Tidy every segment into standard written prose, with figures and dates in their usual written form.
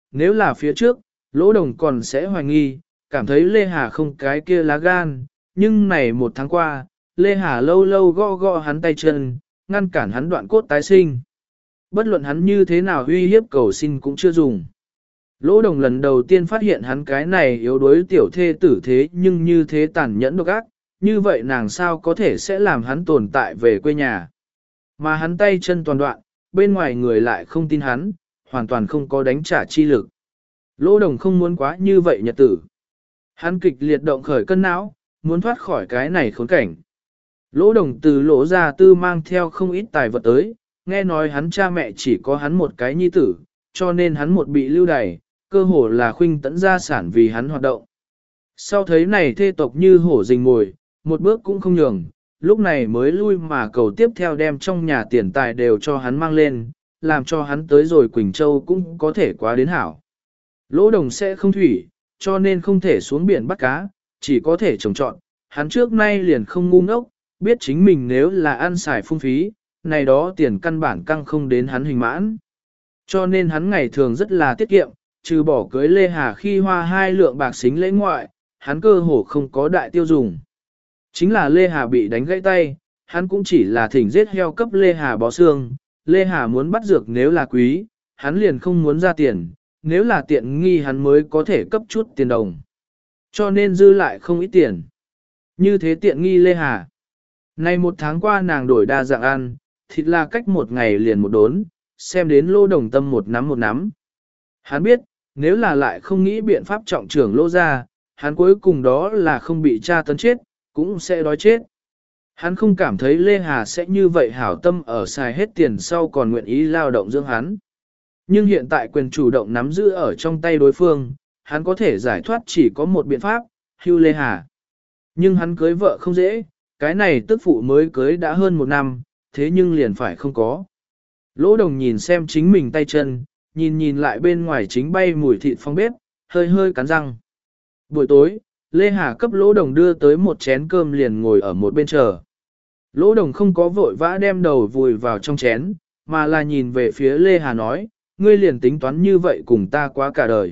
nếu là phía trước, Lỗ Đồng còn sẽ hoài nghi, cảm thấy Lê Hà không cái kia lá gan, nhưng này một tháng qua, Lê Hà lâu lâu gõ gõ hắn tay chân, ngăn cản hắn đoạn cốt tái sinh. Bất luận hắn như thế nào uy hiếp cầu xin cũng chưa dùng. Lỗ Đồng lần đầu tiên phát hiện hắn cái này yếu đuối tiểu thê tử thế nhưng như thế tàn nhẫn độc ác, như vậy nàng sao có thể sẽ làm hắn tồn tại về quê nhà. Mà hắn tay chân toàn đoạn, bên ngoài người lại không tin hắn, hoàn toàn không có đánh trả chi lực. Lỗ Đồng không muốn quá như vậy nhật tử. Hắn kịch liệt động khởi cân não, muốn thoát khỏi cái này khốn cảnh. Lỗ Đồng từ Lỗ gia tư mang theo không ít tài vật tới, nghe nói hắn cha mẹ chỉ có hắn một cái nhi tử, cho nên hắn một bị lưu đày, cơ hồ là khuynh tẫn gia sản vì hắn hoạt động. Sau thấy này thê tộc như hổ rình mồi, một bước cũng không nhường, lúc này mới lui mà cầu tiếp theo đem trong nhà tiền tài đều cho hắn mang lên, làm cho hắn tới rồi Quỳnh Châu cũng có thể quá đến hảo. Lỗ Đồng sẽ không thủy, cho nên không thể xuống biển bắt cá, chỉ có thể trồng trọt. Hắn trước nay liền không ngu ngốc, biết chính mình nếu là ăn xài phung phí, này đó tiền căn bản căng không đến hắn hình mãn. Cho nên hắn ngày thường rất là tiết kiệm, trừ bỏ cưới Lê Hà khi hoa 2 lượng bạc xính lễ ngoại, hắn cơ hồ không có đại tiêu dùng. Chính là Lê Hà bị đánh gãy tay, hắn cũng chỉ là thỉnh giết heo cấp Lê Hà bó xương. Lê Hà muốn bắt dược nếu là quý, hắn liền không muốn ra tiền, nếu là tiện nghi hắn mới có thể cấp chút tiền đồng. Cho nên dư lại không ít tiền. Như thế tiện nghi Lê Hà. Nay một tháng qua nàng đổi đa dạng ăn, thịt là cách một ngày liền một đốn, xem đến Lô Đồng tâm một nắm. Hắn biết, nếu là lại không nghĩ biện pháp trọng trưởng Lô ra, hắn cuối cùng đó là không bị tra tấn chết, cũng sẽ đói chết. Hắn không cảm thấy Lê Hà sẽ như vậy hảo tâm ở xài hết tiền sau còn nguyện ý lao động dưỡng hắn. Nhưng hiện tại quyền chủ động nắm giữ ở trong tay đối phương, hắn có thể giải thoát chỉ có một biện pháp, hưu Lê Hà. Nhưng hắn cưới vợ không dễ, cái này tức phụ mới cưới đã hơn 1 năm, thế nhưng liền phải không có. Lỗ Đồng nhìn xem chính mình tay chân, nhìn lại bên ngoài chính bay mùi thịt phong bếp, hơi cắn răng. Buổi tối, Lê Hà cấp Lỗ Đồng đưa tới một chén cơm liền ngồi ở một bên chờ. Lỗ Đồng không có vội vã đem đầu vùi vào trong chén, mà là nhìn về phía Lê Hà nói, ngươi liền tính toán như vậy cùng ta quá cả đời.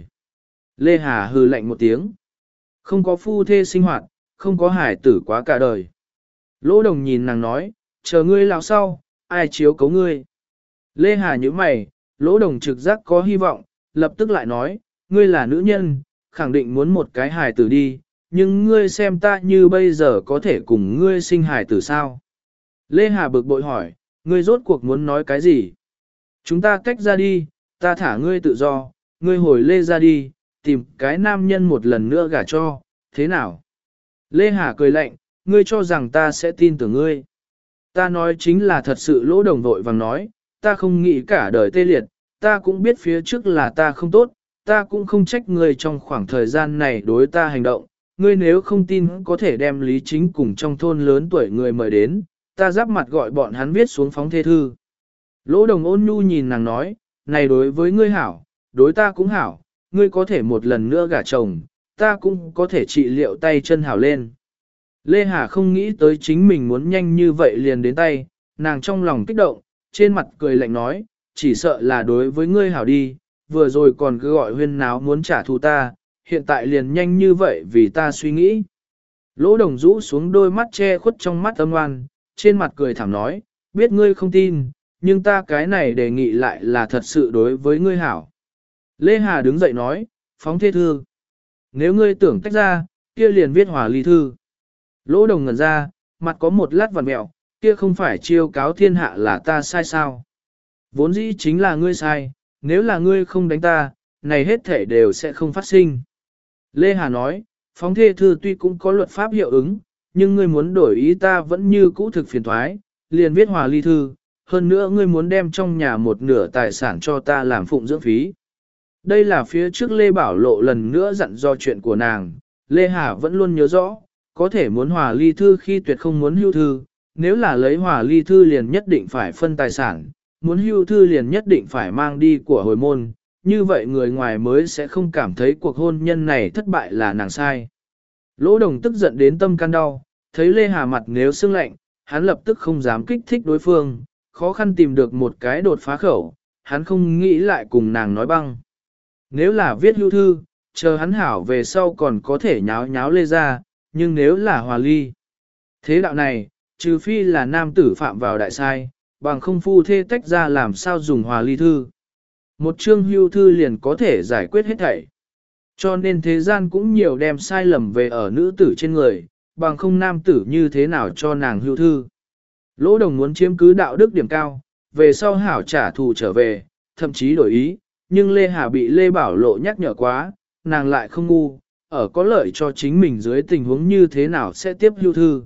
Lê Hà hừ lạnh một tiếng. Không có phu thê sinh hoạt, không có hải tử quá cả đời. Lỗ Đồng nhìn nàng nói, chờ ngươi lão sau, ai chiếu cấu ngươi. Lê Hà nhíu mày, Lỗ Đồng trực giác có hy vọng, lập tức lại nói, ngươi là nữ nhân, khẳng định muốn một cái hài tử đi, nhưng ngươi xem ta như bây giờ có thể cùng ngươi sinh hài tử sao? Lê Hà bực bội hỏi, ngươi rốt cuộc muốn nói cái gì? Chúng ta tách ra đi, ta thả ngươi tự do, ngươi hồi Lê ra đi, tìm cái nam nhân một lần nữa gả cho, thế nào? Lê Hà cười lạnh, ngươi cho rằng ta sẽ tin tưởng ngươi. Ta nói chính là thật sự. Lỗ Đồng vội vàng nói, ta không nghĩ cả đời tê liệt, ta cũng biết phía trước là ta không tốt, ta cũng không trách ngươi trong khoảng thời gian này đối ta hành động, ngươi nếu không tin có thể đem Lý Chính cùng trong thôn lớn tuổi người mời đến, ta giáp mặt gọi bọn hắn viết xuống phóng thê thư. Lỗ Đồng ôn nhu nhìn nàng nói, này đối với ngươi hảo, đối ta cũng hảo, ngươi có thể một lần nữa gả chồng, ta cũng có thể trị liệu tay chân hảo lên. Lê Hà không nghĩ tới chính mình muốn nhanh như vậy liền đến tay, nàng trong lòng kích động, trên mặt cười lạnh nói, chỉ sợ là đối với ngươi hảo đi, vừa rồi còn cứ gọi huyên náo muốn trả thù ta, hiện tại liền nhanh như vậy vì ta suy nghĩ. Lỗ Đồng rũ xuống đôi mắt che khuất trong mắt âm oan, trên mặt cười thảm nói, biết ngươi không tin, nhưng ta cái này đề nghị lại là thật sự đối với ngươi hảo. Lê Hà đứng dậy nói, phóng thê thư. Nếu ngươi tưởng tách ra, kia liền viết hòa ly thư. Lỗ Đồng ngẩn ra, mặt có một lát vằn mẹo, kia không phải chiêu cáo thiên hạ là ta sai sao. Vốn dĩ chính là ngươi sai, nếu là ngươi không đánh ta, này hết thể đều sẽ không phát sinh. Lê Hà nói, phóng thê thư tuy cũng có luật pháp hiệu ứng, nhưng ngươi muốn đổi ý ta vẫn như cũ thực phiền thoái, liền viết hòa ly thư, hơn nữa ngươi muốn đem trong nhà một nửa tài sản cho ta làm phụng dưỡng phí. Đây là phía trước Lê Bảo Lộ lần nữa dặn do chuyện của nàng, Lê Hà vẫn luôn nhớ rõ, có thể muốn hòa ly thư khi tuyệt không muốn hưu thư, nếu là lấy hòa ly thư liền nhất định phải phân tài sản, muốn hưu thư liền nhất định phải mang đi của hồi môn, như vậy người ngoài mới sẽ không cảm thấy cuộc hôn nhân này thất bại là nàng sai. Lỗ Đồng tức giận đến tâm can đau, thấy Lê Hà mặt nếu sưng lạnh, hắn lập tức không dám kích thích đối phương, khó khăn tìm được một cái đột phá khẩu, hắn không nghĩ lại cùng nàng nói băng. Nếu là viết hưu thư, chờ hắn hảo về sau còn có thể nháo nháo lê ra, nhưng nếu là hòa ly. Thế đạo này, trừ phi là nam tử phạm vào đại sai, bằng không phu thê tách ra làm sao dùng hòa ly thư. Một chương hưu thư liền có thể giải quyết hết thảy. Cho nên thế gian cũng nhiều đem sai lầm về ở nữ tử trên người, bằng không nam tử như thế nào cho nàng hưu thư. Lỗ Đồng muốn chiếm cứ đạo đức điểm cao, về sau hảo trả thù trở về, thậm chí đổi ý, nhưng Lê Hà bị Lê Bảo Lộ nhắc nhở quá, nàng lại không ngu, ở có lợi cho chính mình dưới tình huống như thế nào sẽ tiếp hưu thư.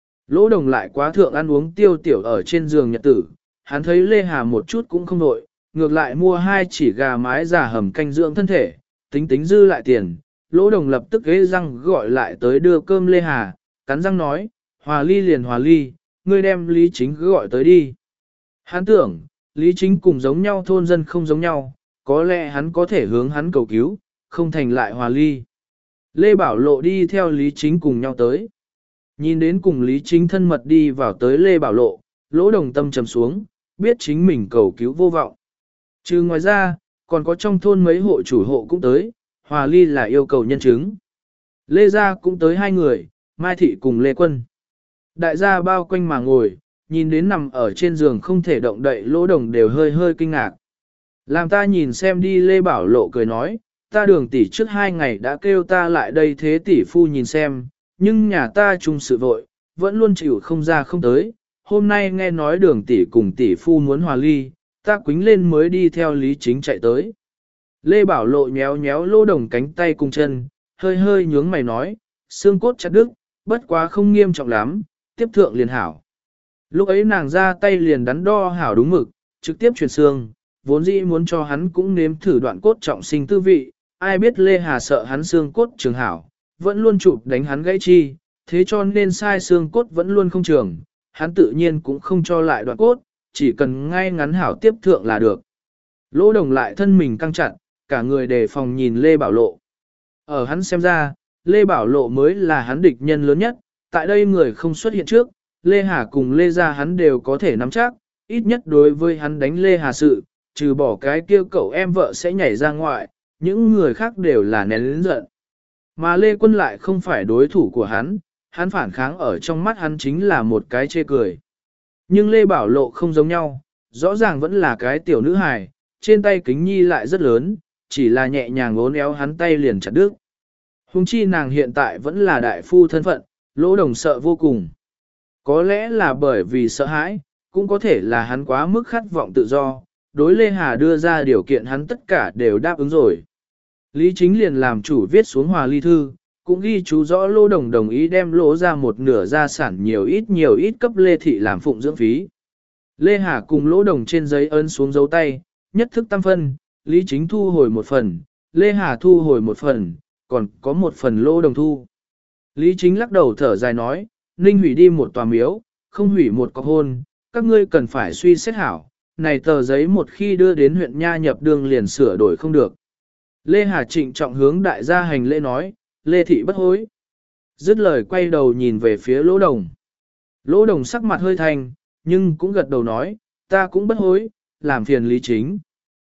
Lỗ Đồng lại quá thượng ăn uống tiêu tiểu ở trên giường nhật tử, hắn thấy Lê Hà một chút cũng không nội, ngược lại mua 2 chỉ gà mái già hầm canh dưỡng thân thể, tính tính dư lại tiền. Lỗ Đồng lập tức ghế răng gọi lại tới đưa cơm Lê Hà, cắn răng nói, hòa ly liền hòa ly, ngươi đem Lý Chính cứ gọi tới đi. Hắn tưởng, Lý Chính cùng giống nhau thôn dân không giống nhau, có lẽ hắn có thể hướng hắn cầu cứu, không thành lại hòa ly. Lê Bảo Lộ đi theo Lý Chính cùng nhau tới. Nhìn đến cùng Lý Chính thân mật đi vào tới Lê Bảo Lộ, Lỗ Đồng tâm trầm xuống, biết chính mình cầu cứu vô vọng. Trừ ngoài ra, còn có trong thôn mấy hộ chủ hộ cũng tới, hòa ly là yêu cầu nhân chứng. Lê Gia cũng tới 2 người, Mai Thị cùng Lê Quân. Đại gia bao quanh mà ngồi, nhìn đến nằm ở trên giường không thể động đậy Lỗ Đồng đều hơi hơi kinh ngạc. Làm ta nhìn xem đi, Lê Bảo Lộ cười nói, ta Đường tỷ trước 2 ngày đã kêu ta lại đây thế tỷ phu nhìn xem, nhưng nhà ta chung sự vội, vẫn luôn chịu không ra không tới. Hôm nay nghe nói Đường tỷ cùng tỷ phu muốn hòa ly, ta quính lên mới đi theo Lý Chính chạy tới. Lê Bảo Lộ nhéo nhéo Lỗ Đồng cánh tay cùng chân, hơi hơi nhướng mày nói, xương cốt chặt đứt, bất quá không nghiêm trọng lắm, tiếp thượng liền hảo. Lúc ấy nàng ra tay liền đắn đo hảo đúng mực, trực tiếp truyền xương, vốn dĩ muốn cho hắn cũng nếm thử đoạn cốt trọng sinh tư vị, ai biết Lê Hà sợ hắn xương cốt trường hảo, vẫn luôn chụp đánh hắn gãy chi, thế cho nên sai xương cốt vẫn luôn không trường, hắn tự nhiên cũng không cho lại đoạn cốt, chỉ cần ngay ngắn hảo tiếp thượng là được. Lỗ Đồng lại thân mình căng chặt, cả người đề phòng nhìn Lê Bảo Lộ. Ở hắn xem ra, Lê Bảo Lộ mới là hắn địch nhân lớn nhất, tại đây người không xuất hiện trước, Lê Hà cùng Lê Gia hắn đều có thể nắm chắc, ít nhất đối với hắn đánh Lê Hà sự, trừ bỏ cái kia cậu em vợ sẽ nhảy ra ngoại, những người khác đều là nén lớn giận. Mà Lê Quân lại không phải đối thủ của hắn phản kháng ở trong mắt hắn chính là một cái chê cười. Nhưng Lê Bảo Lộ không giống nhau, rõ ràng vẫn là cái tiểu nữ hài, trên tay kính nhi lại rất lớn, chỉ là nhẹ nhàng uốn éo hắn tay liền chặt đứt. Hùng chi nàng hiện tại vẫn là đại phu thân phận, Lỗ Đồng sợ vô cùng. Có lẽ là bởi vì sợ hãi, cũng có thể là hắn quá mức khát vọng tự do, đối Lê Hà đưa ra điều kiện hắn tất cả đều đáp ứng rồi. Lý Chính liền làm chủ viết xuống hòa ly thư, cũng ghi chú rõ Lỗ Đồng đồng ý đem Lỗ ra một nửa gia sản nhiều ít cấp Lê Thị làm phụng dưỡng phí. Lê Hà cùng Lỗ Đồng trên giấy ấn xuống dấu tay, nhất thức tam phân, Lý Chính thu hồi một phần, Lê Hà thu hồi một phần, còn có một phần Lỗ Đồng thu. Lý Chính lắc đầu thở dài nói, Ninh hủy đi một tòa miếu, không hủy một cọc hôn, các ngươi cần phải suy xét hảo, này tờ giấy một khi đưa đến huyện Nha nhập đường liền sửa đổi không được. Lê Hà trịnh trọng hướng đại gia hành lễ nói, Lê Thị bất hối. Dứt lời quay đầu nhìn về phía Lỗ Đồng. Lỗ Đồng sắc mặt hơi thành, nhưng cũng gật đầu nói, ta cũng bất hối, làm phiền Lý Chính.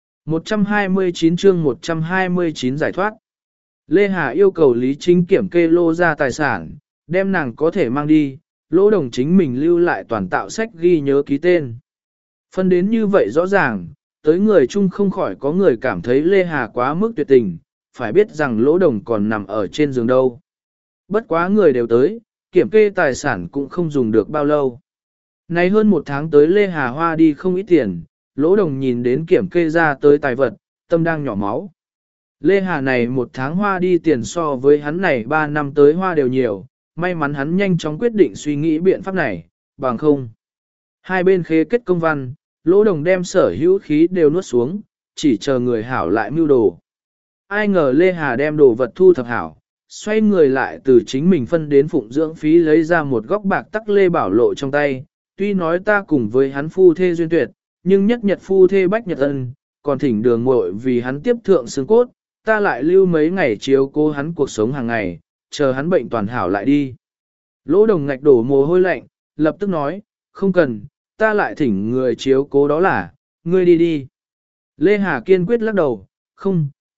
129 chương 129 giải thoát. Lê Hà yêu cầu Lý Chính kiểm kê Lô ra tài sản, đem nàng có thể mang đi, Lỗ Đồng chính mình lưu lại toàn tạo sách ghi nhớ ký tên. Phân đến như vậy rõ ràng, tới người chung không khỏi có người cảm thấy Lê Hà quá mức tuyệt tình, phải biết rằng Lỗ Đồng còn nằm ở trên giường đâu. Bất quá người đều tới, kiểm kê tài sản cũng không dùng được bao lâu. Nay hơn 1 tháng tới Lê Hà hoa đi không ít tiền, Lỗ Đồng nhìn đến kiểm kê ra tới tài vật, tâm đang nhỏ máu. Lê Hà này 1 tháng hoa đi tiền so với hắn này 3 năm tới hoa đều nhiều, may mắn hắn nhanh chóng quyết định suy nghĩ biện pháp này, bằng không. Hai bên khế kết công văn, Lỗ Đồng đem sở hữu khí đều nuốt xuống, chỉ chờ người hảo lại mưu đồ. Ai ngờ Lê Hà đem đồ vật thu thập hảo, xoay người lại từ chính mình phân đến phụng dưỡng phí lấy ra một góc bạc tắc Lê Bảo Lộ trong tay, tuy nói ta cùng với hắn phu thê duyên tuyệt, nhưng nhất nhật phu thê bách nhật ân, còn thỉnh đường muội vì hắn tiếp thượng xương cốt, ta lại lưu mấy ngày chiếu cố hắn cuộc sống hàng ngày, chờ hắn bệnh toàn hảo lại đi. Lỗ Đồng ngạch đổ mồ hôi lạnh, lập tức nói, không cần, ta lại thỉnh người chiếu cố đó là, ngươi đi đi. Lê Hà kiên quyết lắc đầu, không,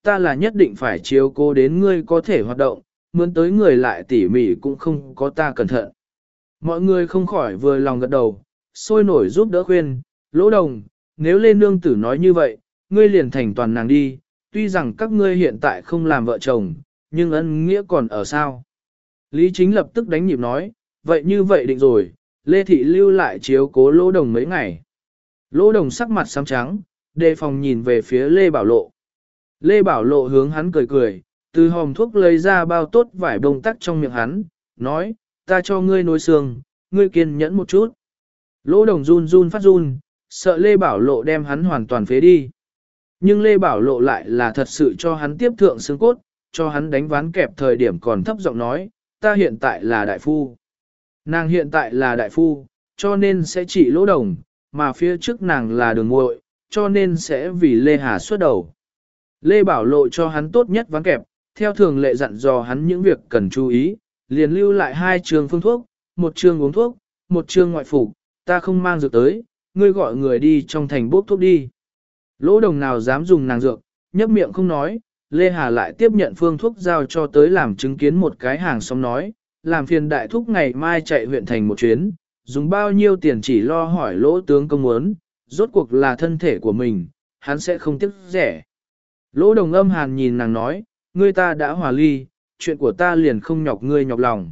ta là nhất định phải chiếu cố đến ngươi có thể hoạt động, mướn tới người lại tỉ mỉ cũng không có ta cẩn thận. Mọi người không khỏi vừa lòng gật đầu, sôi nổi giúp đỡ khuyên, Lỗ Đồng, nếu Lê Nương Tử nói như vậy, ngươi liền thành toàn nàng đi, tuy rằng các ngươi hiện tại không làm vợ chồng, nhưng ân nghĩa còn ở sao. Lý Chính lập tức đánh nhịp nói, vậy như vậy định rồi, Lê Thị lưu lại chiếu cố Lỗ Đồng mấy ngày. Lỗ Đồng sắc mặt xám trắng, đề phòng nhìn về phía Lê Bảo Lộ. Lê Bảo Lộ hướng hắn cười cười, từ hòm thuốc lấy ra bao tốt vải bông tắc trong miệng hắn, nói, ta cho ngươi nối xương, ngươi kiên nhẫn một chút. Lỗ Đồng run run phát run, sợ Lê Bảo Lộ đem hắn hoàn toàn phế đi. Nhưng Lê Bảo Lộ lại là thật sự cho hắn tiếp thượng xương cốt, cho hắn đánh ván kẹp thời điểm còn thấp giọng nói, ta hiện tại là đại phu. Nàng hiện tại là đại phu, cho nên sẽ trị Lỗ Đồng, mà phía trước nàng là đường muội, cho nên sẽ vì Lê Hà xuất đầu. Lê Bảo Lộ cho hắn tốt nhất ván kẹp, theo thường lệ dặn dò hắn những việc cần chú ý, liền lưu lại 2 trường phương thuốc, 1 trường uống thuốc, 1 trường ngoại phục, ta không mang dược tới, ngươi gọi người đi trong thành bốc thuốc đi. Lỗ Đồng nào dám dùng nàng dược, nhấp miệng không nói, Lê Hà lại tiếp nhận phương thuốc giao cho tới làm chứng kiến một cái hàng xóm nói, làm phiền đại thúc ngày mai chạy huyện thành một chuyến, dùng bao nhiêu tiền chỉ lo hỏi Lỗ tướng công muốn, rốt cuộc là thân thể của mình, hắn sẽ không tiếc rẻ. Lỗ Đồng âm hàn nhìn nàng nói, ngươi ta đã hòa ly, chuyện của ta liền không nhọc ngươi nhọc lòng.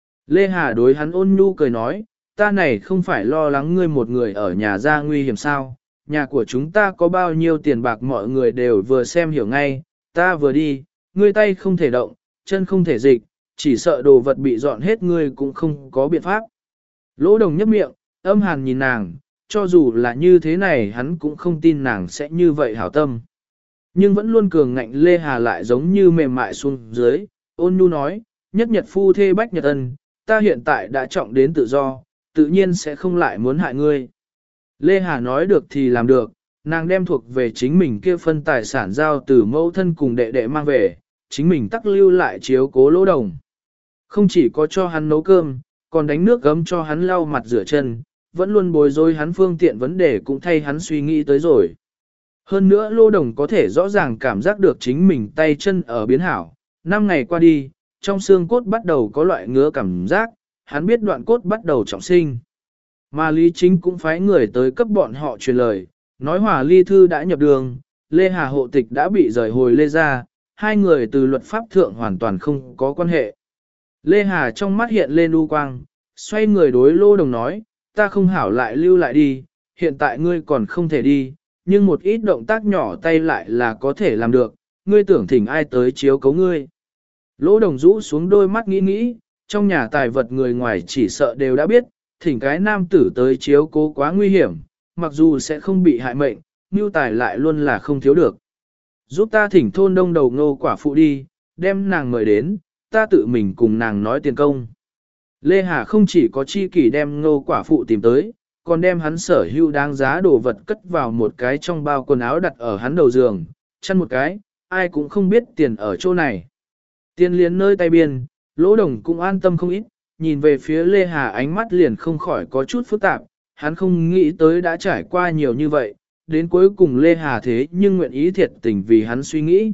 Lê Hà đối hắn ôn nhu cười nói, ta này không phải lo lắng ngươi một người ở nhà ra nguy hiểm sao, nhà của chúng ta có bao nhiêu tiền bạc mọi người đều vừa xem hiểu ngay, ta vừa đi, ngươi tay không thể động, chân không thể dịch, chỉ sợ đồ vật bị dọn hết ngươi cũng không có biện pháp. Lỗ Đồng nhấp miệng, âm hàn nhìn nàng, cho dù là như thế này hắn cũng không tin nàng sẽ như vậy hảo tâm. Nhưng vẫn luôn cường ngạnh Lê Hà lại giống như mềm mại xuống dưới, ôn nhu nói, nhất nhật phu thê bách nhật ân, ta hiện tại đã trọng đến tự do, tự nhiên sẽ không lại muốn hại ngươi. Lê Hà nói được thì làm được, nàng đem thuộc về chính mình kia phân tài sản giao từ mẫu thân cùng đệ đệ mang về, chính mình tắc lưu lại chiếu cố Lỗ Đồng. Không chỉ có cho hắn nấu cơm, còn đánh nước gấm cho hắn lau mặt rửa chân, vẫn luôn bối rối hắn phương tiện vấn đề cũng thay hắn suy nghĩ tới rồi. Hơn nữa Lỗ Đồng có thể rõ ràng cảm giác được chính mình tay chân ở biến hảo. 5 ngày qua đi, trong xương cốt bắt đầu có loại ngứa cảm giác, hắn biết đoạn cốt bắt đầu trọng sinh. Mà Lý Chính cũng phái người tới cấp bọn họ truyền lời, nói Hòa Ly Thư đã nhập đường, Lê Hà hộ tịch đã bị rời hồi Lê ra, 2 người từ luật pháp thượng hoàn toàn không có quan hệ. Lê Hà trong mắt hiện lên u quang, xoay người đối Lỗ Đồng nói, ta không hảo lại lưu lại đi, hiện tại ngươi còn không thể đi, nhưng một ít động tác nhỏ tay lại là có thể làm được, ngươi tưởng thỉnh ai tới chiếu cấu ngươi. Lỗ Đồng rũ xuống đôi mắt nghĩ nghĩ, trong nhà tài vật người ngoài chỉ sợ đều đã biết, thỉnh cái nam tử tới chiếu cố quá nguy hiểm, mặc dù sẽ không bị hại mệnh, mưu tài lại luôn là không thiếu được. Giúp ta thỉnh thôn đông đầu Ngô quả phụ đi, đem nàng mời đến, ta tự mình cùng nàng nói tiền công. Lê Hà không chỉ có chi kỷ đem Ngô quả phụ tìm tới, còn đem hắn sở hữu đáng giá đồ vật cất vào một cái trong bao quần áo đặt ở hắn đầu giường, chăn một cái, ai cũng không biết tiền ở chỗ này. Tiền liền nơi tay biên, Lỗ Đồng cũng an tâm không ít, nhìn về phía Lê Hà ánh mắt liền không khỏi có chút phức tạp, hắn không nghĩ tới đã trải qua nhiều như vậy, đến cuối cùng Lê Hà thế nhưng nguyện ý thiệt tình vì hắn suy nghĩ.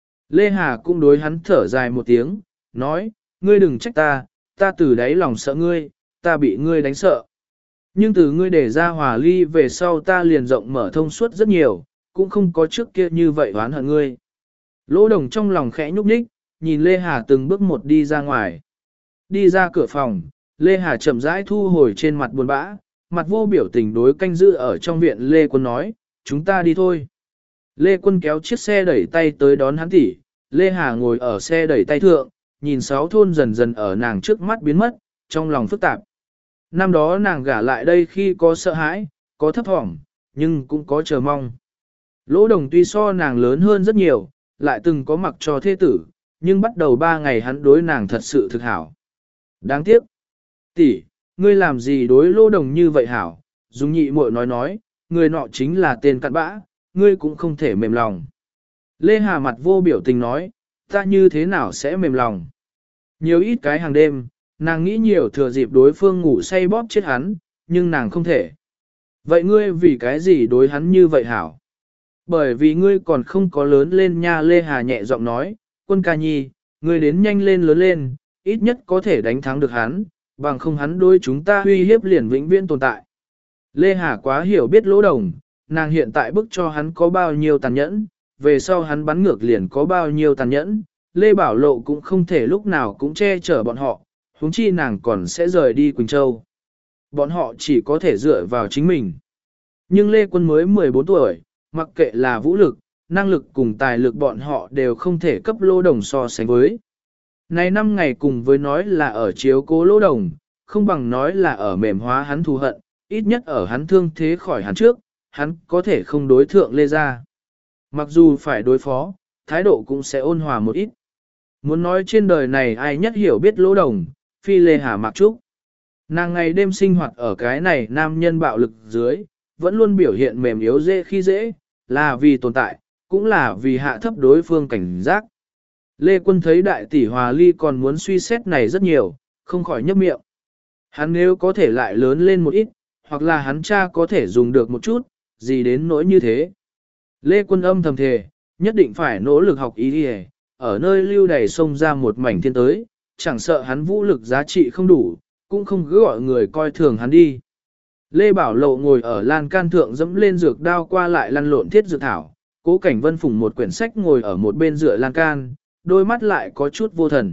Lê Hà cũng đối hắn thở dài một tiếng, nói, ngươi đừng trách ta, ta từ đáy lòng sợ ngươi, ta bị ngươi đánh sợ. Nhưng từ ngươi để ra Hòa Ly về sau ta liền rộng mở thông suốt rất nhiều, cũng không có trước kia như vậy oán hận ngươi. Lỗ Đồng trong lòng khẽ nhúc nhích, nhìn Lê Hà từng bước một đi ra ngoài. Đi ra cửa phòng, Lê Hà chậm rãi thu hồi trên mặt buồn bã, mặt vô biểu tình đối canh giữ ở trong viện Lê Quân nói, chúng ta đi thôi. Lê Quân kéo chiếc xe đẩy tay tới đón hắn tỉ, Lê Hà ngồi ở xe đẩy tay thượng, nhìn 6 thôn dần dần ở nàng trước mắt biến mất, trong lòng phức tạp. Năm đó nàng gả lại đây khi có sợ hãi, có thấp thỏm, nhưng cũng có chờ mong. Lỗ Đồng tuy so nàng lớn hơn rất nhiều, lại từng có mặc cho thế tử, nhưng bắt đầu 3 ngày hắn đối nàng thật sự thực hảo. Đáng tiếc. Tỷ, ngươi làm gì đối Lỗ Đồng như vậy hảo? Dung nhị muội nói, người nọ chính là tên cặn bã, ngươi cũng không thể mềm lòng. Lê Hà mặt vô biểu tình nói, ta như thế nào sẽ mềm lòng? Nhiều ít cái hàng đêm, nàng nghĩ nhiều thừa dịp đối phương ngủ say bóp chết hắn, nhưng nàng không thể. Vậy ngươi vì cái gì đối hắn như vậy hảo? Bởi vì ngươi còn không có lớn lên nha, Lê Hà nhẹ giọng nói, Quân ca nhi, ngươi đến nhanh lên lớn lên, ít nhất có thể đánh thắng được hắn, bằng không hắn đối chúng ta uy hiếp liền vĩnh viễn tồn tại. Lê Hà quá hiểu biết Lỗ Đồng, nàng hiện tại bức cho hắn có bao nhiêu tàn nhẫn, về sau hắn bắn ngược liền có bao nhiêu tàn nhẫn, Lê Bảo Lộ cũng không thể lúc nào cũng che chở bọn họ, huống chi nàng còn sẽ rời đi Quỳnh Châu. Bọn họ chỉ có thể dựa vào chính mình. Nhưng Lê Quân mới 14 tuổi, mặc kệ là vũ lực, năng lực cùng tài lực bọn họ đều không thể cấp Lỗ Đồng so sánh với. Này 5 ngày cùng với nói là ở chiếu cố Lỗ Đồng, không bằng nói là ở mềm hóa hắn thù hận, ít nhất ở hắn thương thế khỏi hắn trước, hắn có thể không đối thượng Lê Gia. Mặc dù phải đối phó, thái độ cũng sẽ ôn hòa một ít. Muốn nói trên đời này ai nhất hiểu biết Lỗ Đồng, phi Lê Hà Mạc Trúc. Nàng ngày đêm sinh hoạt ở cái này nam nhân bạo lực dưới, vẫn luôn biểu hiện mềm yếu dễ khi dễ, là vì tồn tại, cũng là vì hạ thấp đối phương cảnh giác. Lê Quân thấy đại tỷ Hòa Ly còn muốn suy xét này rất nhiều, không khỏi nhấp miệng. Hắn nếu có thể lại lớn lên một ít, hoặc là hắn cha có thể dùng được một chút, gì đến nỗi như thế. Lê Quân âm thầm thề, nhất định phải nỗ lực học ý đi, ở nơi lưu đày xông ra một mảnh thiên tới, chẳng sợ hắn vũ lực giá trị không đủ, cũng không cứ gọi người coi thường hắn đi. Lê Bảo Lộ ngồi ở lan can thượng dẫm lên dược đao qua lại lăn lộn thiết dược thảo, Cố Cảnh Vân phủng một quyển sách ngồi ở một bên dựa lan can, đôi mắt lại có chút vô thần.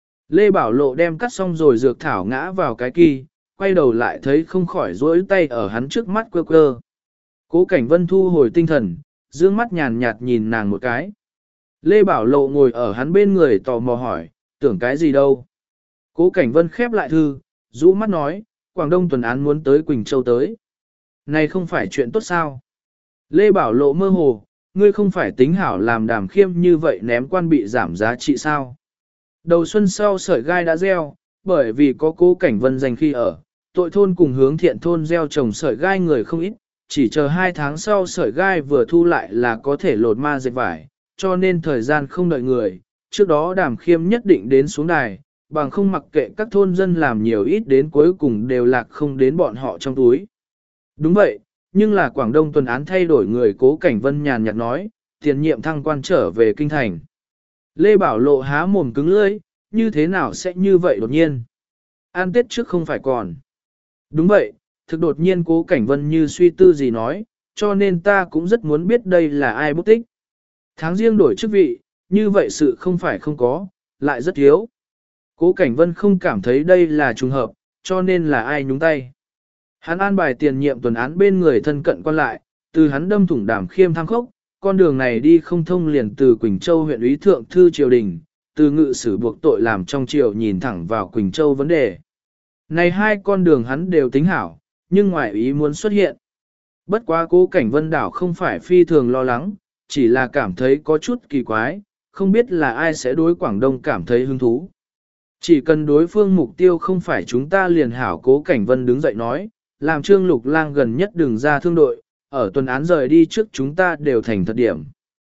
Lê Bảo Lộ đem cắt xong rồi dược thảo ngã vào cái kỳ, quay đầu lại thấy không khỏi rỗi tay ở hắn trước mắt quơ quơ. Cố Cảnh Vân thu hồi tinh thần, dương mắt nhàn nhạt nhìn nàng một cái. Lê Bảo Lộ ngồi ở hắn bên người tò mò hỏi, tưởng cái gì đâu. Cố Cảnh Vân khép lại thư, rũ mắt nói, Quảng Đông tuần án muốn tới Quỳnh Châu tới. Này không phải chuyện tốt sao? Lê Bảo Lộ mơ hồ, ngươi không phải tính hảo làm Đàm Khiêm như vậy ném quan bị giảm giá trị sao? Đầu xuân sau sợi gai đã gieo, bởi vì có Cố Cảnh Vân dành khi ở, tội thôn cùng hướng thiện thôn gieo trồng sợi gai người không ít, chỉ chờ 2 tháng sau sợi gai vừa thu lại là có thể lột ma dệt vải, cho nên thời gian không đợi người, trước đó Đàm Khiêm nhất định đến xuống đài, bằng không mặc kệ các thôn dân làm nhiều ít đến cuối cùng đều lạc không đến bọn họ trong túi. Đúng vậy, nhưng là Quảng Đông tuần án thay đổi người. Cố Cảnh Vân nhàn nhạt nói, tiền nhiệm thăng quan trở về kinh thành. Lê Bảo Lộ há mồm cứng lưỡi, như thế nào sẽ như vậy đột nhiên? An Tết trước không phải còn. Đúng vậy, thực đột nhiên. Cố Cảnh Vân như suy tư gì nói, cho nên ta cũng rất muốn biết đây là ai bút tích. Tháng riêng đổi chức vị, như vậy sự không phải không có, lại rất thiếu. Cố Cảnh Vân không cảm thấy đây là trùng hợp, cho nên là ai nhúng tay. Hắn an bài tiền nhiệm tuần án bên người thân cận quan lại, từ hắn đâm thủng Đàm Khiêm tham khốc, con đường này đi không thông liền từ Quỳnh Châu huyện úy thượng thư triều đình, từ ngự sử buộc tội làm trong triều nhìn thẳng vào Quỳnh Châu vấn đề. Này 2 con đường hắn đều tính hảo, nhưng ngoại ý muốn xuất hiện. Bất quá Cố Cảnh Vân đảo không phải phi thường lo lắng, chỉ là cảm thấy có chút kỳ quái, không biết là ai sẽ đối Quảng Đông cảm thấy hứng thú. Chỉ cần đối phương mục tiêu không phải chúng ta liền hảo. Cố Cảnh Vân đứng dậy nói, làm Trương Lục Lang gần nhất đường ra thương đội, ở tuần án rời đi trước chúng ta đều thành thật điểm.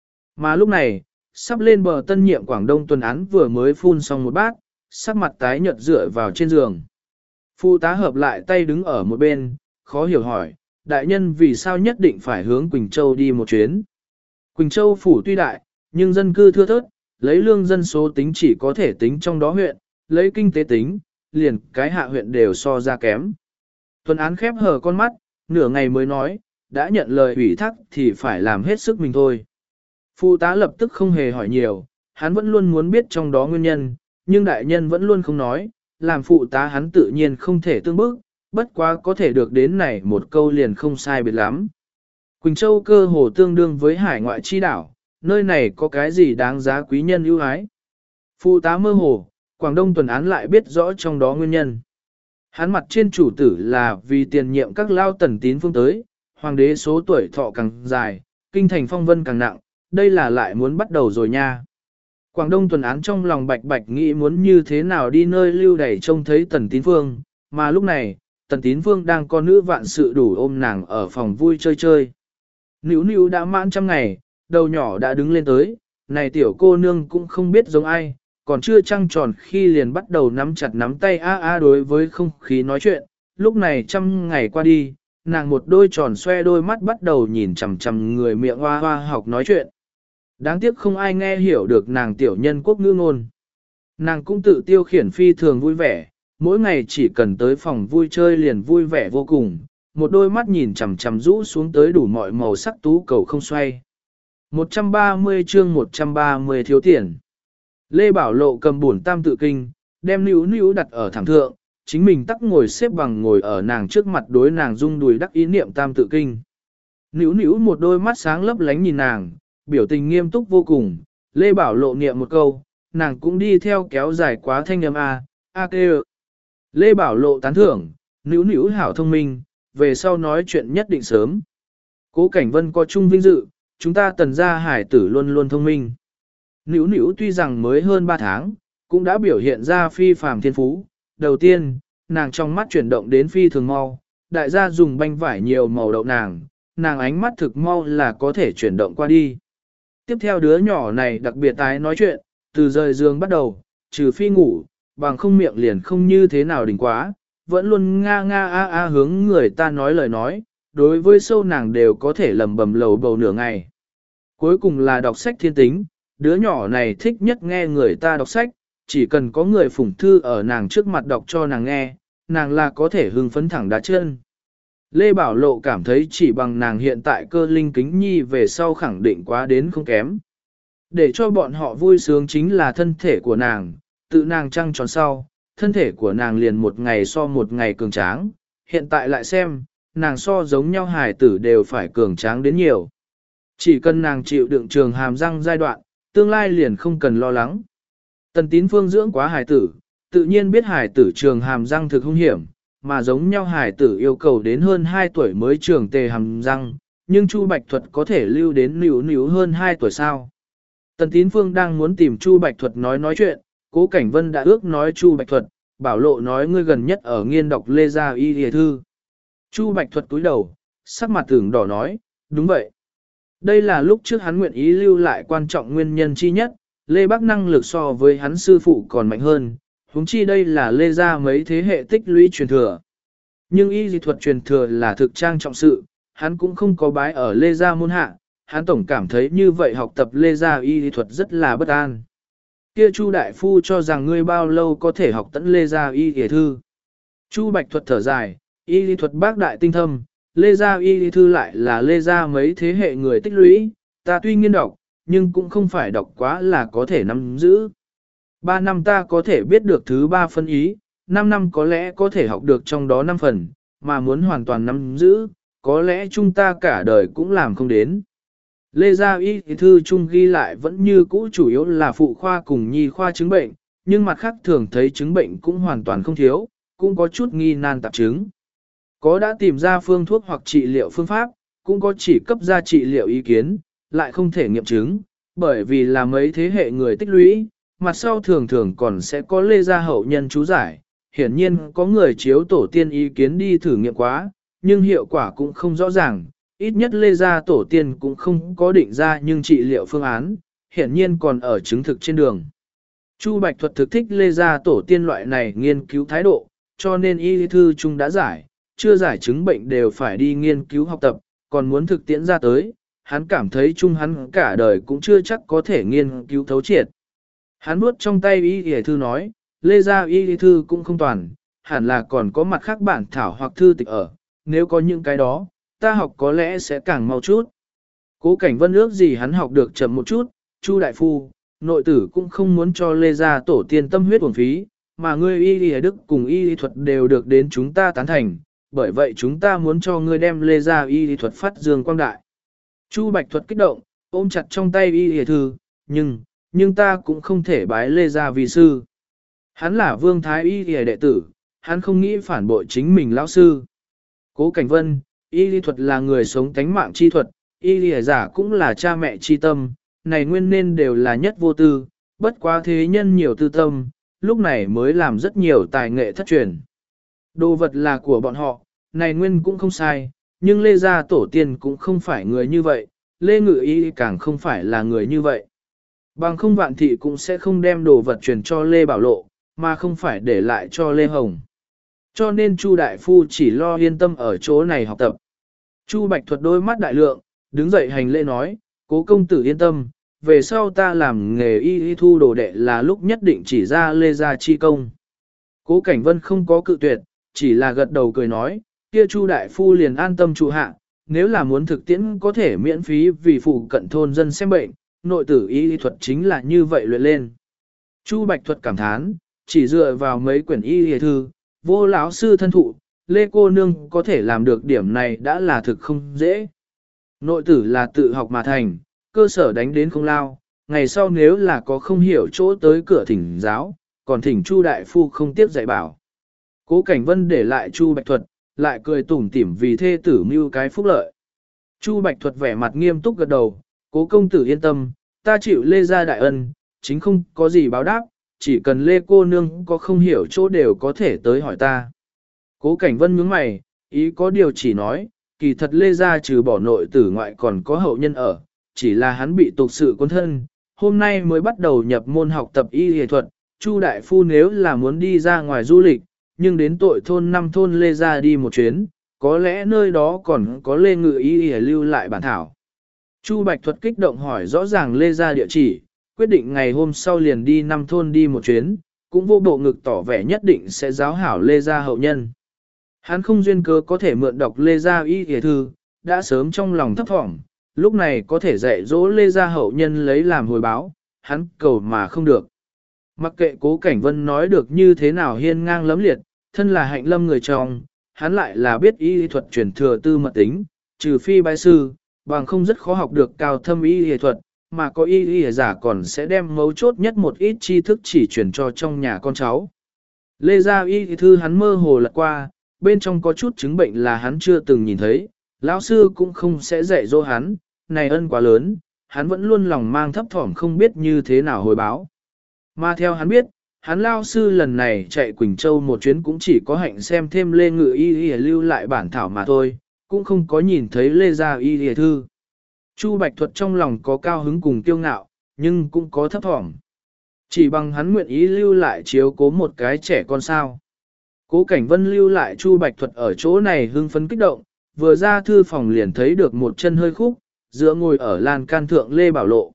Mà lúc này, sắp lên bờ tân nhiệm Quảng Đông tuần án vừa mới phun xong một bát, sắc mặt tái nhợt dựa vào trên giường. Phụ tá hợp lại tay đứng ở một bên, khó hiểu hỏi, đại nhân vì sao nhất định phải hướng Quỳnh Châu đi một chuyến. Quỳnh Châu phủ tuy đại, nhưng dân cư thưa thớt, lấy lương dân số tính chỉ có thể tính trong đó huyện, lấy kinh tế tính, liền cái hạ huyện đều so ra kém. Tuần án khép hờ con mắt, nửa ngày mới nói, đã nhận lời ủy thác thì phải làm hết sức mình thôi. Phụ tá lập tức không hề hỏi nhiều, hắn vẫn luôn muốn biết trong đó nguyên nhân, nhưng đại nhân vẫn luôn không nói, làm phụ tá hắn tự nhiên không thể tương bức, bất quá có thể được đến này một câu liền không sai biệt lắm. Quỳnh Châu cơ hồ tương đương với hải ngoại chi đảo, nơi này có cái gì đáng giá quý nhân ưu ái. Phụ tá mơ hồ, Quảng Đông tuần án lại biết rõ trong đó nguyên nhân. Hắn mặt trên chủ tử là vì tiền nhiệm các lao tần tín phương tới, hoàng đế số tuổi thọ càng dài, kinh thành phong vân càng nặng, đây là lại muốn bắt đầu rồi nha. Quảng Đông tuần án trong lòng bạch bạch nghĩ muốn như thế nào đi nơi lưu đày trông thấy tần tín phương, mà lúc này, tần tín phương đang có nữ vạn sự đủ ôm nàng ở phòng vui chơi chơi. Nữu nữu đã mãn 100 ngày, đầu nhỏ đã đứng lên tới, này tiểu cô nương cũng không biết giống ai, còn chưa trăng tròn khi liền bắt đầu nắm chặt nắm tay đối với không khí nói chuyện, lúc này 100 ngày qua đi, nàng một đôi tròn xoe đôi mắt bắt đầu nhìn chằm chằm người miệng hoa hoa học nói chuyện. Đáng tiếc không ai nghe hiểu được nàng tiểu nhân quốc ngữ ngôn. Nàng cũng tự tiêu khiển phi thường vui vẻ, mỗi ngày chỉ cần tới phòng vui chơi liền vui vẻ vô cùng, một đôi mắt nhìn chằm chằm rũ xuống tới đủ mọi màu sắc tú cầu không xoay. 130 chương 130 thiếu tiền. Lê Bảo Lộ cầm bổn tam tự kinh, đem níu níu đặt ở thẳng thượng, chính mình tắc ngồi xếp bằng ngồi ở nàng trước mặt đối nàng rung đùi đắc ý niệm tam tự kinh. Níu níu một đôi mắt sáng lấp lánh nhìn nàng, biểu tình nghiêm túc vô cùng, Lê Bảo Lộ niệm một câu, nàng cũng đi theo kéo dài quá thanh âm a kêu. Lê Bảo Lộ tán thưởng, níu níu hảo thông minh, về sau nói chuyện nhất định sớm. Cố Cảnh Vân có chung vinh dự, chúng ta Tần gia hải tử luôn luôn thông minh. Níu níu tuy rằng mới hơn 3 tháng, cũng đã biểu hiện ra phi phàm thiên phú. Đầu tiên, nàng trong mắt chuyển động đến phi thường mau, đại gia dùng banh vải nhiều màu đậu nàng ánh mắt thực mau là có thể chuyển động qua đi. Tiếp theo đứa nhỏ này đặc biệt tái nói chuyện, từ rời giường bắt đầu, trừ phi ngủ, bằng không miệng liền không như thế nào đỉnh quá, vẫn luôn nga nga a hướng người ta nói lời nói, đối với sâu nàng đều có thể lầm bầm lầu bầu nửa ngày. Cuối cùng là đọc sách thiên tính, đứa nhỏ này thích nhất nghe người ta đọc sách, chỉ cần có người phủng thư ở nàng trước mặt đọc cho nàng nghe, nàng là có thể hưng phấn thẳng đá chân. Lê Bảo Lộ cảm thấy chỉ bằng nàng hiện tại cơ linh kính nhi về sau khẳng định quá đến không kém. Để cho bọn họ vui sướng chính là thân thể của nàng, tự nàng trăng tròn sau, thân thể của nàng liền một ngày so một ngày cường tráng, hiện tại lại xem, nàng so giống nhau hài tử đều phải cường tráng đến nhiều. Chỉ cần nàng chịu đựng trường hàm răng giai đoạn, tương lai liền không cần lo lắng. Tần Tín Phương dưỡng quá hài tử, tự nhiên biết hài tử trường hàm răng thực hung hiểm, mà giống nhau hài tử yêu cầu đến hơn 2 tuổi mới trường tề hàm răng, nhưng Chu Bạch Thuật có thể lưu đến níu hơn 2 tuổi sao. Tần Tín Phương đang muốn tìm Chu Bạch Thuật nói chuyện, Cố Cảnh Vân đã ước nói Chu Bạch Thuật, Bảo Lộ nói ngươi gần nhất ở nghiên đọc Lê Gia Y Y Thư. Chu Bạch Thuật cúi đầu, sắc mặt tưởng đỏ nói, đúng vậy. Đây là lúc trước hắn nguyện ý lưu lại quan trọng nguyên nhân chi nhất, Lê Bác năng lực so với hắn sư phụ còn mạnh hơn, huống chi đây là Lê Gia mấy thế hệ tích lũy truyền thừa. Nhưng y dị thuật truyền thừa là thực trang trọng sự, hắn cũng không có bái ở Lê Gia môn hạ, hắn tổng cảm thấy như vậy học tập Lê Gia y dị thuật rất là bất an. Kia Chu đại phu cho rằng ngươi bao lâu có thể học tận Lê Gia y dị thư. Chu Bạch Thuật thở dài, y dị thuật bác đại tinh thâm, Lê Gia y dị thư lại là Lê Gia mấy thế hệ người tích lũy, ta tuy nghiên đọc, nhưng cũng không phải đọc quá là có thể nắm giữ. 3 năm ta có thể biết được thứ 3 phân ý, 5 năm có lẽ có thể học được trong đó 5 phần, mà muốn hoàn toàn nắm giữ, có lẽ chúng ta cả đời cũng làm không đến. Lê Gia y thư chung ghi lại vẫn như cũ chủ yếu là phụ khoa cùng nhi khoa chứng bệnh, nhưng mặt khác thường thấy chứng bệnh cũng hoàn toàn không thiếu, cũng có chút nghi nan tạp chứng. Có đã tìm ra phương thuốc hoặc trị liệu phương pháp, cũng có chỉ cấp ra trị liệu ý kiến, lại không thể nghiệm chứng, bởi vì là mấy thế hệ người tích lũy, mặt sau thường thường còn sẽ có Lê Gia hậu nhân chú giải. Hiển nhiên có người chiếu tổ tiên ý kiến đi thử nghiệm quá, nhưng hiệu quả cũng không rõ ràng, ít nhất Lê Gia tổ tiên cũng không có định ra nhưng trị liệu phương án, hiển nhiên còn ở chứng thực trên đường. Chu Bạch Thuật thực thích Lê Gia tổ tiên loại này nghiên cứu thái độ, cho nên y lý thư chung đã giải, chưa giải chứng bệnh đều phải đi nghiên cứu học tập, còn muốn thực tiễn ra tới, hắn cảm thấy chung hắn cả đời cũng chưa chắc có thể nghiên cứu thấu triệt. Hắn nuốt trong tay y lý thư nói, Lê Gia y lý thư cũng không toàn, hẳn là còn có mặt khác bản thảo hoặc thư tịch ở, nếu có những cái đó, ta học có lẽ sẽ càng mau chút. Cố Cảnh Vân ước gì hắn học được chậm một chút, Chu đại phu, nội tử cũng không muốn cho Lê Gia tổ tiên tâm huyết uổng phí, mà ngươi y lý đức cùng y lý thuật đều được đến chúng ta tán thành, bởi vậy chúng ta muốn cho ngươi đem Lê Gia y lý thuật phát dương quang đại. Chu Bạch Thuật kích động, ôm chặt trong tay y lý thư, nhưng ta cũng không thể bái Lê Gia vì sư. Hắn là Vương Thái y lý đệ tử, hắn không nghĩ phản bội chính mình lão sư. Cố Cảnh Vân, y lý thuật là người sống tánh mạng chi thuật, y lý giả cũng là cha mẹ chi tâm, này nguyên nên đều là nhất vô tư, bất quá thế nhân nhiều tư tâm, lúc này mới làm rất nhiều tài nghệ thất truyền. Đồ vật là của bọn họ, này nguyên cũng không sai, nhưng Lê Gia tổ tiên cũng không phải người như vậy, Lê Ngự Y càng không phải là người như vậy. Bằng không Vạn Thị cũng sẽ không đem đồ vật truyền cho Lê Bảo Lộ, mà không phải để lại cho Lê Hồng. Cho nên Chu đại phu chỉ lo yên tâm ở chỗ này học tập. Chu Bạch Thuật đôi mắt đại lượng, đứng dậy hành lễ nói, Cố công tử yên tâm, về sau ta làm nghề y thu đồ đệ là lúc nhất định chỉ ra Lê Gia chi công. Cố Cảnh Vân không có cự tuyệt, chỉ là gật đầu cười nói, kia Chu đại phu liền an tâm trụ hạ, nếu là muốn thực tiễn có thể miễn phí vì phụ cận thôn dân xem bệnh, nội tử y thuật chính là như vậy luyện lên. Chu Bạch Thuật cảm thán, chỉ dựa vào mấy quyển y thư, vô lão sư thân thụ, Lê cô nương có thể làm được điểm này đã là thực không dễ. Nội tử là tự học mà thành, cơ sở đánh đến không lao, ngày sau nếu là có không hiểu chỗ tới cửa thỉnh giáo, còn thỉnh Chu đại phu không tiếp dạy bảo. Cố Cảnh Vân để lại Chu Bạch Thuật, lại cười tủm tỉm vì thê tử mưu cái phúc lợi. Chu Bạch Thuật vẻ mặt nghiêm túc gật đầu, Cố công tử yên tâm, ta chịu Lê gia đại ân, chính không có gì báo đáp, chỉ cần Lê cô nương có không hiểu chỗ đều có thể tới hỏi ta. Cố Cảnh Vân nhướng mày, ý có điều chỉ nói, kỳ thật Lê gia trừ bỏ nội tử ngoại còn có hậu nhân ở, chỉ là hắn bị tục sự cuốn thân, hôm nay mới bắt đầu nhập môn học tập y y thuật, Chu đại phu nếu là muốn đi ra ngoài du lịch, nhưng đến tội thôn 5 thôn Lê gia đi một chuyến, có lẽ nơi đó còn có Lê ngự y y lưu lại bản thảo. Chu Bạch Thuật kích động hỏi rõ ràng Lê gia địa chỉ, quyết định ngày hôm sau liền đi 5 thôn đi một chuyến, cũng vô bộ ngực tỏ vẻ nhất định sẽ giáo hảo Lê gia hậu nhân. Hắn không duyên cớ có thể mượn đọc Lê gia y y thư, đã sớm trong lòng thấp thỏm, lúc này có thể dạy dỗ Lê gia hậu nhân lấy làm hồi báo, hắn cầu mà không được. Mặc kệ Cố Cảnh Vân nói được như thế nào hiên ngang lấm liệt, thân là hạnh lâm người trong, hắn lại là biết y thuật truyền thừa tư mật tính, trừ phi bái sư, bằng không rất khó học được cao thâm y thuật, mà có y giả còn sẽ đem mấu chốt nhất một ít tri thức chỉ truyền cho trong nhà con cháu. Lê gia y thư hắn mơ hồ lật qua, bên trong có chút chứng bệnh là hắn chưa từng nhìn thấy, lão sư cũng không sẽ dạy dỗ hắn, này ân quá lớn, hắn vẫn luôn lòng mang thấp thỏm không biết như thế nào hồi báo. Mà theo hắn biết, hắn lao sư lần này chạy Quỳnh Châu một chuyến cũng chỉ có hạnh xem thêm Lê Ngự y lưu lại bản thảo mà thôi, cũng không có nhìn thấy Lê gia y thư. Chu Bạch Thuật trong lòng có cao hứng cùng kiêu ngạo, nhưng cũng có thấp thỏm. Chỉ bằng hắn nguyện ý lưu lại chiếu cố một cái trẻ con sao. Cố Cảnh Vân lưu lại Chu Bạch Thuật ở chỗ này hưng phấn kích động, vừa ra thư phòng liền thấy được một chân hơi khúc, giữa ngồi ở lan can thượng Lê Bảo Lộ.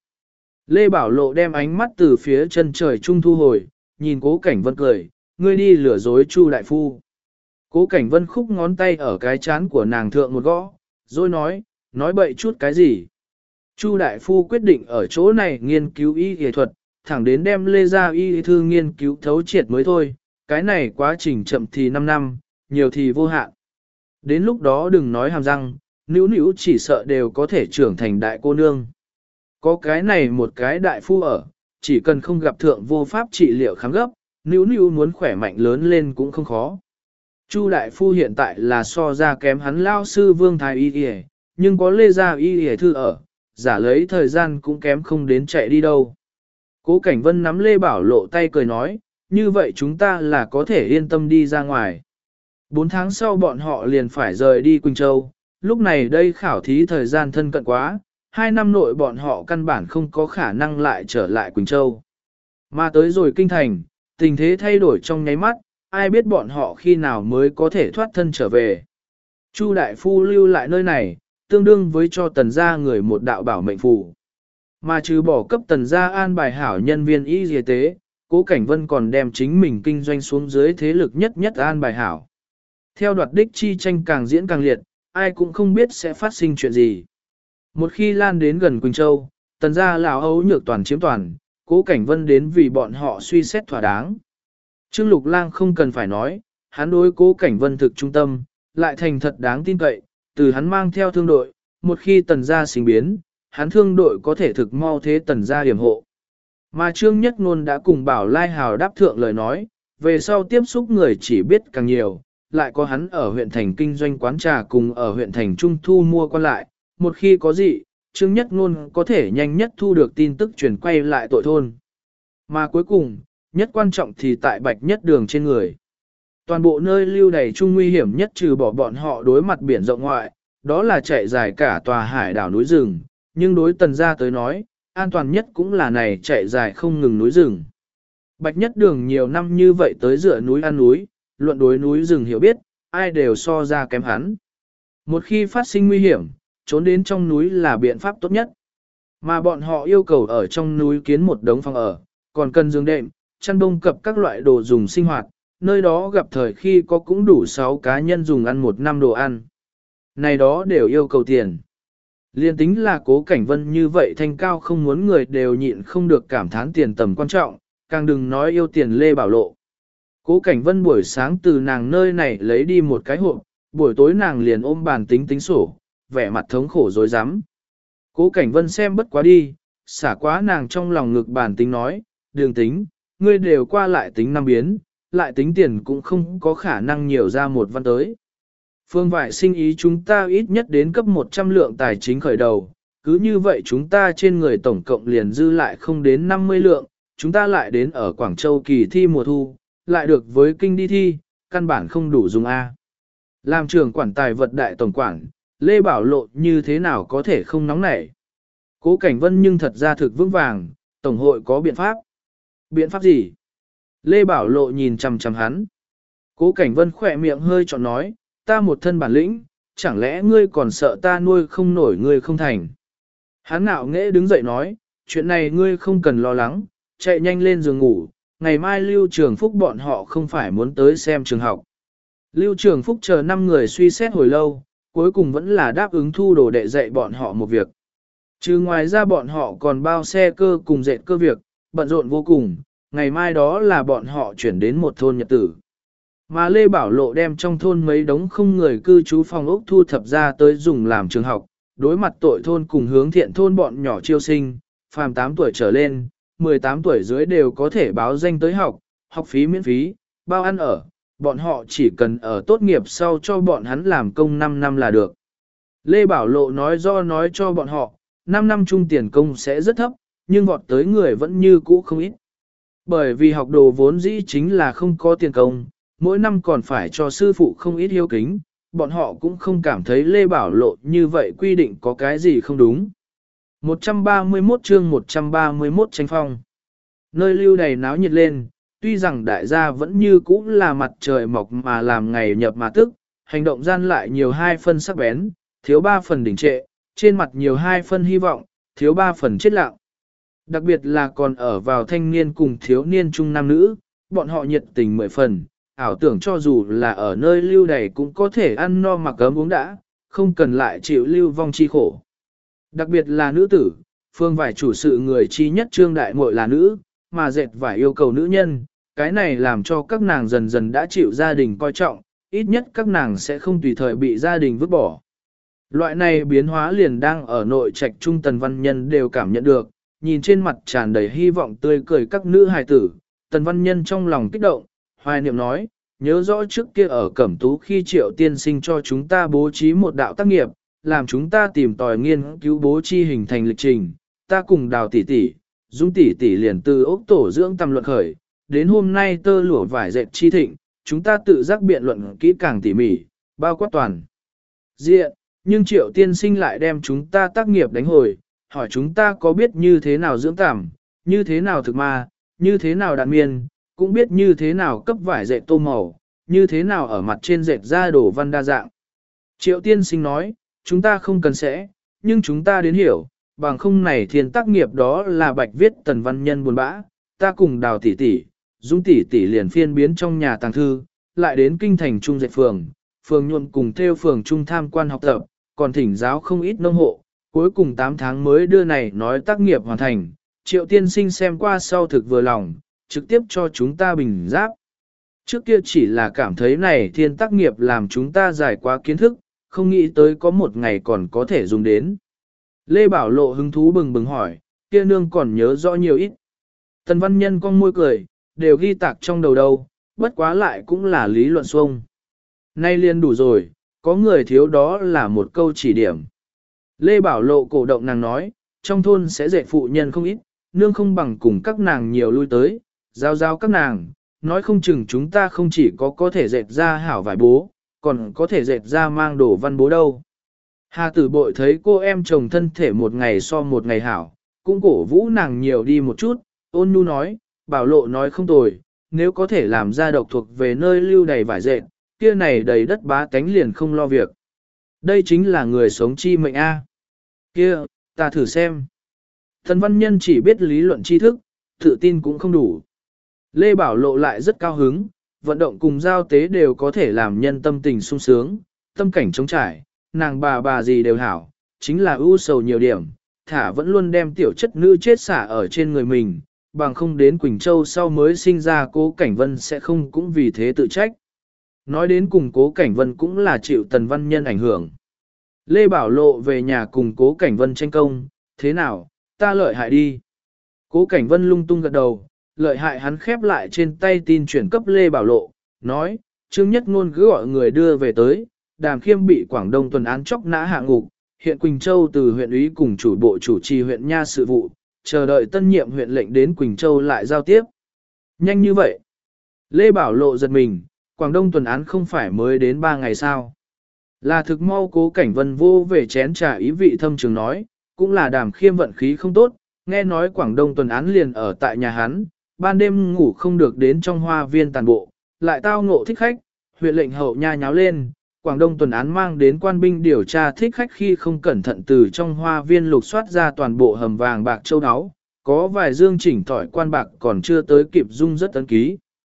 Lê Bảo Lộ đem ánh mắt từ phía chân trời trung thu hồi, nhìn Cố Cảnh Vân cười, ngươi đi lừa dối Chu đại phu. Cố Cảnh Vân khúc ngón tay ở cái chán của nàng thượng một gõ, rồi nói bậy chút cái gì. Chu đại phu quyết định ở chỗ này nghiên cứu y y thuật, thẳng đến đem Lê gia y thư nghiên cứu thấu triệt mới thôi, cái này quá trình chậm thì 5 năm, nhiều thì vô hạn. Đến lúc đó đừng nói hàm răng, nữu chỉ sợ đều có thể trưởng thành đại cô nương. Có cái này một cái đại phu ở, chỉ cần không gặp thượng vô pháp trị liệu kháng gấp, nữu muốn khỏe mạnh lớn lên cũng không khó. Chu đại phu hiện tại là so ra kém hắn lao sư Vương Thái Y Y, nhưng có Lê gia Y Y thư ở, giả lấy thời gian cũng kém không đến chạy đi đâu. Cố Cảnh Vân nắm Lê Bảo Lộ tay cười nói, như vậy chúng ta là có thể yên tâm đi ra ngoài. 4 tháng sau bọn họ liền phải rời đi Quỳnh Châu, lúc này đây khảo thí thời gian thân cận quá, 2 năm nội bọn họ căn bản không có khả năng lại trở lại Quỳnh Châu. Mà tới rồi kinh thành, tình thế thay đổi trong nháy mắt, ai biết bọn họ khi nào mới có thể thoát thân trở về. Chu đại phu lưu lại nơi này, tương đương với cho tần gia người một đạo bảo mệnh phù. Mà trừ bỏ cấp tần gia an bài hảo nhân viên y y tế, Cố Cảnh Vân còn đem chính mình kinh doanh xuống dưới thế lực nhất an bài hảo. Theo đoạt đích chi tranh càng diễn càng liệt, ai cũng không biết sẽ phát sinh chuyện gì. Một khi lan đến gần Quỳnh Châu, tần gia lão ấu nhược toàn chiếm toàn, Cố Cảnh Vân đến vì bọn họ suy xét thỏa đáng. Trương Lục Lang không cần phải nói, hắn đối Cố Cảnh Vân thực trung tâm, lại thành thật đáng tin cậy, từ hắn mang theo thương đội, một khi tần gia sinh biến, hắn thương đội có thể thực mau thế tần gia điểm hộ. Mà Trương Nhất Nôn đã cùng Bảo Lai Hào đáp thượng lời nói, về sau tiếp xúc người chỉ biết càng nhiều, lại có hắn ở huyện thành kinh doanh quán trà cùng ở huyện thành Trung Thu mua quan lại, một khi có gì, Trương Nhất Nôn có thể nhanh nhất thu được tin tức truyền quay lại tội thôn. Mà cuối cùng, nhất quan trọng thì tại Bạch Nhất Đường trên người. Toàn bộ nơi lưu đầy trung nguy hiểm nhất trừ bỏ bọn họ đối mặt biển rộng ngoại, đó là chạy dài cả tòa hải đảo núi rừng, nhưng đối tần gia tới nói, an toàn nhất cũng là này chạy dài không ngừng núi rừng. Bạch Nhất Đường nhiều năm như vậy tới dựa núi ăn núi, luận đối núi rừng hiểu biết, ai đều so ra kém hắn. Một khi phát sinh nguy hiểm, trốn đến trong núi là biện pháp tốt nhất. Mà bọn họ yêu cầu ở trong núi kiến một đống phòng ở, còn cần giường đệm, chăn bông cập các loại đồ dùng sinh hoạt, nơi đó gặp thời khi có cũng đủ 6 cá nhân dùng ăn 1 năm đồ ăn. Này đó đều yêu cầu tiền. Liên tính là Cố Cảnh Vân như vậy thanh cao không muốn người đều nhịn không được cảm thán tiền tầm quan trọng, càng đừng nói yêu tiền Lê Bảo Lộ. Cố Cảnh Vân buổi sáng từ nàng nơi này lấy đi một cái hộp, buổi tối nàng liền ôm bàn tính tính sổ, vẻ mặt thống khổ dối rắm. Cố Cảnh Vân xem bất quá đi, xả quá nàng trong lòng ngực bàn tính nói, đường tính, ngươi đều qua lại tính năm biến, lại tính tiền cũng không có khả năng nhiều ra một văn tới. Phương vải sinh ý chúng ta ít nhất đến cấp 100 lượng tài chính khởi đầu, cứ như vậy chúng ta trên người tổng cộng liền dư lại không đến 50 lượng, chúng ta lại đến ở Quảng Châu kỳ thi mùa thu, lại được với kinh đi thi, căn bản không đủ dùng A. Làm trưởng quản tài vật đại tổng quản, Lê Bảo Lộ như thế nào có thể không nóng nảy. Cố Cảnh Vân nhưng thật ra thực vững vàng, Tổng hội có biện pháp. Biện pháp gì? Lê Bảo Lộ nhìn chằm chằm hắn. Cố Cảnh Vân khỏe miệng hơi trọn nói, ta một thân bản lĩnh, chẳng lẽ ngươi còn sợ ta nuôi không nổi ngươi không thành. Hắn ngạo nghễ đứng dậy nói, chuyện này ngươi không cần lo lắng, chạy nhanh lên giường ngủ, ngày mai Lưu Trường Phúc bọn họ không phải muốn tới xem trường học. Lưu Trường Phúc chờ 5 người suy xét hồi lâu, cuối cùng vẫn là đáp ứng thu đồ đệ dạy bọn họ một việc. Trừ ngoài ra bọn họ còn bao xe cơ cùng dệt cơ việc, bận rộn vô cùng, ngày mai đó là bọn họ chuyển đến một thôn nhật tử. Mà Lê Bảo Lộ đem trong thôn mấy đống không người cư trú phòng ốc thu thập ra tới dùng làm trường học, đối mặt tội thôn cùng hướng thiện thôn bọn nhỏ chiêu sinh, phàm 8 tuổi trở lên, 18 tuổi dưới đều có thể báo danh tới học, học phí miễn phí, bao ăn ở, bọn họ chỉ cần ở tốt nghiệp sau cho bọn hắn làm công 5 năm là được. Lê Bảo Lộ nói cho bọn họ, 5 năm chung tiền công sẽ rất thấp, nhưng vọt tới người vẫn như cũ không ít. Bởi vì học đồ vốn dĩ chính là không có tiền công, mỗi năm còn phải cho sư phụ không ít hiếu kính, bọn họ cũng không cảm thấy Lê Bảo Lộ như vậy quy định có cái gì không đúng. 131 chương 131 tranh phong. Nơi lưu đầy náo nhiệt lên, tuy rằng đại gia vẫn như cũ là mặt trời mọc mà làm ngày nhập mà tức, hành động gian lại nhiều 2 phân sắc bén, thiếu 3 phần đỉnh trệ, trên mặt nhiều 2 phân hy vọng, thiếu 3 phần chết lặng. Đặc biệt là còn ở vào thanh niên cùng thiếu niên trung nam nữ, bọn họ nhiệt tình 10 phần, ảo tưởng cho dù là ở nơi lưu đầy cũng có thể ăn no mặc ấm uống đã, không cần lại chịu lưu vong chi khổ. Đặc biệt là nữ tử, phương vải chủ sự người chi nhất trương đại muội là nữ, mà dệt vải yêu cầu nữ nhân, cái này làm cho các nàng dần dần đã chịu gia đình coi trọng, ít nhất các nàng sẽ không tùy thời bị gia đình vứt bỏ. Loại này biến hóa liền đang ở nội trạch trung Tần Văn Nhân đều cảm nhận được, nhìn trên mặt tràn đầy hy vọng tươi cười các nữ hài tử, Tần Văn Nhân trong lòng kích động, hoài niệm nói, nhớ rõ trước kia ở Cẩm Tú khi Triệu tiên sinh cho chúng ta bố trí một đạo tác nghiệp, làm chúng ta tìm tòi nghiên cứu bố trí hình thành lịch trình, ta cùng Đào tỷ tỷ, Dung tỷ tỷ liền từ ốc tổ dưỡng tầm luận khởi, đến hôm nay tơ lụa vải dệt chi thịnh, chúng ta tự giác biện luận kỹ càng tỉ mỉ, bao quát toàn diện, nhưng Triệu tiên sinh lại đem chúng ta tác nghiệp đánh hồi, hỏi chúng ta có biết như thế nào dưỡng tằm, như thế nào thực ma, như thế nào đạn miên, cũng biết như thế nào cấp vải dệt tô màu, như thế nào ở mặt trên dệt ra đồ văn đa dạng. Triệu tiên sinh nói, chúng ta không cần sẽ, nhưng chúng ta đến hiểu, bằng không này thiên tác nghiệp đó là bạch viết Tần Văn Nhân buồn bã, ta cùng Đào tỷ tỷ, Dung tỷ tỷ liền phiên biến trong nhà tàng thư, lại đến kinh thành trung dệt phường, phường nhuộm cùng theo phường trung tham quan học tập, còn thỉnh giáo không ít nông hộ, cuối cùng 8 tháng mới đưa này nói tác nghiệp hoàn thành, Triệu tiên sinh xem qua sau thực vừa lòng, trực tiếp cho chúng ta bình giáp. Trước kia chỉ là cảm thấy này thiên tác nghiệp làm chúng ta giải quá kiến thức, không nghĩ tới có một ngày còn có thể dùng đến. Lê Bảo Lộ hứng thú bừng bừng hỏi, kia nương còn nhớ rõ nhiều ít. Tần Văn Nhân con môi cười, đều ghi tạc trong đầu đâu, bất quá lại cũng là lý luận xuông. Nay liền đủ rồi, có người thiếu đó là một câu chỉ điểm. Lê Bảo Lộ cổ động nàng nói, trong thôn sẽ dạy phụ nhân không ít, nương không bằng cùng các nàng nhiều lui tới, giao các nàng, nói không chừng chúng ta không chỉ có thể dệt ra hảo vải bố, còn có thể dệt ra mang đồ văn bố đâu. Hà Tử Bội thấy cô em chồng thân thể một ngày so một ngày hảo, cũng cổ vũ nàng nhiều đi một chút, ôn nhu nói, Bảo Lộ nói không tồi, nếu có thể làm ra độc thuộc về nơi lưu đầy vải dệt, kia này đầy đất bá tánh liền không lo việc. Đây chính là người sống chi mệnh A. Kia, ta thử xem. Tần Văn Nhân chỉ biết lý luận tri thức, tự tin cũng không đủ. Lê Bảo Lộ lại rất cao hứng, vận động cùng giao tế đều có thể làm nhân tâm tình sung sướng, tâm cảnh trống trải, nàng bà gì đều hảo, chính là ưu sầu nhiều điểm, thả vẫn luôn đem tiểu chất nữ chết xả ở trên người mình, bằng không đến Quỳnh Châu sau mới sinh ra Cố Cảnh Vân sẽ không cũng vì thế tự trách. Nói đến cùng Cố Cảnh Vân cũng là chịu Tần Văn Nhân ảnh hưởng. Lê Bảo Lộ về nhà cùng Cố Cảnh Vân tranh công, thế nào, ta lợi hại đi. Cố Cảnh Vân lung tung gật đầu, lợi hại hắn khép lại trên tay tin chuyển cấp Lê Bảo Lộ, nói, Trương Nhất Ngôn cứ gọi người đưa về tới, Đàm Khiêm bị Quảng Đông tuần án chóc nã hạ ngục, hiện Quỳnh Châu từ huyện ủy cùng chủ bộ chủ trì huyện nha sự vụ, chờ đợi tân nhiệm huyện lệnh đến Quỳnh Châu lại giao tiếp. Nhanh như vậy. Lê Bảo Lộ giật mình, Quảng Đông tuần án không phải mới đến 3 ngày sao. Là thực mau. Cố Cảnh Vân vô về chén trà ý vị thâm trường nói, cũng là Đàm Khiêm vận khí không tốt, nghe nói Quảng Đông tuần án liền ở tại nhà hắn, ban đêm ngủ không được đến trong hoa viên tàn bộ, lại tao ngộ thích khách, huyện lệnh hậu nha nháo lên, Quảng Đông tuần án mang đến quan binh điều tra thích khách khi không cẩn thận từ trong hoa viên lục soát ra toàn bộ hầm vàng bạc châu áo, có vài dương chỉnh tỏi quan bạc còn chưa tới kịp dung rất ấn ký.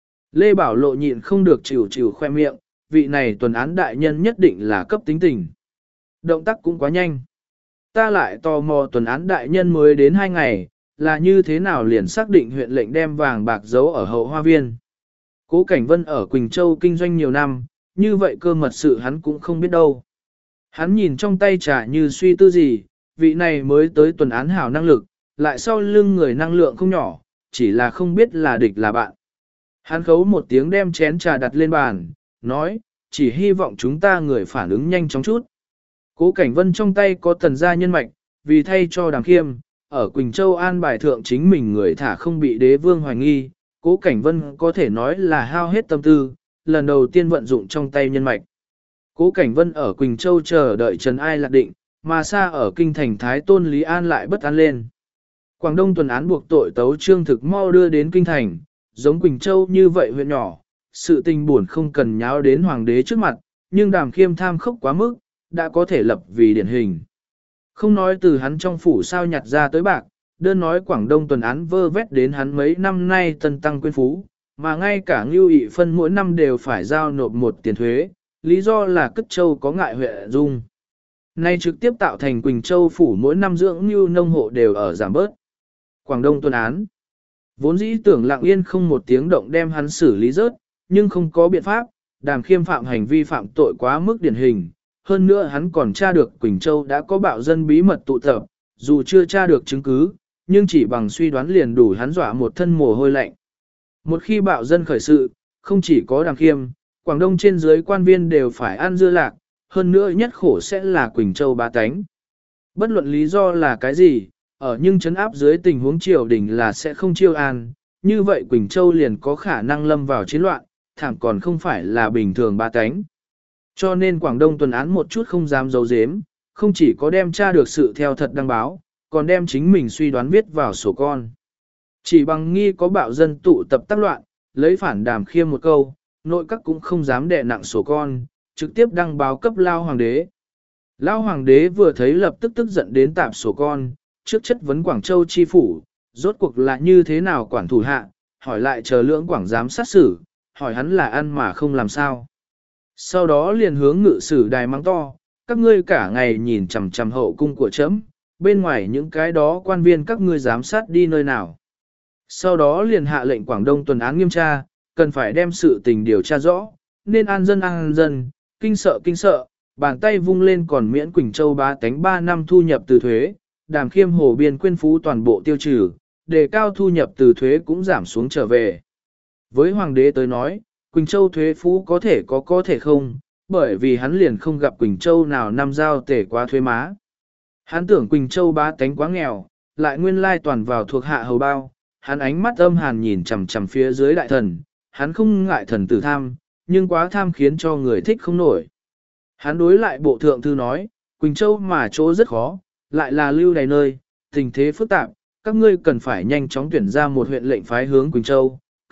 Lê Bảo Lộ nhịn không được chịu khoe miệng, vị này tuần án đại nhân nhất định là cấp tính tình. Động tác cũng quá nhanh. Ta lại tò mò tuần án đại nhân mới đến 2 ngày, là như thế nào liền xác định huyện lệnh đem vàng bạc giấu ở hậu hoa viên. Cố Cảnh Vân ở Quỳnh Châu kinh doanh nhiều năm, như vậy cơ mật sự hắn cũng không biết đâu. Hắn nhìn trong tay trà như suy tư gì, vị này mới tới tuần án hảo năng lực, lại sau lưng người năng lượng không nhỏ, chỉ là không biết là địch là bạn. Hắn khấu một tiếng đem chén trà đặt lên bàn, nói, chỉ hy vọng chúng ta người phản ứng nhanh chóng chút. Cố Cảnh Vân trong tay có tần gia nhân mạch, vì thay cho Đàm Khiêm, ở Quỳnh Châu an bài thượng chính mình người thả không bị đế vương hoài nghi, Cố Cảnh Vân có thể nói là hao hết tâm tư, lần đầu tiên vận dụng trong tay nhân mạch. Cố Cảnh Vân ở Quỳnh Châu chờ đợi Trần Ai lạc định, mà xa ở kinh thành Thái Tôn Lý An lại bất an lên. Quảng Đông tuần án buộc tội tấu trương thực mau đưa đến kinh thành, giống Quỳnh Châu như vậy huyện nhỏ, sự tình buồn không cần nháo đến hoàng đế trước mặt, nhưng Đàm Khiêm tham khốc quá mức, đã có thể lập vì điển hình. Không nói từ hắn trong phủ sao nhặt ra tới bạc, đơn nói Quảng Đông tuần án vơ vét đến hắn mấy năm nay tân tăng quyên phú, mà ngay cả Ngưu Ị Phân mỗi năm đều phải giao nộp một tiền thuế, lý do là Cất Châu có ngại huyện dung. Nay trực tiếp tạo thành Quỳnh Châu phủ mỗi năm dưỡng Ngưu nông hộ đều ở giảm bớt. Quảng Đông tuần án vốn dĩ tưởng lặng yên không một tiếng động đem hắn xử lý rớt, nhưng không có biện pháp, Đàm Khiêm phạm hành vi phạm tội quá mức điển hình. Hơn nữa hắn còn tra được Quỳnh Châu đã có bạo dân bí mật tụ tập, dù chưa tra được chứng cứ, nhưng chỉ bằng suy đoán liền đủ hắn dọa một thân mồ hôi lạnh. Một khi bạo dân khởi sự, không chỉ có Đàm Khiêm, Quảng Đông trên dưới quan viên đều phải ăn dưa lạc, hơn nữa nhất khổ sẽ là Quỳnh Châu bá tánh. Bất luận lý do là cái gì, ở nhưng trấn áp dưới tình huống triều đình là sẽ không chiêu an, như vậy Quỳnh Châu liền có khả năng lâm vào chiến loạn, thảm còn không phải là bình thường bá tánh. Cho nên Quảng Đông tuần án một chút không dám giấu giếm, không chỉ có đem tra được sự theo thật đăng báo, còn đem chính mình suy đoán viết vào sổ con. Chỉ bằng nghi có bạo dân tụ tập tác loạn, lấy phản Đàm Khiêm một câu, nội các cũng không dám đè nặng sổ con, trực tiếp đăng báo cấp Lao Hoàng đế. Lao Hoàng đế vừa thấy lập tức tức giận đến tạp sổ con, trước chất vấn Quảng Châu chi phủ, rốt cuộc là như thế nào quản thủ hạ, hỏi lại chờ lưỡng Quảng giám sát xử, hỏi hắn là ăn mà không làm sao. Sau đó liền hướng ngự sử đài mắng to, các ngươi cả ngày nhìn chằm chằm hậu cung của trẫm, bên ngoài những cái đó quan viên các ngươi giám sát đi nơi nào. Sau đó liền hạ lệnh Quảng Đông tuần án nghiêm tra, cần phải đem sự tình điều tra rõ, nên an dân, kinh sợ, bàn tay vung lên còn miễn Quỳnh Châu bá tánh 3 năm thu nhập từ thuế, Đàm Khiêm hồ biên quyên phú toàn bộ tiêu trừ, đề cao thu nhập từ thuế cũng giảm xuống trở về. Với Hoàng đế tới nói, Quỳnh Châu thuế phú có thể không, bởi vì hắn liền không gặp Quỳnh Châu nào năm giao tể quá thuế má. Hắn tưởng Quỳnh Châu bá tánh quá nghèo, lại nguyên lai toàn vào thuộc hạ hầu bao, hắn ánh mắt âm hàn nhìn chằm chằm phía dưới đại thần, hắn không ngại thần tử tham, nhưng quá tham khiến cho người thích không nổi. Hắn đối lại bộ thượng thư nói, Quỳnh Châu mà chỗ rất khó, lại là lưu đầy nơi, tình thế phức tạp, các ngươi cần phải nhanh chóng tuyển ra một huyện lệnh phái hướng Quỳnh Châu,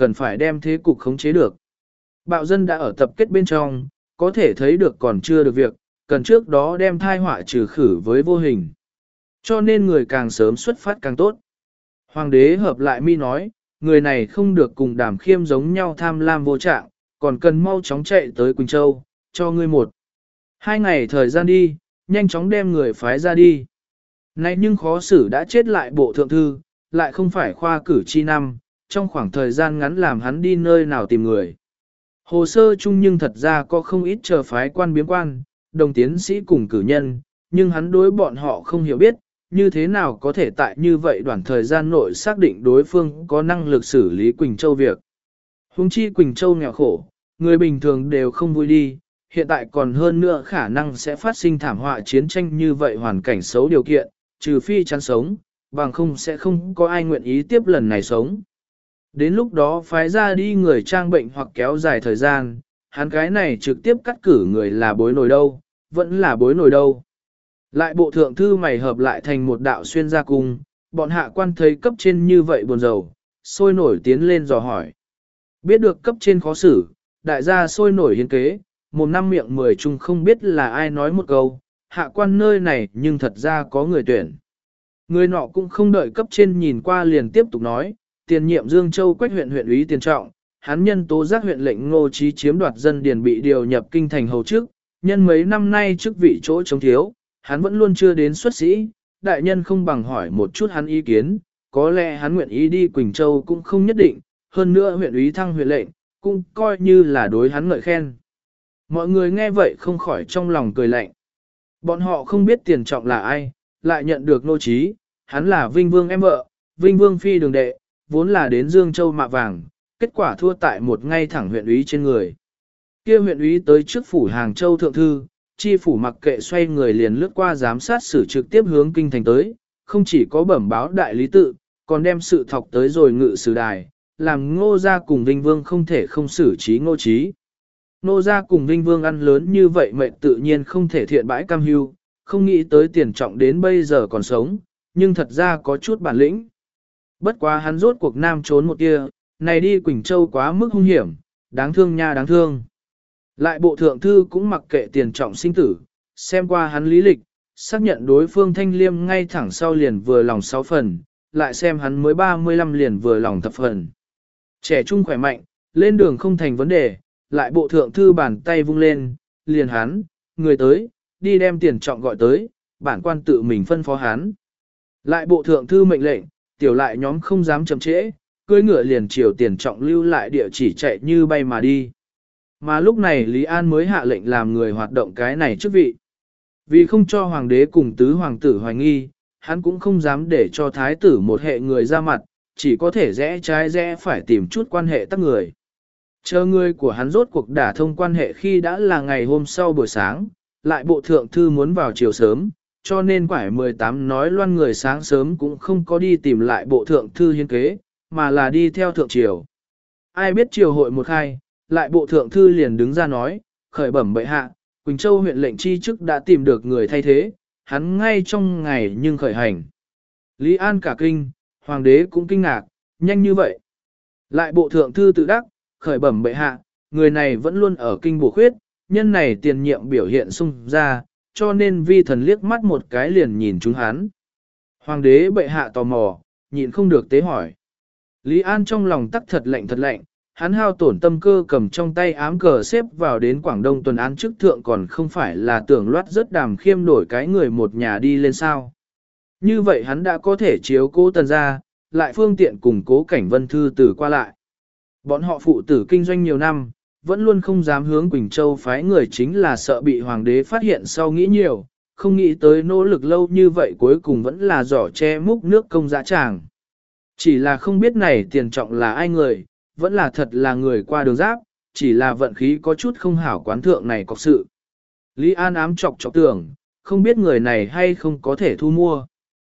cần phải đem thế cục khống chế được. Bạo dân đã ở tập kết bên trong, có thể thấy được còn chưa được việc, cần trước đó đem thai họa trừ khử với vô hình. Cho nên người càng sớm xuất phát càng tốt. Hoàng đế hợp lại mi nói, người này không được cùng Đàm Khiêm giống nhau tham lam vô trạng, còn cần mau chóng chạy tới Quỳnh Châu, cho ngươi 1-2 ngày thời gian đi, nhanh chóng đem người phái ra đi. Này nhưng khó xử đã chết lại bộ thượng thư, lại không phải khoa cử chi năm, trong khoảng thời gian ngắn làm hắn đi nơi nào tìm người. Hồ sơ chung nhưng thật ra có không ít chờ phái quan biếm quan, đồng tiến sĩ cùng cử nhân, nhưng hắn đối bọn họ không hiểu biết, như thế nào có thể tại như vậy đoạn thời gian nội xác định đối phương có năng lực xử lý Quỳnh Châu việc. Hùng chi Quỳnh Châu nghèo khổ, người bình thường đều không vui đi, hiện tại còn hơn nữa khả năng sẽ phát sinh thảm họa chiến tranh như vậy hoàn cảnh xấu điều kiện, trừ phi chán sống, bằng không sẽ không có ai nguyện ý tiếp lần này sống. Đến lúc đó phái ra đi người trang bệnh hoặc kéo dài thời gian, hắn cái này trực tiếp cắt cử người là bối nổi đâu, vẫn là bối nổi đâu. Lại bộ thượng thư mày hợp lại thành một đạo xuyên ra cung, bọn hạ quan thấy cấp trên như vậy buồn rầu, sôi nổi tiến lên dò hỏi. Biết được cấp trên khó xử, đại gia sôi nổi hiến kế, một năm miệng 10 chung không biết là ai nói một câu, hạ quan nơi này nhưng thật ra có người tuyển. Người nọ cũng không đợi cấp trên nhìn qua liền tiếp tục nói, tiền nhiệm Dương Châu Quách huyện huyện úy Tiền Trọng, hắn nhân tố giác huyện lệnh Ngô Chí chiếm đoạt dân điền bị điều nhập kinh thành hầu chức, nhân mấy năm nay chức vị chỗ chống thiếu, hắn vẫn luôn chưa đến xuất sĩ, đại nhân không bằng hỏi một chút hắn ý kiến, có lẽ hắn nguyện ý đi Quỳnh Châu cũng không nhất định, hơn nữa huyện úy thăng huyện lệnh, cũng coi như là đối hắn ngợi khen. Mọi người nghe vậy không khỏi trong lòng cười lạnh. Bọn họ không biết Tiền Trọng là ai, lại nhận được Ngô Chí, hắn là Vinh Vương em vợ, Vinh Vương phi đường đệ, vốn là đến Dương Châu mạ vàng, kết quả thua tại một ngay thẳng huyện úy trên người. Kia huyện úy tới trước phủ Hàng Châu thượng thư, chi phủ mặc kệ xoay người liền lướt qua giám sát xử trực tiếp hướng kinh thành tới, không chỉ có bẩm báo đại lý tự, còn đem sự thọc tới rồi ngự sử đài, làm Ngô gia cùng Vinh Vương không thể không xử trí Ngô Chí. Ngô gia cùng Vinh Vương ăn lớn như vậy mệnh tự nhiên không thể thiện bãi cam hưu, không nghĩ tới Tiền Trọng đến bây giờ còn sống, nhưng thật ra có chút bản lĩnh. Bất quá hắn rốt cuộc nam trốn một kia, này đi Quỳnh Châu quá mức hung hiểm, đáng thương nha đáng thương. Lại bộ thượng thư cũng mặc kệ Tiền Trọng sinh tử, xem qua hắn lý lịch, xác nhận đối phương thanh liêm ngay thẳng sau liền vừa lòng 6 phần, lại xem hắn mới 35 liền vừa lòng thập phần. Trẻ trung khỏe mạnh, lên đường không thành vấn đề, lại bộ thượng thư bàn tay vung lên, liền hắn, người tới, đi đem Tiền Trọng gọi tới, bản quan tự mình phân phó hắn. Lại bộ thượng thư mệnh lệnh, tiểu lại nhóm không dám chậm trễ, cưỡi ngựa liền chiều Tiền Trọng lưu lại địa chỉ chạy như bay mà đi. Mà lúc này Lý An mới hạ lệnh làm người hoạt động cái này chức vị. Vì không cho hoàng đế cùng tứ hoàng tử hoài nghi, hắn cũng không dám để cho thái tử một hệ người ra mặt, chỉ có thể rẽ trái rẽ phải tìm chút quan hệ tắc người. Chờ người của hắn rốt cuộc đả thông quan hệ khi đã là ngày hôm sau buổi sáng, lại bộ thượng thư muốn vào chiều sớm, cho nên quải 18 nói loan người sáng sớm cũng không có đi tìm lại bộ thượng thư hiến kế, mà là đi theo thượng triều. Ai biết triều hội một khai, lại bộ thượng thư liền đứng ra nói, khởi bẩm bệ hạ, Quỳnh Châu huyện lệnh chi chức đã tìm được người thay thế, hắn ngay trong ngày nhưng khởi hành. Lý An cả kinh, hoàng đế cũng kinh ngạc, nhanh như vậy. Lại bộ thượng thư tự đắc, khởi bẩm bệ hạ, người này vẫn luôn ở kinh bổ khuyết, nhân này tiền nhiệm biểu hiện sung ra, cho nên vi thần liếc mắt một cái liền nhìn chúng hắn. Hoàng đế bệ hạ tò mò, nhịn không được tế hỏi. Lý An trong lòng tắc thật lạnh, hắn hao tổn tâm cơ cầm trong tay ám cờ xếp vào đến Quảng Đông tuần án chức thượng còn không phải là tưởng loát rất Đàm Khiêm đổi cái người một nhà đi lên sao. Như vậy hắn đã có thể chiếu cố Tần gia, lại phương tiện cùng cố Cảnh Vân Thư Tử qua lại. Bọn họ phụ tử kinh doanh nhiều năm, vẫn luôn không dám hướng Quỳnh Châu phái người chính là sợ bị hoàng đế phát hiện sau nghĩ nhiều, không nghĩ tới nỗ lực lâu như vậy cuối cùng vẫn là giỏ che múc nước công dã tràng. Chỉ là không biết này Tiền Trọng là ai người, vẫn là thật là người qua đường giáp, chỉ là vận khí có chút không hảo quán thượng này có sự. Lý An ám chọc tưởng, không biết người này hay không có thể thu mua.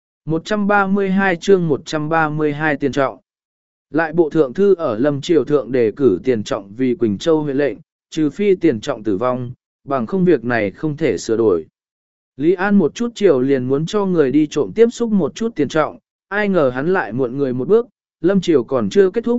132 chương 132 Tiền Trọng. Lại bộ thượng thư ở Lâm Triều thượng đề cử Tiền Trọng vì Quỳnh Châu huyện lệnh, trừ phi Tiền Trọng tử vong, bằng không việc này không thể sửa đổi. Lý An một chút chiều liền muốn cho người đi trộm tiếp xúc một chút Tiền Trọng, ai ngờ hắn lại muộn người một bước, Lâm Triều còn chưa kết thúc,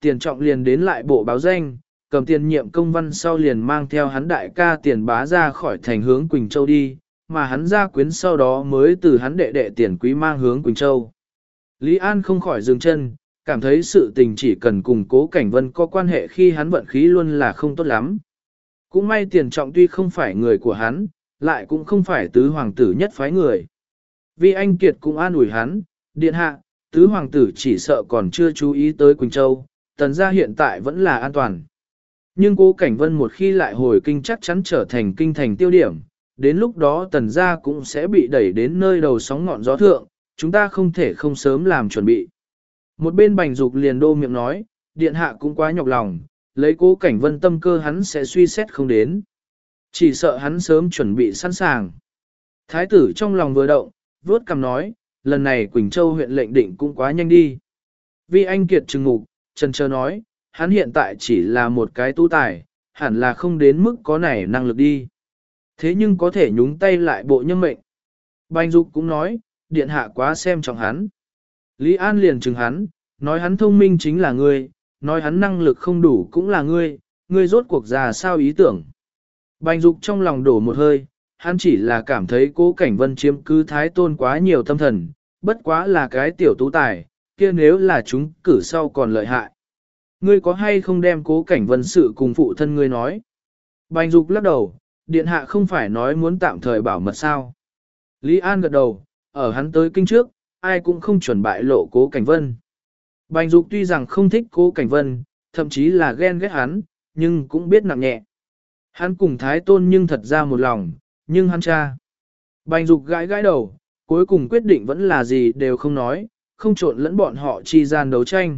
Tiền Trọng liền đến lại bộ báo danh, cầm tiền nhiệm công văn sau liền mang theo hắn đại ca Tiền Bá ra khỏi thành hướng Quỳnh Châu đi, mà hắn gia quyến sau đó mới từ hắn đệ đệ Tiền Quý mang hướng Quỳnh Châu. Lý An không khỏi dừng chân, cảm thấy sự tình chỉ cần cùng Cố Cảnh Vân có quan hệ khi hắn vận khí luôn là không tốt lắm. Cũng may Tiền Trọng tuy không phải người của hắn, lại cũng không phải tứ hoàng tử nhất phái người. Vì anh Kiệt cũng an ủi hắn, điện hạ, tứ hoàng tử chỉ sợ còn chưa chú ý tới Quỳnh Châu, tần gia hiện tại vẫn là an toàn. Nhưng Cố Cảnh Vân một khi lại hồi kinh chắc chắn trở thành kinh thành tiêu điểm, đến lúc đó tần gia cũng sẽ bị đẩy đến nơi đầu sóng ngọn gió thượng, chúng ta không thể không sớm làm chuẩn bị. Một bên Bành Dục liền đô miệng nói, điện hạ cũng quá nhọc lòng, lấy Cố Cảnh Vân tâm cơ hắn sẽ suy xét không đến. Chỉ sợ hắn sớm chuẩn bị sẵn sàng. Thái tử trong lòng vừa động, vuốt cằm nói, lần này Quỳnh Châu huyện lệnh định cũng quá nhanh đi. Vi anh Kiệt trừng ngục, chần chờ nói, hắn hiện tại chỉ là một cái tu tài, hẳn là không đến mức có này năng lực đi. Thế nhưng có thể nhúng tay lại bộ nhân mệnh. Bành Dục cũng nói, điện hạ quá xem trọng hắn. Lý An liền chừng hắn, nói hắn thông minh chính là ngươi, nói hắn năng lực không đủ cũng là ngươi rốt cuộc ra sao ý tưởng. Bành Dục trong lòng đổ một hơi, hắn chỉ là cảm thấy Cố Cảnh Vân chiếm cứ Thái Tôn quá nhiều tâm thần, bất quá là cái tiểu tú tài, kia nếu là chúng cử sau còn lợi hại. Ngươi có hay không đem Cố Cảnh Vân sự cùng phụ thân ngươi nói? Bành Dục lắc đầu, điện hạ không phải nói muốn tạm thời bảo mật sao? Lý An gật đầu, ở hắn tới kinh trước, ai cũng không chuẩn bại lộ Cố Cảnh Vân. Bành Dục tuy rằng không thích Cố Cảnh Vân, thậm chí là ghen ghét hắn, nhưng cũng biết nặng nhẹ. Hắn cùng Thái Tôn nhưng thật ra một lòng, nhưng hắn cha. Bành Dục gãi gãi đầu, cuối cùng quyết định vẫn là gì đều không nói, không trộn lẫn bọn họ chi gian đấu tranh.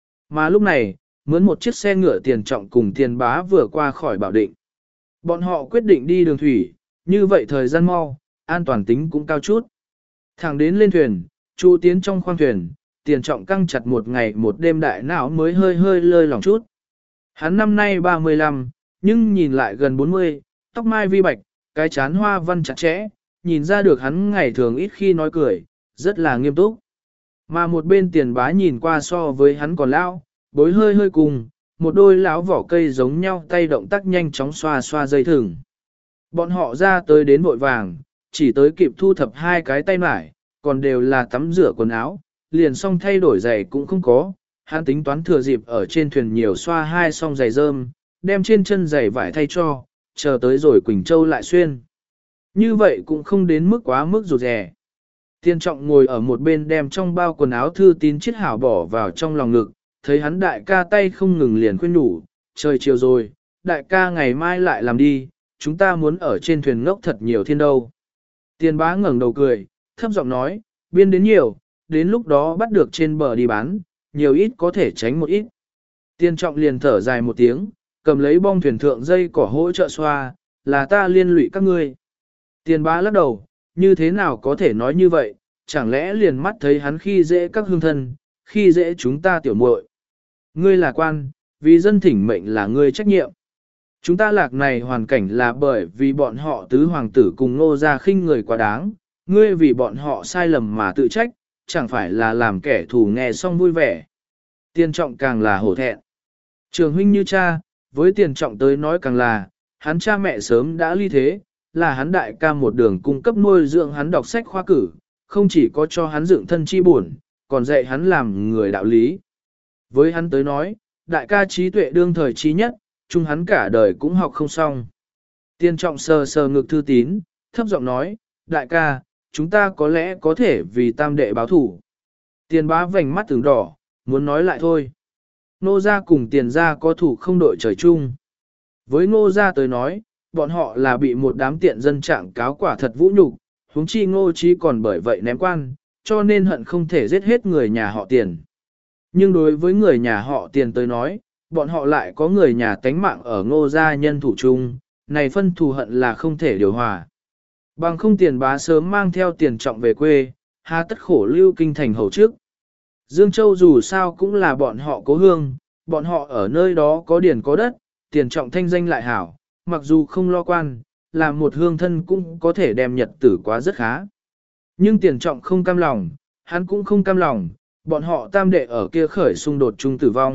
Mà lúc này, mướn một chiếc xe ngựa Tiền Trọng cùng Tiền Bá vừa qua khỏi Bảo Định. Bọn họ quyết định đi đường thủy, như vậy thời gian mau, an toàn tính cũng cao chút. Thẳng đến lên thuyền, Chu tiến trong khoang thuyền, Tiền Trọng căng chặt một ngày một đêm đại não mới hơi hơi lơi lỏng chút. Hắn năm nay 35, nhưng nhìn lại gần 40, tóc mai vi bạch, cái chán hoa văn chặt chẽ, nhìn ra được hắn ngày thường ít khi nói cười, rất là nghiêm túc. Mà một bên Tiền Bá nhìn qua so với hắn còn lão, bối hơi hơi cùng, một đôi lão vỏ cây giống nhau tay động tác nhanh chóng xoa xoa dây thừng. Bọn họ ra tới đến vội vàng, chỉ tới kịp thu thập hai cái tay mải, còn đều là tắm rửa quần áo, liền xong thay đổi giày cũng không có. Hắn tính toán thừa dịp ở trên thuyền nhiều xoa hai song giày rơm, đem trên chân giày vải thay cho, chờ tới rồi Quỳnh Châu lại xuyên. Như vậy cũng không đến mức quá mức rụt rè. Tiên Trọng ngồi ở một bên đem trong bao quần áo thư tín chiết hảo bỏ vào trong lòng ngực, thấy hắn đại ca tay không ngừng liền khuyên nhủ, trời chiều rồi, đại ca ngày mai lại làm đi, chúng ta muốn ở trên thuyền ngốc thật nhiều thiên đâu. Tiền Bá ngẩng đầu cười, thấp giọng nói, biên đến nhiều, đến lúc đó bắt được trên bờ đi bán, nhiều ít có thể tránh một ít. Tiên Trọng liền thở dài một tiếng, cầm lấy bong thuyền thượng dây cỏ hỗ trợ xoa, là ta liên lụy các ngươi. Tiền Bá lắc đầu, như thế nào có thể nói như vậy, chẳng lẽ liền mắt thấy hắn khi dễ các hương thân, khi dễ chúng ta tiểu muội. Ngươi là quan, vì dân thỉnh mệnh là ngươi trách nhiệm. Chúng ta lạc này hoàn cảnh là bởi vì bọn họ tứ hoàng tử cùng Ngô gia khinh người quá đáng, ngươi vì bọn họ sai lầm mà tự trách, chẳng phải là làm kẻ thù nghe xong vui vẻ. Tiền Trọng càng là hổ thẹn. Trường huynh như cha, với Tiền Trọng tới nói càng là, hắn cha mẹ sớm đã ly thế, là hắn đại ca một đường cung cấp nuôi dưỡng hắn đọc sách khoa cử, không chỉ có cho hắn dựng thân chi bổn, còn dạy hắn làm người đạo lý. Với hắn tới nói, đại ca trí tuệ đương thời trí nhất, chung hắn cả đời cũng học không xong. Tiền Trọng sờ sờ ngực thư tín, thấp giọng nói, đại ca, chúng ta có lẽ có thể vì tam đệ báo thủ. Tiền Bá vành mắt từng đỏ, muốn nói lại thôi. Ngô gia cùng Tiền gia có thủ không đội trời chung. Với Ngô gia tới nói, bọn họ là bị một đám tiện dân trạng cáo quả thật vũ nhục, huống chi Ngô Chí còn bởi vậy ném quan, cho nên hận không thể giết hết người nhà họ Tiền. Nhưng đối với người nhà họ Tiền tới nói, bọn họ lại có người nhà tánh mạng ở Ngô gia nhân thủ chung, này phân thù hận là không thể điều hòa. Bằng không Tiền Bá sớm mang theo Tiền Trọng về quê, hà tất khổ lưu kinh thành hầu trước. Dương Châu dù sao cũng là bọn họ cố hương, bọn họ ở nơi đó có điển có đất, Tiền Trọng thanh danh lại hảo, mặc dù không lo quan, làm một hương thân cũng có thể đem nhật tử quá rất khá. Nhưng Tiền Trọng không cam lòng, hắn cũng không cam lòng, bọn họ tam đệ ở kia khởi xung đột chung tử vong,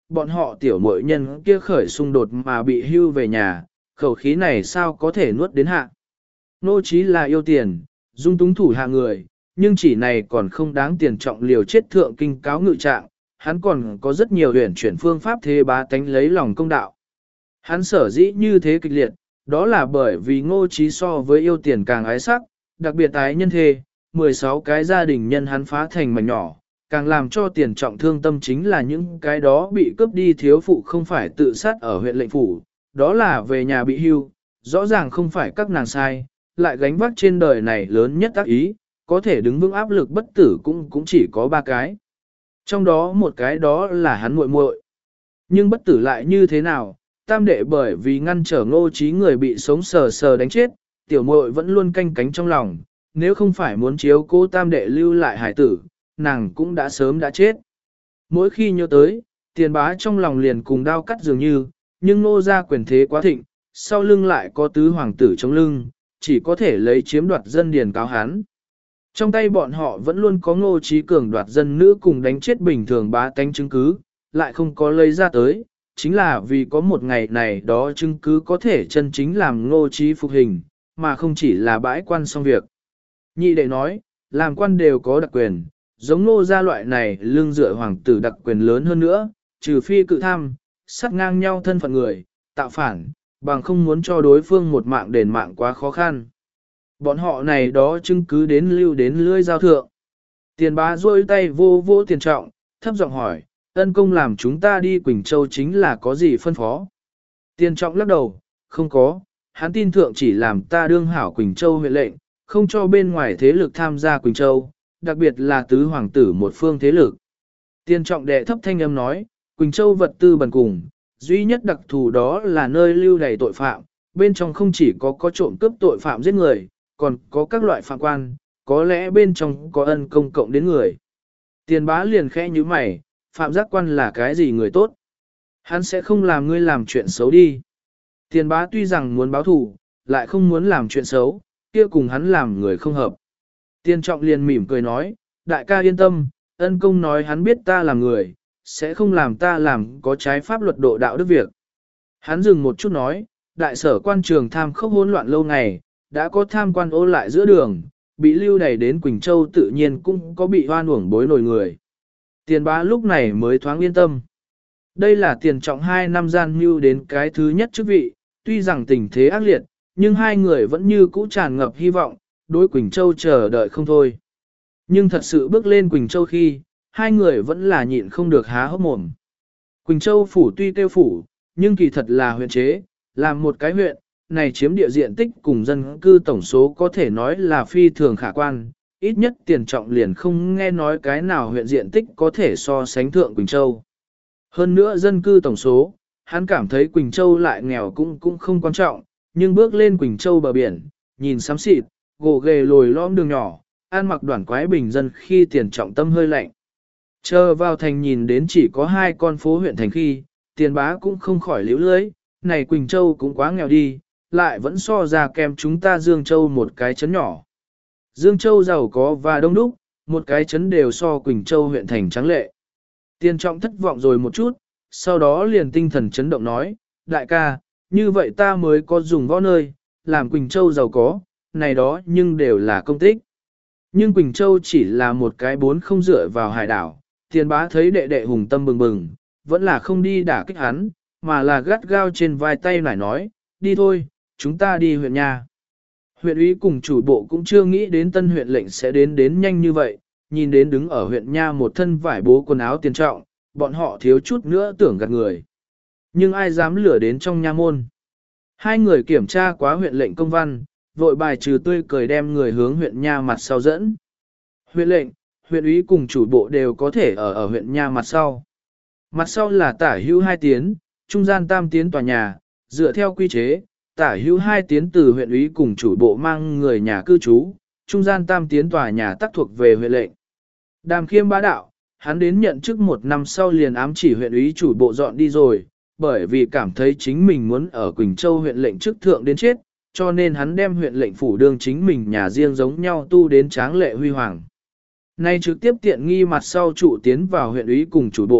bọn họ tiểu muội nhân kia khởi xung đột mà bị hưu về nhà, khẩu khí này sao có thể nuốt đến hạ. Nô Chí là yêu tiền, dung túng thủ hạ người, nhưng chỉ này còn không đáng tiền trọng liều chết thượng kinh cáo ngự trạng, hắn còn có rất nhiều huyền chuyển phương pháp thế bá tánh lấy lòng công đạo. Hắn sở dĩ như thế kịch liệt, đó là bởi vì Ngô Chí so với yêu tiền càng ái sắc, đặc biệt ái nhân thê, 16 cái gia đình nhân hắn phá thành mảnh nhỏ, càng làm cho tiền trọng thương tâm chính là những cái đó bị cướp đi thiếu phụ không phải tự sát ở huyện lệnh phủ, đó là về nhà bị hưu, rõ ràng không phải các nàng sai, lại gánh vác trên đời này lớn nhất ác ý, có thể đứng vững áp lực bất tử cũng chỉ có 3 cái. Trong đó một cái đó là hắn muội muội. Nhưng bất tử lại như thế nào, tam đệ bởi vì ngăn trở Ngô Chí người bị sống sờ sờ đánh chết, tiểu muội vẫn luôn canh cánh trong lòng, nếu không phải muốn chiếu cố tam đệ lưu lại hải tử, nàng cũng đã sớm đã chết. Mỗi khi nhớ tới, tiền bá trong lòng liền cùng đao cắt dường như, nhưng Ngô gia quyền thế quá thịnh, sau lưng lại có tứ hoàng tử chống lưng, chỉ có thể lấy chiếm đoạt dân điền cáo hắn. Trong tay bọn họ vẫn luôn có Ngô Chí cường đoạt dân nữ cùng đánh chết bình thường bá tánh chứng cứ, lại không có lấy ra tới, chính là vì có một ngày này đó chứng cứ có thể chân chính làm Ngô Chí phục hình, mà không chỉ là bãi quan xong việc. Nhị đệ nói, làm quan đều có đặc quyền, giống Ngô gia loại này lương dựa hoàng tử đặc quyền lớn hơn nữa, trừ phi cự tham, sát ngang nhau thân phận người, tạo phản, bằng không muốn cho đối phương một mạng đền mạng quá khó khăn. Bọn họ này đó chứng cứ đến lưu đến lưỡi giao thượng. Tiền bá rôi tay vô vô tiền trọng, thấp giọng hỏi, ân công làm chúng ta đi Quỳnh Châu chính là có gì phân phó? Tiền trọng lắc đầu, không có, hắn tin thượng chỉ làm ta đương hảo Quỳnh Châu huyện lệnh, không cho bên ngoài thế lực tham gia Quỳnh Châu, đặc biệt là tứ hoàng tử một phương thế lực. Tiền trọng đệ thấp thanh âm nói, Quỳnh Châu vật tư bần cùng, duy nhất đặc thù đó là nơi lưu đầy tội phạm, bên trong không chỉ có trộm cướp tội phạm giết người, còn có các loại phạm quan, có lẽ bên trong có ân công cộng đến người. Tiền bá liền khẽ như mày, phạm giác quan là cái gì người tốt? Hắn sẽ không làm ngươi làm chuyện xấu đi. Tiền bá tuy rằng muốn báo thù, lại không muốn làm chuyện xấu, kia cùng hắn làm người không hợp. Tiền trọng liền mỉm cười nói, đại ca yên tâm, ân công nói hắn biết ta là người, sẽ không làm ta làm có trái pháp luật độ đạo đức việc. Hắn dừng một chút nói, đại sở quan trường tham khốc hỗn loạn lâu ngày, đã có tham quan ô lại giữa đường, bị lưu đày đến Quỳnh Châu tự nhiên cũng có bị hoan uổng bối nổi người. Tiền bá lúc này mới thoáng yên tâm. Đây là tiền trọng 2 năm gian mưu đến cái thứ nhất chức vị, tuy rằng tình thế ác liệt, nhưng hai người vẫn như cũ tràn ngập hy vọng, đối Quỳnh Châu chờ đợi không thôi. Nhưng thật sự bước lên Quỳnh Châu khi, hai người vẫn là nhịn không được há hốc mồm. Quỳnh Châu phủ tuy kêu phủ, nhưng kỳ thật là huyện chế, làm một cái huyện, này chiếm địa diện tích cùng dân cư tổng số có thể nói là phi thường khả quan, ít nhất tiền trọng liền không nghe nói cái nào huyện diện tích có thể so sánh thượng Quỳnh Châu. Hơn nữa dân cư tổng số, hắn cảm thấy Quỳnh Châu lại nghèo cũng không quan trọng, nhưng bước lên Quỳnh Châu bờ biển, nhìn xám xịt, gồ ghề lồi lõm đường nhỏ, ăn mặc đoản quái bình dân khi tiền trọng tâm hơi lạnh. Chờ vào thành nhìn đến chỉ có 2 con phố huyện thành khi, tiền bá cũng không khỏi liễu lưới, này Quỳnh Châu cũng quá nghèo đi, lại vẫn so ra kèm chúng ta Dương Châu một cái chấn nhỏ. Dương Châu giàu có và đông đúc, một cái chấn đều so Quỳnh Châu huyện thành trắng lệ. Tiền trọng thất vọng rồi một chút, sau đó liền tinh thần chấn động nói, đại ca, như vậy ta mới có dùng võ nơi, làm Quỳnh Châu giàu có, này đó nhưng đều là công tích. Nhưng Quỳnh Châu chỉ là một cái bốn không dựa vào hải đảo, tiền bá thấy đệ đệ hùng tâm bừng bừng, vẫn là không đi đả kích hắn, mà là gắt gao trên vai tay nải nói, đi thôi, chúng ta đi huyện nhà. Huyện ủy cùng chủ bộ cũng chưa nghĩ đến tân huyện lệnh sẽ đến nhanh như vậy, nhìn đến đứng ở huyện nha một thân vải bố quần áo tiền trọng, bọn họ thiếu chút nữa tưởng gạt người. Nhưng ai dám lửa đến trong nha môn. Hai người kiểm tra quá huyện lệnh công văn, vội bài trừ tươi cười đem người hướng huyện nha mặt sau dẫn. Huyện lệnh, huyện ủy cùng chủ bộ đều có thể ở huyện nha mặt sau. Mặt sau là tả hữu 2 tiến, trung gian tam tiến tòa nhà, dựa theo quy chế, tả hữu 2 tiến từ huyện ủy cùng chủ bộ mang người nhà cư trú, trung gian tam tiến tòa nhà tác thuộc về huyện lệnh. Đàm Khiêm bá đạo, hắn đến nhận chức 1 năm sau liền ám chỉ huyện ủy chủ bộ dọn đi rồi, bởi vì cảm thấy chính mình muốn ở Quỳnh Châu huyện lệnh chức thượng đến chết, cho nên hắn đem huyện lệnh phủ đương chính mình nhà riêng giống nhau tu đến tráng lệ huy hoàng. Nay trực tiếp tiện nghi mặt sau trụ tiến vào huyện ủy cùng chủ bộ,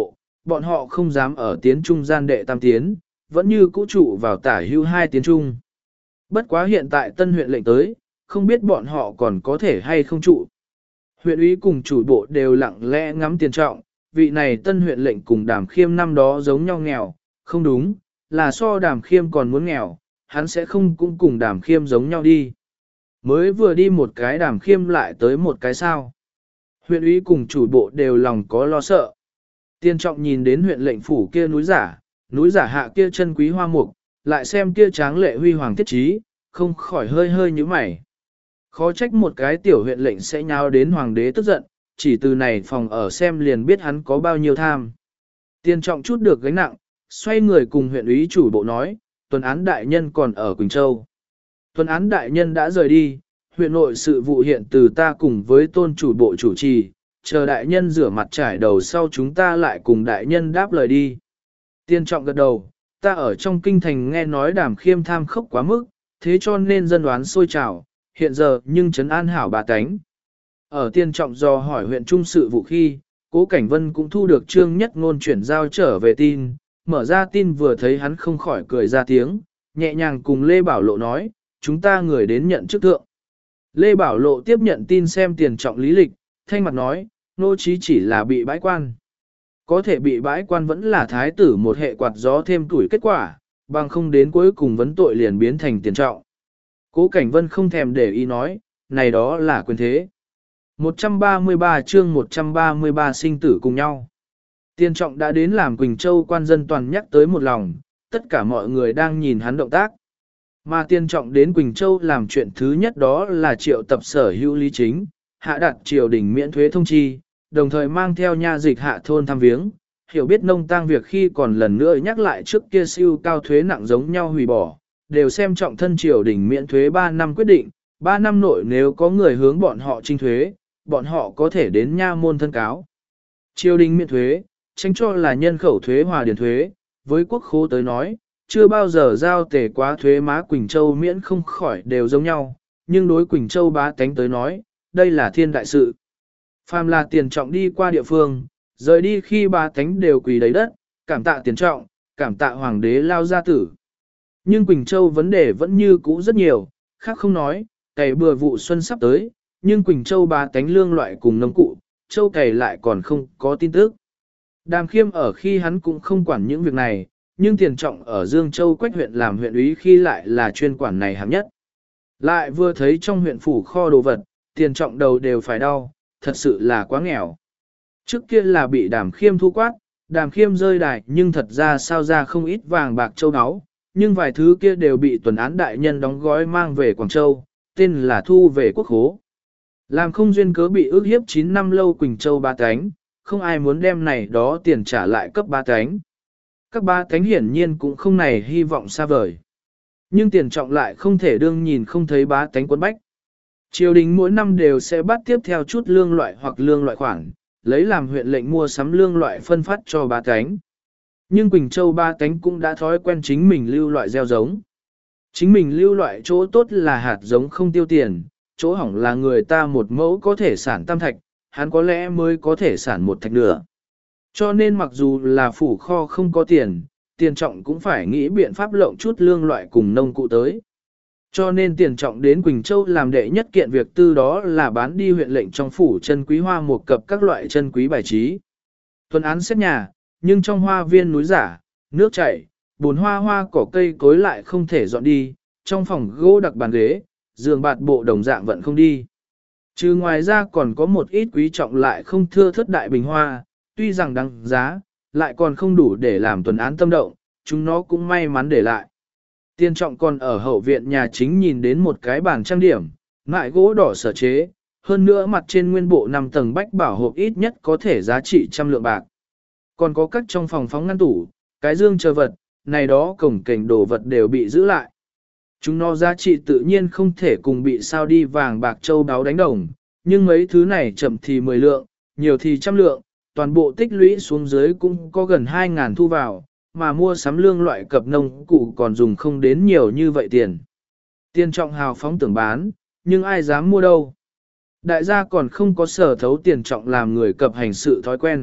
bọn họ không dám ở tiến trung gian đệ tam tiến, vẫn như cũ trụ vào tả hưu 2 tiến trung. Bất quá hiện tại tân huyện lệnh tới, không biết bọn họ còn có thể hay không trụ. Huyện ủy cùng chủ bộ đều lặng lẽ ngắm Tiền Trọng, vị này tân huyện lệnh cùng Đàm Khiêm năm đó giống nhau nghèo, không đúng, là so Đàm Khiêm còn muốn nghèo, hắn sẽ không cũng cùng Đàm Khiêm giống nhau đi. Mới vừa đi một cái Đàm Khiêm lại tới một cái sao. Huyện ủy cùng chủ bộ đều lòng có lo sợ. Tiền Trọng nhìn đến huyện lệnh phủ kia núi giả hạ kia chân quý hoa mục, lại xem kia tráng lệ huy hoàng thiết trí, không khỏi hơi hơi như mày. Khó trách một cái tiểu huyện lệnh sẽ nháo đến hoàng đế tức giận, chỉ từ này phòng ở xem liền biết hắn có bao nhiêu tham. Tiền Trọng chút được gánh nặng, xoay người cùng huyện úy chủ bộ nói, tuần án đại nhân còn ở Quỳnh Châu. Tuần án đại nhân đã rời đi, huyện nội sự vụ hiện từ ta cùng với tôn chủ bộ chủ trì, chờ đại nhân rửa mặt trải đầu sau chúng ta lại cùng đại nhân đáp lời đi. Tiền Trọng gật đầu, ta ở trong kinh thành nghe nói Đàm Khiêm tham khốc quá mức, thế cho nên dân đoán sôi trào, hiện giờ nhưng trấn an hảo bà tánh. Ở Tiền Trọng do hỏi huyện trung sự vụ khi, Cố Cảnh Vân cũng thu được Trương Nhất Ngôn chuyển giao trở về tin, mở ra tin vừa thấy hắn không khỏi cười ra tiếng, nhẹ nhàng cùng Lê Bảo Lộ nói, chúng ta người đến nhận chức thượng. Lê Bảo Lộ tiếp nhận tin xem Tiền Trọng lý lịch, thanh mặt nói, nô chí chỉ là bị bãi quan. Có thể bị bãi quan vẫn là thái tử một hệ quạt gió thêm tuổi kết quả, bằng không đến cuối cùng vấn tội liền biến thành Tiền Trọng. Cố Cảnh Vân không thèm để ý nói, này đó là quyền thế. 133 chương 133 sinh tử cùng nhau. Tiền Trọng đã đến làm Quỳnh Châu quan dân toàn nhắc tới một lòng, tất cả mọi người đang nhìn hắn động tác. Mà Tiền Trọng đến Quỳnh Châu làm chuyện thứ nhất đó là triệu tập sở hữu lý chính, hạ đặt triều đình miễn thuế thông chi, đồng thời mang theo nha dịch hạ thôn thăm viếng, hiểu biết nông tang việc khi còn lần nữa nhắc lại trước kia siêu cao thuế nặng giống nhau hủy bỏ, đều xem trọng thân triều đình miễn thuế 3 năm quyết định, 3 năm nội nếu có người hướng bọn họ trinh thuế, bọn họ có thể đến nha môn thân cáo. Triều đình miễn thuế, tránh cho là nhân khẩu thuế hòa điền thuế, với quốc khố tới nói, chưa bao giờ giao tề quá thuế má Quỳnh Châu miễn không khỏi đều giống nhau, nhưng đối Quỳnh Châu bá tánh tới nói, đây là thiên đại sự. Phàm là Tiền Trọng đi qua địa phương, rời đi khi bá tánh đều quỳ đầy đất, cảm tạ Tiền Trọng, cảm tạ hoàng đế lao gia tử. Nhưng Quỳnh Châu vấn đề vẫn như cũ rất nhiều, khác không nói, cày bừa vụ xuân sắp tới, nhưng Quỳnh Châu bá tánh lương loại cùng nông cụ, Châu cày lại còn không có tin tức. Đàm Khiêm ở khi hắn cũng không quản những việc này, nhưng Tiền Trọng ở Dương Châu Quách huyện làm huyện úy khi lại là chuyên quản này hạng nhất. Lại vừa thấy trong huyện phủ kho đồ vật, Tiền Trọng đầu đều phải đau, thật sự là quá nghèo. Trước kia là bị Đàm Khiêm thu quát, Đàm Khiêm rơi đài nhưng thật ra sao ra không ít vàng bạc châu áo, nhưng vài thứ kia đều bị tuần án đại nhân đóng gói mang về Quảng Châu, tên là thu về quốc khố. Làm không duyên cớ bị ước hiếp 9 năm lâu Quỳnh Châu ba cánh, không ai muốn đem này đó tiền trả lại cấp ba cánh. Các ba cánh hiển nhiên cũng không này hy vọng xa vời. Nhưng Tiền Trọng lại không thể đương nhìn không thấy bá tánh quấn bách. Triều đình mỗi năm đều sẽ bắt tiếp theo chút lương loại hoặc lương loại khoản, lấy làm huyện lệnh mua sắm lương loại phân phát cho bá tánh. Nhưng Quỳnh Châu ba tánh cũng đã thói quen chính mình lưu loại gieo giống. Chính mình lưu loại chỗ tốt là hạt giống không tiêu tiền, chỗ hỏng là người ta một mẫu có thể sản tam thạch, hắn có lẽ mới có thể sản một thạch nữa. Cho nên mặc dù là phủ kho không có tiền, Tiền Trọng cũng phải nghĩ biện pháp lộng chút lương loại cùng nông cụ tới. Cho nên Tiền Trọng đến Quỳnh Châu làm đệ nhất kiện việc tư đó là bán đi huyện lệnh trong phủ chân quý hoa một cập các loại chân quý bài trí. Tuần án xét nhà, nhưng trong hoa viên núi giả, nước chảy, bồn hoa cỏ cây cối lại không thể dọn đi, trong phòng gỗ đặc bàn ghế, giường bạt bộ đồng dạng vẫn không đi. Trừ ngoài ra còn có một ít quý trọng lại không thưa thất đại bình hoa, tuy rằng đáng giá, lại còn không đủ để làm tuần án tâm động, chúng nó cũng may mắn để lại. Tiền Trọng còn ở hậu viện nhà chính nhìn đến một cái bàn trang điểm, mại gỗ đỏ sở chế, hơn nữa mặt trên nguyên bộ 5 tầng bách bảo hộp ít nhất có thể giá trị 100 lượng bạc. Còn có các trong phòng phóng ngăn tủ, cái dương chờ vật, này đó cổng cảnh đồ vật đều bị giữ lại. Chúng nó giá trị tự nhiên không thể cùng bị sao đi vàng bạc châu đáo đánh đồng, nhưng mấy thứ này chậm thì 10 lượng, nhiều thì 100 lượng, toàn bộ tích lũy xuống dưới cũng có gần 2.000 thu vào, mà mua sắm lương loại cập nông cụ còn dùng không đến nhiều như vậy tiền. Tiền Trọng hào phóng tưởng bán, nhưng ai dám mua đâu. Đại gia còn không có sở thấu Tiền Trọng làm người cập hành sự thói quen,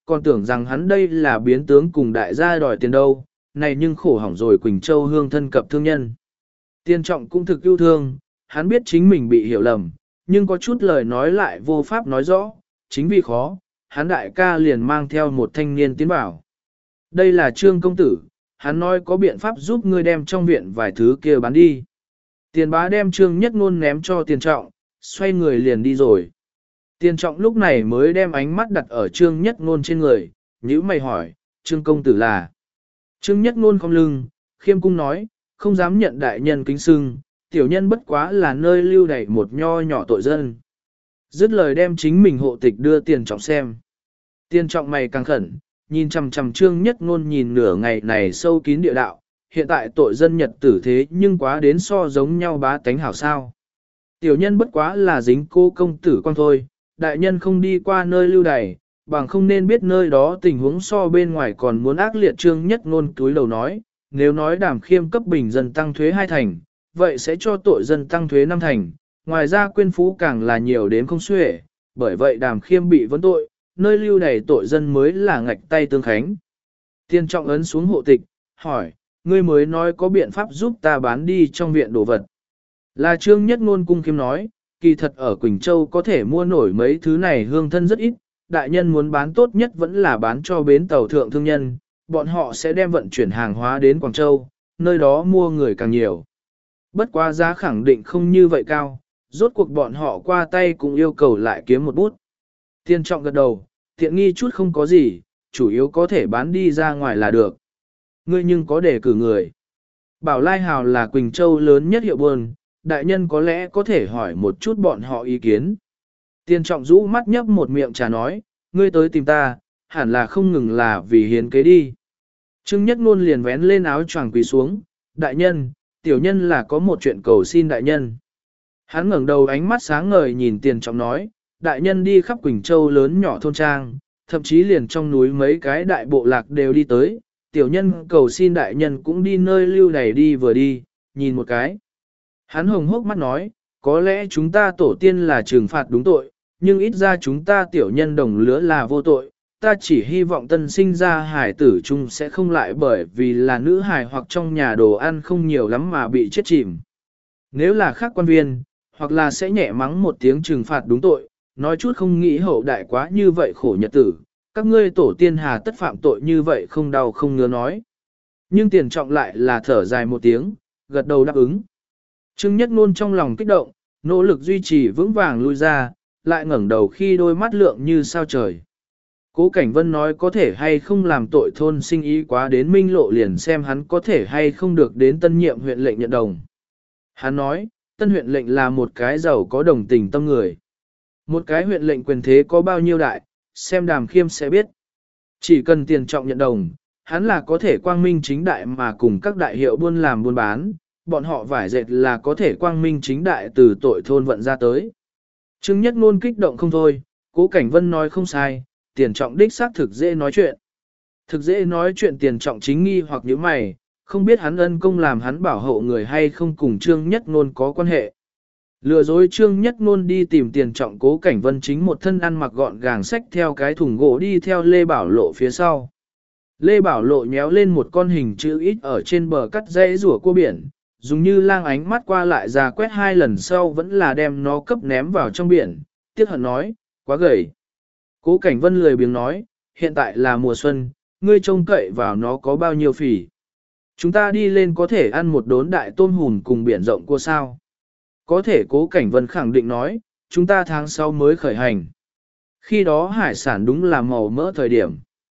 còn tưởng rằng hắn đây là biến tướng cùng đại gia đòi tiền đâu, này nhưng khổ hỏng rồi Quỳnh Châu hương thân cập thương nhân. Tiền Trọng cũng thực yêu thương, hắn biết chính mình bị hiểu lầm, nhưng có chút lời nói lại vô pháp nói rõ, chính vì khó, hắn đại ca liền mang theo một thanh niên tiến vào. Đây là Trương công tử, hắn nói có biện pháp giúp ngươi đem trong viện vài thứ kia bán đi. Tiền bá đem Trương Nhất Ngôn ném cho Tiền Trọng, xoay người liền đi rồi. Tiền Trọng lúc này mới đem ánh mắt đặt ở Trương Nhất Ngôn trên người, nhíu mày hỏi, Trương công tử là. Trương Nhất Ngôn cong lưng, khiêm cung nói, không dám nhận đại nhân kính xưng, tiểu nhân bất quá là nơi lưu đày một nho nhỏ tội dân. Dứt lời đem chính mình hộ tịch đưa Tiền Trọng xem. Tiền Trọng mày càng khẩn, nhìn chằm chằm Trương Nhất Ngôn nhìn nửa ngày này sâu kín địa đạo, hiện tại tội dân nhật tử thế nhưng quá đến so giống nhau bá tánh hảo sao. Tiểu nhân bất quá là dính cô công tử con thôi, đại nhân không đi qua nơi lưu đày, bằng không nên biết nơi đó tình huống so bên ngoài còn muốn ác liệt. Trương Nhất Ngôn túi đầu nói, nếu nói Đàm Khiêm cấp bình dân tăng thuế 2 thành, vậy sẽ cho tội dân tăng thuế 5 thành, ngoài ra quyên phú càng là nhiều đến không xuể, bởi vậy Đàm Khiêm bị vấn tội, nơi lưu đày tội dân mới là ngạch tay tương khánh. Tiền Trọng ấn xuống hộ tịch, hỏi, ngươi mới nói có biện pháp giúp ta bán đi trong viện đồ vật. Là Trương Nhất Ngôn cung khiêm nói, kỳ thật ở Quỳnh Châu có thể mua nổi mấy thứ này hương thân rất ít, đại nhân muốn bán tốt nhất vẫn là bán cho bến tàu thượng thương nhân, bọn họ sẽ đem vận chuyển hàng hóa đến Quảng Châu, nơi đó mua người càng nhiều. Bất quá giá khẳng định không như vậy cao, rốt cuộc bọn họ qua tay cũng yêu cầu lại kiếm một bút. Tiền Trọng gật đầu, tiện nghi chút không có gì, chủ yếu có thể bán đi ra ngoài là được. Ngươi nhưng có đề cử người. Bảo Lai Hào là Quỳnh Châu lớn nhất hiệu buôn, đại nhân có lẽ có thể hỏi một chút bọn họ ý kiến. Tiền Trọng rũ mắt nhấp một miệng trà nói, ngươi tới tìm ta, hẳn là không ngừng là vì hiến kế đi. Trương Nhất Ngôn liền vén lên áo choàng quỳ xuống, đại nhân, tiểu nhân là có một chuyện cầu xin đại nhân. Hắn ngẩng đầu ánh mắt sáng ngời nhìn Tiền Trọng nói, đại nhân đi khắp Quỳnh Châu lớn nhỏ thôn trang, thậm chí liền trong núi mấy cái đại bộ lạc đều đi tới, tiểu nhân cầu xin đại nhân cũng đi nơi lưu đày đi vừa đi, nhìn một cái. Hắn hồng hốc mắt nói, có lẽ chúng ta tổ tiên là trừng phạt đúng tội, nhưng ít ra chúng ta tiểu nhân đồng lứa là vô tội, ta chỉ hy vọng tân sinh ra hải tử chung sẽ không lại bởi vì là nữ hải hoặc trong nhà đồ ăn không nhiều lắm mà bị chết chìm. Nếu là khác quan viên, hoặc là sẽ nhẹ mắng một tiếng trừng phạt đúng tội, nói chút không nghĩ hậu đại quá như vậy khổ nhật tử, các ngươi tổ tiên hà tất phạm tội như vậy không đau không ngứa nói. Nhưng Tiền Trọng lại là thở dài một tiếng, gật đầu đáp ứng. Trương Nhất Ngôn trong lòng kích động, nỗ lực duy trì vững vàng lui ra, lại ngẩng đầu khi đôi mắt lượng như sao trời. Cố Cảnh Vân nói có thể hay không làm tội thôn sinh ý quá đến Minh Lộ liền xem hắn có thể hay không được đến tân nhiệm huyện lệnh nhận đồng. Hắn nói, tân huyện lệnh là một cái giàu có đồng tình tâm người. Một cái huyện lệnh quyền thế có bao nhiêu đại, xem Đàm Khiêm sẽ biết. Chỉ cần Tiền Trọng nhận đồng, hắn là có thể quang minh chính đại mà cùng các đại hiệu buôn làm buôn bán, bọn họ vải dệt là có thể quang minh chính đại từ tội thôn vận ra tới. Trương Nhất Ngôn kích động không thôi, Cố Cảnh Vân nói không sai, Tiền Trọng đích xác thực dễ nói chuyện. Thực dễ nói chuyện. Tiền Trọng chính nghi hoặc nhíu mày, không biết hắn ân công làm hắn bảo hộ người hay không cùng Trương Nhất Ngôn có quan hệ. Lừa dối Trương Nhất Ngôn đi tìm Tiền Trọng. Cố Cảnh Vân chính một thân ăn mặc gọn gàng xách theo cái thùng gỗ đi theo Lê Bảo Lộ phía sau. Lê Bảo Lộ nhéo lên một con hình chữ ít ở trên bờ cắt dãy rủa cua biển, dùng như lang ánh mắt qua lại ra quét 2 lần sau vẫn là đem nó cấp ném vào trong biển, tiếc hận nói, quá gầy. Cố Cảnh Vân lười biếng nói, hiện tại là mùa xuân, ngươi trông cậy vào nó có bao nhiêu phỉ. Chúng ta đi lên có thể ăn một đốn đại tôm hùm cùng biển rộng cua sao. Có thể Cố Cảnh Vân khẳng định nói, chúng ta tháng sau mới khởi hành. Khi đó hải sản đúng là màu mỡ thời điểm.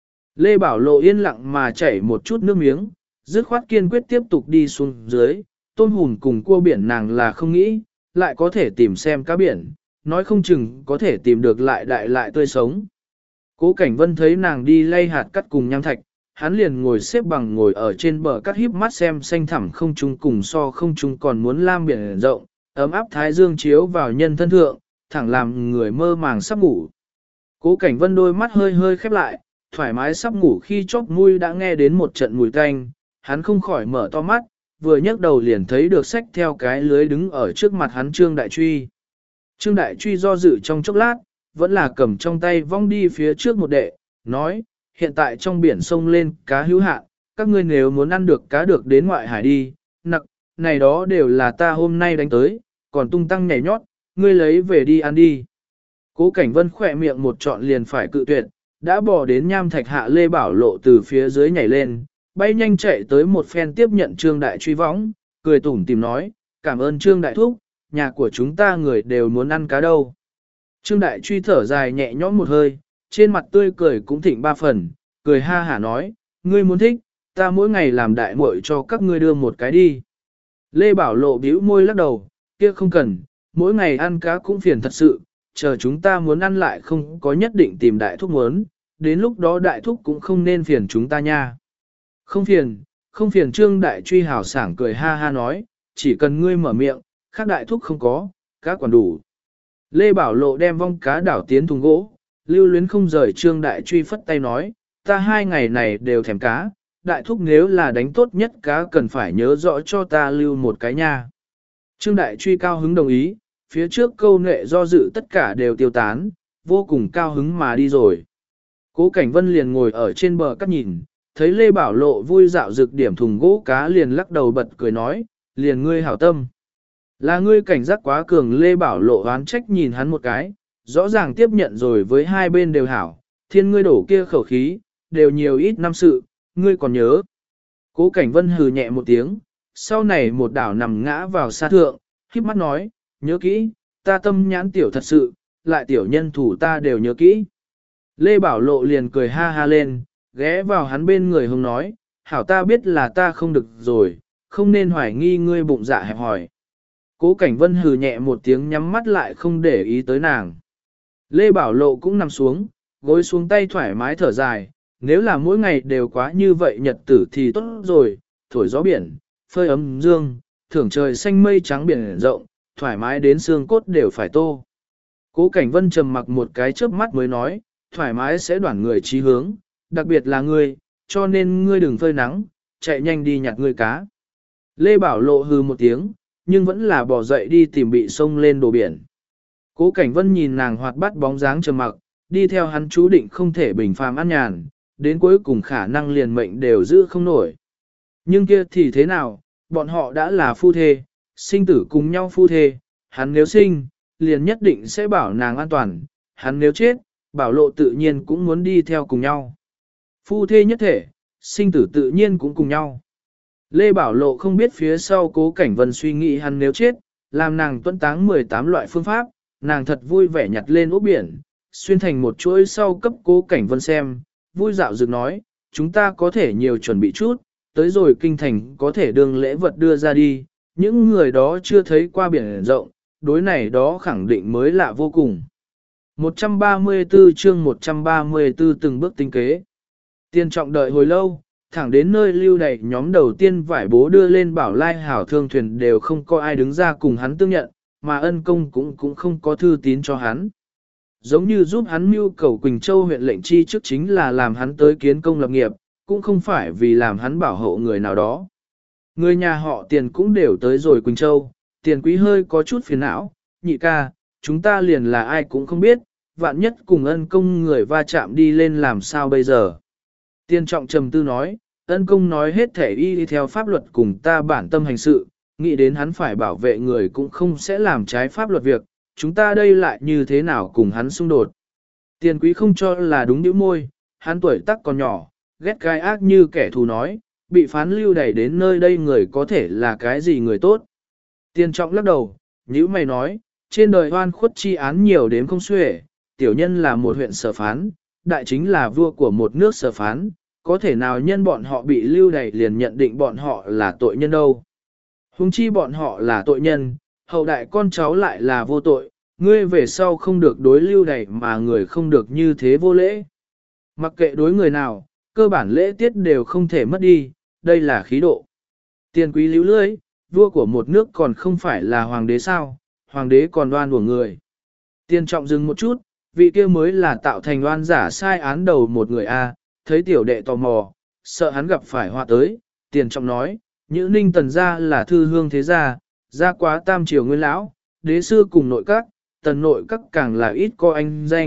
Lê Bảo Lộ yên lặng mà chảy một chút nước miếng, dứt khoát kiên quyết tiếp tục đi xuống dưới, tôm hùm cùng cua biển nàng là không nghĩ, lại có thể tìm xem cá biển, nói không chừng có thể tìm được lại đại lại tươi sống. Cố Cảnh Vân thấy nàng đi lay hạt cắt cùng nham thạch, hắn liền ngồi xếp bằng ngồi ở trên bờ cắt híp mắt xem xanh thẳm không trung cùng so không trung còn muốn lam biển rộng, ấm áp thái dương chiếu vào nhân thân thượng, thẳng làm người mơ màng sắp ngủ. Cố Cảnh Vân đôi mắt hơi hơi khép lại, thoải mái sắp ngủ khi chóp mũi đã nghe đến một trận mùi tanh, hắn không khỏi mở to mắt, vừa nhấc đầu liền thấy được xách theo cái lưới đứng ở trước mặt hắn Trương Đại Truy. Trương Đại Truy do dự trong chốc lát, vẫn là cầm trong tay vong đi phía trước một đệ, nói, hiện tại trong biển sông lên cá hữu hạn, các ngươi nếu muốn ăn được cá được đến ngoại hải đi, nặc, này đó đều là ta hôm nay đánh tới, còn tung tăng nhảy nhót, ngươi lấy về đi ăn đi. Cố Cảnh Vân khỏe miệng một trọn liền phải cự tuyệt, đã bỏ đến nham thạch hạ Lê Bảo Lộ từ phía dưới nhảy lên, bay nhanh chạy tới một phen tiếp nhận Trương Đại Truy võng, cười tủm tìm nói, cảm ơn Trương Đại Thúc, nhà của chúng ta người đều muốn ăn cá đâu. Trương Đại Truy thở dài nhẹ nhõm một hơi, trên mặt tươi cười cũng thịnh ba phần, cười ha hả nói, ngươi muốn thích, ta mỗi ngày làm đại muội cho các ngươi đưa một cái đi. Lê Bảo Lộ bĩu môi lắc đầu, kia không cần, mỗi ngày ăn cá cũng phiền thật sự, chờ chúng ta muốn ăn lại không có nhất định tìm đại thúc muốn, đến lúc đó đại thúc cũng không nên phiền chúng ta nha. Không phiền, không phiền Trương Đại Truy hào sảng cười ha ha nói, chỉ cần ngươi mở miệng, khác đại thúc không có, cá còn đủ. Lê Bảo Lộ đem vong cá đảo tiến thùng gỗ, lưu luyến không rời Trương Đại Truy phất tay nói, ta 2 ngày này đều thèm cá, đại thúc nếu là đánh tốt nhất cá cần phải nhớ rõ cho ta lưu một cái nha. Trương Đại Truy cao hứng đồng ý, phía trước câu nệ do dự tất cả đều tiêu tán, vô cùng cao hứng mà đi rồi. Cố Cảnh Vân liền ngồi ở trên bờ cắt nhìn, thấy Lê Bảo Lộ vui dạo rực điểm thùng gỗ cá liền lắc đầu bật cười nói, liền ngươi hảo tâm. Là ngươi cảnh giác quá cường. Lê Bảo Lộ oán trách nhìn hắn một cái, rõ ràng tiếp nhận rồi với hai bên đều hảo, thiên ngươi đổ kia khẩu khí, đều nhiều ít năm sự, ngươi còn nhớ. Cố Cảnh Vân hừ nhẹ một tiếng, sau này một đảo nằm ngã vào sa thượng, khiếp mắt nói, nhớ kỹ, ta tâm nhãn tiểu thật sự, lại tiểu nhân thủ ta đều nhớ kỹ. Lê Bảo Lộ liền cười ha ha lên, ghé vào hắn bên người hông nói, hảo ta biết là ta không được rồi, không nên hoài nghi ngươi bụng dạ hẹp hòi. Cố Cảnh Vân hừ nhẹ một tiếng nhắm mắt lại không để ý tới nàng. Lê Bảo Lộ cũng nằm xuống, gối xuống tay thoải mái thở dài, nếu là mỗi ngày đều quá như vậy nhật tử thì tốt rồi, thổi gió biển, phơi ấm dương, thưởng trời xanh mây trắng biển rộng, thoải mái đến xương cốt đều phải tô. Cố Cảnh Vân trầm mặc một cái chớp mắt mới nói, thoải mái sẽ đoản người chí hướng, đặc biệt là ngươi, cho nên ngươi đừng phơi nắng, chạy nhanh đi nhặt ngươi cá. Lê Bảo Lộ hừ một tiếng, nhưng vẫn là bỏ dậy đi tìm bị sông lên đồ biển. Cố Cảnh Vân nhìn nàng hoạt bát bóng dáng trầm mặc, đi theo hắn chú định không thể bình phàm an nhàn, đến cuối cùng khả năng liền mệnh đều giữ không nổi. Nhưng kia thì thế nào, bọn họ đã là phu thê, sinh tử cùng nhau phu thê, hắn nếu sinh, liền nhất định sẽ bảo nàng an toàn, hắn nếu chết, Bảo Lộ tự nhiên cũng muốn đi theo cùng nhau. Phu thê nhất thể, sinh tử tự nhiên cũng cùng nhau. Lê Bảo Lộ không biết phía sau Cố Cảnh Vân suy nghĩ hắn nếu chết, làm nàng tuân táng 18 loại phương pháp, nàng thật vui vẻ nhặt lên ốc biển, xuyên thành một chuỗi sau cấp Cố Cảnh Vân xem, vui dạo dược nói, chúng ta có thể nhiều chuẩn bị chút, tới rồi kinh thành có thể đương lễ vật đưa ra đi, những người đó chưa thấy qua biển rộng, đối này đó khẳng định mới lạ vô cùng. 134 chương 134 từng bước tinh kế. Tiên trọng đợi hồi lâu, thẳng đến nơi lưu đày nhóm đầu tiên vải bố đưa lên Bảo Lai hảo thương thuyền đều không có ai đứng ra cùng hắn tương nhận, mà ân công cũng không có thư tín cho hắn. Giống như giúp hắn mưu cầu Quỳnh Châu huyện lệnh chi trước chính là làm hắn tới kiến công lập nghiệp, cũng không phải vì làm hắn bảo hộ người nào đó. Người nhà họ Tiền cũng đều tới rồi Quỳnh Châu, Tiền Quý hơi có chút phiền não, nhị ca, chúng ta liền là ai cũng không biết, vạn nhất cùng ân công người va chạm đi lên làm sao bây giờ. Tiên Trọng trầm tư nói, ân công nói hết thể y đi theo pháp luật cùng ta bản tâm hành sự, nghĩ đến hắn phải bảo vệ người cũng không sẽ làm trái pháp luật việc, chúng ta đây lại như thế nào cùng hắn xung đột. Tiền Quý không cho là đúng nhíu môi, hắn tuổi tác còn nhỏ, ghét gai ác như kẻ thù nói, bị phán lưu đẩy đến nơi đây người có thể là cái gì người tốt. Tiên Trọng lắc đầu, nhíu mày nói, trên đời oan khuất chi án nhiều đến không xuể, tiểu nhân là một huyện sở phán, đại chính là vua của một nước sở phán, có thể nào nhân bọn họ bị lưu đày liền nhận định bọn họ là tội nhân đâu. Huống chi bọn họ là tội nhân, hậu đại con cháu lại là vô tội, ngươi về sau không được đối lưu đày mà người không được như thế vô lễ. Mặc kệ đối người nào, cơ bản lễ tiết đều không thể mất đi, đây là khí độ. Tiền Quý líu lưỡi, vua của một nước còn không phải là hoàng đế sao, hoàng đế còn đoan của người. Tiên Trọng dừng một chút, vị kia mới là tạo thành oan giả sai án đầu một người A, thấy tiểu đệ tò mò, sợ hắn gặp phải họa tới, Tiền Trọng nói, Nhữ Ninh Tần gia là thư hương thế gia, gia quá tam triều nguyên lão, đế sư cùng nội các, tần nội các càng là ít có anh danh,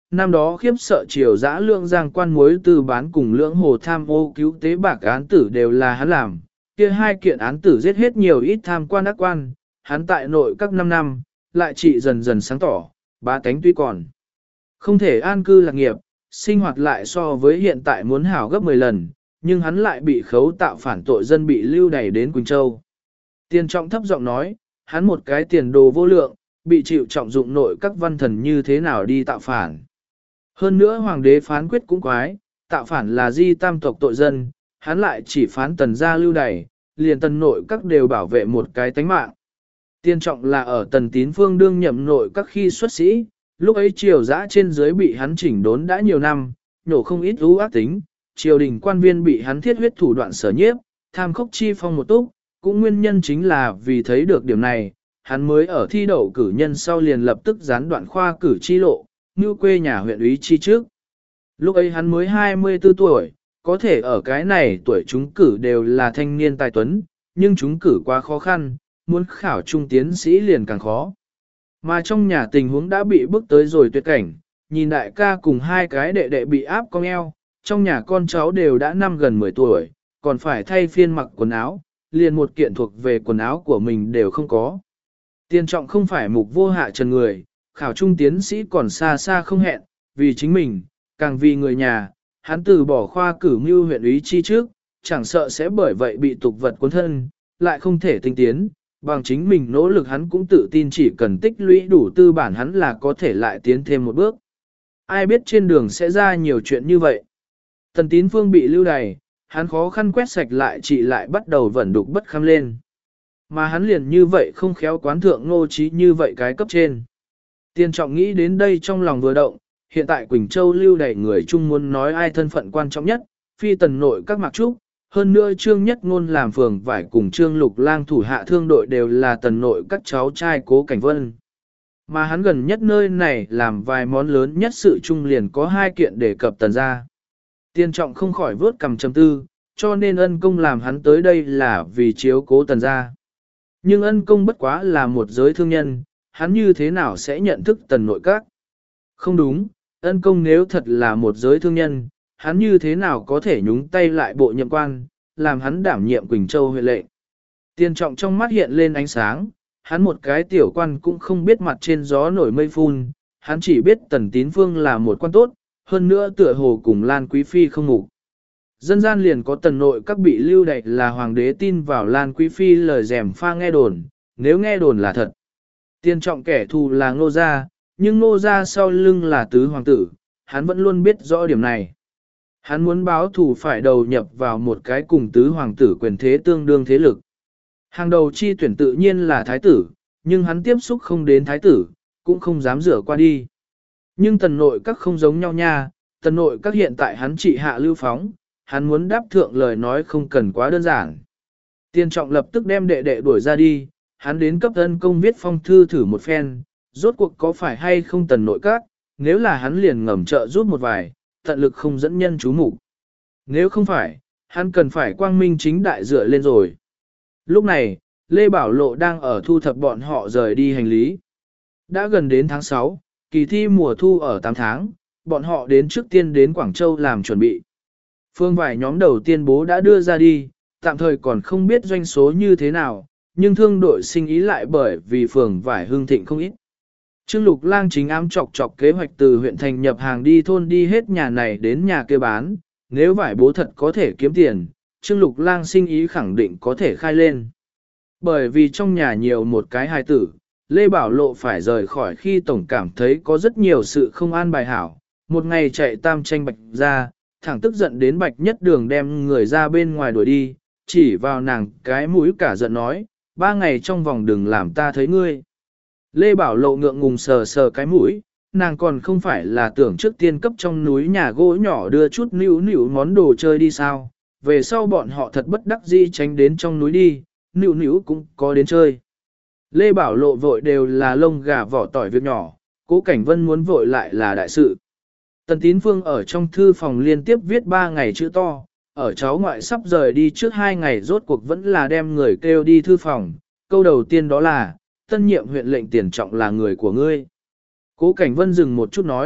năm đó khiếp sợ triều dã lương giang quan muối từ bán cùng lưỡng hồ tham ô cứu tế bạc án tử đều là hắn làm, kia hai kiện án tử giết hết nhiều ít tham quan ác quan, hắn tại nội các 5 năm, lại trị dần dần sáng tỏ, bá tánh tuy còn không thể an cư lạc nghiệp, sinh hoạt lại so với hiện tại muốn hảo gấp 10 lần, nhưng hắn lại bị khấu tạo phản tội dân bị lưu đày đến Quỳnh Châu. Tiền Trọng thấp giọng nói, hắn một cái tiền đồ vô lượng, bị chịu trọng dụng nội các văn thần như thế nào đi tạo phản. Hơn nữa hoàng đế phán quyết cũng quái, tạo phản là di tam tộc tội dân, hắn lại chỉ phán tần gia lưu đày, liền tần nội các đều bảo vệ một cái tánh mạng. Tiên Trọng là ở tần tín phương đương nhậm nội các khi xuất sĩ, lúc ấy triều dã trên dưới bị hắn chỉnh đốn đã nhiều năm, nhổ không ít ưu ác tính, triều đình quan viên bị hắn thiết huyết thủ đoạn sở nhiếp, tham khốc chi phong một túc, cũng nguyên nhân chính là vì thấy được điểm này, hắn mới ở thi đậu cử nhân sau liền lập tức gián đoạn khoa cử chi lộ, như quê nhà huyện úy chi trước. Lúc ấy hắn mới 24 tuổi, có thể ở cái này tuổi chúng cử đều là thanh niên tài tuấn, nhưng chúng cử quá khó khăn, muốn khảo trung tiến sĩ liền càng khó. Mà trong nhà tình huống đã bị bước tới rồi tuyệt cảnh, nhìn đại ca cùng hai cái đệ đệ bị áp cong eo, trong nhà con cháu đều đã năm gần 10 tuổi, còn phải thay phiên mặc quần áo, liền một kiện thuộc về quần áo của mình đều không có. Tiên Trọng không phải mục vô hạ trần người, khảo trung tiến sĩ còn xa xa không hẹn, vì chính mình, càng vì người nhà, hắn từ bỏ khoa cử mưu huyện úy chi trước, chẳng sợ sẽ bởi vậy bị tục vật cuốn thân, lại không thể tinh tiến, bằng chính mình nỗ lực hắn cũng tự tin chỉ cần tích lũy đủ tư bản hắn là có thể lại tiến thêm một bước. Ai biết trên đường sẽ ra nhiều chuyện như vậy. Tần Tín Phương bị lưu đày, hắn khó khăn quét sạch lại chị lại bắt đầu vẩn đục bất kham lên. Mà hắn liền như vậy không khéo quán thượng Ngô Chí như vậy cái cấp trên. Tiên Trọng nghĩ đến đây trong lòng vừa động, hiện tại Quỳnh Châu lưu đày người chung muốn nói ai thân phận quan trọng nhất, phi tần nội các mặc trúc, hơn nữa Trương Nhất Ngôn làm phường vải cùng Trương Lục Lang thủ hạ thương đội đều là tần nội các cháu trai Cố Cảnh Vân. Mà hắn gần nhất nơi này làm vài món lớn nhất sự chung liền có hai kiện để cập tần ra. Tiên Trọng không khỏi vớt cầm chấm tư, cho nên ân công làm hắn tới đây là vì chiếu cố tần ra. Nhưng ân công bất quá là một giới thương nhân, hắn như thế nào sẽ nhận thức tần nội các? Không đúng, ân công nếu thật là một giới thương nhân, hắn như thế nào có thể nhúng tay lại bộ nhậm quan, làm hắn đảm nhiệm Quỳnh Châu huyện lệnh. Tiên Trọng trong mắt hiện lên ánh sáng, hắn một cái tiểu quan cũng không biết mặt trên gió nổi mây phun, hắn chỉ biết Tần Tín Phương là một quan tốt, hơn nữa tựa hồ cùng Lan Quý Phi không ngủ. Dân gian liền có tần nội các bị lưu đày là hoàng đế tin vào Lan Quý Phi lời rèm pha nghe đồn, nếu nghe đồn là thật. Tiên Trọng kẻ thù là Ngô Gia, nhưng Ngô Gia sau lưng là tứ hoàng tử, hắn vẫn luôn biết rõ điểm này. Hắn muốn báo thù phải đầu nhập vào một cái cùng tứ hoàng tử quyền thế tương đương thế lực. Hàng đầu chi tuyển tự nhiên là thái tử, nhưng hắn tiếp xúc không đến thái tử, cũng không dám rửa qua đi. Nhưng tần nội các không giống nhau nha, tần nội các hiện tại hắn trị hạ lưu phóng, hắn muốn đáp thượng lời nói không cần quá đơn giản. Tiên Trọng lập tức đem đệ đệ đuổi ra đi, hắn đến cấp ân công viết phong thư thử một phen, rốt cuộc có phải hay không tần nội các, nếu là hắn liền ngầm trợ giúp một vài, tận lực không dẫn nhân chú mục. Nếu không phải, hắn cần phải quang minh chính đại dựa lên rồi. Lúc này, Lê Bảo Lộ đang ở thu thập bọn họ rời đi hành lý. Đã gần đến tháng 6, kỳ thi mùa thu ở 8 tháng, bọn họ đến trước tiên đến Quảng Châu làm chuẩn bị. Phương vải nhóm đầu tiên bố đã đưa ra đi, tạm thời còn không biết doanh số như thế nào, nhưng thương đội sinh ý lại bởi vì phường vải hương thịnh không ít. Trương Lục Lang chính ám chọc chọc kế hoạch từ huyện thành nhập hàng đi thôn đi hết nhà này đến nhà kia bán, nếu vải bố thật có thể kiếm tiền, Trương Lục Lang sinh ý khẳng định có thể khai lên. Bởi vì trong nhà nhiều một cái hài tử, Lê Bảo Lộ phải rời khỏi khi tổng cảm thấy có rất nhiều sự không an bài hảo, một ngày chạy tam tranh bạch ra, thẳng tức giận đến bạch nhất đường đem người ra bên ngoài đuổi đi, chỉ vào nàng cái mũi cả giận nói, 3 ngày trong vòng đừng làm ta thấy ngươi. Lê Bảo Lộ ngượng ngùng sờ sờ cái mũi, nàng còn không phải là tưởng trước tiên cấp trong núi nhà gỗ nhỏ đưa chút nữu nữu món đồ chơi đi sao, về sau bọn họ thật bất đắc dĩ tránh đến trong núi đi, nữu nữu cũng có đến chơi. Lê Bảo Lộ vội đều là lông gà vỏ tỏi việc nhỏ, Cố Cảnh Vân muốn vội lại là đại sự. Tần Tín Phương ở trong thư phòng liên tiếp viết 3 ngày chữ to, ở cháu ngoại sắp rời đi trước 2 ngày rốt cuộc vẫn là đem người kêu đi thư phòng, câu đầu tiên đó là, tân nhiệm huyện lệnh Tiền Trọng là người của ngươi. Cố Cảnh Vân dừng một chút nói,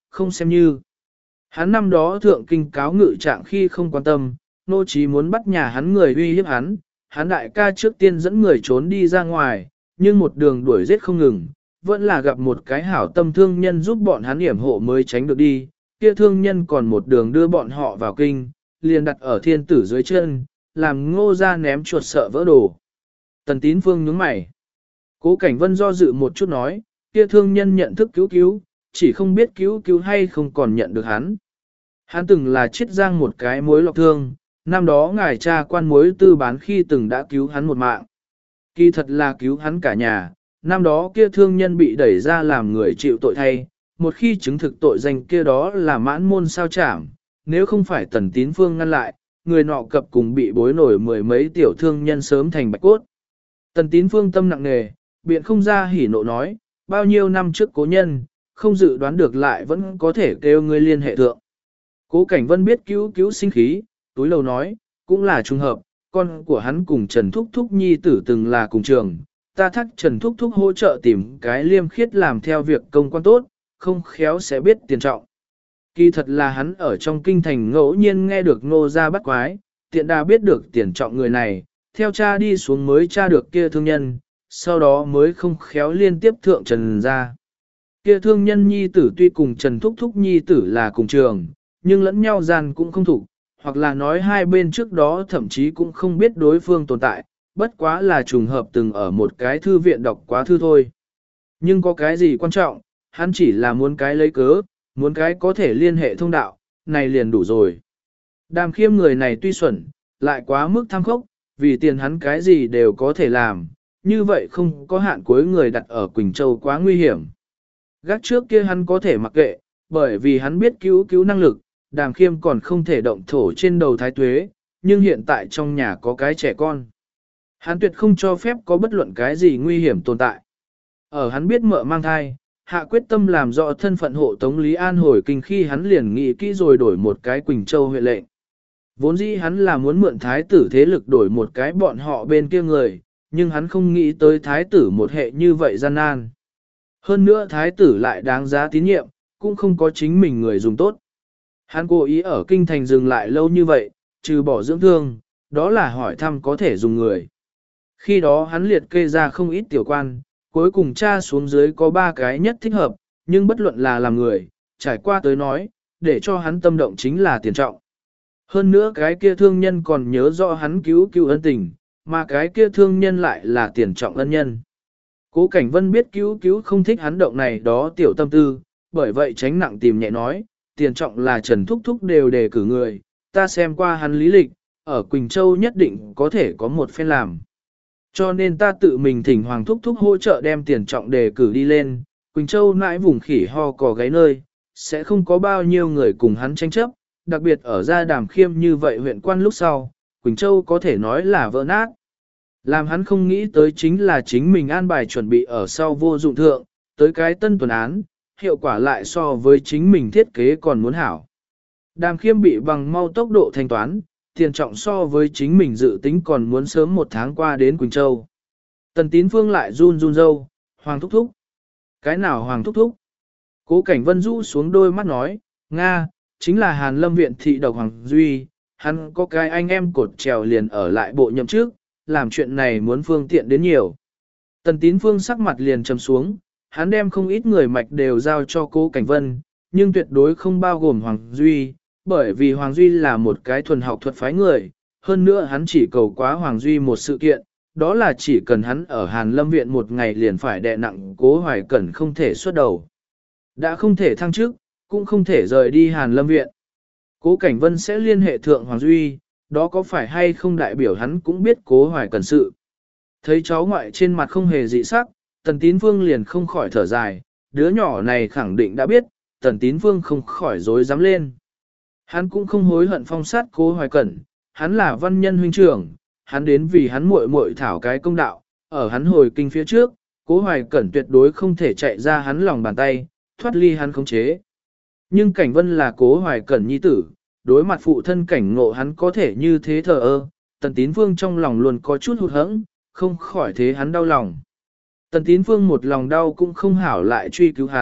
không xem như. Hắn năm đó thượng kinh cáo ngự trạng khi không quan tâm, nô chí muốn bắt nhà hắn người uy hiếp hắn đại ca trước tiên dẫn người trốn đi ra ngoài, nhưng một đường đuổi giết không ngừng, vẫn là gặp một cái hảo tâm thương nhân giúp bọn hắn yểm hộ mới tránh được đi, kia thương nhân còn một đường đưa bọn họ vào kinh, liền đặt ở thiên tử dưới chân, làm Ngô gia ném chuột sợ vỡ đồ. Tần Tín Phương nhướng mày. Cố Cảnh Vân do dự một chút nói, kia thương nhân nhận thức cứu, chỉ không biết cứu hay không còn nhận được hắn. Hắn từng là chiết giang một cái mối lọc thương, năm đó ngài cha quan mối tư bán khi từng đã cứu hắn một mạng. Kỳ thật là cứu hắn cả nhà, năm đó kia thương nhân bị đẩy ra làm người chịu tội thay, một khi chứng thực tội danh kia đó là mãn môn sao chảm, nếu không phải Tần Tín Phương ngăn lại, người nọ cập cùng bị bối nổi mười mấy tiểu thương nhân sớm thành bạch cốt. Tần Tín Phương tâm nặng nề, biện không ra hỉ nộ nói, bao nhiêu năm trước cố nhân, không dự đoán được lại vẫn có thể kêu ngươi liên hệ thượng. Cố Cảnh Vân biết cứu sinh khí, túi lầu nói, cũng là trùng hợp, con của hắn cùng Trần Thúc Thúc nhi tử từng là cùng trường, ta thắc Trần Thúc Thúc hỗ trợ tìm cái liêm khiết làm theo việc công quan tốt, không khéo sẽ biết tiền trọng. Kỳ thật là hắn ở trong kinh thành ngẫu nhiên nghe được Ngô gia bắt quái, tiện đà biết được tiền trọng người này, theo cha đi xuống mới tra được kia thương nhân, sau đó mới không khéo liên tiếp thượng Trần gia. Kia thương nhân nhi tử tuy cùng Trần Thúc Thúc nhi tử là cùng trường, nhưng lẫn nhau gian cũng không thủ, hoặc là nói hai bên trước đó thậm chí cũng không biết đối phương tồn tại, bất quá là trùng hợp từng ở một cái thư viện đọc quá thư thôi. Nhưng có cái gì quan trọng, hắn chỉ là muốn cái lấy cớ, muốn cái có thể liên hệ thông đạo, này liền đủ rồi. Đàm Khiêm người này tuy xuẩn, lại quá mức tham khốc, vì tiền hắn cái gì đều có thể làm, như vậy không có hạn cuối người đặt ở Quỳnh Châu quá nguy hiểm. Gác trước kia hắn có thể mặc kệ, bởi vì hắn biết cứu năng lực, Đàm Khiêm còn không thể động thổ trên đầu thái tuế, nhưng hiện tại trong nhà có cái trẻ con. Hắn tuyệt không cho phép có bất luận cái gì nguy hiểm tồn tại. Ở hắn biết mợ mang thai, hạ quyết tâm làm rõ thân phận hộ tống Lý An hồi kinh khi hắn liền nghĩ kỹ rồi đổi một cái Quỳnh Châu huyện lệnh. Vốn dĩ hắn là muốn mượn thái tử thế lực đổi một cái bọn họ bên kia người, nhưng hắn không nghĩ tới thái tử một hệ như vậy gian nan. Hơn nữa thái tử lại đáng giá tín nhiệm, cũng không có chính mình người dùng tốt. Hắn cố ý ở kinh thành dừng lại lâu như vậy, trừ bỏ dưỡng thương, đó là hỏi thăm có thể dùng người. Khi đó hắn liệt kê ra không ít tiểu quan, cuối cùng tra xuống dưới có 3 cái nhất thích hợp, nhưng bất luận là làm người, trải qua tới nói, để cho hắn tâm động chính là tiền trọng. Hơn nữa cái kia thương nhân còn nhớ rõ hắn cứu ân tình, mà cái kia thương nhân lại là tiền trọng ân nhân. Cố Cảnh Vân biết cứu không thích hắn động này đó tiểu tâm tư, bởi vậy tránh nặng tìm nhẹ nói, tiền trọng là Trần Thúc Thúc đều đề cử người, ta xem qua hắn lý lịch, ở Quỳnh Châu nhất định có thể có một phen làm. Cho nên ta tự mình thỉnh Hoàng Thúc Thúc hỗ trợ đem tiền trọng đề cử đi lên, Quỳnh Châu nãi vùng khỉ ho cò gáy nơi, sẽ không có bao nhiêu người cùng hắn tranh chấp, đặc biệt ở gia Đàm Khiêm như vậy huyện quan lúc sau, Quỳnh Châu có thể nói là vỡ nát. Làm hắn không nghĩ tới chính là chính mình an bài chuẩn bị ở sau vô dụng thượng, tới cái tân tuần án, hiệu quả lại so với chính mình thiết kế còn muốn hảo. Đàm Khiêm bị bằng mau tốc độ thanh toán, tiền trọng so với chính mình dự tính còn muốn sớm 1 tháng qua đến Quỳnh Châu. Tần Tín Phương lại run râu, Hoàng Thúc Thúc. Cái nào Hoàng Thúc Thúc? Cố Cảnh Vân rũ xuống đôi mắt nói, Nga, chính là Hàn Lâm Viện thị độc Hoàng Duy, hắn có cái anh em cột trèo liền ở lại bộ nhậm trước, làm chuyện này muốn phương tiện đến nhiều. Tần Tín Phương sắc mặt liền trầm xuống, hắn đem không ít người mạch đều giao cho Cố Cảnh Vân, nhưng tuyệt đối không bao gồm Hoàng Duy, bởi vì Hoàng Duy là một cái thuần học thuật phái người, hơn nữa hắn chỉ cầu quá Hoàng Duy một sự kiện, đó là chỉ cần hắn ở Hàn Lâm Viện một ngày liền phải đè nặng Cố Hoài Cẩn không thể xuất đầu. Đã không thể thăng chức, cũng không thể rời đi Hàn Lâm Viện. Cố Cảnh Vân sẽ liên hệ thượng Hoàng Duy, đó có phải hay không đại biểu hắn cũng biết Cố Hoài Cẩn sự. Thấy cháu ngoại trên mặt không hề dị sắc, Tần Tín Phương liền không khỏi thở dài, đứa nhỏ này khẳng định đã biết, Tần Tín Phương không khỏi dối dám lên. Hắn cũng không hối hận phong sát Cố Hoài Cẩn, hắn là văn nhân huynh trưởng, hắn đến vì hắn muội muội thảo cái công đạo, ở hắn hồi kinh phía trước, Cố Hoài Cẩn tuyệt đối không thể chạy ra hắn lòng bàn tay, thoát ly hắn khống chế. Nhưng Cảnh Vân là Cố Hoài Cẩn nhi tử, đối mặt phụ thân cảnh ngộ hắn có thể như thế thờ ơ, Tần Tín Phương trong lòng luôn có chút hụt hẫng, không khỏi thế hắn đau lòng. Tần Tín Phương một lòng đau cũng không hảo lại truy cứu hắn,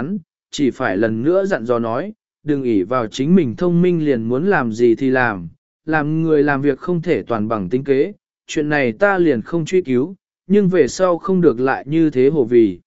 chỉ phải lần nữa dặn dò nói, đừng ỷ vào chính mình thông minh liền muốn làm gì thì làm người làm việc không thể toàn bằng tính kế, chuyện này ta liền không truy cứu, nhưng về sau không được lại như thế hồ vì.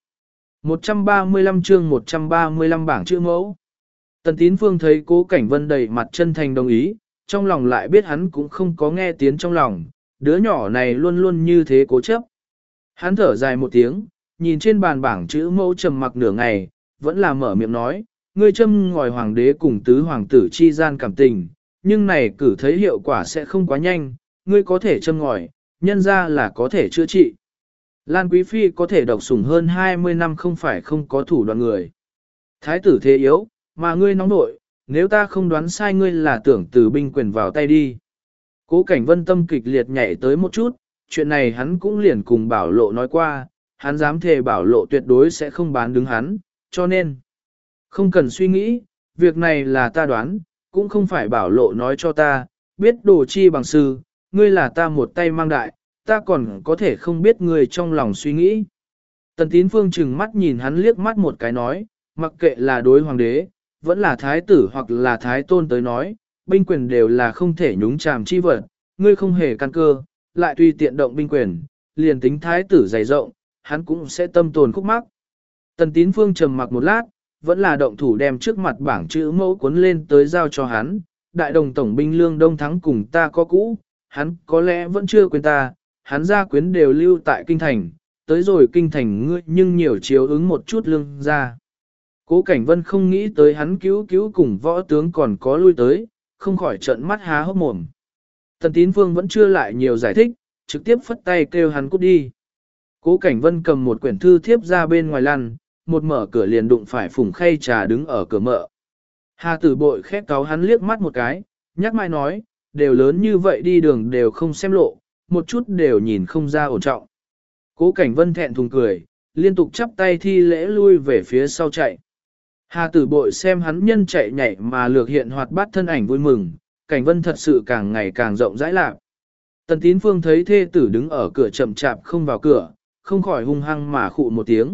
135 chương 135 bảng chữ mẫu. Tần Tín Phương thấy Cố Cảnh Vân đầy mặt chân thành đồng ý, trong lòng lại biết hắn cũng không có nghe tiếng trong lòng, đứa nhỏ này luôn luôn như thế cố chấp. Hắn thở dài một tiếng, nhìn trên bàn bảng chữ mẫu trầm mặc nửa ngày, vẫn là mở miệng nói, ngươi châm ngòi hoàng đế cùng tứ hoàng tử chi gian cảm tình, nhưng này cử thấy hiệu quả sẽ không quá nhanh, ngươi có thể châm ngòi, nhân ra là có thể chữa trị. Lan Quý Phi có thể độc sủng hơn 20 năm không phải không có thủ đoạn người. Thái tử thế yếu, mà ngươi nóng nội, nếu ta không đoán sai ngươi là tưởng từ binh quyền vào tay đi. Cố Cảnh Vân tâm kịch liệt nhảy tới một chút, chuyện này hắn cũng liền cùng Bảo Lộ nói qua, hắn dám thề Bảo Lộ tuyệt đối sẽ không bán đứng hắn, cho nên không cần suy nghĩ, việc này là ta đoán, cũng không phải Bảo Lộ nói cho ta, biết đồ chi bằng sư, ngươi là ta một tay mang đại, ta còn có thể không biết ngươi trong lòng suy nghĩ. Tần Tín Phương chừng mắt nhìn hắn liếc mắt một cái nói, mặc kệ là đối hoàng đế, vẫn là thái tử hoặc là thái tôn tới nói, binh quyền đều là không thể nhúng chàm chi vật, ngươi không hề căn cơ, lại tùy tiện động binh quyền, liền tính thái tử dày rộng, hắn cũng sẽ tâm tồn khúc mắc. Tần Tín Phương trầm mặc một lát, vẫn là động thủ đem trước mặt bảng chữ mẫu cuốn lên tới giao cho hắn, đại đồng tổng binh lương đông thắng cùng ta có cũ, hắn có lẽ vẫn chưa quên ta, hắn gia quyến đều lưu tại kinh thành, tới rồi kinh thành ngươi nhưng nhiều chiếu ứng một chút lương ra. Cố Cảnh Vân không nghĩ tới hắn cứu cùng võ tướng còn có lui tới, không khỏi trợn mắt há hốc mồm. Tần Tín Phương vẫn chưa lại nhiều giải thích, trực tiếp phất tay kêu hắn cút đi. Cố Cảnh Vân cầm một quyển thư thiếp ra bên ngoài lăn, một mở cửa liền đụng phải Phùng Khay Trà đứng ở cửa mợ. Hà Tử Bội khép cáu hắn liếc mắt một cái, nhắc mai nói, đều lớn như vậy đi đường đều không xem lộ, một chút đều nhìn không ra ổn trọng. Cố Cảnh Vân thẹn thùng cười, liên tục chắp tay thi lễ lui về phía sau chạy. Hà Tử Bội xem hắn nhân chạy nhảy mà lược hiện hoạt bát thân ảnh vui mừng, Cảnh Vân thật sự càng ngày càng rộng rãi lạc. Tần Tín Phương thấy thê tử đứng ở cửa chậm chạp không vào cửa, không khỏi hung hăng mà khụ một tiếng.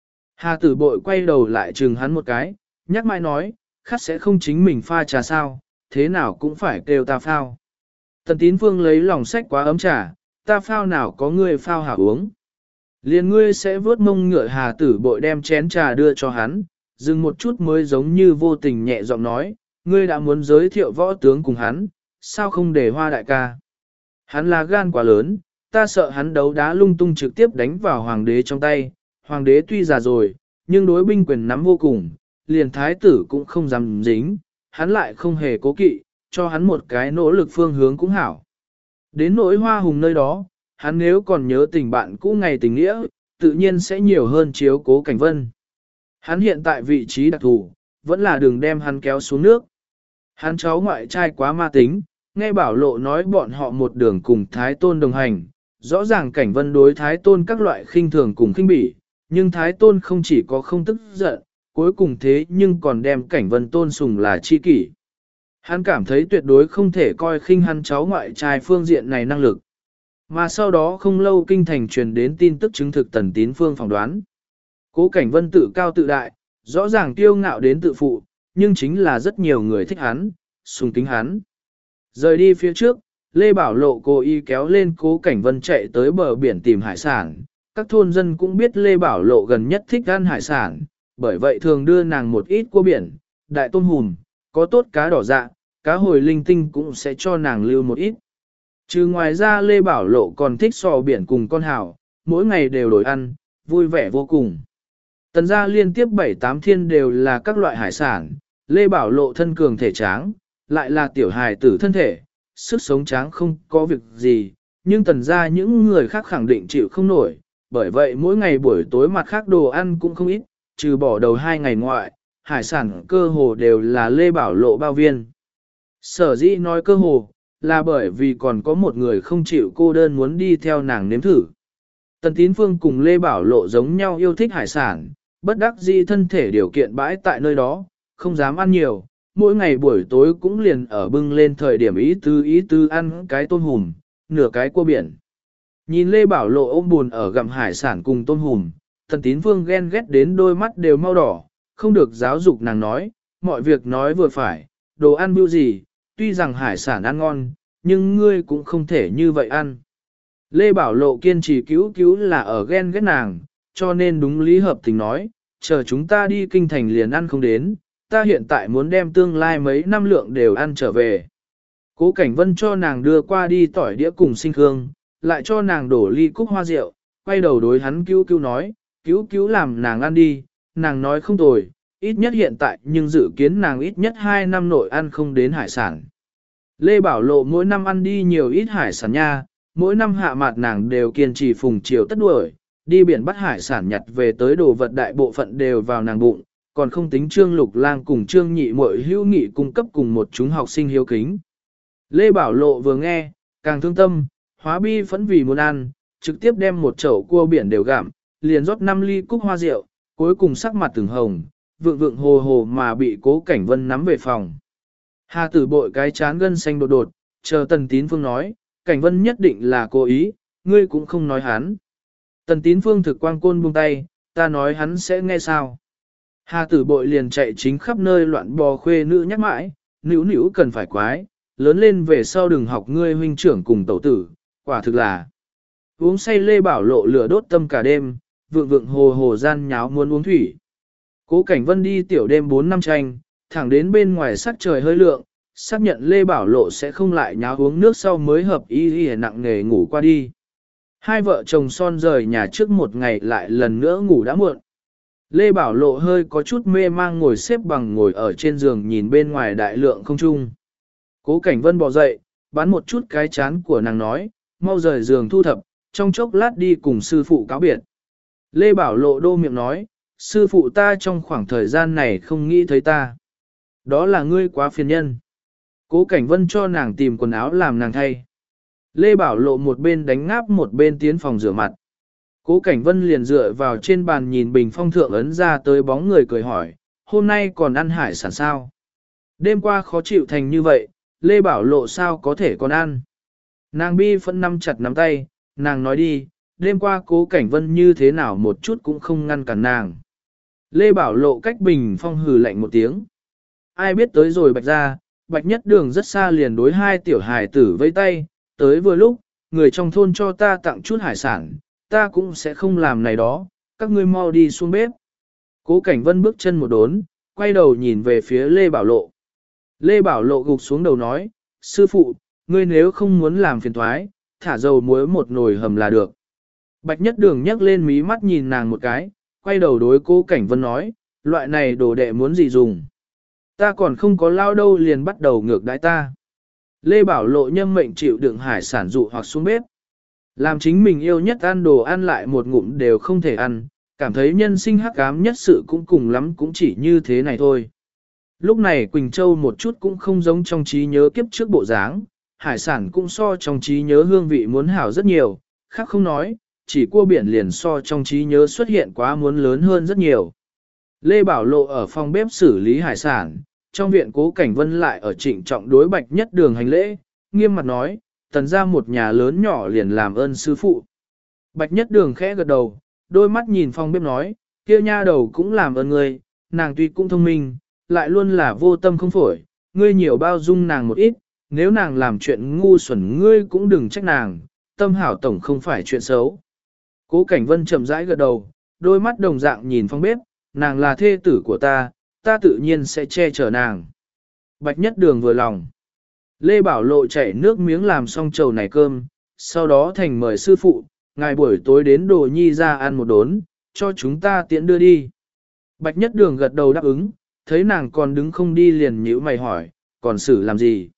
Hà Tử Bội quay đầu lại chừng hắn một cái, nhắc mãi nói, khát sẽ không chính mình pha trà sao, thế nào cũng phải kêu ta phao. Tần Tín Phương lấy lòng sách quá ấm trà, ta phao nào có ngươi phao hảo uống. Liền ngươi sẽ vớt mông ngựa. Hà Tử Bội đem chén trà đưa cho hắn, dừng một chút mới giống như vô tình nhẹ giọng nói, ngươi đã muốn giới thiệu võ tướng cùng hắn, sao không để Hoa đại ca. Hắn là gan quá lớn, ta sợ hắn đấu đá lung tung trực tiếp đánh vào hoàng đế trong tay, hoàng đế tuy già rồi, nhưng đối binh quyền nắm vô cùng, liền thái tử cũng không dám dính, hắn lại không hề cố kỵ, cho hắn một cái nỗ lực phương hướng cũng hảo. Đến nỗi Hoa Hùng nơi đó, hắn nếu còn nhớ tình bạn cũ ngày tình nghĩa, tự nhiên sẽ nhiều hơn chiếu cố Cảnh Vân. Hắn hiện tại vị trí đặc thù, vẫn là đừng đem hắn kéo xuống nước. Hắn cháu ngoại trai quá ma tính, nghe Bảo Lộ nói bọn họ một đường cùng Thái Tôn đồng hành, rõ ràng Cảnh Vân đối Thái Tôn các loại khinh thường cùng khinh bỉ, nhưng Thái Tôn không chỉ có không tức giận, cuối cùng thế nhưng còn đem Cảnh Vân tôn sùng là chi kỷ. Hắn cảm thấy tuyệt đối không thể coi khinh hắn cháu ngoại trai phương diện này năng lực. Mà sau đó không lâu kinh thành truyền đến tin tức chứng thực Tần Tín Phương phỏng đoán. Cố Cảnh Vân tự cao tự đại, rõ ràng kiêu ngạo đến tự phụ, nhưng chính là rất nhiều người thích hắn, sùng kính hắn. Rời đi phía trước, Lê Bảo Lộ cố ý kéo lên Cố Cảnh Vân chạy tới bờ biển tìm hải sản. Các thôn dân cũng biết Lê Bảo Lộ gần nhất thích ăn hải sản, bởi vậy thường đưa nàng một ít cua biển, đại tôm hùm, có tốt cá đỏ dạ, cá hồi linh tinh cũng sẽ cho nàng lưu một ít. Trừ ngoài ra Lê Bảo Lộ còn thích sò biển cùng con hào, mỗi ngày đều đổi ăn, vui vẻ vô cùng. Tần gia liên tiếp 7-8 thiên đều là các loại hải sản, Lê Bảo Lộ thân cường thể tráng, lại là tiểu hài tử thân thể, sức sống tráng không có việc gì, nhưng tần gia những người khác khẳng định chịu không nổi, bởi vậy mỗi ngày buổi tối mặt khác đồ ăn cũng không ít, trừ bỏ đầu 2 ngày ngoại, hải sản cơ hồ đều là Lê Bảo Lộ bao viên. Sở dĩ nói cơ hồ, là bởi vì còn có một người không chịu cô đơn muốn đi theo nàng nếm thử. Tần Tín Phương cùng Lê Bảo Lộ giống nhau yêu thích hải sản, bất đắc dĩ thân thể điều kiện bãi tại nơi đó, không dám ăn nhiều, mỗi ngày buổi tối cũng liền ở bưng lên thời điểm ý tứ ăn cái tôm hùm, nửa cái cua biển. Nhìn Lê Bảo Lộ ôm buồn ở gặm hải sản cùng tôm hùm, Tần Tín Phương ghen ghét đến đôi mắt đều mau đỏ, không được giáo dục nàng nói, mọi việc nói vừa phải, đồ ăn bưu gì, tuy rằng hải sản ăn ngon, nhưng ngươi cũng không thể như vậy ăn. Lê Bảo Lộ kiên trì cứu cứu là ở ghen ghét nàng, cho nên đúng lý hợp tình nói, chờ chúng ta đi kinh thành liền ăn không đến, ta hiện tại muốn đem tương lai mấy năm lượng đều ăn trở về. Cố Cảnh Vân cho nàng đưa qua đi tỏi đĩa cùng sinh khương, lại cho nàng đổ ly cúc hoa rượu, quay đầu đối hắn cứu cứu nói, cứu cứu làm nàng ăn đi, nàng nói không tồi, ít nhất hiện tại nhưng dự kiến nàng ít nhất 2 năm nội ăn không đến hải sản. Lê Bảo Lộ mỗi năm ăn đi nhiều ít hải sản nha, mỗi năm hạ mạt nàng đều kiên trì phùng chiều tất đuổi, đi biển bắt hải sản nhặt về tới đồ vật đại bộ phận đều vào nàng bụng, còn không tính Trương Lục Lang cùng Trương Nhị Muội hữu nghị cung cấp cùng một chúng học sinh hiếu kính. Lê Bảo Lộ vừa nghe, càng thương tâm, hóa bi phẫn vì muốn ăn, trực tiếp đem một chậu cua biển đều gặm, liền rót 5 ly cúc hoa rượu, cuối cùng sắc mặt từng hồng, vượng vượng hồ hồ mà bị Cố Cảnh Vân nắm về phòng. Hà Tử Bội cái chán gân xanh đột đột, chờ Tần Tín Phương nói, Cảnh Vân nhất định là cố ý, ngươi cũng không nói hắn. Tần Tín Phương thực quang côn buông tay, ta nói hắn sẽ nghe sao. Hà Tử Bội liền chạy chính khắp nơi loạn bò khuê nữ nhắc mãi, nữ nữ cần phải quái, lớn lên về sau đừng học ngươi huynh trưởng cùng tẩu tử, quả thực là. Uống say Lê Bảo Lộ lửa đốt tâm cả đêm, vượng vượng hồ hồ gian nháo muốn uống thủy. Cố Cảnh Vân đi tiểu đêm 4 năm tranh, thẳng đến bên ngoài sắc trời hơi lượng, xác nhận Lê Bảo Lộ sẽ không lại nháo uống nước sau mới hợp ý nặng nghề ngủ qua đi. Hai vợ chồng son rời nhà trước một ngày lại lần nữa ngủ đã muộn. Lê Bảo Lộ hơi có chút mê mang ngồi xếp bằng ngồi ở trên giường nhìn bên ngoài đại lượng không trung. Cố Cảnh Vân bò dậy, bắn một chút cái chán của nàng nói, mau rời giường thu thập, trong chốc lát đi cùng sư phụ cáo biệt. Lê Bảo Lộ đô miệng nói, sư phụ ta trong khoảng thời gian này không nghĩ thấy ta. Đó là ngươi quá phiền nhân. Cố Cảnh Vân cho nàng tìm quần áo làm nàng thay. Lê Bảo Lộ một bên đánh ngáp một bên tiến phòng rửa mặt. Cố Cảnh Vân liền dựa vào trên bàn nhìn bình phong thượng ấn ra tới bóng người cười hỏi, hôm nay còn ăn hải sản sao? Đêm qua khó chịu thành như vậy, Lê Bảo Lộ sao có thể còn ăn? Nàng bi phẫn nắm chặt nắm tay, nàng nói đi, đêm qua Cố Cảnh Vân như thế nào một chút cũng không ngăn cản nàng. Lê Bảo Lộ cách bình phong hừ lạnh một tiếng. Ai biết tới rồi Bạch ra, Bạch Nhất Đường rất xa liền đối hai tiểu hài tử vẫy tay, tới vừa lúc, người trong thôn cho ta tặng chút hải sản, ta cũng sẽ không làm này đó, các ngươi mau đi xuống bếp. Cố Cảnh Vân bước chân một đốn, quay đầu nhìn về phía Lê Bảo Lộ. Lê Bảo Lộ gục xuống đầu nói, sư phụ, ngươi nếu không muốn làm phiền thoái, thả dầu muối một nồi hầm là được. Bạch Nhất Đường nhấc lên mí mắt nhìn nàng một cái, quay đầu đối Cố Cảnh Vân nói, loại này đồ đệ muốn gì dùng. Ta còn không có lao đâu liền bắt đầu ngược đãi ta. Lê Bảo Lộ nhâm mệnh chịu đựng hải sản dụ hoặc xuống bếp. Làm chính mình yêu nhất ăn đồ ăn lại một ngụm đều không thể ăn, cảm thấy nhân sinh hắc ám nhất sự cũng cùng lắm cũng chỉ như thế này thôi. Lúc này Quỳnh Châu một chút cũng không giống trong trí nhớ kiếp trước bộ dáng, hải sản cũng so trong trí nhớ hương vị muốn hảo rất nhiều, khác không nói, chỉ cua biển liền so trong trí nhớ xuất hiện quá muốn lớn hơn rất nhiều. Lê Bảo Lộ ở phòng bếp xử lý hải sản, trong viện Cố Cảnh Vân lại ở trịnh trọng đối Bạch Nhất Đường hành lễ, nghiêm mặt nói, tần ra một nhà lớn nhỏ liền làm ơn sư phụ. Bạch Nhất Đường khẽ gật đầu, đôi mắt nhìn phòng bếp nói, kia nha đầu cũng làm ơn ngươi, nàng tuy cũng thông minh, lại luôn là vô tâm không phổi, ngươi nhiều bao dung nàng một ít, nếu nàng làm chuyện ngu xuẩn ngươi cũng đừng trách nàng, tâm hảo tổng không phải chuyện xấu. Cố Cảnh Vân chậm rãi gật đầu, đôi mắt đồng dạng nhìn phòng bếp, nàng là thê tử của ta, ta tự nhiên sẽ che chở nàng. Bạch Nhất Đường vừa lòng. Lê Bảo Lộ chảy nước miếng làm xong chầu này cơm, sau đó thành mời sư phụ, ngài buổi tối đến Đồ Nhi ra ăn một đốn, cho chúng ta tiễn đưa đi. Bạch Nhất Đường gật đầu đáp ứng, thấy nàng còn đứng không đi liền nhíu mày hỏi, còn xử làm gì?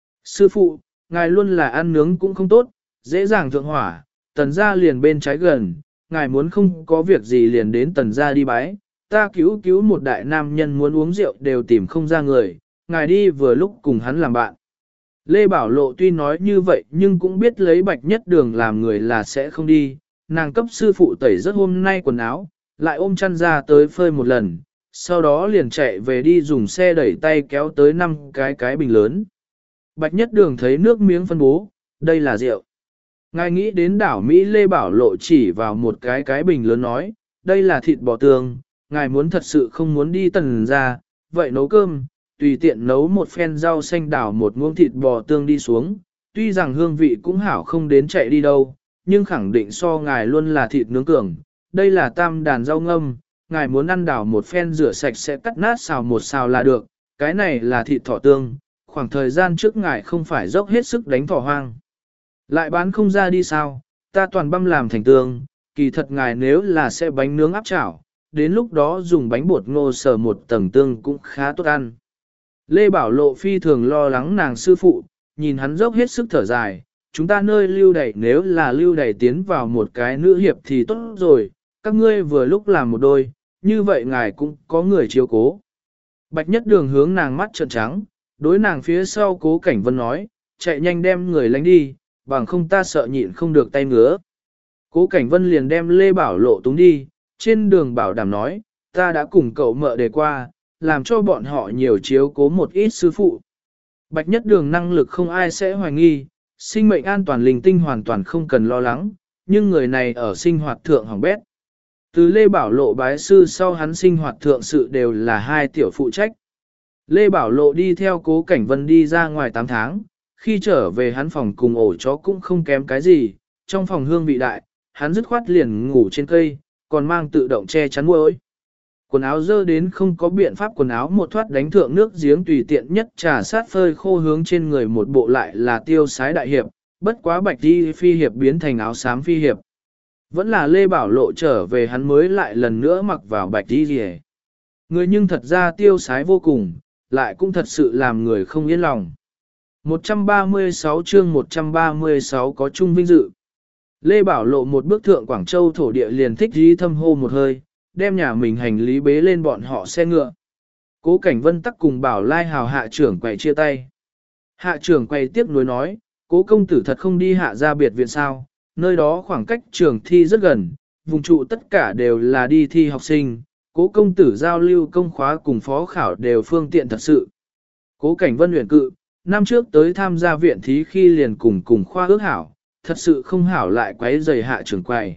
Sư phụ, ngài luôn là ăn nướng cũng không tốt, dễ dàng thượng hỏa, tần gia liền bên trái gần, ngài muốn không có việc gì liền đến tần gia đi bái, ta cứu một đại nam nhân muốn uống rượu đều tìm không ra người, ngài đi vừa lúc cùng hắn làm bạn. Lê Bảo Lộ tuy nói như vậy nhưng cũng biết lấy Bạch Nhất Đường làm người là sẽ không đi, nàng cấp sư phụ tẩy rất hôm nay quần áo, lại ôm chăn ra tới phơi một lần, sau đó liền chạy về đi dùng xe đẩy tay kéo tới 5 cái bình lớn. Bạch Nhất Đường thấy nước miếng phân bố, đây là rượu. Ngài nghĩ đến đảo Mỹ Lê Bảo Lộ chỉ vào một cái bình lớn nói, đây là thịt bò tương, ngài muốn thật sự không muốn đi Tần ra, vậy nấu cơm, tùy tiện nấu một phen rau xanh đảo một muỗng thịt bò tương đi xuống, tuy rằng hương vị cũng hảo không đến chạy đi đâu, nhưng khẳng định so ngài luôn là thịt nướng cường, đây là tam đàn rau ngâm, ngài muốn ăn đảo một phen rửa sạch sẽ cắt nát xào một xào là được, cái này là thịt thỏ tương, khoảng thời gian trước ngài không phải dốc hết sức đánh thỏ hoang. Lại bán không ra đi sao, ta toàn băm làm thành tương, kỳ thật ngài nếu là sẽ bánh nướng áp chảo, đến lúc đó dùng bánh bột ngô sờ một tầng tương cũng khá tốt ăn. Lê Bảo Lộ phi thường lo lắng nàng sư phụ, nhìn hắn dốc hết sức thở dài, chúng ta nơi lưu đẩy nếu là lưu đẩy tiến vào một cái nữ hiệp thì tốt rồi, các ngươi vừa lúc làm một đôi, như vậy ngài cũng có người chiếu cố. Bạch Nhất Đường hướng nàng mắt trợn trắng, đối nàng phía sau Cố Cảnh Vân nói, chạy nhanh đem người lánh đi, bằng không ta sợ nhịn không được tay ngứa. Cố Cảnh Vân liền đem Lê Bảo Lộ túng đi, trên đường bảo đảm nói, ta đã cùng cậu mợ đề qua, làm cho bọn họ nhiều chiếu cố một ít sư phụ. Bạch Nhất Đường năng lực không ai sẽ hoài nghi, sinh mệnh an toàn linh tinh hoàn toàn không cần lo lắng, nhưng người này ở sinh hoạt thượng hỏng bét. Từ Lê Bảo Lộ bái sư sau hắn sinh hoạt thượng sự đều là hai tiểu phụ trách. Lê Bảo Lộ đi theo Cố Cảnh Vân đi ra ngoài 8 tháng, khi trở về hắn phòng cùng ổ chó cũng không kém cái gì, trong phòng hương vị đại, hắn dứt khoát liền ngủ trên cây, còn mang tự động che chắn muỗi. Quần áo dơ đến không có biện pháp quần áo một thoát đánh thượng nước giếng tùy tiện nhất trà sát phơi khô hướng trên người một bộ lại là tiêu sái đại hiệp, bất quá bạch đi phi hiệp biến thành áo xám phi hiệp. Vẫn là Lê Bảo Lộ trở về hắn mới lại lần nữa mặc vào bạch đi rìa. Người nhưng thật ra tiêu sái vô cùng, lại cũng thật sự làm người không yên lòng. 136 chương 136 có chung vinh dự. Lê Bảo Lộ một bước thượng Quảng Châu thổ địa liền thích dí thâm hô một hơi, đem nhà mình hành lý bế lên bọn họ xe ngựa. Cố Cảnh Vân tắc cùng Bảo Lai Hào hạ trưởng quầy chia tay. Hạ trưởng quầy tiếc nuối nói, Cố công tử thật không đi hạ ra biệt viện sao, nơi đó khoảng cách trường thi rất gần, vùng trụ tất cả đều là đi thi học sinh, Cố công tử giao lưu công khóa cùng phó khảo đều phương tiện thật sự. Cố Cảnh Vân luyện cự, năm trước tới tham gia viện thí khi liền cùng khoa ước hảo, thật sự không hảo lại quấy rầy hạ trưởng quầy.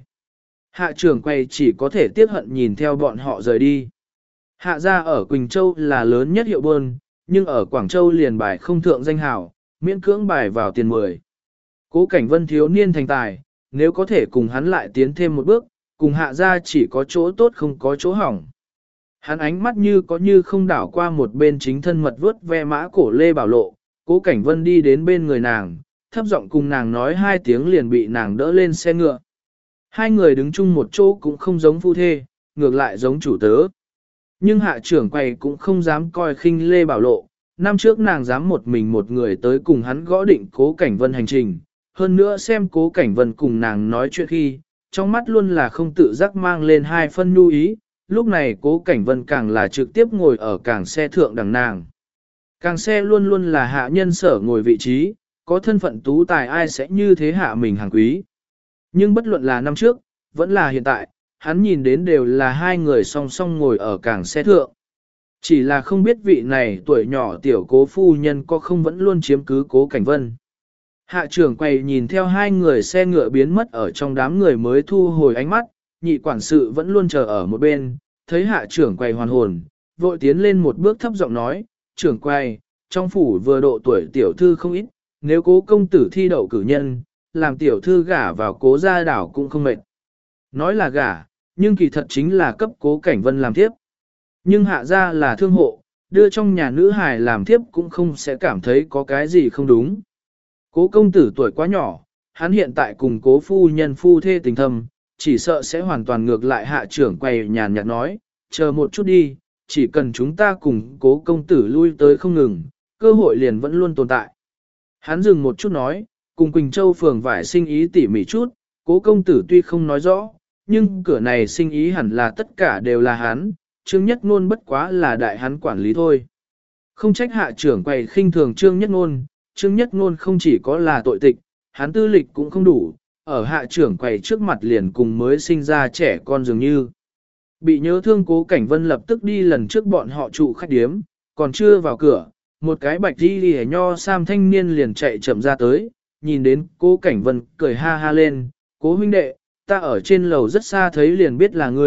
Hạ trưởng quầy chỉ có thể tiếc hận nhìn theo bọn họ rời đi. Hạ gia ở Quỳnh Châu là lớn nhất hiệu buôn, nhưng ở Quảng Châu liền bài không thượng danh hảo, miễn cưỡng bài vào tiền 10. Cố Cảnh Vân thiếu niên thành tài, nếu có thể cùng hắn lại tiến thêm một bước, cùng hạ gia chỉ có chỗ tốt không có chỗ hỏng. Hắn ánh mắt như có như không đảo qua một bên chính thân mật vuốt ve mã cổ Lê Bảo Lộ, Cố Cảnh Vân đi đến bên người nàng, thấp giọng cùng nàng nói 2 tiếng liền bị nàng đỡ lên xe ngựa. Hai người đứng chung một chỗ cũng không giống phu thê, ngược lại giống chủ tớ. Nhưng hạ trưởng quầy cũng không dám coi khinh Lê Bảo Lộ, năm trước nàng dám một mình một người tới cùng hắn gõ định Cố Cảnh Vân hành trình, hơn nữa xem Cố Cảnh Vân cùng nàng nói chuyện khi, trong mắt luôn là không tự giác mang lên 2 phân nhu ý, lúc này Cố Cảnh Vân càng là trực tiếp ngồi ở càng xe thượng đằng nàng. Càng xe luôn luôn là hạ nhân sở ngồi vị trí, có thân phận tú tài ai sẽ như thế hạ mình hàng quý. Nhưng bất luận là năm trước, vẫn là hiện tại, hắn nhìn đến đều là 2 người song song ngồi ở càng xe thượng. Chỉ là không biết vị này tuổi nhỏ tiểu Cố phu nhân có không vẫn luôn chiếm cứ Cố Cảnh Vân. Hạ trưởng quầy nhìn theo 2 người xe ngựa biến mất ở trong đám người mới thu hồi ánh mắt, nhị quản sự vẫn luôn chờ ở một bên, thấy hạ trưởng quầy hoàn hồn, vội tiến lên một bước thấp giọng nói, trưởng quầy, trong phủ vừa độ tuổi tiểu thư không ít, nếu Cố công tử thi đậu cử nhân, làm tiểu thư gả vào Cố gia đảo cũng không mệt. Nói là gả, nhưng kỳ thật chính là cấp Cố Cảnh Vân làm thiếp. Nhưng hạ gia là thương hộ, đưa trong nhà nữ hài làm thiếp cũng không sẽ cảm thấy có cái gì không đúng. Cố công tử tuổi quá nhỏ, hắn hiện tại cùng Cố phu nhân phu thê tình thâm, chỉ sợ sẽ hoàn toàn ngược lại hạ trưởng quầy nhàn nhạt nói, chờ một chút đi, chỉ cần chúng ta cùng Cố công tử lui tới không ngừng, cơ hội liền vẫn luôn tồn tại. Hắn dừng một chút nói, cùng Quỳnh Châu phường vải sinh ý tỉ mỉ chút, Cố công tử tuy không nói rõ, nhưng cửa này sinh ý hẳn là tất cả đều là hắn, Trương Nhất Ngôn bất quá là đại hắn quản lý thôi. Không trách hạ trưởng quầy khinh thường Trương Nhất Ngôn, Trương Nhất Ngôn không chỉ có là tội tịch, hắn tư lịch cũng không đủ, ở hạ trưởng quầy trước mặt liền cùng mới sinh ra trẻ con dường như. Bị nhớ thương Cố Cảnh Vân lập tức đi lần trước bọn họ trụ khách điếm, còn chưa vào cửa, một cái bạch đi lìa nho sam thanh niên liền chạy chậm ra tới, nhìn đến Cố Cảnh Vân cười ha ha lên, Cố huynh đệ, ta ở trên lầu rất xa thấy liền biết là ngươi,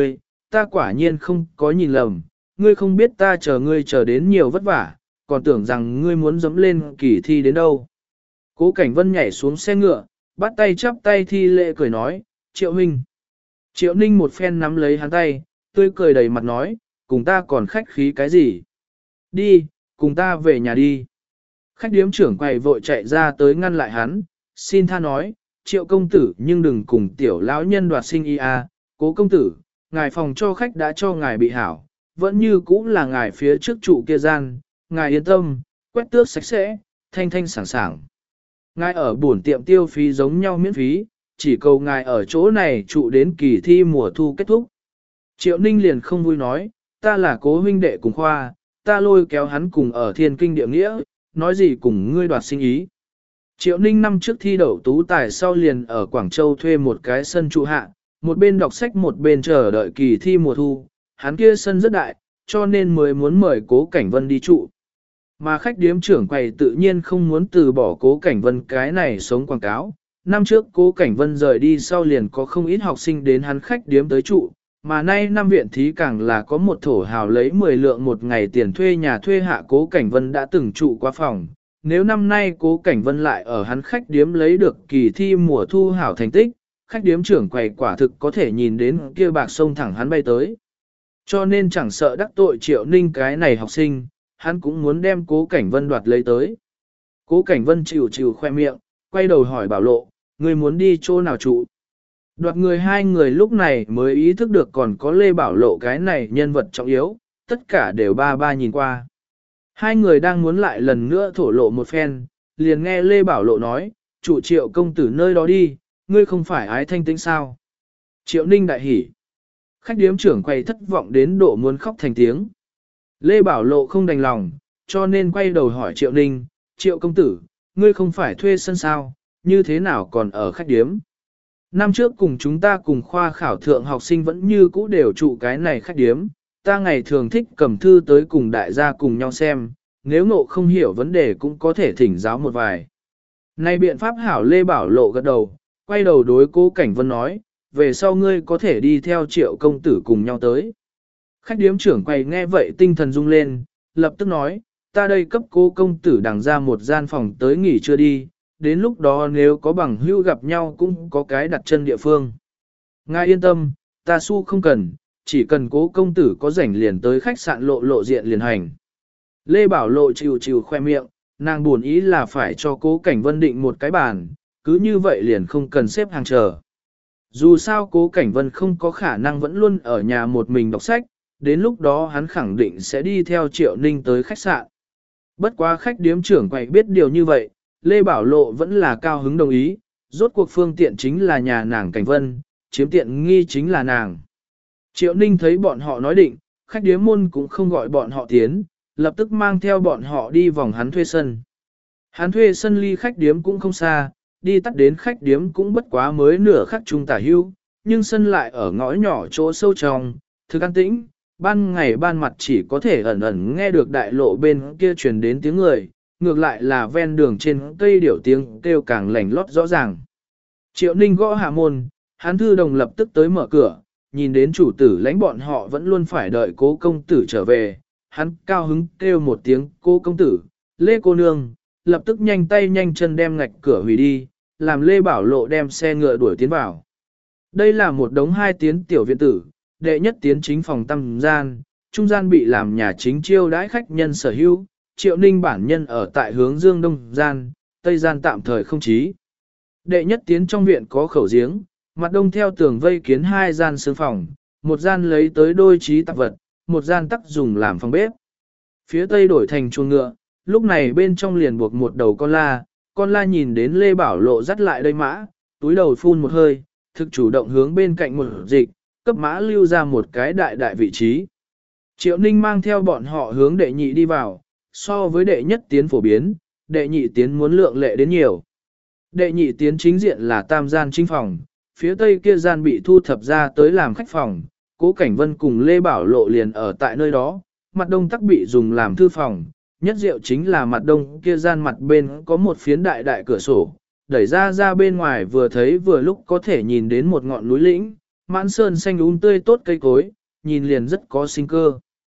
ta quả nhiên không có nhìn lầm, ngươi không biết ta chờ ngươi chờ đến nhiều vất vả, còn tưởng rằng ngươi muốn dẫm lên kỳ thi đến đâu. Cố Cảnh Vân nhảy xuống xe ngựa, bắt tay chắp tay thi lễ cười nói, Triệu huynh. Triệu Ninh một phen nắm lấy hắn tay, tươi cười đầy mặt nói, cùng ta còn khách khí cái gì? Đi, cùng ta về nhà đi. Khách điếm trưởng quầy vội chạy ra tới ngăn lại hắn, xin tha nói, Triệu công tử nhưng đừng cùng tiểu lão nhân đoạt sinh y a. Cố công tử, ngài phòng cho khách đã cho ngài bị hảo, vẫn như cũ là ngài phía trước trụ kia gian, ngài yên tâm, quét tước sạch sẽ, thanh thanh sảng sảng. Ngài ở bổn tiệm tiêu phí giống nhau miễn phí, chỉ cầu ngài ở chỗ này trụ đến kỳ thi mùa thu kết thúc. Triệu Ninh liền không vui nói, ta là Cố huynh đệ cùng khoa, ta lôi kéo hắn cùng ở thiên kinh địa nghĩa, nói gì cùng ngươi đoạt sinh ý. Triệu Ninh năm trước thi đậu tú tài sau liền ở Quảng Châu thuê một cái sân trụ hạ, một bên đọc sách một bên chờ đợi kỳ thi mùa thu, hắn kia sân rất đại, cho nên mới muốn mời Cố Cảnh Vân đi trụ. Mà khách điếm trưởng quầy tự nhiên không muốn từ bỏ Cố Cảnh Vân cái này sống quảng cáo. Năm trước Cố Cảnh Vân rời đi sau liền có không ít học sinh đến hắn khách điếm tới trụ, mà nay năm viện thí càng là có một thổ hào lấy 10 lượng một ngày tiền thuê nhà thuê hạ Cố Cảnh Vân đã từng trụ qua phòng. Nếu năm nay Cố Cảnh Vân lại ở hắn khách điếm lấy được kỳ thi mùa thu hảo thành tích, khách điếm trưởng quầy quả thực có thể nhìn đến kia bạc sông thẳng hắn bay tới. Cho nên chẳng sợ đắc tội Triệu Ninh cái này học sinh, hắn cũng muốn đem Cố Cảnh Vân đoạt lấy tới. Cố Cảnh Vân chịu khoe miệng, quay đầu hỏi Bảo Lộ, ngươi muốn đi chỗ nào trụ? Đoạt người hai người lúc này mới ý thức được còn có Lê Bảo Lộ cái này nhân vật trọng yếu, tất cả đều ba ba nhìn qua. Hai người đang muốn lại lần nữa thổ lộ một phen, liền nghe Lê Bảo Lộ nói, trụ Triệu công tử nơi đó đi, ngươi không phải ái thanh tĩnh sao? Triệu Ninh đại hỉ. Khách điếm trưởng quay thất vọng đến độ muốn khóc thành tiếng. Lê Bảo Lộ không đành lòng, cho nên quay đầu hỏi Triệu Ninh, Triệu công tử, ngươi không phải thuê sân sao, như thế nào còn ở khách điếm? Năm trước cùng chúng ta cùng khoa khảo thượng học sinh vẫn như cũ đều trụ cái này khách điếm, ta ngày thường thích cầm thư tới cùng đại gia cùng nhau xem, nếu ngộ không hiểu vấn đề cũng có thể thỉnh giáo một vài. Này biện pháp hảo Lê Bảo Lộ gật đầu, quay đầu đối Cố Cảnh Vân nói, về sau ngươi có thể đi theo Triệu công tử cùng nhau tới. Khách điếm trưởng quay nghe vậy tinh thần rung lên, lập tức nói, ta đây cấp Cố công tử đằng ra một gian phòng tới nghỉ chưa đi, đến lúc đó nếu có bằng hữu gặp nhau cũng có cái đặt chân địa phương. Ngài yên tâm, ta su không cần, chỉ cần Cố công tử có rảnh liền tới khách sạn lộ diện liền hành. Lê Bảo Lộ chịu khoe miệng, nàng buồn ý là phải cho Cố Cảnh Vân định một cái bàn, cứ như vậy liền không cần xếp hàng chờ. Dù sao Cố Cảnh Vân không có khả năng vẫn luôn ở nhà một mình đọc sách, đến lúc đó hắn khẳng định sẽ đi theo Triệu Ninh tới khách sạn. Bất quá khách điếm trưởng quầy biết điều như vậy, Lê Bảo Lộ vẫn là cao hứng đồng ý, rốt cuộc phương tiện chính là nhà nàng Cảnh Vân, chiếm tiện nghi chính là nàng. Triệu Ninh thấy bọn họ nói định, khách điếm môn cũng không gọi bọn họ tiến, lập tức mang theo bọn họ đi vòng hắn thuê sân. Hắn thuê sân ly khách điếm cũng không xa, đi tắt đến khách điếm cũng bất quá mới nửa khắc trung tả hưu, nhưng sân lại ở ngõ nhỏ chỗ sâu trong, thực an tĩnh, ban ngày ban mặt chỉ có thể ẩn ẩn nghe được đại lộ bên kia truyền đến tiếng người, ngược lại là ven đường trên cây điểu tiếng kêu càng lành lót rõ ràng. Triệu Ninh gõ hạ môn, hắn thư đồng lập tức tới mở cửa, nhìn đến chủ tử lãnh bọn họ vẫn luôn phải đợi Cố công tử trở về, hắn cao hứng kêu một tiếng Cố công tử, Lê cô nương, lập tức nhanh tay nhanh chân đem ngạch cửa hủy đi, làm Lê Bảo Lộ đem xe ngựa đuổi tiến vào. Đây là một đống 2 tiến tiểu viện tử, đệ nhất tiến chính phòng tăm gian, trung gian bị làm nhà chính chiêu đãi khách nhân sở hữu, Triệu Ninh bản nhân ở tại hướng dương đông gian, tây gian tạm thời không chí. Đệ nhất tiến trong viện có khẩu giếng, mặt đông theo tường vây kiến 2 gian sương phòng, một gian lấy tới đôi trí tạp vật, một gian tắc dùng làm phòng bếp. Phía tây đổi thành chuồng ngựa, lúc này bên trong liền buộc một đầu con la nhìn đến Lê Bảo Lộ dắt lại đây mã, túi đầu phun một hơi, thực chủ động hướng bên cạnh một dịch, cấp mã lưu ra một cái đại vị trí. Triệu Ninh mang theo bọn họ hướng đệ nhị đi vào, so với đệ nhất tiến phổ biến, đệ nhị tiến muốn lượng lệ đến nhiều. Đệ nhị tiến chính diện là tam gian chính phòng, phía tây kia gian bị thu thập ra tới làm khách phòng, Cố Cảnh Vân cùng Lê Bảo Lộ liền ở tại nơi đó, mặt đông tắc bị dùng làm thư phòng, nhất diệu chính là mặt đông kia gian mặt bên có một phiến đại cửa sổ, đẩy ra bên ngoài vừa thấy vừa lúc có thể nhìn đến một ngọn núi lĩnh, mãn sơn xanh tươi tốt cây cối, nhìn liền rất có sinh cơ.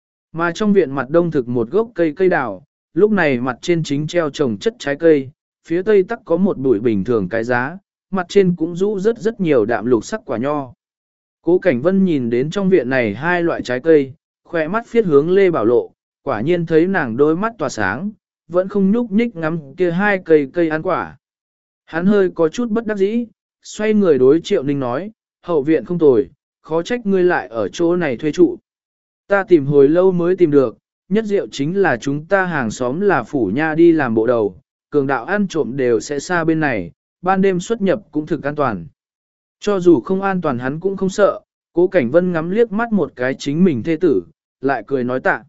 Mà trong viện mặt đông thực một gốc cây đào, lúc này mặt trên chính treo trồng chất trái cây, phía tây tắc có một bụi bình thường cái giá, mặt trên cũng rũ rất nhiều đạm lục sắc quả nho. Cố Cảnh Vân nhìn đến trong viện này hai loại trái cây, khỏe mắt phiết hướng Lê Bảo Lộ, quả nhiên thấy nàng đôi mắt tỏa sáng, vẫn không nhúc nhích ngắm kia hai cây ăn quả. Hắn hơi có chút bất đắc dĩ, xoay người đối Triệu Ninh nói, hậu viện không tồi, khó trách ngươi lại ở chỗ này thuê trụ. Ta tìm hồi lâu mới tìm được, nhất diệu chính là chúng ta hàng xóm là phủ nha đi làm bộ đầu, cường đạo ăn trộm đều sẽ xa bên này, ban đêm xuất nhập cũng thực an toàn. Cho dù không an toàn hắn cũng không sợ, Cố Cảnh Vân ngắm liếc mắt một cái chính mình thê tử, lại cười nói tạ.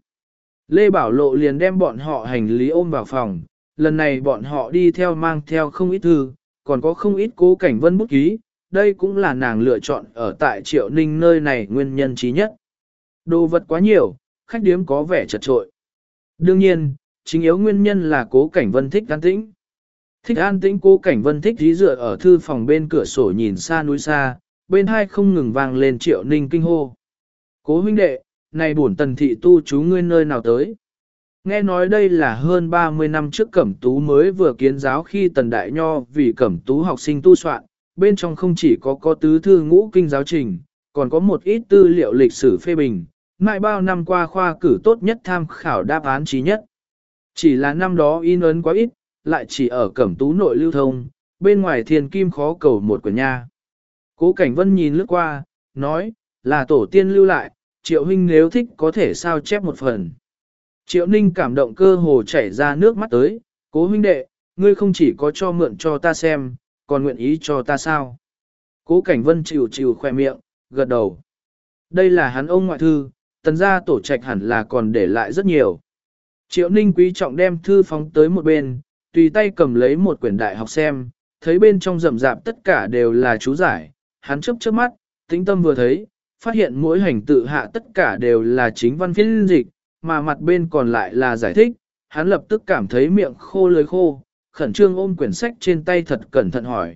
Lê Bảo Lộ liền đem bọn họ hành lý ôm vào phòng, lần này bọn họ đi theo mang theo không ít thư, còn có không ít Cố Cảnh Vân bút ký, đây cũng là nàng lựa chọn ở tại Triệu Ninh nơi này nguyên nhân trí nhất. Đồ vật quá nhiều, khách điếm có vẻ chật trội. Đương nhiên, chính yếu nguyên nhân là Cố Cảnh Vân thích an tĩnh. Thích an tĩnh Cố Cảnh Vân thích dí dựa ở thư phòng bên cửa sổ nhìn xa núi xa, bên hai không ngừng vang lên Triệu Ninh kinh hô. Cố huynh đệ, này bổn Tần thị tu chú ngươi nơi nào tới? Nghe nói đây là hơn 30 năm trước Cẩm Tú mới vừa kiến giáo khi Tần Đại Nho vì Cẩm Tú học sinh tu soạn, bên trong không chỉ có tứ thư ngũ kinh giáo trình, còn có một ít tư liệu lịch sử phê bình, mãi bao năm qua khoa cử tốt nhất tham khảo đáp án trí nhất. Chỉ là năm đó in ấn quá ít, lại chỉ ở Cẩm Tú nội lưu thông, bên ngoài thiền kim khó cầu một quyển nha. Cố Cảnh Vân nhìn lướt qua, nói, là tổ tiên lưu lại, Triệu huynh nếu thích có thể sao chép một phần. Triệu Ninh cảm động cơ hồ chảy ra nước mắt tới, Cố huynh đệ, ngươi không chỉ có cho mượn cho ta xem, còn nguyện ý cho ta sao. Cố Cảnh Vân chịu khoe miệng, gật đầu. Đây là hắn ông ngoại thư, Tần gia tổ trạch hẳn là còn để lại rất nhiều. Triệu Ninh quý trọng đem thư phóng tới một bên, tùy tay cầm lấy một quyển đại học xem, thấy bên trong rậm rạp tất cả đều là chú giải, hắn chớp mắt, tĩnh tâm vừa thấy, phát hiện mỗi hành tự hạ tất cả đều là chính văn phiên dịch, mà mặt bên còn lại là giải thích, hắn lập tức cảm thấy miệng khô lưỡi khô, khẩn trương ôm quyển sách trên tay thật cẩn thận hỏi,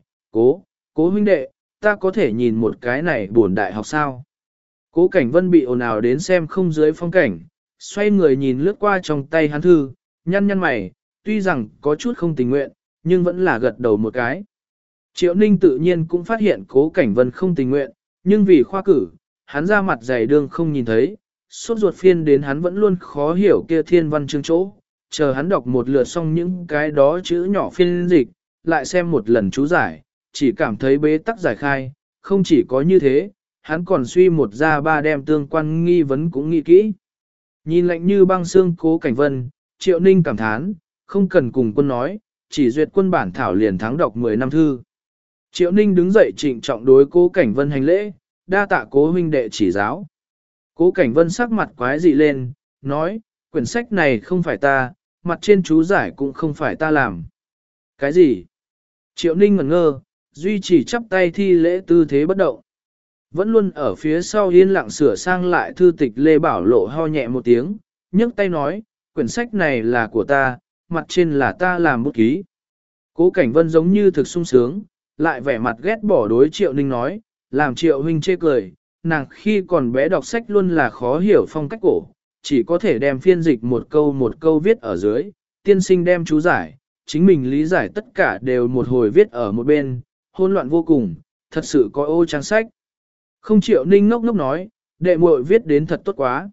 cố huynh đệ, ta có thể nhìn một cái này buồn đại học sao? Cố Cảnh Vân bị ồn ào đến xem không dưới phong cảnh, xoay người nhìn lướt qua trong tay hắn thư, nhăn mày, tuy rằng có chút không tình nguyện, nhưng vẫn là gật đầu một cái. Triệu Ninh tự nhiên cũng phát hiện Cố Cảnh Vân không tình nguyện, nhưng vì khoa cử, hắn ra mặt dày đương không nhìn thấy, sốt ruột phiên đến hắn vẫn luôn khó hiểu kia thiên văn chương chỗ, chờ hắn đọc một lượt xong những cái đó chữ nhỏ phiên dịch, lại xem một lần chú giải, chỉ cảm thấy bế tắc giải khai, không chỉ có như thế, hắn còn suy một ra ba đem tương quan nghi vấn cũng nghĩ kỹ. Nhìn lạnh như băng xương Cố Cảnh Vân, Triệu Ninh cảm thán, không cần cùng quân nói, chỉ duyệt quân bản thảo liền thắng đọc 10 năm thư. Triệu Ninh đứng dậy trịnh trọng đối Cố Cảnh Vân hành lễ, đa tạ Cố huynh đệ chỉ giáo. Cố Cảnh Vân sắc mặt quái dị lên, nói, quyển sách này không phải ta, mặt trên chú giải cũng không phải ta làm. Cái gì? Triệu Ninh ngẩn ngơ, duy trì chắp tay thi lễ tư thế bất động. Vẫn luôn ở phía sau yên lặng sửa sang lại thư tịch Lê Bảo Lộ ho nhẹ một tiếng, nhấc tay nói, quyển sách này là của ta, mặt trên là ta làm bút ký. Cố Cảnh Vân giống như thực sung sướng, lại vẻ mặt ghét bỏ đối Triệu Ninh nói, làm Triệu huynh chê cười, nàng khi còn bé đọc sách luôn là khó hiểu phong cách cổ, chỉ có thể đem phiên dịch một câu viết ở dưới, tiên sinh đem chú giải, chính mình lý giải tất cả đều một hồi viết ở một bên, hỗn loạn vô cùng, thật sự có ô trang sách. Không. Triệu Ninh ngốc nói, đệ muội viết đến thật tốt quá.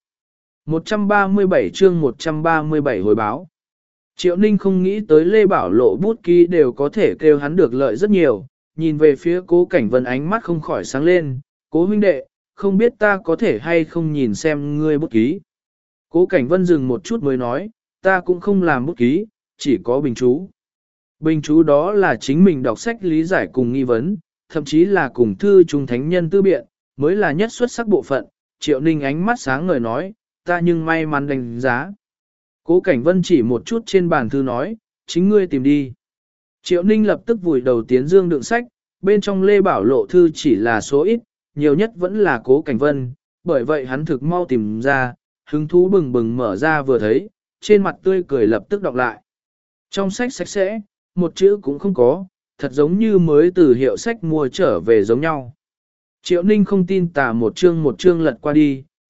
137 chương 137 hồi báo. Triệu Ninh không nghĩ tới Lê Bảo Lộ bút ký đều có thể kêu hắn được lợi rất nhiều, nhìn về phía Cố Cảnh Vân ánh mắt không khỏi sáng lên, Cố huynh đệ, không biết ta có thể hay không nhìn xem ngươi bút ký. Cố Cảnh Vân dừng một chút mới nói, ta cũng không làm bút ký, chỉ có bình chú. Bình chú đó là chính mình đọc sách lý giải cùng nghi vấn, thậm chí là cùng thư trung thánh nhân tư biện, mới là nhất xuất sắc bộ phận. Triệu Ninh ánh mắt sáng ngời nói, ta nhưng may mắn đánh giá. Cố Cảnh Vân chỉ một chút trên bàn thư nói, chính ngươi tìm đi. Triệu Ninh lập tức vùi đầu tiến dương đựng sách, bên trong Lê Bảo Lộ thư chỉ là số ít, nhiều nhất vẫn là Cố Cảnh Vân, bởi vậy hắn thực mau tìm ra, hứng thú bừng bừng mở ra vừa thấy, trên mặt tươi cười lập tức đọc lại. Trong sách sạch sẽ, một chữ cũng không có, thật giống như mới từ hiệu sách mua trở về giống nhau. Triệu Ninh không tin tà một chương lật qua đi,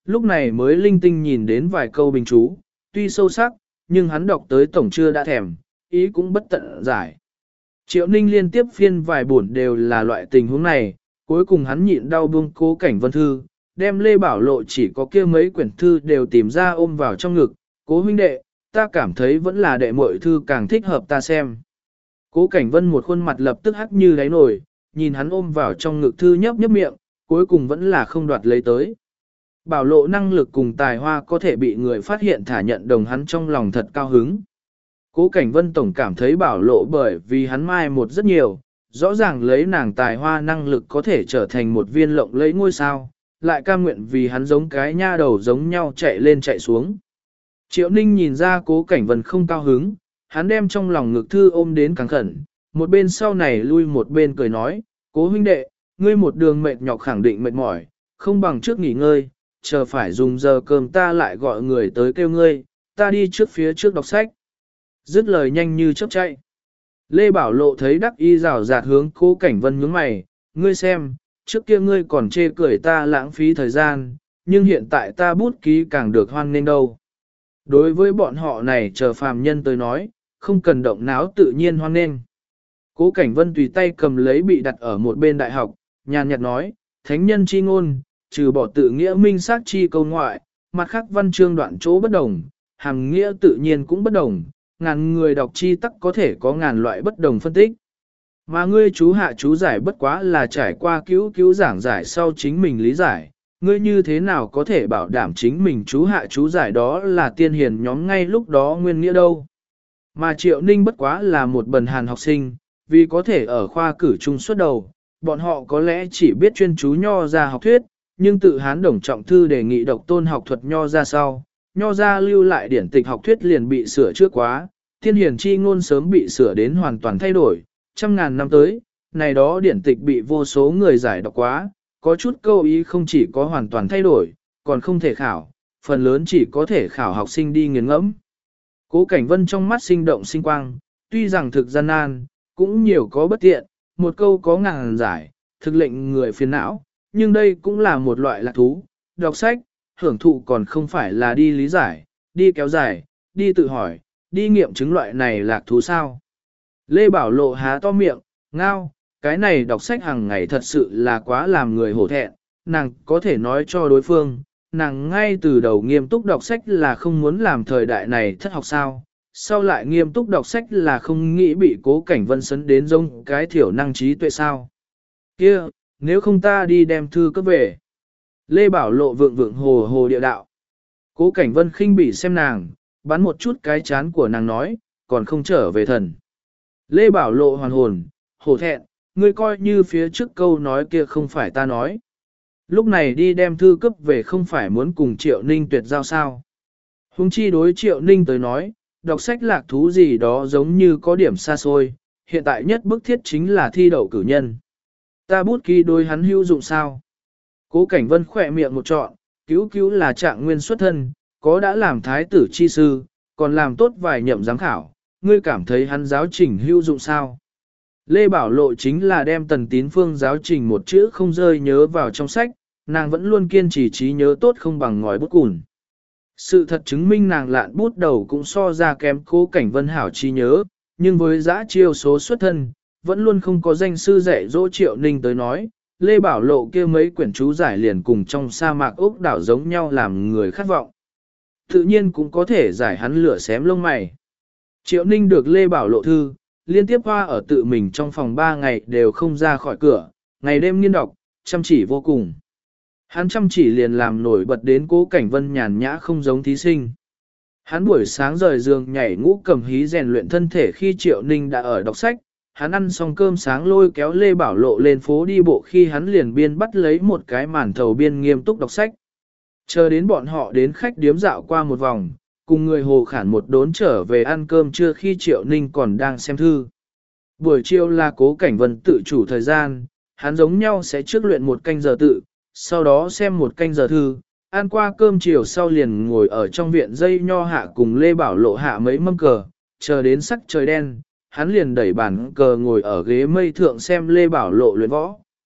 lúc này mới linh tinh nhìn đến vài câu bình chú, tuy sâu sắc, nhưng hắn đọc tới tổng chưa đã thèm, ý cũng bất tận giải. Triệu Ninh liên tiếp phiên vài buồn đều là loại tình huống này, cuối cùng hắn nhịn đau buông Cố Cảnh Vân thư, đem Lê Bảo Lộ chỉ có kia mấy quyển thư đều tìm ra ôm vào trong ngực, Cố huynh đệ, ta cảm thấy vẫn là đệ muội thư càng thích hợp ta xem. Cố Cảnh Vân một khuôn mặt lập tức hắc như đáy nổi, nhìn hắn ôm vào trong ngực thư nhấp nhấp miệng, cuối cùng vẫn là không đoạt lấy tới. Bảo Lộ năng lực cùng tài hoa có thể bị người phát hiện thả nhận đồng hắn trong lòng thật cao hứng. Cố Cảnh Vân tổng cảm thấy Bảo Lộ bởi vì hắn mai một rất nhiều, rõ ràng lấy nàng tài hoa năng lực có thể trở thành một viên lộng lẫy ngôi sao, lại cam nguyện vì hắn giống cái nha đầu giống nhau chạy lên chạy xuống. Triệu Ninh nhìn ra Cố Cảnh Vân không cao hứng, hắn đem trong lòng ngực thư ôm đến càng khẩn, một bên sau này lui một bên cười nói, Cố huynh đệ, ngươi một đường mệt nhọc khẳng định mệt mỏi, không bằng trước nghỉ ngơi, chờ phải dùng giờ cơm ta lại gọi người tới kêu ngươi, ta đi trước phía trước đọc sách. Dứt lời nhanh như chớp chạy. Lê Bảo Lộ thấy đắc y rào rạt hướng Cố Cảnh Vân nhướng mày, ngươi xem, trước kia ngươi còn chê cười ta lãng phí thời gian, nhưng hiện tại ta bút ký càng được hoan nên đâu. Đối với bọn họ này chờ phàm nhân tới nói, không cần động não tự nhiên hoan nên. Cố Cảnh Vân tùy tay cầm lấy bị đặt ở một bên đại học, nhàn nhạt nói, thánh nhân chi ngôn, trừ bỏ tự nghĩa minh xác chi câu ngoại, mặt khác văn chương đoạn chỗ bất đồng, hàm nghĩa tự nhiên cũng bất đồng, ngàn người đọc chi tắc có thể có ngàn loại bất đồng phân tích. Mà ngươi chú hạ chú giải bất quá là trải qua cứu giảng giải sau chính mình lý giải, ngươi như thế nào có thể bảo đảm chính mình chú hạ chú giải đó là tiên hiền nhóm ngay lúc đó nguyên nghĩa đâu. Mà Triệu Ninh bất quá là một bần hàn học sinh, vì có thể ở khoa cử trung suốt đầu, bọn họ có lẽ chỉ biết chuyên chú nho ra học thuyết, nhưng tự Hán Đồng Trọng Thư đề nghị độc tôn học thuật nho ra sau, nho ra lưu lại điển tịch học thuyết liền bị sửa trước quá, tiên hiền chi ngôn sớm bị sửa đến hoàn toàn thay đổi, trăm ngàn năm tới, này đó điển tịch bị vô số người giải đọc quá, có chút câu ý không chỉ có hoàn toàn thay đổi, còn không thể khảo, phần lớn chỉ có thể khảo học sinh đi nghiền ngẫm. Cố Cảnh Vân trong mắt sinh động sinh quang, tuy rằng thực gian nan, cũng nhiều có bất tiện, một câu có ngàn giải, thực lệnh người phiền não, nhưng đây cũng là một loại lạc thú, đọc sách, hưởng thụ còn không phải là đi lý giải, đi kéo dài, đi tự hỏi, đi nghiệm chứng loại này lạc thú sao. Lê Bảo Lộ há to miệng, ngao, cái này đọc sách hàng ngày thật sự là quá làm người hổ thẹn, nàng có thể nói cho đối phương, nàng ngay từ đầu nghiêm túc đọc sách là không muốn làm thời đại này thất học sao, sau lại nghiêm túc đọc sách là không nghĩ bị Cố Cảnh Vân sấn đến giống cái thiểu năng trí tuệ sao. Kia, nếu không ta đi đem thư cấp về. Lê Bảo Lộ vượng vượng hồ hồ địa đạo. Cố Cảnh Vân khinh bỉ xem nàng, bắn một chút cái chán của nàng nói, còn không trở về thần. Lê Bảo Lộ hoàn hồn, hổ thẹn, ngươi coi như phía trước câu nói kia không phải ta nói. Lúc này đi đem thư cấp về không phải muốn cùng Triệu Ninh tuyệt giao sao. Hùng chi đối Triệu Ninh tới nói, đọc sách lạc thú gì đó giống như có điểm xa xôi, hiện tại nhất bức thiết chính là thi đậu cử nhân. Ta bút ký đối hắn hữu dụng sao? Cố Cảnh Vân khỏe miệng một trọn, cứu là trạng nguyên xuất thân, có đã làm thái tử chi sư, còn làm tốt vài nhậm giám khảo, ngươi cảm thấy hắn giáo trình hữu dụng sao? Lê Bảo Lộ chính là đem Tần Tín Phương giáo trình một chữ không rơi nhớ vào trong sách, nàng vẫn luôn kiên trì trí nhớ tốt không bằng ngòi bút cùn. Sự thật chứng minh nàng lạn bút đầu cũng so ra kém Cố Cảnh Vân hảo trí nhớ, nhưng với giã chiêu số xuất thân, vẫn luôn không có danh sư dạy dỗ Triệu Ninh tới nói, Lê Bảo Lộ kia mấy quyển chú giải liền cùng trong sa mạc ốc đảo giống nhau làm người khát vọng. Tự nhiên cũng có thể giải hắn lửa xém lông mày. Triệu Ninh được Lê Bảo Lộ thư, liên tiếp hoa ở tự mình trong phòng 3 ngày đều không ra khỏi cửa, ngày đêm nghiên đọc, chăm chỉ vô cùng. Hắn chăm chỉ liền làm nổi bật đến Cố Cảnh Vân nhàn nhã không giống thí sinh. Hắn buổi sáng rời giường nhảy ngũ cầm hí rèn luyện thân thể khi Triệu Ninh đã ở đọc sách, hắn ăn xong cơm sáng lôi kéo Lê Bảo Lộ lên phố đi bộ khi hắn liền biên bắt lấy một cái màn thầu biên nghiêm túc đọc sách. Chờ đến bọn họ đến khách điếm dạo qua một vòng, cùng người Hồ Khản một đốn trở về ăn cơm trưa khi Triệu Ninh còn đang xem thư. Buổi chiều là Cố Cảnh Vân tự chủ thời gian, hắn giống nhau sẽ trước luyện một canh giờ tự, sau đó xem một canh giờ thư, ăn qua cơm chiều sau liền ngồi ở trong viện dây nho hạ cùng Lê Bảo Lộ hạ mấy mâm cờ, chờ đến sắc trời đen, hắn liền đẩy bàn cờ ngồi ở ghế mây thượng xem Lê Bảo Lộ luyện võ.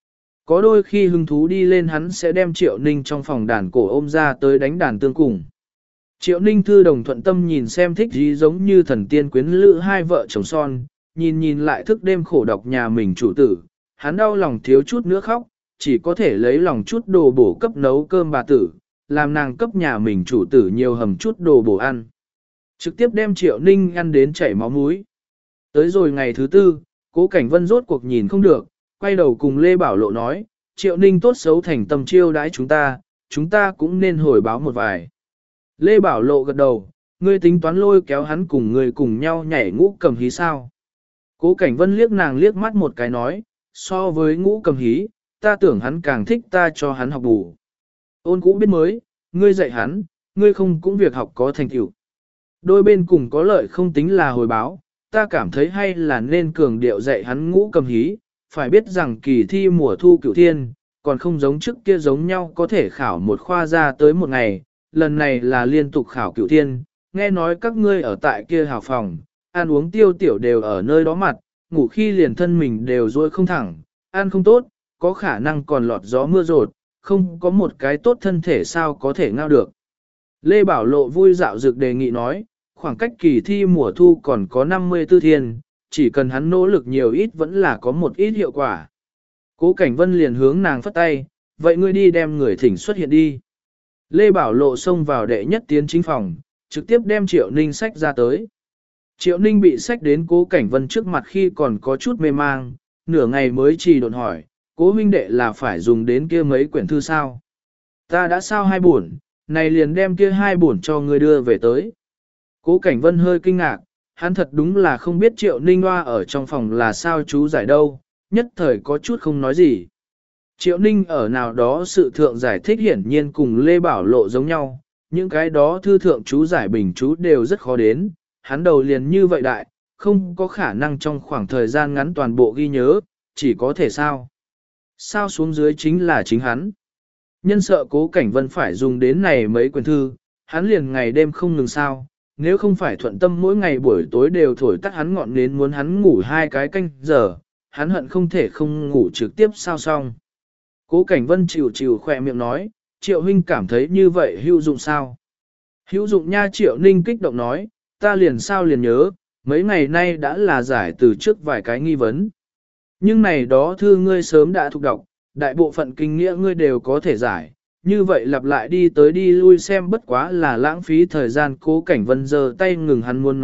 Có đôi khi hứng thú đi lên hắn sẽ đem Triệu Ninh trong phòng đàn cổ ôm ra tới đánh đàn tương cùng. Triệu Ninh thư đồng thuận tâm nhìn xem thích gì giống như thần tiên quyến lữ hai vợ chồng son, nhìn lại thức đêm khổ đọc nhà mình chủ tử, hắn đau lòng thiếu chút nữa khóc, chỉ có thể lấy lòng chút đồ bổ cấp nấu cơm bà tử, làm nàng cấp nhà mình chủ tử nhiều hầm chút đồ bổ ăn. Trực tiếp đem Triệu Ninh ăn đến chảy máu mũi. Tới rồi ngày thứ tư, Cố Cảnh Vân rốt cuộc nhìn không được, quay đầu cùng Lê Bảo Lộ nói, Triệu Ninh tốt xấu thành tâm chiêu đãi chúng ta cũng nên hồi báo một vài. Lê Bảo Lộ gật đầu, ngươi tính toán lôi kéo hắn cùng người cùng nhau nhảy ngũ cầm hí sao. Cố Cảnh Vân liếc nàng liếc mắt một cái nói, so với ngũ cầm hí, ta tưởng hắn càng thích ta cho hắn học bù. Ôn cũ biết mới, ngươi dạy hắn, ngươi không cũng việc học có thành tựu. Đôi bên cùng có lợi không tính là hồi báo, ta cảm thấy hay là nên cường điệu dạy hắn ngũ cầm hí, phải biết rằng kỳ thi mùa thu cửu thiên, còn không giống trước kia giống nhau có thể khảo một khoa ra tới một ngày, lần này là liên tục khảo cửu thiên, nghe nói các ngươi ở tại kia hào phòng, ăn uống tiêu tiểu đều ở nơi đó mặt, ngủ khi liền thân mình đều duỗi không thẳng, ăn không tốt, có khả năng còn lọt gió mưa rột, không có một cái tốt thân thể sao có thể ngao được. Lê Bảo Lộ vui dạo dược đề nghị nói, khoảng cách kỳ thi mùa thu còn có 54 thiên, chỉ cần hắn nỗ lực nhiều ít vẫn là có một ít hiệu quả. Cố Cảnh Vân liền hướng nàng phất tay, vậy ngươi đi đem người thỉnh xuất hiện đi. Lê Bảo Lộ xông vào đệ nhất tiến chính phòng, trực tiếp đem Triệu Ninh sách ra tới. Triệu Ninh bị sách đến Cố Cảnh Vân trước mặt khi còn có chút mê mang, nửa ngày mới trì độn hỏi, Cố huynh đệ là phải dùng đến kia mấy quyển thư sao? Ta đã sao 2 buồn, này liền đem kia 2 buồn cho ngươi đưa về tới. Cố Cảnh Vân hơi kinh ngạc, hắn thật đúng là không biết Triệu Ninh Hoa ở trong phòng là sao chú giải đâu, nhất thời có chút không nói gì. Triệu Ninh ở nào đó sự thượng giải thích hiển nhiên cùng Lê Bảo Lộ giống nhau, những cái đó thư thượng chú giải bình chú đều rất khó đến, hắn đầu liền như vậy đại, không có khả năng trong khoảng thời gian ngắn toàn bộ ghi nhớ, chỉ có thể sao. Sao xuống dưới chính là chính hắn. Nhân sợ Cố Cảnh Vân phải dùng đến này mấy quyển thư, hắn liền ngày đêm không ngừng sao, nếu không phải thuận tâm mỗi ngày buổi tối đều thổi tắt hắn ngọn nến muốn hắn ngủ 2 cái canh giờ, hắn hận không thể không ngủ trực tiếp sao xong. Cố Cảnh Vân chịu khỏe miệng nói, Triệu huynh cảm thấy như vậy hữu dụng sao? Hữu dụng nha. Triệu Ninh kích động nói, ta liền sao liền nhớ, mấy ngày nay đã là giải từ trước vài cái nghi vấn. Nhưng này đó thư ngươi sớm đã thuộc đọc, đại bộ phận kinh nghĩa ngươi đều có thể giải, như vậy lặp lại đi tới đi lui xem bất quá là lãng phí thời gian. Cố Cảnh Vân giơ tay ngừng hắn muốn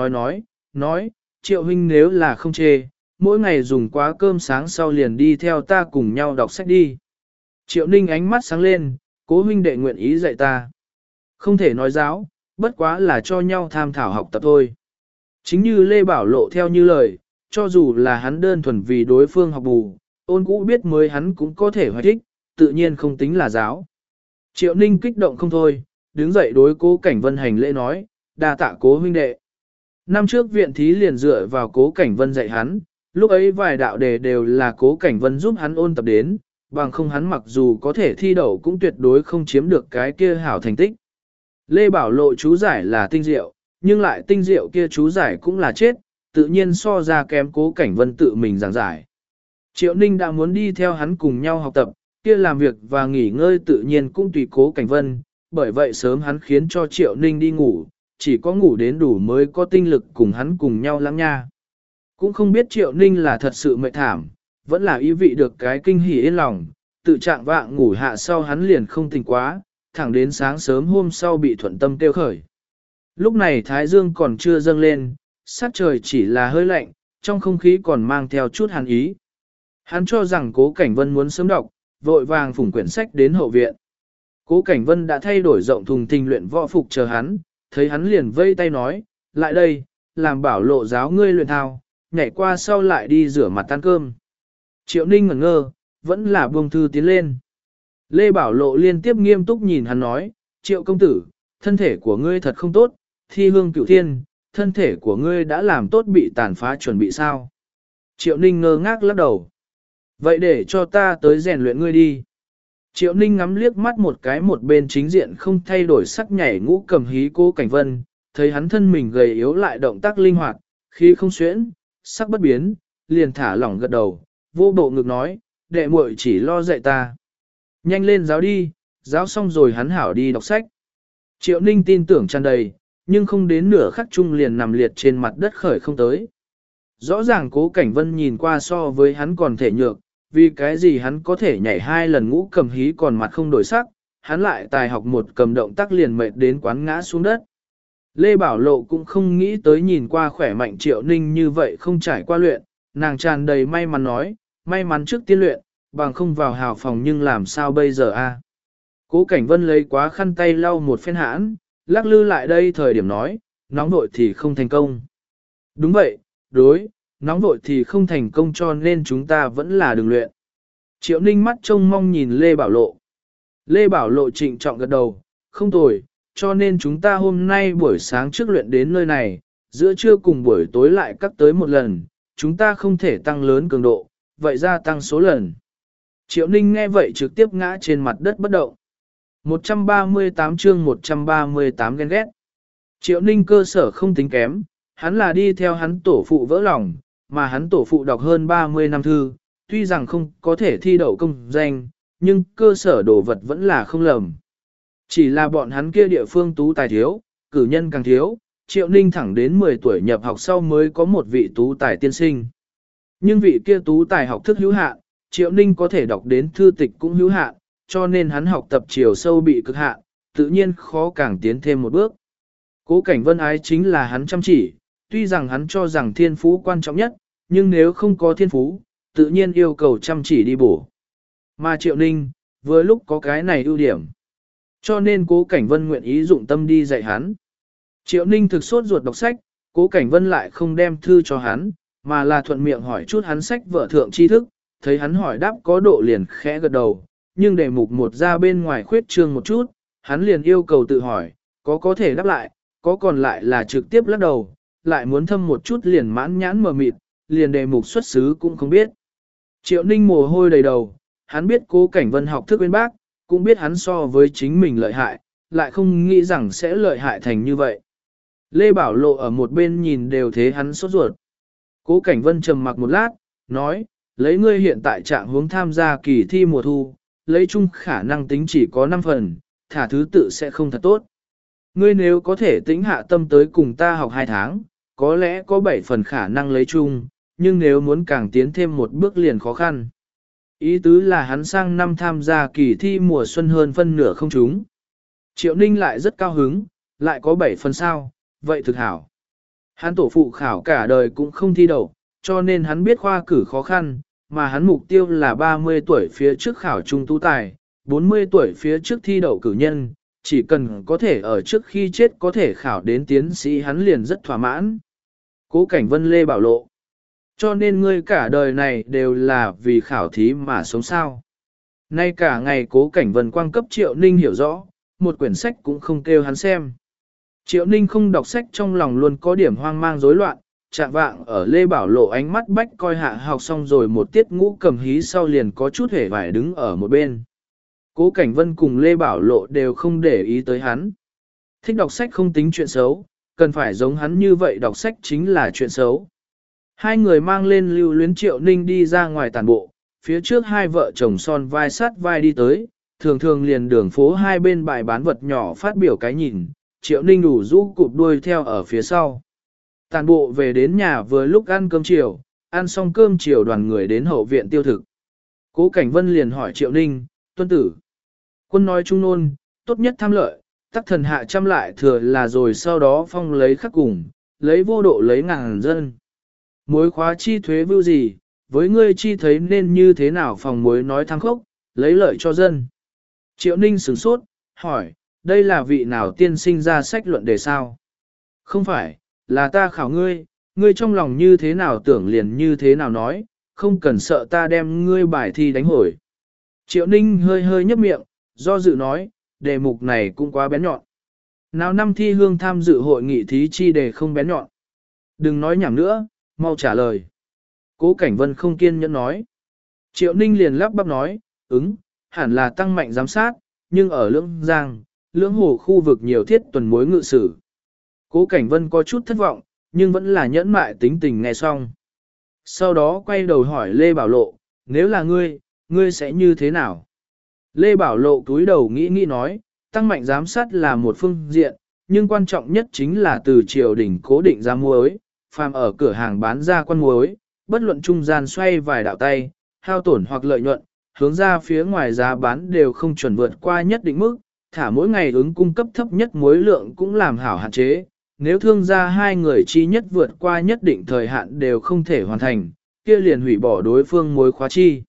nói, Triệu huynh nếu là không chê, mỗi ngày dùng quá cơm sáng sau liền đi theo ta cùng nhau đọc sách đi. Triệu Ninh ánh mắt sáng lên, Cố huynh đệ nguyện ý dạy ta. Không thể nói giáo, bất quá là cho nhau tham thảo học tập thôi. Chính như Lê Bảo Lộ theo như lời, cho dù là hắn đơn thuần vì đối phương học bù, ôn cũ biết mới hắn cũng có thể hoài thích, tự nhiên không tính là giáo. Triệu Ninh kích động không thôi, đứng dậy đối Cố Cảnh Vân hành lễ nói, đa tạ Cố huynh đệ. Năm trước viện thí liền dựa vào Cố Cảnh Vân dạy hắn, lúc ấy vài đạo đề đều là Cố Cảnh Vân giúp hắn ôn tập đến, bằng không hắn mặc dù có thể thi đậu cũng tuyệt đối không chiếm được cái kia hảo thành tích. Lê Bảo Lộ chú giải là tinh diệu, nhưng lại tinh diệu kia chú giải cũng là chết, tự nhiên so ra kém Cố Cảnh Vân tự mình giảng giải. Triệu Ninh đã muốn đi theo hắn cùng nhau học tập, kia làm việc và nghỉ ngơi tự nhiên cũng tùy Cố Cảnh Vân, bởi vậy sớm hắn khiến cho Triệu Ninh đi ngủ, chỉ có ngủ đến đủ mới có tinh lực cùng hắn cùng nhau lắng nha. Cũng không biết Triệu Ninh là thật sự mệt thảm, vẫn là ý vị được cái kinh hỉ yên lòng, tự trạng vạng ngủ hạ sau hắn liền không tỉnh quá, thẳng đến sáng sớm hôm sau bị thuận tâm tiêu khởi. Lúc này Thái Dương còn chưa dâng lên, sát trời chỉ là hơi lạnh, trong không khí còn mang theo chút hàn ý. Hắn cho rằng Cố Cảnh Vân muốn sớm đọc, vội vàng phủng quyển sách đến hậu viện. Cố Cảnh Vân đã thay đổi rộng thùng thình luyện võ phục chờ hắn, thấy hắn liền vây tay nói, lại đây, làm Bảo Lộ giáo ngươi luyện thao, nhảy qua sau lại đi rửa mặt ăn cơm. Triệu Ninh ngẩn ngơ, vẫn là buông thư tiến lên. Lê Bảo Lộ liên tiếp nghiêm túc nhìn hắn nói, Triệu công tử, thân thể của ngươi thật không tốt, thi hương cửu thiên, thân thể của ngươi đã làm tốt bị tàn phá chuẩn bị sao. Triệu Ninh ngơ ngác lắc đầu. Vậy để cho ta tới rèn luyện ngươi đi. Triệu Ninh ngắm liếc mắt một cái một bên chính diện không thay đổi sắc nhảy ngũ cầm hí Cố Cảnh Vân, thấy hắn thân mình gầy yếu lại động tác linh hoạt, khí không xuyễn, sắc bất biến, liền thả lỏng gật đầu, vô bộ ngực nói, đệ muội chỉ lo dạy ta. Nhanh lên giáo đi, giáo xong rồi hắn hảo đi đọc sách. Triệu Ninh tin tưởng tràn đầy, nhưng không đến nửa khắc chung liền nằm liệt trên mặt đất khởi không tới. Rõ ràng Cố Cảnh Vân nhìn qua so với hắn còn thể nhược, vì cái gì hắn có thể nhảy 2 lần ngũ cầm hí còn mặt không đổi sắc, hắn lại tài học một cầm động tác liền mệt đến quán ngã xuống đất. Lê Bảo Lộ cũng không nghĩ tới nhìn qua khỏe mạnh Triệu Ninh như vậy không trải qua luyện, nàng tràn đầy may mắn nói, may mắn trước tiên luyện, bằng không vào hào phòng nhưng làm sao bây giờ a? Cố Cảnh Vân lấy quá khăn tay lau một phen hãn, lắc lư lại đây thời điểm nói, nóng vội thì không thành công. Đúng vậy, đối, nóng vội thì không thành công cho nên chúng ta vẫn là đừng luyện. Triệu Ninh mắt trông mong nhìn Lê Bảo Lộ. Lê Bảo Lộ trịnh trọng gật đầu, không tồi, cho nên chúng ta hôm nay buổi sáng trước luyện đến nơi này, giữa trưa cùng buổi tối lại cắt tới một lần, chúng ta không thể tăng lớn cường độ, vậy gia tăng số lần. Triệu Ninh nghe vậy trực tiếp ngã trên mặt đất bất động. 138 chương 138 ghen ghét. Triệu Ninh cơ sở không tính kém, hắn là đi theo hắn tổ phụ vỡ lòng, mà hắn tổ phụ đọc hơn 30 năm thư, tuy rằng không có thể thi đậu công danh, nhưng cơ sở đồ vật vẫn là không lầm. Chỉ là bọn hắn kia địa phương tú tài thiếu, cử nhân càng thiếu, Triệu Ninh thẳng đến 10 tuổi nhập học sau mới có một vị tú tài tiên sinh. Nhưng vị kia tú tài học thức hữu hạn, Triệu Ninh có thể đọc đến thư tịch cũng hữu hạn, cho nên hắn học tập chiều sâu bị cực hạn, tự nhiên khó càng tiến thêm một bước. Cố Cảnh Vân ái chính là hắn chăm chỉ, tuy rằng hắn cho rằng thiên phú quan trọng nhất, nhưng nếu không có thiên phú, tự nhiên yêu cầu chăm chỉ đi bổ. Mà Triệu Ninh, vừa lúc có cái này ưu điểm. Cho nên Cố Cảnh Vân nguyện ý dụng tâm đi dạy hắn. Triệu Ninh thực sốt ruột đọc sách, Cố Cảnh Vân lại không đem thư cho hắn, mà là thuận miệng hỏi chút hắn sách vở thượng tri thức, thấy hắn hỏi đáp có độ liền khẽ gật đầu, nhưng đề mục một ra bên ngoài khuyết trương một chút, hắn liền yêu cầu tự hỏi, có thể đáp lại, có còn lại là trực tiếp lắc đầu, lại muốn thâm một chút liền mãn nhãn mờ mịt, liền đề mục xuất xứ cũng không biết. Triệu Ninh mồ hôi đầy đầu, hắn biết Cố Cảnh Vân học thức bên bác, cũng biết hắn so với chính mình lợi hại, lại không nghĩ rằng sẽ lợi hại thành như vậy. Lê Bảo Lộ ở một bên nhìn đều thế hắn sốt ruột. Cố Cảnh Vân trầm mặc một lát, nói, lấy ngươi hiện tại trạng hướng tham gia kỳ thi mùa thu, lấy chung khả năng tính chỉ có 5 phần, thả thứ tự sẽ không thật tốt. Ngươi nếu có thể tính hạ tâm tới cùng ta học 2 tháng, có lẽ có 7 phần khả năng lấy chung, nhưng nếu muốn càng tiến thêm một bước liền khó khăn. Ý tứ là hắn sang năm tham gia kỳ thi mùa xuân hơn phân nửa không trúng. Triệu Ninh lại rất cao hứng, lại có 7 phần sao, vậy thực hảo. Hắn tổ phụ khảo cả đời cũng không thi đậu, cho nên hắn biết khoa cử khó khăn, mà hắn mục tiêu là 30 tuổi phía trước khảo trung tú tài, 40 tuổi phía trước thi đậu cử nhân, chỉ cần có thể ở trước khi chết có thể khảo đến tiến sĩ hắn liền rất thỏa mãn. Cố Cảnh Vân Lê Bảo Lộ. Cho nên ngươi cả đời này đều là vì khảo thí mà sống sao. Nay cả ngày Cố Cảnh Vân quang cấp Triệu Ninh hiểu rõ, một quyển sách cũng không kêu hắn xem. Triệu Ninh không đọc sách trong lòng luôn có điểm hoang mang rối loạn, chạm vạng ở Lê Bảo Lộ ánh mắt bách coi hạ học xong rồi một tiết ngũ cầm hí sau liền có chút hề vải đứng ở một bên. Cố Cảnh Vân cùng Lê Bảo Lộ đều không để ý tới hắn. Thích đọc sách không tính chuyện xấu, cần phải giống hắn như vậy đọc sách chính là chuyện xấu. Hai người mang lên Lưu Luyến Triệu Ninh đi ra ngoài tàn bộ, phía trước hai vợ chồng son vai sát vai đi tới, thường thường liền đường phố hai bên bài bán vật nhỏ phát biểu cái nhìn, Triệu Ninh đủ rũ cụp đuôi theo ở phía sau. Tàn bộ về đến nhà vừa lúc ăn cơm chiều, ăn xong cơm chiều đoàn người đến hậu viện tiêu thực. Cố Cảnh Vân liền hỏi Triệu Ninh, tuân tử. Quân nói trung nôn, tốt nhất tham lợi, tắc thần hạ trăm lại thừa là rồi sau đó phong lấy khắc cùng, lấy vô độ lấy ngàn dân. Mối khóa chi thuế vưu gì, với ngươi chi thấy nên như thế nào phòng mối nói thăng khốc, lấy lợi cho dân. Triệu Ninh sửng sốt, hỏi, đây là vị nào tiên sinh ra sách luận đề sao? Không phải, là ta khảo ngươi, ngươi trong lòng như thế nào tưởng liền như thế nào nói, không cần sợ ta đem ngươi bài thi đánh hồi. Triệu Ninh hơi hơi nhấp miệng, do dự nói, đề mục này cũng quá bén nhọn. Nào năm thi hương tham dự hội nghị thí chi đề không bén nhọn. Đừng nói nhảm nữa, mau trả lời. Cố Cảnh Vân không kiên nhẫn nói. Triệu Ninh liền lắp bắp nói, hẳn là tăng mạnh giám sát, nhưng ở Lưỡng Giang, Lưỡng Hồ khu vực nhiều thiết tuần mối ngự sử. Cố Cảnh Vân có chút thất vọng, nhưng vẫn là nhẫn mại tính tình nghe xong. Sau đó quay đầu hỏi Lê Bảo Lộ, nếu là ngươi ngươi sẽ như thế nào? Lê Bảo Lộ cúi đầu nghĩ nói, tăng mạnh giám sát là một phương diện, nhưng quan trọng nhất chính là từ triều đình cố định giá muối, phàm ở cửa hàng bán ra quan muối, bất luận trung gian xoay vài đạo tay, hao tổn hoặc lợi nhuận, hướng ra phía ngoài giá bán đều không chuẩn vượt qua nhất định mức, thả mỗi ngày ứng cung cấp thấp nhất muối lượng cũng làm hảo hạn chế. Nếu thương gia hai người chi nhất vượt qua nhất định thời hạn đều không thể hoàn thành, kia liền hủy bỏ đối phương muối khóa chi.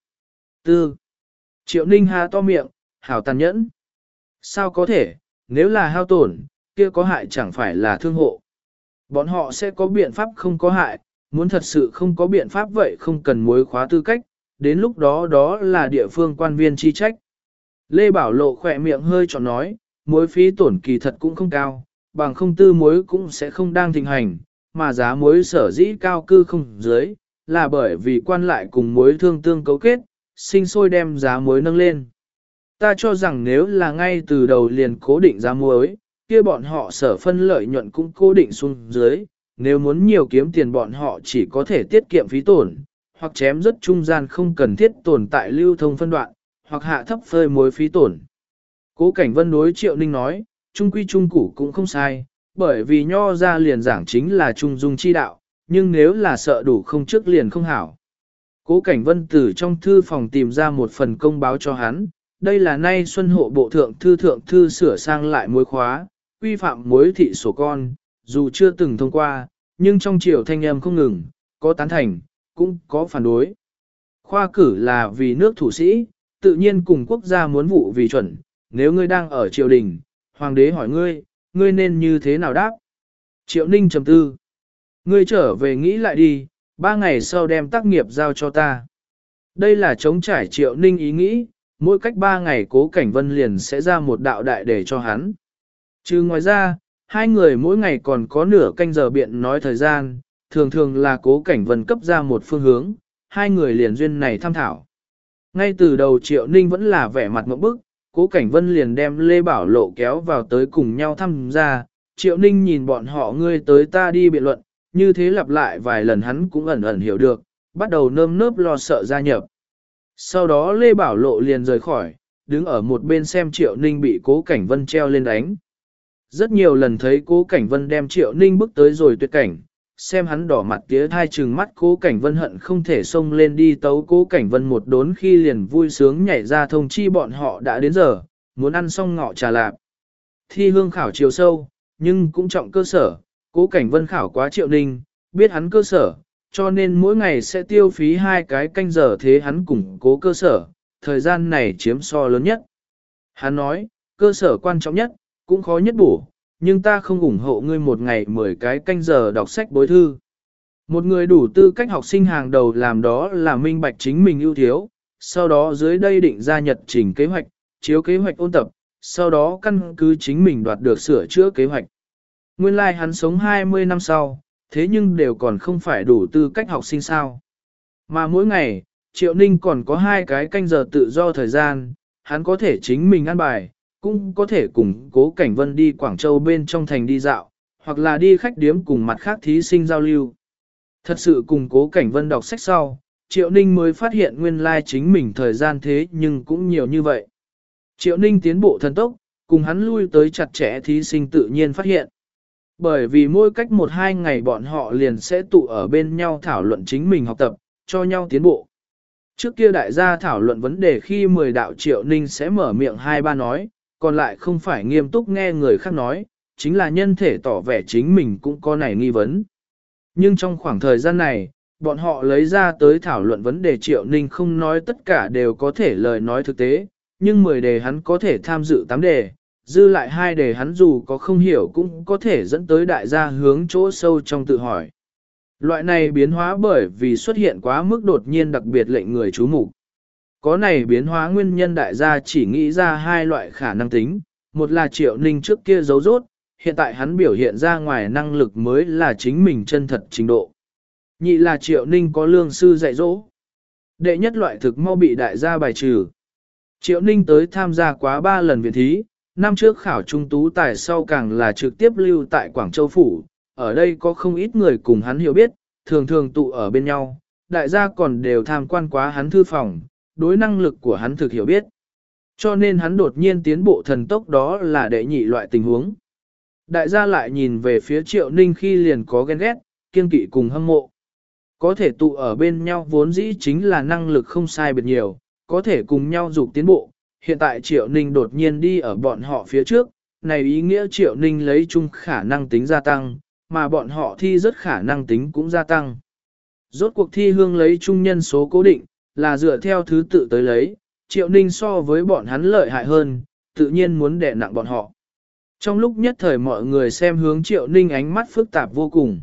4. Triệu Ninh há to miệng, hảo tàn nhẫn. Sao có thể, nếu là hao tổn, kia có hại chẳng phải là thương hộ. Bọn họ sẽ có biện pháp không có hại, muốn thật sự không có biện pháp vậy không cần muối khóa tư cách, đến lúc đó đó là địa phương quan viên chi trách. Lê Bảo Lộ khỏe miệng hơi tròn nói, muối phí tổn kỳ thật cũng không cao, bằng không tư muối cũng sẽ không đang thịnh hành, mà giá muối sở dĩ cao cư không dưới, là bởi vì quan lại cùng muối thương tương cấu kết, sinh sôi đem giá muối nâng lên. Ta cho rằng nếu là ngay từ đầu liền cố định giá muối, kia bọn họ sở phân lợi nhuận cũng cố định xuống dưới, nếu muốn nhiều kiếm tiền bọn họ chỉ có thể tiết kiệm phí tổn, hoặc chém rất trung gian không cần thiết tồn tại lưu thông phân đoạn, hoặc hạ thấp phơi muối phí tổn. Cố Cảnh Vân đối Triệu Ninh nói, trung quy trung củ cũng không sai, bởi vì nho ra liền giảng chính là trung dung chi đạo, nhưng nếu là sợ đủ không trước liền không hảo. Cố Cảnh Vân từ trong thư phòng tìm ra một phần công báo cho hắn, đây là nay Xuân Hộ Bộ Thượng thư sửa sang lại muối khóa, quy phạm muối thị sổ con, dù chưa từng thông qua, nhưng trong triều thanh âm không ngừng, có tán thành, cũng có phản đối. Khoa cử là vì nước thủ sĩ, tự nhiên cùng quốc gia muốn vụ vì chuẩn, nếu ngươi đang ở triều đình, hoàng đế hỏi ngươi, ngươi nên như thế nào đáp? Triệu Ninh trầm tư. Ngươi trở về nghĩ lại đi, 3 ngày sau đem tác nghiệp giao cho ta. Đây là chống trải Triệu Ninh ý nghĩ, mỗi cách 3 ngày Cố Cảnh Vân liền sẽ ra một đạo đại để cho hắn. Chứ ngoài ra, hai người mỗi ngày còn có nửa canh giờ biện nói thời gian, thường thường là Cố Cảnh Vân cấp ra một phương hướng, hai người liền duyên này tham thảo. Ngay từ đầu Triệu Ninh vẫn là vẻ mặt ngộp bức, Cố Cảnh Vân liền đem Lê Bảo Lộ kéo vào tới cùng nhau thăm ra, Triệu Ninh nhìn bọn họ ngươi tới ta đi biện luận, như thế lặp lại vài lần hắn cũng ẩn ẩn hiểu được, bắt đầu nơm nớp lo sợ gia nhập. Sau đó Lê Bảo Lộ liền rời khỏi, đứng ở một bên xem Triệu Ninh bị Cố Cảnh Vân treo lên đánh. Rất nhiều lần thấy Cố Cảnh Vân đem Triệu Ninh bước tới rồi tuyệt cảnh, xem hắn đỏ mặt tía thai trừng mắt Cố Cảnh Vân hận không thể xông lên đi tấu Cố Cảnh Vân một đốn khi liền vui sướng nhảy ra thông chi bọn họ đã đến giờ, muốn ăn xong ngọ trà lạp. Thi hương khảo chiều sâu, nhưng cũng trọng cơ sở, Cố Cảnh Vân khảo quá Triệu Ninh, biết hắn cơ sở, cho nên mỗi ngày sẽ tiêu phí 2 cái canh giờ thế hắn củng cố cơ sở, thời gian này chiếm so lớn nhất. Hắn nói, cơ sở quan trọng nhất, cũng khó nhất bổ, nhưng ta không ủng hộ ngươi một ngày 10 cái canh giờ đọc sách bối thư. Một người đủ tư cách học sinh hàng đầu làm đó là minh bạch chính mình ưu thiếu, sau đó dưới đây định ra nhật trình kế hoạch, chiếu kế hoạch ôn tập, sau đó căn cứ chính mình đoạt được sửa chữa kế hoạch. Nguyên lai like hắn sống 20 năm sau, thế nhưng đều còn không phải đủ tư cách học sinh sao. Mà mỗi ngày, Triệu Ninh còn có 2 cái canh giờ tự do thời gian, hắn có thể chính mình ăn bài, cũng có thể cùng Cố Cảnh Vân đi Quảng Châu bên trong thành đi dạo, hoặc là đi khách điếm cùng mặt khác thí sinh giao lưu. Thật sự cùng Cố Cảnh Vân đọc sách sau, Triệu Ninh mới phát hiện nguyên lai chính mình thời gian thế nhưng cũng nhiều như vậy. Triệu Ninh tiến bộ thần tốc, cùng hắn lui tới chặt chẽ thí sinh tự nhiên phát hiện. Bởi vì mỗi cách 1-2 ngày bọn họ liền sẽ tụ ở bên nhau thảo luận chính mình học tập, cho nhau tiến bộ. Trước kia đại gia thảo luận vấn đề khi 10 đạo Triệu Ninh sẽ mở miệng 2-3 nói, còn lại không phải nghiêm túc nghe người khác nói, chính là nhân thể tỏ vẻ chính mình cũng có này nghi vấn. Nhưng trong khoảng thời gian này, bọn họ lấy ra tới thảo luận vấn đề Triệu Ninh không nói tất cả đều có thể lời nói thực tế, nhưng 10 đề hắn có thể tham dự 8 đề, dư lại 2 đề hắn dù có không hiểu cũng có thể dẫn tới đại gia hướng chỗ sâu trong tự hỏi. Loại này biến hóa bởi vì xuất hiện quá mức đột nhiên đặc biệt lệnh người chú mục. Có này biến hóa nguyên nhân đại gia chỉ nghĩ ra 2 loại khả năng tính, một là Triệu Ninh trước kia giấu rốt, hiện tại hắn biểu hiện ra ngoài năng lực mới là chính mình chân thật trình độ. Nhị là Triệu Ninh có lương sư dạy dỗ. Đệ nhất loại thực mau bị đại gia bài trừ. Triệu Ninh tới tham gia quá 3 lần viện thí, năm trước khảo trung tú tài sau càng là trực tiếp lưu tại Quảng Châu Phủ, ở đây có không ít người cùng hắn hiểu biết, thường thường tụ ở bên nhau, đại gia còn đều tham quan quá hắn thư phòng, đối năng lực của hắn thực hiểu biết. Cho nên hắn đột nhiên tiến bộ thần tốc đó là đệ nhị loại tình huống. Đại gia lại nhìn về phía Triệu Ninh khi liền có ghen ghét, kiên kỵ cùng hâm mộ. Có thể tụ ở bên nhau vốn dĩ chính là năng lực không sai biệt nhiều, có thể cùng nhau dục tiến bộ. Hiện tại Triệu Ninh đột nhiên đi ở bọn họ phía trước, này ý nghĩa Triệu Ninh lấy chung khả năng tính gia tăng, mà bọn họ thi rất khả năng tính cũng gia tăng. Rốt cuộc thi hương lấy chung nhân số cố định, là dựa theo thứ tự tới lấy, Triệu Ninh so với bọn hắn lợi hại hơn, tự nhiên muốn đè nặng bọn họ. Trong lúc nhất thời mọi người xem hướng Triệu Ninh ánh mắt phức tạp vô cùng.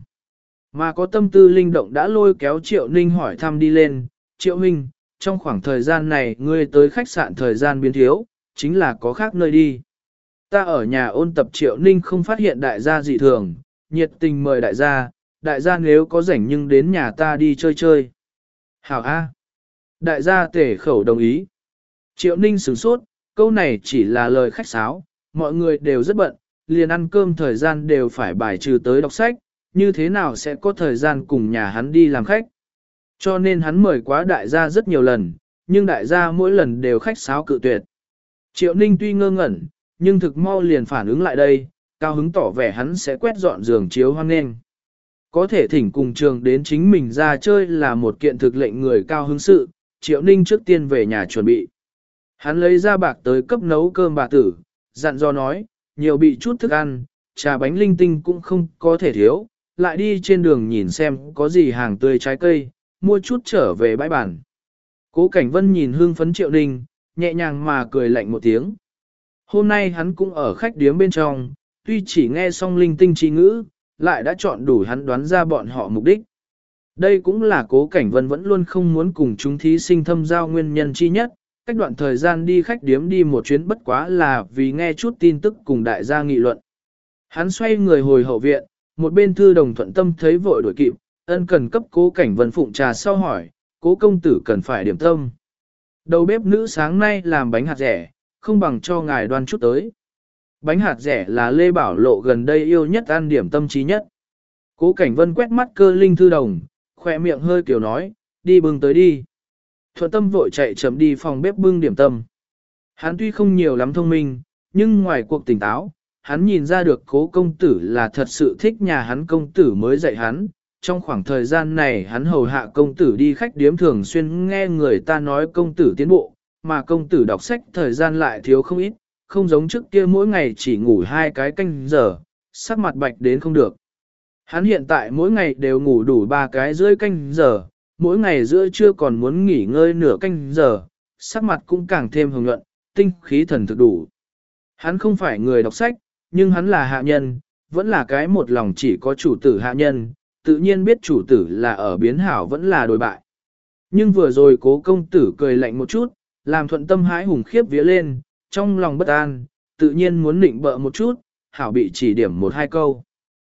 Mà có tâm tư linh động đã lôi kéo Triệu Ninh hỏi thăm đi lên, Triệu Huynh, trong khoảng thời gian này ngươi tới khách sạn thời gian biến thiếu, chính là có khác nơi đi. Ta ở nhà ôn tập Triệu Ninh không phát hiện đại gia dị thường, nhiệt tình mời đại gia nếu có rảnh nhưng đến nhà ta đi chơi chơi. Hảo A. Đại gia tể khẩu đồng ý. Triệu Ninh sửng sốt, câu này chỉ là lời khách sáo, mọi người đều rất bận, liền ăn cơm thời gian đều phải bài trừ tới đọc sách, như thế nào sẽ có thời gian cùng nhà hắn đi làm khách. Cho nên hắn mời quá đại gia rất nhiều lần, nhưng đại gia mỗi lần đều khách sáo cự tuyệt. Triệu Ninh tuy ngơ ngẩn, nhưng thực mau liền phản ứng lại đây, cao hứng tỏ vẻ hắn sẽ quét dọn giường chiếu hoang nghênh. Có thể thỉnh cùng trường đến chính mình ra chơi là một kiện thực lệnh người cao hứng sự, Triệu Ninh trước tiên về nhà chuẩn bị. Hắn lấy ra bạc tới cấp nấu cơm bà tử, dặn dò nói, nhiều bị chút thức ăn, trà bánh linh tinh cũng không có thể thiếu, lại đi trên đường nhìn xem có gì hàng tươi trái cây, mua chút trở về bãi bản. Cố Cảnh Vân nhìn hương phấn Triệu Ninh, nhẹ nhàng mà cười lạnh một tiếng. Hôm nay hắn cũng ở khách điếm bên trong, tuy chỉ nghe xong linh tinh chi ngữ, lại đã chọn đủ hắn đoán ra bọn họ mục đích. Đây cũng là Cố Cảnh Vân vẫn luôn không muốn cùng chúng thí sinh thâm giao nguyên nhân chi nhất, cách đoạn thời gian đi khách điếm đi một chuyến bất quá là vì nghe chút tin tức cùng đại gia nghị luận. Hắn xoay người hồi hậu viện, một bên Thư Đồng thuận tâm thấy vội đuổi kịp, ân cần cấp Cố Cảnh Vân phụng trà sau hỏi, Cố công tử cần phải điểm tâm. Đầu bếp nữ sáng nay làm bánh hạt rẻ, không bằng cho ngài đoan chút tới. Bánh hạt rẻ là Lê Bảo Lộ gần đây yêu nhất ăn điểm tâm trí nhất. Cố Cảnh Vân quét mắt Cơ Linh Thư Đồng, khỏe miệng hơi kiểu nói, đi bưng tới đi. Thuận tâm vội chạy chậm đi phòng bếp bưng điểm tâm. Hắn tuy không nhiều lắm thông minh, nhưng ngoài cuộc tỉnh táo, hắn nhìn ra được Cố công tử là thật sự thích nhà hắn công tử mới dạy hắn. Trong khoảng thời gian này hắn hầu hạ công tử đi khách điếm thường xuyên nghe người ta nói công tử tiến bộ, mà công tử đọc sách thời gian lại thiếu không ít, không giống trước kia mỗi ngày chỉ ngủ 2 cái canh giờ, sắc mặt bạch đến không được. Hắn hiện tại mỗi ngày đều ngủ đủ 3 cái rưỡi canh giờ, mỗi ngày giữa trưa còn muốn nghỉ ngơi nửa canh giờ, sắc mặt cũng càng thêm hồng nhuận, tinh khí thần thực đủ. Hắn không phải người đọc sách, nhưng hắn là hạ nhân, vẫn là cái một lòng chỉ có chủ tử hạ nhân, tự nhiên biết chủ tử là ở biến hảo vẫn là đối bại. Nhưng vừa rồi Cố công tử cười lạnh một chút, làm Thuận tâm hãi hùng khiếp vía lên, trong lòng bất an, tự nhiên muốn nịnh bợ một chút, hảo bị chỉ điểm 1-2 câu.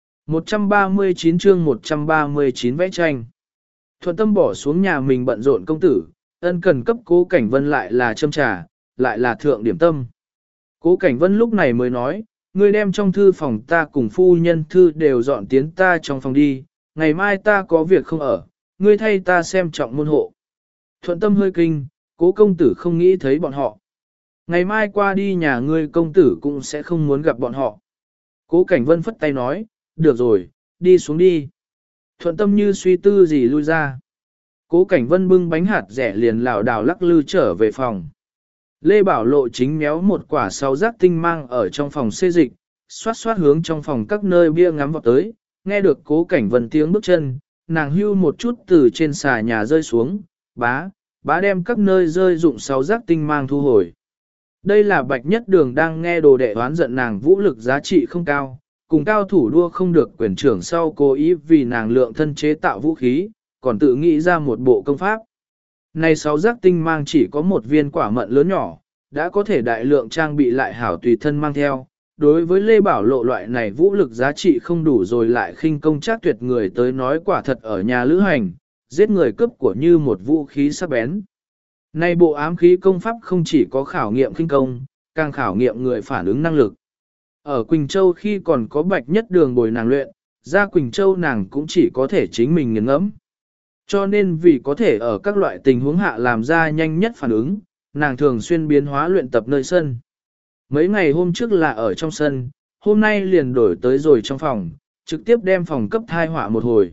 139 chương 139 vẽ tranh. Thuận tâm bỏ xuống nhà mình bận rộn công tử, ân cần cấp Cố Cảnh Vân lại là châm trà, lại là thượng điểm tâm. Cố Cảnh Vân lúc này mới nói, ngươi đem trong thư phòng ta cùng phu nhân thư đều dọn tiến ta trong phòng đi, ngày mai ta có việc không ở, ngươi thay ta xem trọng môn hộ. Thuận tâm hơi kinh, Cố công tử không nghĩ thấy bọn họ. Ngày mai qua đi nhà ngươi công tử cũng sẽ không muốn gặp bọn họ. Cố Cảnh Vân phất tay nói, được rồi, đi xuống đi. Thuận tâm như suy tư gì lui ra. Cố Cảnh Vân bưng bánh hạt rẻ liền lảo đảo lắc lư trở về phòng. Lê Bảo Lộ chính méo một quả sáu giác tinh mang ở trong phòng xê dịch, xoát xoát hướng trong phòng các nơi bia ngắm vào tới, nghe được Cố Cảnh Vân tiếng bước chân, nàng hưu một chút từ trên xà nhà rơi xuống, bá đem các nơi rơi dụng sáu giác tinh mang thu hồi. Đây là Bạch Nhất Đường đang nghe đồ đệ oán giận nàng vũ lực giá trị không cao, cùng cao thủ đua không được quyền trưởng sau cố ý vì nàng lượng thân chế tạo vũ khí, còn tự nghĩ ra một bộ công pháp. Này sáu giác tinh mang chỉ có một viên quả mận lớn nhỏ, đã có thể đại lượng trang bị lại hảo tùy thân mang theo. Đối với Lê Bảo Lộ loại này vũ lực giá trị không đủ rồi lại khinh công chắc tuyệt người tới nói quả thật ở nhà lữ hành, giết người cướp của như một vũ khí sắc bén. Này bộ ám khí công pháp không chỉ có khảo nghiệm khinh công, càng khảo nghiệm người phản ứng năng lực. Ở Quỳnh Châu khi còn có Bạch Nhất Đường bồi nàng luyện, ra Quỳnh Châu nàng cũng chỉ có thể chính mình nghiền ngẫm. Cho nên vì có thể ở các loại tình huống hạ làm ra nhanh nhất phản ứng, nàng thường xuyên biến hóa luyện tập nơi sân. Mấy ngày hôm trước là ở trong sân, hôm nay liền đổi tới rồi trong phòng, trực tiếp đem phòng cấp thai họa một hồi.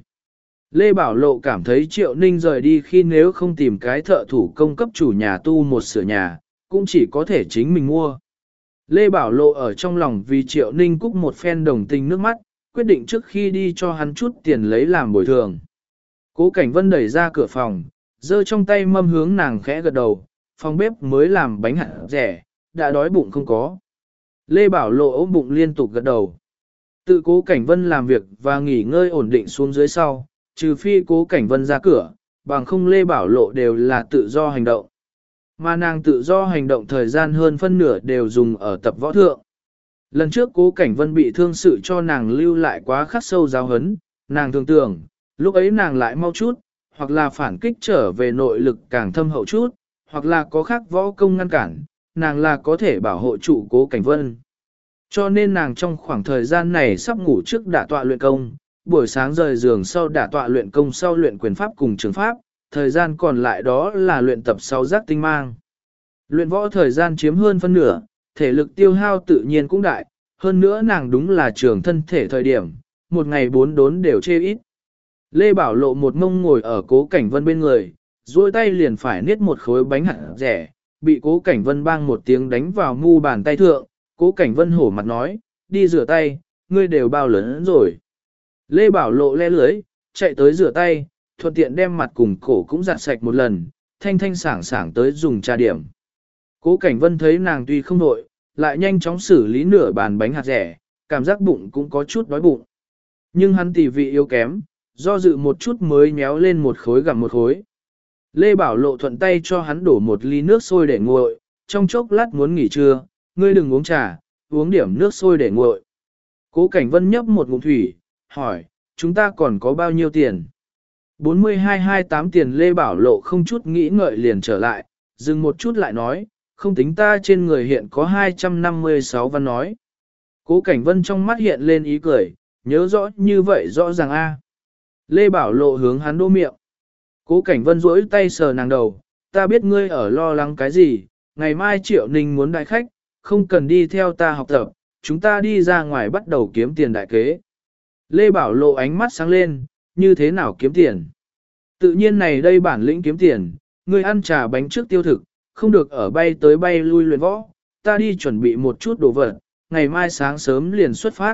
Lê Bảo Lộ cảm thấy Triệu Ninh rời đi khi nếu không tìm cái thợ thủ công cấp chủ nhà tu một sửa nhà, cũng chỉ có thể chính mình mua. Lê Bảo Lộ ở trong lòng vì Triệu Ninh cúc một phen đồng tình nước mắt, quyết định trước khi đi cho hắn chút tiền lấy làm bồi thường. Cố Cảnh Vân đẩy ra cửa phòng, giơ trong tay mâm hướng nàng khẽ gật đầu, phòng bếp mới làm bánh hạt rẻ, đã đói bụng không có. Lê Bảo Lộ ôm bụng liên tục gật đầu. Tự Cố Cảnh Vân làm việc và nghỉ ngơi ổn định xuống dưới sau, trừ phi Cố Cảnh Vân ra cửa, bằng không Lê Bảo Lộ đều là tự do hành động. Mà nàng tự do hành động thời gian hơn phân nửa đều dùng ở tập võ thượng. Lần trước Cố Cảnh Vân bị thương sự cho nàng lưu lại quá khắc sâu giáo hấn, nàng thường tưởng, lúc ấy nàng lại mau chút, hoặc là phản kích trở về nội lực càng thâm hậu chút, hoặc là có khác võ công ngăn cản, nàng là có thể bảo hộ trụ Cố Cảnh Vân. Cho nên nàng trong khoảng thời gian này sắp ngủ trước đả tọa luyện công, buổi sáng rời giường sau đả tọa luyện công sau luyện quyền pháp cùng trường pháp, thời gian còn lại đó là luyện tập sau giác tinh mang. Luyện võ thời gian chiếm hơn phân nửa, thể lực tiêu hao tự nhiên cũng đại, hơn nữa nàng đúng là trường thân thể thời điểm, một ngày 4 đốn đều chê ít. Lê Bảo Lộ một mông ngồi ở Cố Cảnh Vân bên người, duỗi tay liền phải niết một khối bánh hạt rẻ, bị Cố Cảnh Vân bang một tiếng đánh vào mu bàn tay thượng, Cố Cảnh Vân hổ mặt nói, đi rửa tay, ngươi đều bao lớn rồi. Lê Bảo Lộ le lưới, chạy tới rửa tay, thuận tiện đem mặt cùng cổ cũng giặt sạch một lần, thanh thanh sảng sảng tới dùng trà điểm. Cố Cảnh Vân thấy nàng tuy không nội, lại nhanh chóng xử lý nửa bàn bánh hạt rẻ, cảm giác bụng cũng có chút đói bụng. Nhưng hắn tỉ vị yếu kém, do dự một chút mới nhéo lên một khối gặm một khối. Lê Bảo Lộ thuận tay cho hắn đổ một ly nước sôi để nguội, trong chốc lát muốn nghỉ trưa, ngươi đừng uống trà, uống điểm nước sôi để nguội. Cố Cảnh Vân nhấp một ngụm thủy, hỏi, chúng ta còn có bao nhiêu tiền? 42-28 tiền. Lê Bảo Lộ không chút nghĩ ngợi liền trở lại, dừng một chút lại nói, không tính ta trên người hiện có 256 văn nói. Cố Cảnh Vân trong mắt hiện lên ý cười, nhớ rõ như vậy rõ ràng a. Lê Bảo Lộ hướng hắn đô miệng. Cố Cảnh Vân duỗi tay sờ nàng đầu, ta biết ngươi ở lo lắng cái gì, ngày mai Triệu Ninh muốn đại khách, không cần đi theo ta học tập, chúng ta đi ra ngoài bắt đầu kiếm tiền đại kế. Lê Bảo Lộ ánh mắt sáng lên, như thế nào kiếm tiền? Tự nhiên này đây bản lĩnh kiếm tiền, ngươi ăn trà bánh trước tiêu thực, không được ở bay tới bay lui luyện võ, ta đi chuẩn bị một chút đồ vật, ngày mai sáng sớm liền xuất phát.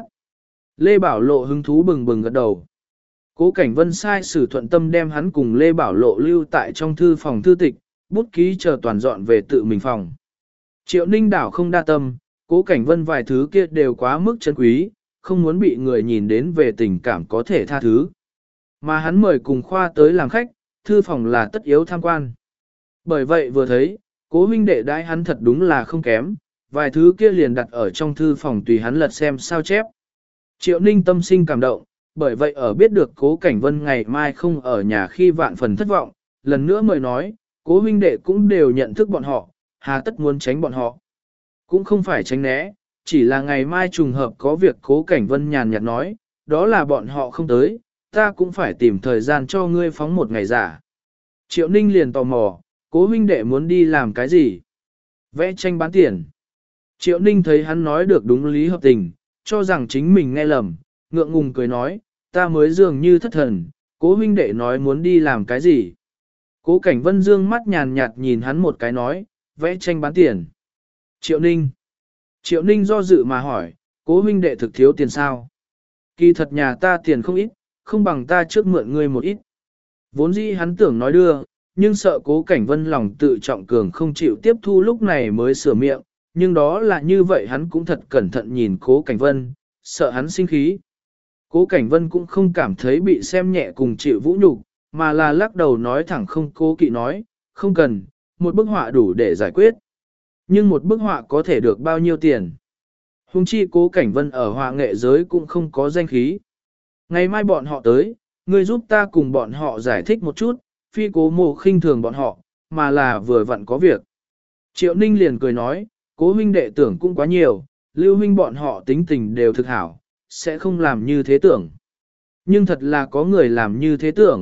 Lê Bảo Lộ hứng thú bừng bừng gật đầu. Cố Cảnh Vân sai sử thuận tâm đem hắn cùng Lê Bảo Lộ lưu tại trong thư phòng thư tịch, bút ký chờ toàn dọn về tự mình phòng. Triệu Ninh đảo không đa tâm, Cố Cảnh Vân vài thứ kia đều quá mức chân quý, không muốn bị người nhìn đến về tình cảm có thể tha thứ. Mà hắn mời cùng khoa tới làm khách, thư phòng là tất yếu tham quan. Bởi vậy vừa thấy, Cố huynh đệ đãi hắn thật đúng là không kém, vài thứ kia liền đặt ở trong thư phòng tùy hắn lật xem sao chép. Triệu Ninh tâm sinh cảm động, bởi vậy ở biết được Cố Cảnh Vân ngày mai không ở nhà khi vạn phần thất vọng, lần nữa mời nói, Cố huynh đệ cũng đều nhận thức bọn họ, hà tất muốn tránh bọn họ. Cũng không phải tránh né, chỉ là ngày mai trùng hợp có việc Cố Cảnh Vân nhàn nhạt nói, đó là bọn họ không tới, ta cũng phải tìm thời gian cho ngươi phóng một ngày giả. Triệu Ninh liền tò mò, Cố huynh đệ muốn đi làm cái gì? Vẽ tranh bán tiền. Triệu Ninh thấy hắn nói được đúng lý hợp tình, cho rằng chính mình nghe lầm, ngượng ngùng cười nói, ta mới dường như thất thần, Cố huynh đệ nói muốn đi làm cái gì? Cố Cảnh Vân dương mắt nhàn nhạt nhìn hắn một cái nói, vẽ tranh bán tiền. Triệu Ninh. Triệu Ninh do dự mà hỏi, Cố huynh đệ thực thiếu tiền sao? Kỳ thật nhà ta tiền không ít, không bằng ta trước mượn ngươi một ít. Vốn dĩ hắn tưởng nói đưa, nhưng sợ Cố Cảnh Vân lòng tự trọng cường không chịu tiếp thu lúc này mới sửa miệng, nhưng đó là như vậy hắn cũng thật cẩn thận nhìn Cố Cảnh Vân, sợ hắn sinh khí. Cố Cảnh Vân cũng không cảm thấy bị xem nhẹ cùng chịu vũ nhục, mà là lắc đầu nói thẳng không cố kỵ nói, không cần, một bức họa đủ để giải quyết. Nhưng một bức họa có thể được bao nhiêu tiền? Hùng chi Cố Cảnh Vân ở họa nghệ giới cũng không có danh khí. Ngày mai bọn họ tới, ngươi giúp ta cùng bọn họ giải thích một chút, phi Cố Mộ khinh thường bọn họ, mà là vừa vặn có việc. Triệu Ninh liền cười nói, Cố huynh đệ tưởng cũng quá nhiều, Lưu huynh bọn họ tính tình đều thực hảo, sẽ không làm như thế tưởng. Nhưng thật là có người làm như thế tưởng,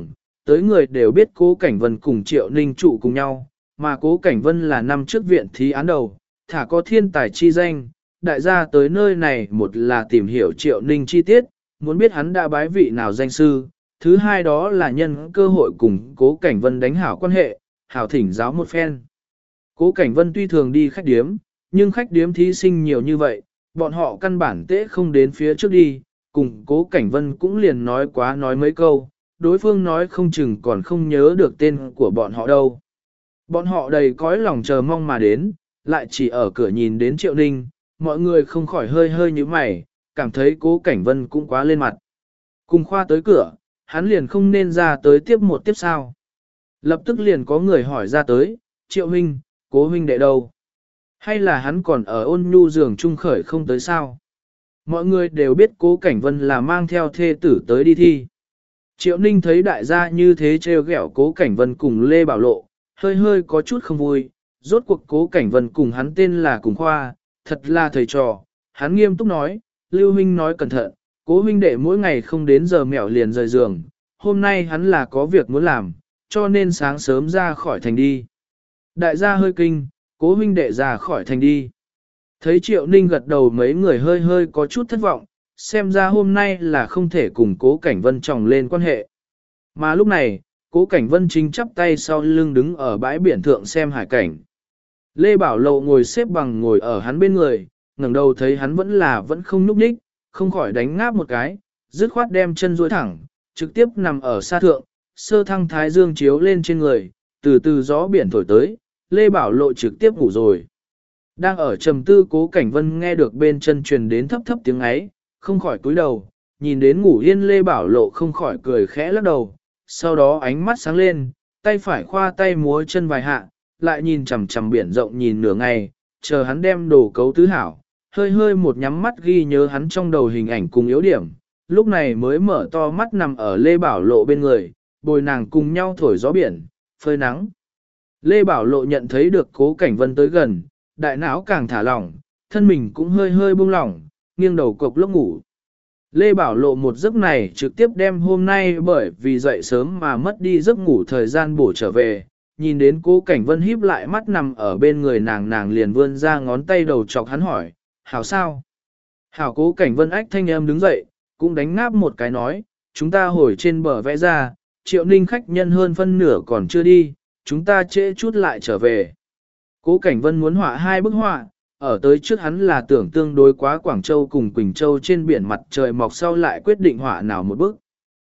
tới người đều biết Cố Cảnh Vân cùng Triệu Ninh trụ cùng nhau, mà Cố Cảnh Vân là năm trước viện thí án đầu, thả có thiên tài chi danh, đại gia tới nơi này một là tìm hiểu Triệu Ninh chi tiết, muốn biết hắn đã bái vị nào danh sư, thứ hai đó là nhân cơ hội cùng Cố Cảnh Vân đánh hảo quan hệ, hảo thỉnh giáo một phen. Cố Cảnh Vân tuy thường đi khách điếm, nhưng khách điếm thí sinh nhiều như vậy, bọn họ căn bản tễ không đến phía trước đi, cùng Cố Cảnh Vân cũng liền nói quá nói mấy câu, đối phương nói không chừng còn không nhớ được tên của bọn họ đâu. Bọn họ đầy cõi lòng chờ mong mà đến, lại chỉ ở cửa nhìn đến Triệu Ninh, mọi người không khỏi hơi hơi như mày, cảm thấy Cố Cảnh Vân cũng quá lên mặt. Cùng khoa tới cửa, hắn liền không nên ra tới tiếp một tiếp sao. Lập tức liền có người hỏi ra tới, Triệu huynh, Cố huynh đệ đâu? Hay là hắn còn ở Ôn Nhu giường trung khởi không tới sao? Mọi người đều biết Cố Cảnh Vân là mang theo thê tử tới đi thi. Triệu Ninh thấy đại gia như thế trêu ghẹo Cố Cảnh Vân cùng Lê Bảo Lộ, hơi hơi có chút không vui, rốt cuộc Cố Cảnh Vân cùng hắn tên là cùng khoa, thật là thầy trò, hắn nghiêm túc nói, Lưu huynh nói cẩn thận, Cố huynh đệ mỗi ngày không đến giờ mẹo liền rời giường, hôm nay hắn là có việc muốn làm, cho nên sáng sớm ra khỏi thành đi. Đại gia hơi kinh, Cố huynh đệ ra khỏi thành đi. Thấy Triệu Ninh gật đầu mấy người hơi hơi có chút thất vọng, xem ra hôm nay là không thể cùng Cố Cảnh Vân tròng lên quan hệ. Mà lúc này, Cố Cảnh Vân chính chắp tay sau lưng đứng ở bãi biển thượng xem hải cảnh. Lê Bảo Lộ ngồi xếp bằng ngồi ở hắn bên người, ngẩng đầu thấy hắn vẫn không nhúc nhích, không khỏi đánh ngáp một cái, dứt khoát đem chân duỗi thẳng, trực tiếp nằm ở sa thượng, sơ thăng thái dương chiếu lên trên người, từ từ gió biển thổi tới, Lê Bảo Lộ trực tiếp ngủ rồi. Đang ở trầm tư Cố Cảnh Vân nghe được bên chân truyền đến thấp thấp tiếng ấy, không khỏi cúi đầu, nhìn đến ngủ yên Lê Bảo Lộ không khỏi cười khẽ lắc đầu, sau đó ánh mắt sáng lên, tay phải khoa tay múa chân vài hạ, lại nhìn chằm chằm biển rộng nhìn nửa ngày, chờ hắn đem đồ cấu tứ hảo, hơi hơi một nhắm mắt ghi nhớ hắn trong đầu hình ảnh cùng yếu điểm, lúc này mới mở to mắt nằm ở Lê Bảo Lộ bên người, bồi nàng cùng nhau thổi gió biển, phơi nắng. Lê Bảo Lộ nhận thấy được Cố Cảnh Vân tới gần, đại não càng thả lỏng, thân mình cũng hơi hơi buông lỏng, nghiêng đầu cộc lốc ngủ. Lê Bảo Lộ một giấc này trực tiếp đem hôm nay bởi vì dậy sớm mà mất đi giấc ngủ thời gian bổ trở về, nhìn đến Cố Cảnh Vân híp lại mắt nằm ở bên người nàng liền vươn ra ngón tay đầu chọc hắn hỏi, hảo sao? Hảo. Cố Cảnh Vân ách thanh em đứng dậy, cũng đánh ngáp một cái nói, chúng ta hồi trên bờ vẽ ra, Triệu Ninh khách nhân hơn phân nửa còn chưa đi, chúng ta trễ chút lại trở về. Cố Cảnh Vân muốn họa hai bức họa, ở tới trước hắn là tưởng tương đối quá Quảng Châu cùng Quỳnh Châu trên biển mặt trời mọc sau lại quyết định họa nào một bức.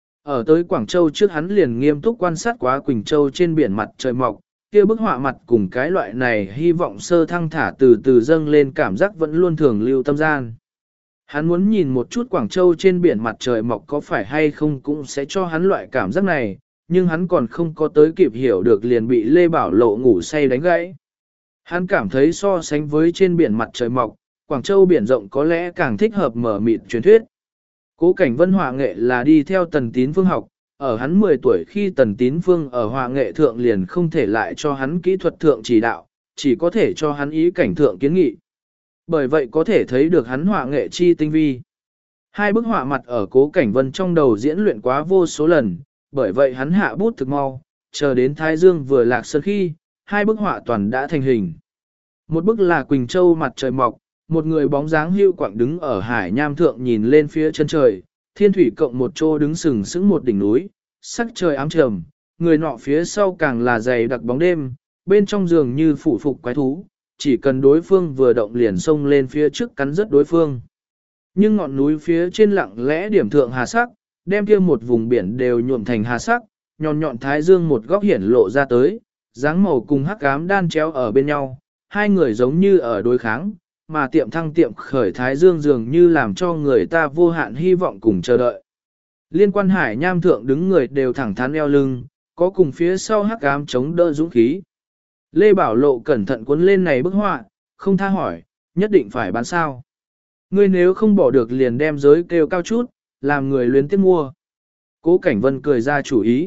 Ở tới Quảng Châu trước hắn liền nghiêm túc quan sát quá Quỳnh Châu trên biển mặt trời mọc, kia bức họa mặt cùng cái loại này hy vọng sơ thăng thả từ từ dâng lên cảm giác vẫn luôn thường lưu tâm gian. Hắn muốn nhìn một chút Quảng Châu trên biển mặt trời mọc có phải hay không cũng sẽ cho hắn loại cảm giác này, nhưng hắn còn không có tới kịp hiểu được liền bị Lê Bảo Lộ ngủ say đánh gãy. Hắn cảm thấy so sánh với trên biển mặt trời mọc, Quảng Châu biển rộng có lẽ càng thích hợp mở mịt truyền thuyết. Cố Cảnh Vân họa nghệ là đi theo Tần Tín Phương học, ở hắn 10 tuổi khi Tần Tín Phương ở họa nghệ thượng liền không thể lại cho hắn kỹ thuật thượng chỉ đạo, chỉ có thể cho hắn ý cảnh thượng kiến nghị. Bởi vậy có thể thấy được hắn họa nghệ chi tinh vi. Hai bức họa mặt ở Cố Cảnh Vân trong đầu diễn luyện quá vô số lần, bởi vậy hắn hạ bút thực mau, chờ đến Thái Dương vừa lạc sơn khi, hai bức họa toàn đã thành hình. Một bức là Quỳnh Châu mặt trời mọc, một người bóng dáng hưu quạng đứng ở hải nham thượng nhìn lên phía chân trời, thiên thủy cộng một chỗ đứng sừng sững một đỉnh núi, sắc trời ám trầm, người nọ phía sau càng là dày đặc bóng đêm, bên trong giường như phủ phục quái thú, chỉ cần đối phương vừa động liền xông lên phía trước cắn rứt đối phương. Nhưng ngọn núi phía trên lặng lẽ điểm thượng hà sắc, đem kia một vùng biển đều nhuộm thành hà sắc, nhọn nhọn thái dương một góc hiển lộ ra tới, dáng màu cùng hắc ám đan chéo ở bên nhau, hai người giống như ở đối kháng, mà tiệm thăng tiệm khởi thái dương dường như làm cho người ta vô hạn hy vọng cùng chờ đợi. Liên quan hải nham thượng đứng người đều thẳng thắn eo lưng, có cùng phía sau hắc ám chống đỡ dũng khí. Lê Bảo Lộ cẩn thận cuốn lên này bức họa, không tha hỏi, nhất định phải bán sao. Ngươi nếu không bỏ được liền đem giới kêu cao chút, làm người luyến tiếc mua. Cố Cảnh Vân cười ra chủ ý.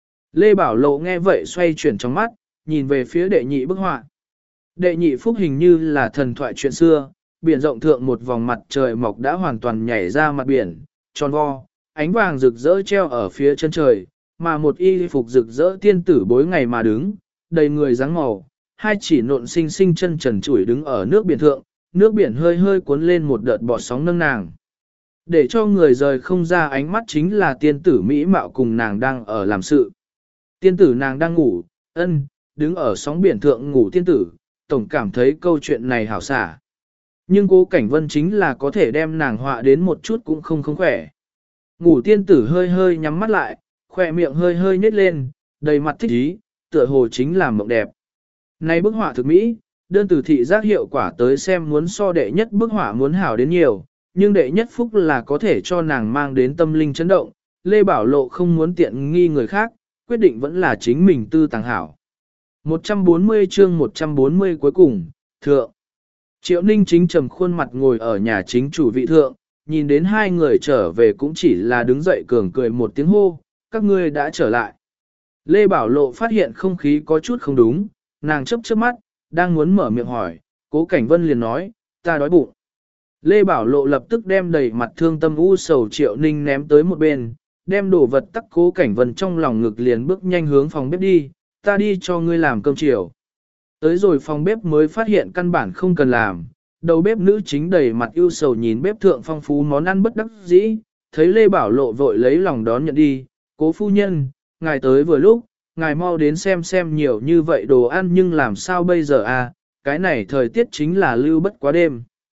Lê Bảo Lộ nghe vậy xoay chuyển trong mắt, nhìn về phía đệ nhị bức họa. Đệ nhị phúc hình như là thần thoại chuyện xưa, biển rộng thượng một vòng mặt trời mọc đã hoàn toàn nhảy ra mặt biển, tròn vo, ánh vàng rực rỡ treo ở phía chân trời, mà một y phục rực rỡ tiên tử bối ngày mà đứng, đầy người dáng màu, hai chỉ nộn xinh xinh chân trần trụi đứng ở nước biển thượng, nước biển hơi hơi cuốn lên một đợt bọt sóng nâng nàng. Để cho người rời không ra ánh mắt chính là tiên tử Mỹ Mạo cùng nàng đang ở làm sự. Tiên tử nàng đang ngủ, đứng ở sóng biển thượng ngủ tiên tử, tổng cảm thấy câu chuyện này hảo xả. Nhưng Cố Cảnh Vân chính là có thể đem nàng họa đến một chút cũng không khỏe. Ngủ tiên tử hơi hơi nhắm mắt lại, khỏe miệng hơi hơi nhếch lên, đầy mặt thích ý, tựa hồ chính là mộng đẹp. Này bức họa thực mỹ, đơn từ thị giác hiệu quả tới xem muốn so đệ nhất bức họa muốn hảo đến nhiều, nhưng đệ nhất phúc là có thể cho nàng mang đến tâm linh chấn động. Lê Bảo Lộ không muốn tiện nghi người khác, quyết định vẫn là chính mình tư tàng hảo. 140 chương 140 cuối cùng, thượng. Triệu Ninh chính trầm khuôn mặt ngồi ở nhà chính chủ vị thượng, nhìn đến hai người trở về cũng chỉ là đứng dậy cường cười một tiếng hô, các ngươi đã trở lại. Lê Bảo Lộ phát hiện không khí có chút không đúng, nàng chớp chớp mắt, đang muốn mở miệng hỏi, Cố Cảnh Vân liền nói, ta đói bụng. Lê Bảo Lộ lập tức đem đầy mặt thương tâm u sầu Triệu Ninh ném tới một bên, đem đồ vật tắc Cố Cảnh Vân trong lòng ngực liền bước nhanh hướng phòng bếp đi, ta đi cho ngươi làm cơm chiều. Tới rồi phòng bếp mới phát hiện căn bản không cần làm, đầu bếp nữ chính đầy mặt ưu sầu nhìn bếp thượng phong phú món ăn bất đắc dĩ, thấy Lê Bảo Lộ vội lấy lòng đón nhận đi, Cố phu nhân, ngài tới vừa lúc, ngài mau đến xem nhiều như vậy đồ ăn nhưng làm sao bây giờ à, cái này thời tiết chính là lưu bất quá đêm.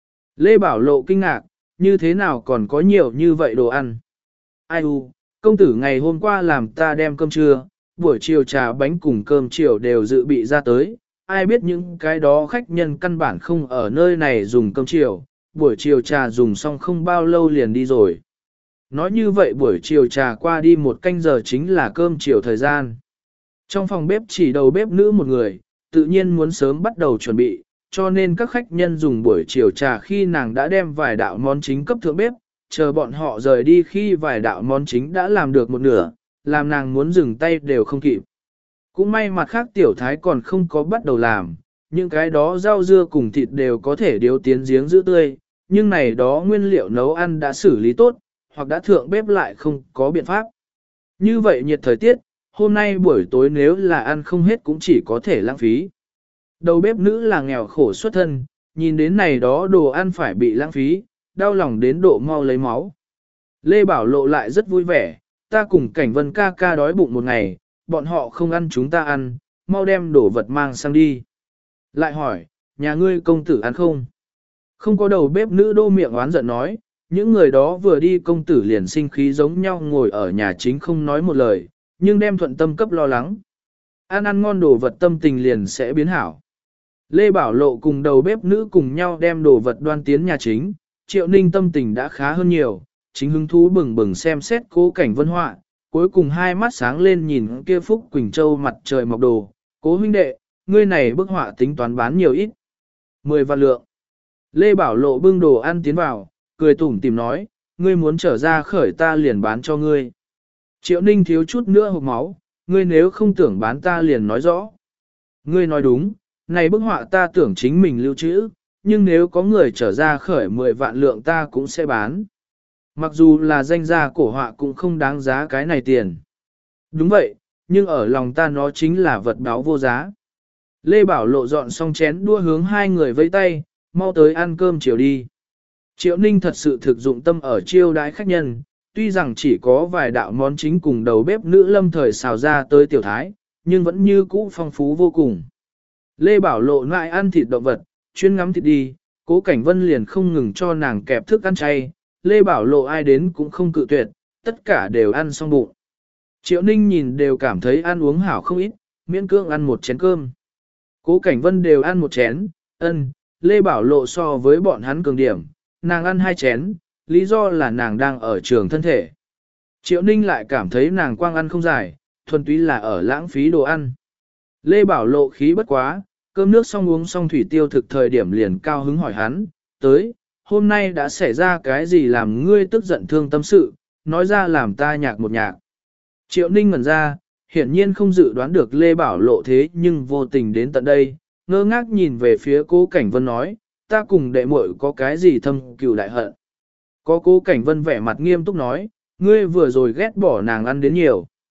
Lê Bảo Lộ kinh ngạc, như thế nào còn có nhiều như vậy đồ ăn? Ai u, công tử ngày hôm qua làm ta đem cơm trưa, buổi chiều trà bánh cùng cơm chiều đều dự bị ra tới, ai biết những cái đó khách nhân căn bản không ở nơi này dùng cơm chiều, buổi chiều trà dùng xong không bao lâu liền đi rồi. Nói như vậy buổi chiều trà qua đi 1 canh giờ chính là cơm chiều thời gian. Trong phòng bếp chỉ đầu bếp nữ một người, tự nhiên muốn sớm bắt đầu chuẩn bị, cho nên các khách nhân dùng buổi chiều trà khi nàng đã đem vài đạo món chính cấp thượng bếp, chờ bọn họ rời đi khi vài đạo món chính đã làm được một nửa, làm nàng muốn dừng tay đều không kịp. Cũng may mặt khác tiểu thái còn không có bắt đầu làm, những cái đó rau dưa cùng thịt đều có thể điếu tiến giếng giữ tươi, nhưng này đó nguyên liệu nấu ăn đã xử lý tốt, hoặc đã thượng bếp lại không có biện pháp. Như vậy nhiệt thời tiết, hôm nay buổi tối nếu là ăn không hết cũng chỉ có thể lãng phí. Đầu bếp nữ là nghèo khổ xuất thân, nhìn đến này đó đồ ăn phải bị lãng phí, đau lòng đến độ mau lấy máu. Lê Bảo Lộ lại rất vui vẻ, ta cùng Cảnh Vân ca ca đói bụng một ngày, bọn họ không ăn chúng ta ăn, mau đem đồ vật mang sang đi. Lại hỏi, nhà ngươi công tử ăn không? Không có đầu bếp nữ đô miệng oán giận nói, những người đó vừa đi công tử liền sinh khí giống nhau ngồi ở nhà chính không nói một lời, nhưng đem thuận tâm cấp lo lắng. Ăn ngon đồ vật tâm tình liền sẽ biến hảo. Lê Bảo Lộ cùng đầu bếp nữ cùng nhau đem đồ vật đoan tiến nhà chính, Triệu Ninh tâm tình đã khá hơn nhiều, chính hứng thú bừng bừng xem xét Cố Cảnh Vân họa, cuối cùng hai mắt sáng lên nhìn kia Phúc Quỳnh Châu mặt trời mọc đồ, Cố huynh đệ, ngươi này bức họa tính toán bán nhiều ít. 10 vạn lượng. Lê Bảo Lộ bưng đồ ăn tiến vào, cười tủm tìm nói, ngươi muốn trở ra khởi ta liền bán cho ngươi. Triệu Ninh thiếu chút nữa hộc máu, ngươi nếu không tưởng bán ta liền nói rõ. Ngươi nói đúng, này bức họa ta tưởng chính mình lưu trữ, nhưng nếu có người trở ra khởi 10 vạn lượng ta cũng sẽ bán. Mặc dù là danh gia cổ họa cũng không đáng giá cái này tiền. Đúng vậy, nhưng ở lòng ta nó chính là vật báo vô giá. Lê Bảo Lộ dọn xong chén đua hướng hai người vẫy tay, mau tới ăn cơm chiều đi. Triệu Ninh thật sự thực dụng tâm ở chiêu đãi khách nhân, tuy rằng chỉ có vài đạo món chính cùng đầu bếp nữ lâm thời xào ra tới tiểu thái, nhưng vẫn như cũ phong phú vô cùng. Lê Bảo Lộ lại ăn thịt động vật, chuyên ngắm thịt đi, Cố Cảnh Vân liền không ngừng cho nàng kẹp thức ăn chay, Lê Bảo Lộ ai đến cũng không cự tuyệt, tất cả đều ăn xong bụng. Triệu Ninh nhìn đều cảm thấy ăn uống hảo không ít, miễn cưỡng ăn một chén cơm. Cố Cảnh Vân đều ăn một chén, Lê Bảo Lộ so với bọn hắn cường điểm, nàng ăn 2 chén, lý do là nàng đang ở trường thân thể. Triệu Ninh lại cảm thấy nàng quang ăn không dài, thuần túy là ở lãng phí đồ ăn. Lê Bảo Lộ khí bất quá, cơm nước xong uống xong thủy tiêu thực thời điểm liền cao hứng hỏi hắn, tới, hôm nay đã xảy ra cái gì làm ngươi tức giận thương tâm sự, nói ra làm ta nhạc một nhạc. Triệu Ninh ngẩn ra, hiển nhiên không dự đoán được Lê Bảo Lộ thế nhưng vô tình đến tận đây, ngơ ngác nhìn về phía Cố Cảnh Vân nói, ta cùng đệ muội có cái gì thâm cừu đại hận. Có Cố Cảnh Vân vẻ mặt nghiêm túc nói, ngươi vừa rồi ghét bỏ nàng ăn đến nhiều.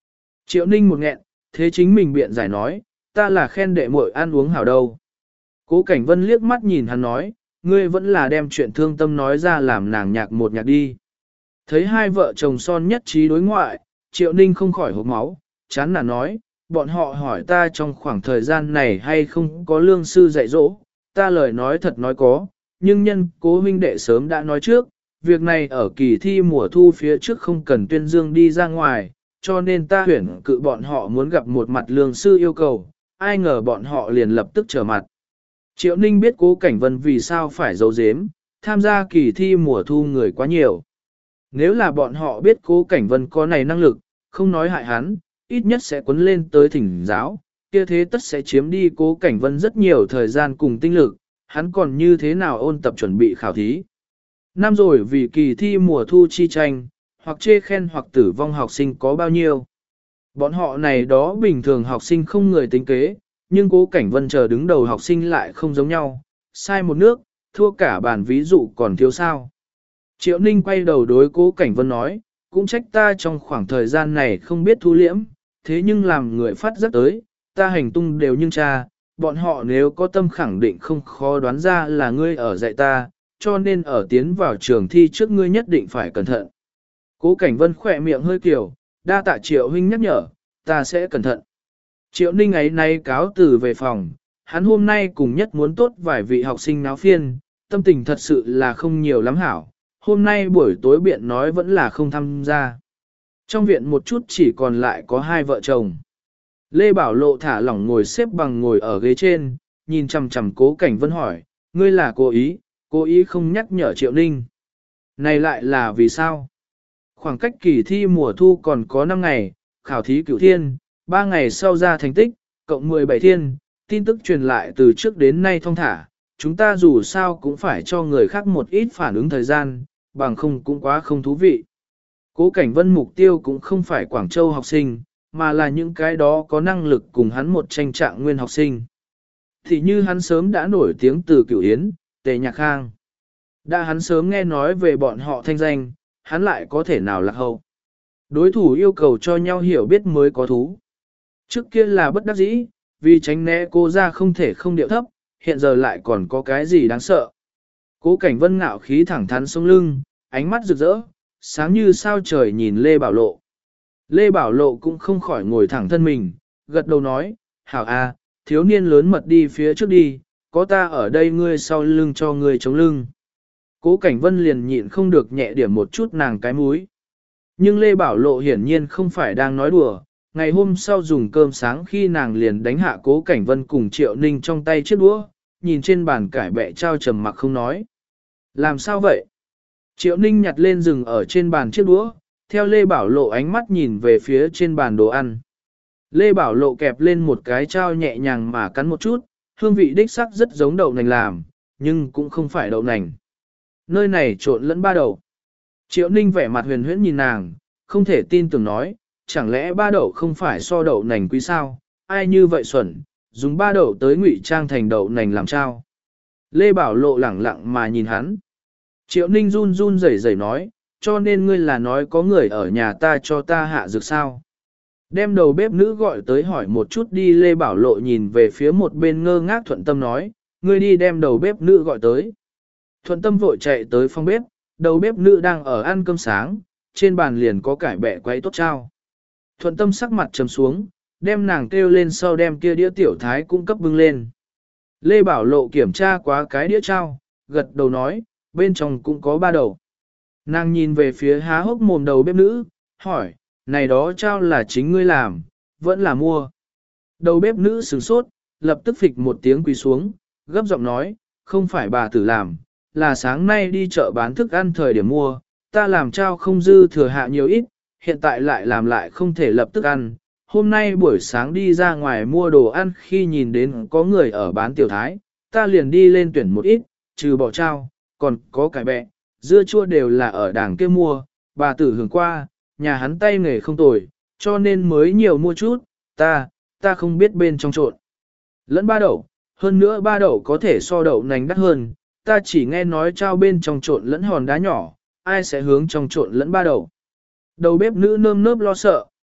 Triệu Ninh một nghẹn, thế chính mình biện giải nói, ta là khen đệ muội ăn uống hảo đâu. Cố Cảnh Vân liếc mắt nhìn hắn nói, ngươi vẫn là đem chuyện thương tâm nói ra làm nàng nhạc một nhạc đi. Thấy hai vợ chồng son nhất trí đối ngoại, Triệu Ninh không khỏi hộc máu, chán nản nói, bọn họ hỏi ta trong khoảng thời gian này hay không có lương sư dạy dỗ, ta lời nói thật nói có, nhưng nhân Cố huynh đệ sớm đã nói trước, việc này ở kỳ thi mùa thu phía trước không cần tuyên dương đi ra ngoài, cho nên ta huyển cự bọn họ muốn gặp một mặt lương sư yêu cầu, ai ngờ bọn họ liền lập tức trở mặt. Triệu Ninh biết Cố Cảnh Vân vì sao phải giấu giếm, tham gia kỳ thi mùa thu người quá nhiều. Nếu là bọn họ biết Cố Cảnh Vân có này năng lực, không nói hại hắn, ít nhất sẽ quấn lên tới thỉnh giáo, kia thế tất sẽ chiếm đi Cố Cảnh Vân rất nhiều thời gian cùng tinh lực, hắn còn như thế nào ôn tập chuẩn bị khảo thí. Năm rồi vì kỳ thi mùa thu chi tranh, hoặc chê khen hoặc tử vong học sinh có bao nhiêu. Bọn họ này đó bình thường học sinh không người tính kế, nhưng Cố Cảnh Vân chờ đứng đầu học sinh lại không giống nhau, sai một nước, thua cả bàn ví dụ còn thiếu sao. Triệu Ninh quay đầu đối Cố Cảnh Vân nói, cũng trách ta trong khoảng thời gian này không biết thu liễm, thế nhưng làm người phát giác tới, ta hành tung đều nhưng cha, bọn họ nếu có tâm khẳng định không khó đoán ra là ngươi ở dạy ta, cho nên ở tiến vào trường thi trước ngươi nhất định phải cẩn thận. Cố Cảnh Vân khỏe miệng hơi kiểu, đa tạ Triệu huynh nhắc nhở, ta sẽ cẩn thận. Triệu Ninh ấy nay cáo từ về phòng, hắn hôm nay cùng nhất muốn tốt vài vị học sinh náo phiên, tâm tình thật sự là không nhiều lắm hảo, hôm nay buổi tối biện nói vẫn là không tham gia. Trong viện một chút chỉ còn lại có hai vợ chồng. Lê Bảo Lộ thả lỏng ngồi xếp bằng ngồi ở ghế trên, nhìn chằm chằm Cố Cảnh Vân hỏi, ngươi là cố ý không nhắc nhở Triệu Ninh. Này lại là vì sao? Khoảng cách kỳ thi mùa thu còn có 5 ngày, khảo thí cửu thiên, 3 ngày sau ra thành tích, cộng 17 thiên, tin tức truyền lại từ trước đến nay thong thả, chúng ta dù sao cũng phải cho người khác một ít phản ứng thời gian, bằng không cũng quá không thú vị. Cố Cảnh Vân mục tiêu cũng không phải Quảng Châu học sinh, mà là những cái đó có năng lực cùng hắn một tranh trạng nguyên học sinh. Thì như hắn sớm đã nổi tiếng từ Cửu Yến, Tề Nhạc Khang. Đã hắn sớm nghe nói về bọn họ thanh danh, hắn lại có thể nào lạc hậu. Đối thủ yêu cầu cho nhau hiểu biết mới có thú. Trước kia là bất đắc dĩ, vì tránh né cô ra không thể không điệu thấp, hiện giờ lại còn có cái gì đáng sợ. Cố Cảnh Vân ngạo khí thẳng thắn sống lưng, ánh mắt rực rỡ, sáng như sao trời nhìn Lê Bảo Lộ. Lê Bảo Lộ cũng không khỏi ngồi thẳng thân mình, gật đầu nói, hảo a, thiếu niên lớn mật đi phía trước đi, có ta ở đây ngươi sau lưng cho ngươi chống lưng. Cố Cảnh Vân liền nhịn không được nhẹ điểm một chút nàng cái múi. Nhưng Lê Bảo Lộ hiển nhiên không phải đang nói đùa, ngày hôm sau dùng cơm sáng khi nàng liền đánh hạ Cố Cảnh Vân cùng Triệu Ninh trong tay chiếc đũa, nhìn trên bàn cải bẹ trao trầm mặc không nói. Làm sao vậy? Triệu Ninh nhặt lên rừng ở trên bàn chiếc đũa, theo Lê Bảo Lộ ánh mắt nhìn về phía trên bàn đồ ăn. Lê Bảo Lộ kẹp lên một cái trao nhẹ nhàng mà cắn một chút, hương vị đích sắc rất giống đậu nành làm, nhưng cũng không phải đậu nành. Nơi này trộn lẫn ba đậu. Triệu Ninh vẻ mặt huyền huyễn nhìn nàng, không thể tin tưởng nói, chẳng lẽ ba đậu không phải so đậu nành quý sao, ai như vậy xuẩn, dùng ba đậu tới ngụy trang thành đậu nành làm sao. Lê Bảo Lộ lẳng lặng mà nhìn hắn. Triệu Ninh run run rẩy rẩy nói, cho nên ngươi là nói có người ở nhà ta cho ta hạ dược sao. Đem đầu bếp nữ gọi tới hỏi một chút đi. Lê Bảo Lộ nhìn về phía một bên ngơ ngác Thuận Tâm nói, ngươi đi đem đầu bếp nữ gọi tới. Thuận Tâm vội chạy tới phòng bếp, đầu bếp nữ đang ở ăn cơm sáng, trên bàn liền có cải bẹ quấy tốt trao. Thuận Tâm sắc mặt trầm xuống, đem nàng kêu lên sau đem kia đĩa tiểu thái cung cấp bưng lên. Lê Bảo Lộ kiểm tra quá cái đĩa trao, gật đầu nói, bên trong cũng có ba đầu. Nàng nhìn về phía há hốc mồm đầu bếp nữ, hỏi, này đó trao là chính ngươi làm, vẫn là mua. Đầu bếp nữ sửng sốt, lập tức phịch một tiếng quỳ xuống, gấp giọng nói, không phải bà tử làm, là sáng nay đi chợ bán thức ăn thời điểm mua, ta làm trao không dư thừa hạ nhiều ít, hiện tại lại làm lại không thể lập tức ăn. Hôm nay buổi sáng đi ra ngoài mua đồ ăn khi nhìn đến có người ở bán tiểu thái, ta liền đi lên tuyển một ít, trừ bỏ trao, còn có cải bẹ, dưa chua đều là ở đảng kia mua, bà tử hưởng qua, nhà hắn tay nghề không tồi, cho nên mới nhiều mua chút, ta không biết bên trong trộn. Lẫn ba đậu, hơn nữa ba đậu có thể so đậu nành đắt hơn, ta chỉ nghe nói trao bên trong trộn lẫn hòn đá nhỏ, ai sẽ hướng trong trộn lẫn ba đậu. Đầu bếp nữ nơm nớp lo sợ,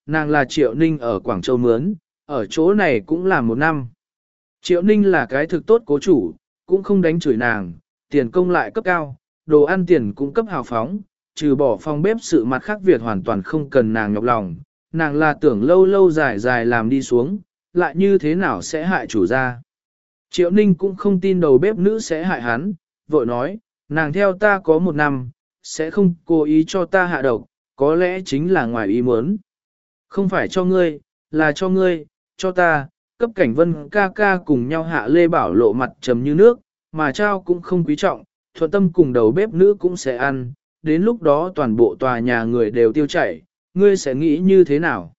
nàng là Triệu Ninh ở Quảng Châu mướn, ở chỗ này cũng là 1 năm. Triệu Ninh là cái thực tốt cố chủ, cũng không đánh chửi nàng, tiền công lại cấp cao, đồ ăn tiền cũng cấp hào phóng, trừ bỏ phòng bếp sự mặt khác việc hoàn toàn không cần nàng nhọc lòng, nàng là tưởng lâu lâu dài dài làm đi xuống, lại như thế nào sẽ hại chủ gia. Triệu Ninh cũng không tin đầu bếp nữ sẽ hại hắn, vội nói, nàng theo ta có 1 năm, sẽ không cố ý cho ta hạ độc, có lẽ chính là ngoài ý muốn. Không phải cho ngươi, là cho ngươi, cho ta, cấp Cảnh Vân ca ca cùng nhau hạ Lê Bảo Lộ mặt trầm như nước, mà trao cũng không quý trọng, Thuận Tâm cùng đầu bếp nữ cũng sẽ ăn, đến lúc đó toàn bộ tòa nhà người đều tiêu chảy, ngươi sẽ nghĩ như thế nào?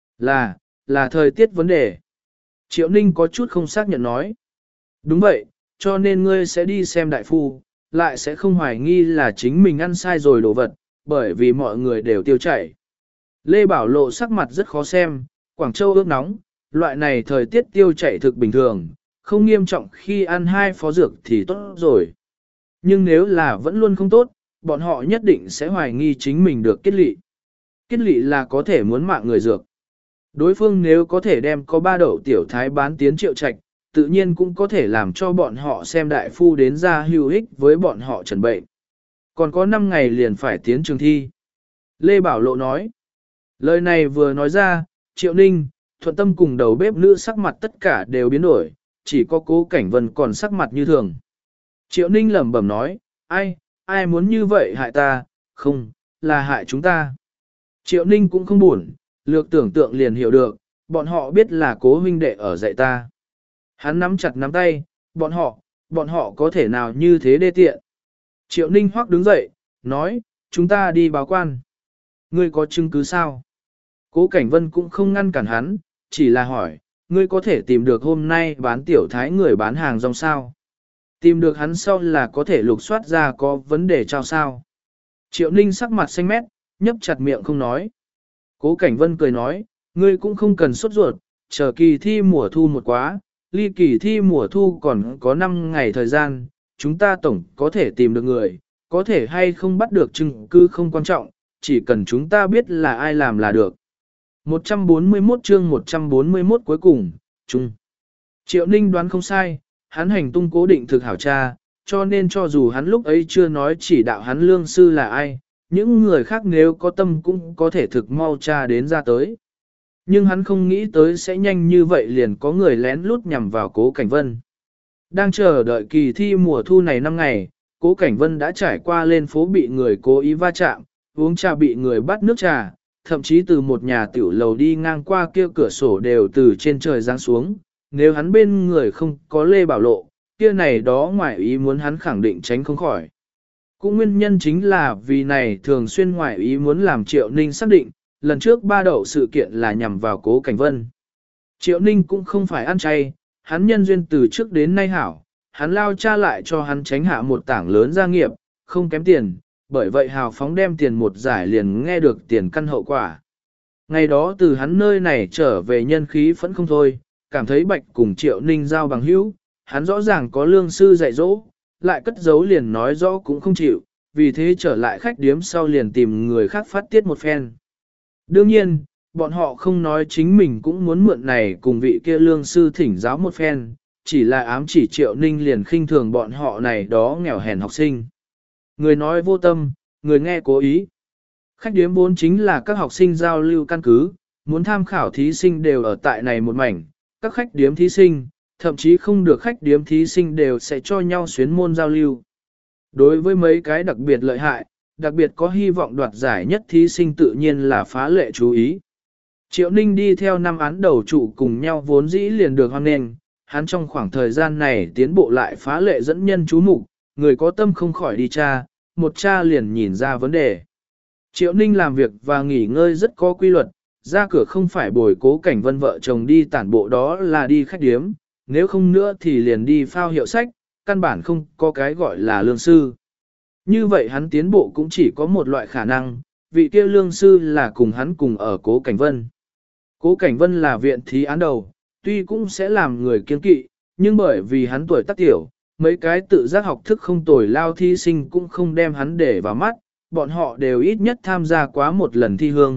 Là thời tiết vấn đề. Triệu Ninh có chút không xác nhận nói. Đúng vậy, cho nên ngươi sẽ đi xem đại phu, lại sẽ không hoài nghi là chính mình ăn sai rồi đồ vật, bởi vì mọi người đều tiêu chảy. Lê Bảo Lộ sắc mặt rất khó xem, Quảng Châu ướt nóng, loại này thời tiết tiêu chảy thực bình thường, không nghiêm trọng khi ăn 2 phó dược thì tốt rồi. Nhưng nếu là vẫn luôn không tốt, bọn họ nhất định sẽ hoài nghi chính mình được kết lị. Kết lị là có thể muốn mạng người dược. Đối phương nếu có thể đem có 3 đậu tiểu thái bán tiến Triệu Trạch, tự nhiên cũng có thể làm cho bọn họ xem đại phu đến ra hữu ích với bọn họ trần bệnh. Còn có 5 ngày liền phải tiến trường thi. Lê Bảo Lộ nói. Lời này vừa nói ra, Triệu Ninh, Thuận Tâm cùng đầu bếp nữ sắc mặt tất cả đều biến đổi, chỉ có Cố Cảnh Vân còn sắc mặt như thường. Triệu Ninh lẩm bẩm nói, ai muốn như vậy hại ta, không, là hại chúng ta. Triệu Ninh cũng không buồn, lược tưởng tượng liền hiểu được, bọn họ biết là Cố huynh đệ ở dạy ta. Hắn nắm chặt nắm tay, bọn họ có thể nào như thế đê tiện. Triệu Ninh hoắc đứng dậy, nói, chúng ta đi báo quan. Ngươi có chứng cứ sao? Cố Cảnh Vân cũng không ngăn cản hắn, chỉ là hỏi, ngươi có thể tìm được hôm nay bán tiểu thái người bán hàng rong sao? Tìm được hắn sau là có thể lục soát ra có vấn đề trao sao? Triệu Ninh sắc mặt xanh mét, nhấp chặt miệng không nói. Cố Cảnh Vân cười nói, ngươi cũng không cần sốt ruột, chờ kỳ thi mùa thu một quá, ly kỳ thi mùa thu còn có 5 ngày thời gian, chúng ta tổng có thể tìm được người, có thể hay không bắt được chứng cứ không quan trọng, chỉ cần chúng ta biết là ai làm là được. 141 chương 141 cuối cùng, chung. Triệu Ninh đoán không sai, hắn hành tung cố định thực hảo tra, cho nên cho dù hắn lúc ấy chưa nói chỉ đạo hắn lương sư là ai, những người khác nếu có tâm cũng có thể thực mau tra đến ra tới. Nhưng hắn không nghĩ tới sẽ nhanh như vậy liền có người lén lút nhằm vào Cố Cảnh Vân. Đang chờ đợi kỳ thi mùa thu này 5 ngày, Cố Cảnh Vân đã trải qua lên phố bị người cố ý va chạm, uống trà bị người bắt nước trà, thậm chí từ một nhà tiểu lầu đi ngang qua kia cửa sổ đều từ trên trời giáng xuống. Nếu hắn bên người không có Lê Bảo Lộ, kia này đó ngoài ý muốn hắn khẳng định tránh không khỏi. Cũng nguyên nhân chính là vì này thường xuyên ngoài ý muốn làm Triệu Ninh xác định, lần trước 3 đậu sự kiện là nhằm vào Cố Cảnh Vân. Triệu Ninh cũng không phải ăn chay, hắn nhân duyên từ trước đến nay hảo, hắn lao cha lại cho hắn tránh hạ một tảng lớn gia nghiệp, không kém tiền, bởi vậy hào phóng đem tiền một giải liền nghe được tiền căn hậu quả. Ngày đó từ hắn nơi này trở về nhân khí phẫn không thôi, cảm thấy Bạch cùng Triệu Ninh giao bằng hữu, hắn rõ ràng có lương sư dạy dỗ, lại cất giấu liền nói rõ cũng không chịu, vì thế trở lại khách điếm sau liền tìm người khác phát tiết một phen. Đương nhiên, bọn họ không nói chính mình cũng muốn mượn này cùng vị kia lương sư thỉnh giáo một phen, chỉ là ám chỉ Triệu Ninh liền khinh thường bọn họ này đó nghèo hèn học sinh. Người nói vô tâm, người nghe cố ý. Khách điếm vốn chính là các học sinh giao lưu căn cứ, muốn tham khảo thí sinh đều ở tại này một mảnh, các khách điếm thí sinh, thậm chí không được khách điếm thí sinh đều sẽ cho nhau xuyến môn giao lưu. Đối với mấy cái đặc biệt lợi hại, đặc biệt có hy vọng đoạt giải nhất thí sinh tự nhiên là phá lệ chú ý. Triệu Ninh đi theo 5 án đầu trụ cùng nhau vốn dĩ liền được hoan nghênh, hắn trong khoảng thời gian này tiến bộ lại phá lệ dẫn nhân chú mục, người có tâm không khỏi đi tra, một tra liền nhìn ra vấn đề. Triệu Ninh làm việc và nghỉ ngơi rất có quy luật, ra cửa không phải bồi Cố Cảnh Vân vợ chồng đi tản bộ đó là đi khách điếm, nếu không nữa thì liền đi phao hiệu sách, căn bản không có cái gọi là lương sư. Như vậy hắn tiến bộ cũng chỉ có một loại khả năng, vị kia lương sư là cùng hắn cùng ở Cố Cảnh Vân. Cố Cảnh Vân là viện thí án đầu, tuy cũng sẽ làm người kiên kỵ, nhưng bởi vì hắn tuổi tác tiểu, mấy cái tự giác học thức không tồi lao thí sinh cũng không đem hắn để vào mắt, bọn họ đều ít nhất tham gia quá một lần thi hương,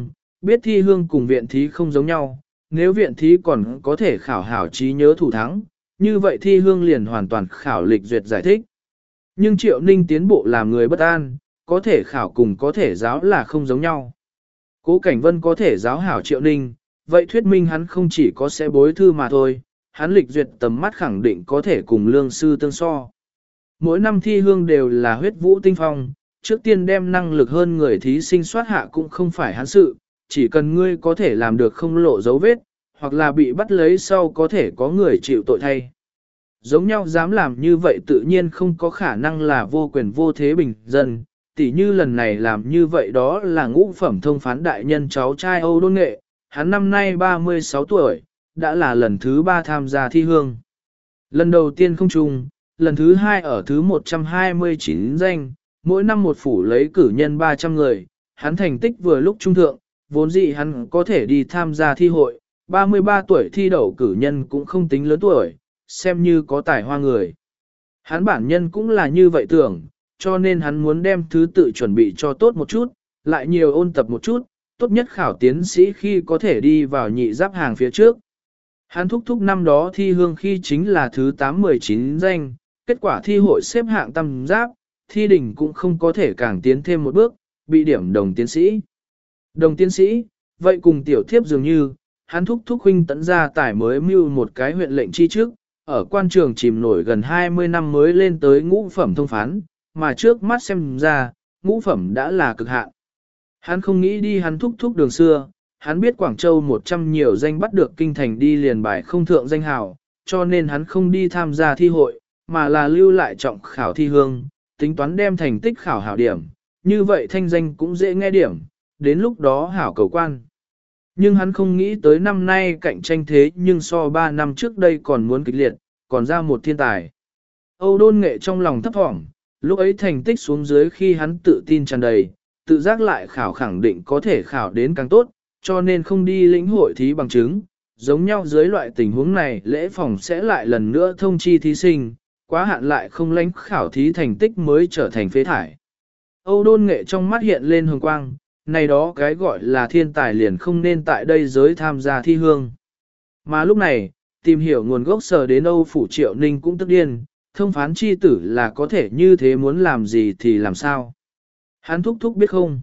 biết thi hương cùng viện thí không giống nhau, nếu viện thí còn có thể khảo hảo trí nhớ thủ thắng, như vậy thi hương liền hoàn toàn khảo lịch duyệt giải thích. Nhưng Triệu Ninh tiến bộ làm người bất an, có thể khảo cùng có thể giáo là không giống nhau. Cố Cảnh Vân có thể giáo hảo Triệu Ninh, vậy thuyết minh hắn không chỉ có sẽ bối thư mà thôi, hắn lịch duyệt tầm mắt khẳng định có thể cùng lương sư tương so. Mỗi năm thi hương đều là huyết vũ tinh phong, trước tiên đem năng lực hơn người thí sinh soát hạ cũng không phải hắn sự, chỉ cần ngươi có thể làm được không lộ dấu vết, hoặc là bị bắt lấy sau có thể có người chịu tội thay. Giống nhau dám làm như vậy tự nhiên không có khả năng là vô quyền vô thế bình dân, tỉ như lần này làm như vậy đó là ngũ phẩm thông phán đại nhân cháu trai Âu Đôn Nghệ, hắn năm nay 36 tuổi, đã là lần thứ 3 tham gia thi hương. Lần đầu tiên không trùng, lần thứ 2 ở thứ 129 danh, mỗi năm một phủ lấy cử nhân 300 người, hắn thành tích vừa lúc trung thượng, vốn dĩ hắn có thể đi tham gia thi hội, 33 tuổi thi đậu cử nhân cũng không tính lớn tuổi, xem như có tài hoa người. Hắn bản nhân cũng là như vậy tưởng, cho nên hắn muốn đem thứ tự chuẩn bị cho tốt một chút, lại nhiều ôn tập một chút, tốt nhất khảo tiến sĩ khi có thể đi vào nhị giáp hàng phía trước. Hắn thúc năm đó thi hương khi chính là thứ 819 danh, kết quả thi hội xếp hạng tam giáp, thi đỉnh cũng không có thể càng tiến thêm một bước, bị điểm đồng tiến sĩ. Đồng tiến sĩ, vậy cùng tiểu thiếp dường như, hắn thúc huynh tấn ra tải mới mưu một cái huyện lệnh chi trước, ở quan trường chìm nổi gần 20 năm mới lên tới ngũ phẩm thông phán, mà trước mắt xem ra, ngũ phẩm đã là cực hạn. Hắn không nghĩ đi hắn thúc đường xưa, hắn biết Quảng Châu 100 nhiều danh bắt được kinh thành đi liền bài không thượng danh hào, cho nên hắn không đi tham gia thi hội, mà là lưu lại trọng khảo thi hương, tính toán đem thành tích khảo hảo điểm, như vậy thanh danh cũng dễ nghe điểm, đến lúc đó hảo cầu quan. Nhưng hắn không nghĩ tới năm nay cạnh tranh thế nhưng so 3 năm trước đây còn muốn kịch liệt, còn ra một thiên tài. Âu Đôn Nghệ trong lòng thấp thỏm, lúc ấy thành tích xuống dưới khi hắn tự tin tràn đầy, tự giác lại khảo khẳng định có thể khảo đến càng tốt, cho nên không đi lĩnh hội thí bằng chứng. Giống nhau dưới loại tình huống này lễ phòng sẽ lại lần nữa thông chi thí sinh, quá hạn lại không lãnh khảo thí thành tích mới trở thành phế thải. Âu Đôn Nghệ trong mắt hiện lên hồng quang, này đó cái gọi là thiên tài liền không nên tại đây giới tham gia thi hương. Mà lúc này, tìm hiểu nguồn gốc sở đến Âu Phủ Triệu Ninh cũng tức điên, thông phán chi tử là có thể như thế muốn làm gì thì làm sao. Hắn thúc biết không?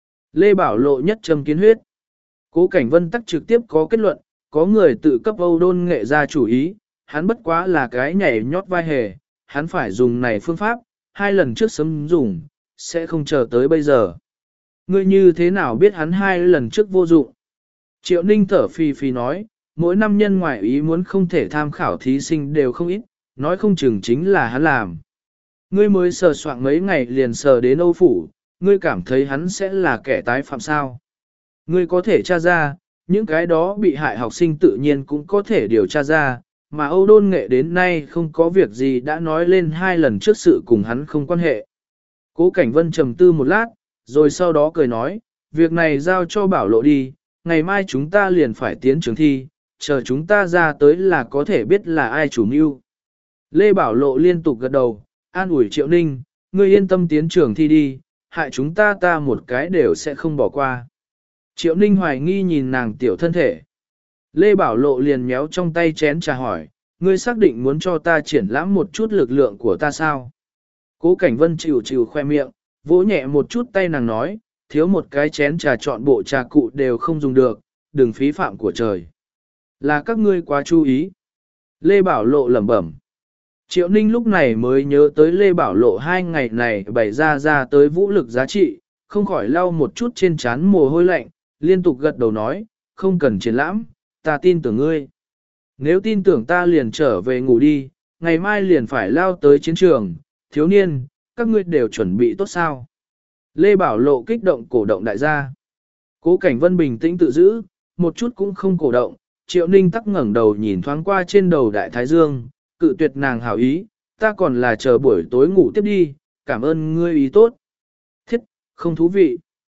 Lê Bảo Lộ nhất trầm kiến huyết. Cố Cảnh Vân tắc trực tiếp có kết luận, có người tự cấp Âu Đôn Nghệ ra chủ ý, hắn bất quá là cái nhảy nhót vai hề, hắn phải dùng này phương pháp, 2 lần trước sớm dùng, sẽ không chờ tới bây giờ. Ngươi như thế nào biết hắn 2 lần trước vô dụng? Triệu Ninh thở phì phì nói, mỗi năm nhân ngoại ý muốn không thể tham khảo thí sinh đều không ít, nói không chừng chính là hắn làm. Ngươi mới sờ soạn mấy ngày liền sờ đến Âu Phủ, ngươi cảm thấy hắn sẽ là kẻ tái phạm sao? Ngươi có thể tra ra, những cái đó bị hại học sinh tự nhiên cũng có thể điều tra ra, mà Âu Đôn Nghệ đến nay không có việc gì đã nói lên 2 lần trước sự cùng hắn không quan hệ. Cố Cảnh Vân trầm tư một lát, rồi sau đó cười nói, việc này giao cho Bảo Lộ đi, ngày mai chúng ta liền phải tiến trường thi, chờ chúng ta ra tới là có thể biết là ai chủ mưu. Lê Bảo Lộ liên tục gật đầu, an ủi Triệu Ninh, ngươi yên tâm tiến trường thi đi, hại chúng ta một cái đều sẽ không bỏ qua. Triệu Ninh hoài nghi nhìn nàng tiểu thân thể. Lê Bảo Lộ liền méo trong tay chén trà hỏi, ngươi xác định muốn cho ta triển lãm một chút lực lượng của ta sao? Cố Cảnh Vân chịu khoe miệng, vỗ nhẹ một chút tay nàng nói, thiếu một cái chén trà chọn bộ trà cụ đều không dùng được, đừng phí phạm của trời. Là các ngươi quá chú ý. Lê Bảo Lộ lẩm bẩm. Triệu Ninh lúc này mới nhớ tới Lê Bảo Lộ 2 ngày này bày ra tới vũ lực giá trị, không khỏi lau một chút trên trán mồ hôi lạnh, liên tục gật đầu nói, không cần triển lãm, ta tin tưởng ngươi. Nếu tin tưởng ta liền trở về ngủ đi, ngày mai liền phải lao tới chiến trường, thiếu niên, các ngươi đều chuẩn bị tốt sao. Lê Bảo Lộ kích động cổ động đại gia. Cố Cảnh Vân bình tĩnh tự giữ, một chút cũng không cổ động, Triệu Ninh tắc ngẩng đầu nhìn thoáng qua trên đầu đại thái dương, cự tuyệt nàng hảo ý, ta còn là chờ buổi tối ngủ tiếp đi, cảm ơn ngươi ý tốt. Thiết, không thú vị.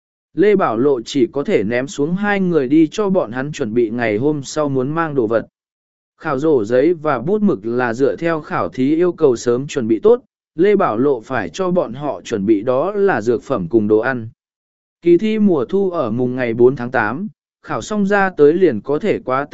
Lê Bảo Lộ chỉ có thể ném xuống 2 người đi cho bọn hắn chuẩn bị ngày hôm sau muốn mang đồ vật. Khảo rổ giấy và bút mực là dựa theo khảo thí yêu cầu sớm chuẩn bị tốt, Lê Bảo Lộ phải cho bọn họ chuẩn bị đó là dược phẩm cùng đồ ăn. Kỳ thi mùa thu ở mùng ngày 4 tháng 8, khảo xong ra tới liền có thể quá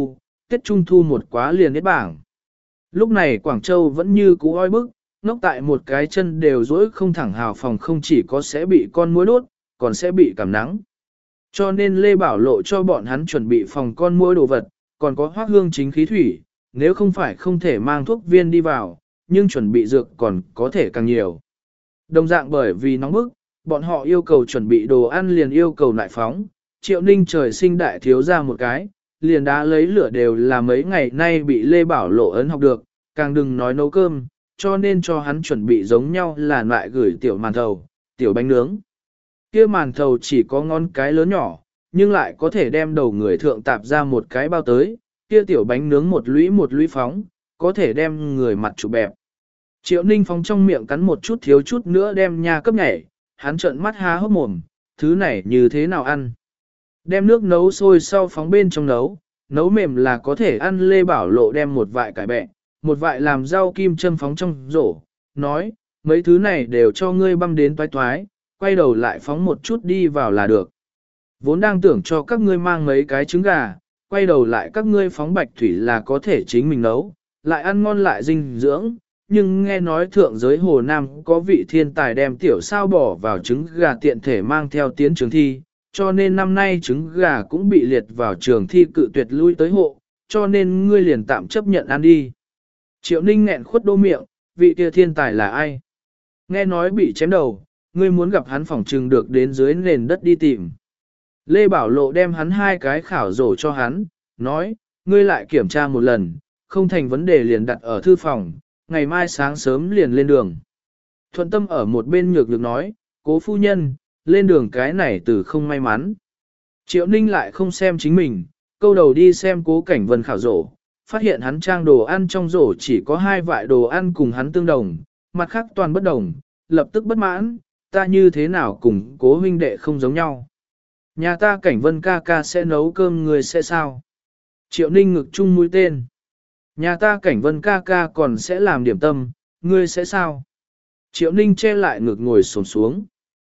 Tết Trung Thu một quá liền hết bảng. Lúc này Quảng Châu vẫn như cũ oi bức, ngốc tại một cái chân đều dỗi không thẳng hào phòng không chỉ có sẽ bị con muỗi đốt, còn sẽ bị cảm nắng. Cho nên Lê Bảo Lộ cho bọn hắn chuẩn bị phòng con muỗi đồ vật, còn có hoác hương chính khí thủy, nếu không phải không thể mang thuốc viên đi vào, nhưng chuẩn bị dược còn có thể càng nhiều. Đồng dạng bởi vì nóng bức, bọn họ yêu cầu chuẩn bị đồ ăn liền yêu cầu lại phóng, Triệu Ninh trời sinh đại thiếu ra một cái, liền đã lấy lửa đều là mấy ngày nay bị Lê Bảo Lộ ấn học được, càng đừng nói nấu cơm, cho nên cho hắn chuẩn bị giống nhau là loại gửi tiểu màn thầu, tiểu bánh nướng. Kia màn thầu chỉ có ngón cái lớn nhỏ, nhưng lại có thể đem đầu người thượng tạp ra một cái bao tới, kia tiểu bánh nướng một lũy phóng, có thể đem người mặt chụp bẹp. Triệu Ninh phóng trong miệng cắn một chút thiếu chút nữa đem nha cấp nhảy, hắn trợn mắt há hốc mồm, thứ này như thế nào ăn. Đem nước nấu sôi sau phóng bên trong nấu mềm là có thể ăn. Lê Bảo Lộ đem một vại cải bẹ, một vại làm rau kim châm phóng trong rổ, nói, mấy thứ này đều cho ngươi băm đến toái toái, quay đầu lại phóng một chút đi vào là được. Vốn đang tưởng cho các ngươi mang mấy cái trứng gà, quay đầu lại các ngươi phóng bạch thủy là có thể chính mình nấu, lại ăn ngon lại dinh dưỡng, nhưng nghe nói thượng giới Hồ Nam có vị thiên tài đem tiểu sao bỏ vào trứng gà tiện thể mang theo tiến trường thi, cho nên năm nay trứng gà cũng bị liệt vào trường thi cự tuyệt lui tới hộ, cho nên ngươi liền tạm chấp nhận ăn đi. Triệu Ninh nghẹn khuất đô miệng, vị kia thiên tài là ai? Nghe nói bị chém đầu, ngươi muốn gặp hắn phỏng trừng được đến dưới nền đất đi tìm. Lê Bảo Lộ đem hắn hai cái khảo rổ cho hắn, nói, ngươi lại kiểm tra một lần, không thành vấn đề liền đặt ở thư phòng, ngày mai sáng sớm liền lên đường. Thuận Tâm ở một bên nhược được nói, cố phu nhân, lên đường cái này từ không may mắn. Triệu Ninh lại không xem chính mình, câu đầu đi xem Cố Cảnh Vân khảo rổ, phát hiện hắn trang đồ ăn trong rổ chỉ có hai vại đồ ăn cùng hắn tương đồng, mặt khác toàn bất đồng, lập tức bất mãn, ta như thế nào cùng Cố huynh đệ không giống nhau. Nhà ta Cảnh Vân ca ca sẽ nấu cơm, người sẽ sao? Triệu Ninh ngực chung mũi tên. Nhà ta Cảnh Vân ca ca còn sẽ làm điểm tâm, ngươi sẽ sao? Triệu Ninh che lại ngực ngồi xổm xuống.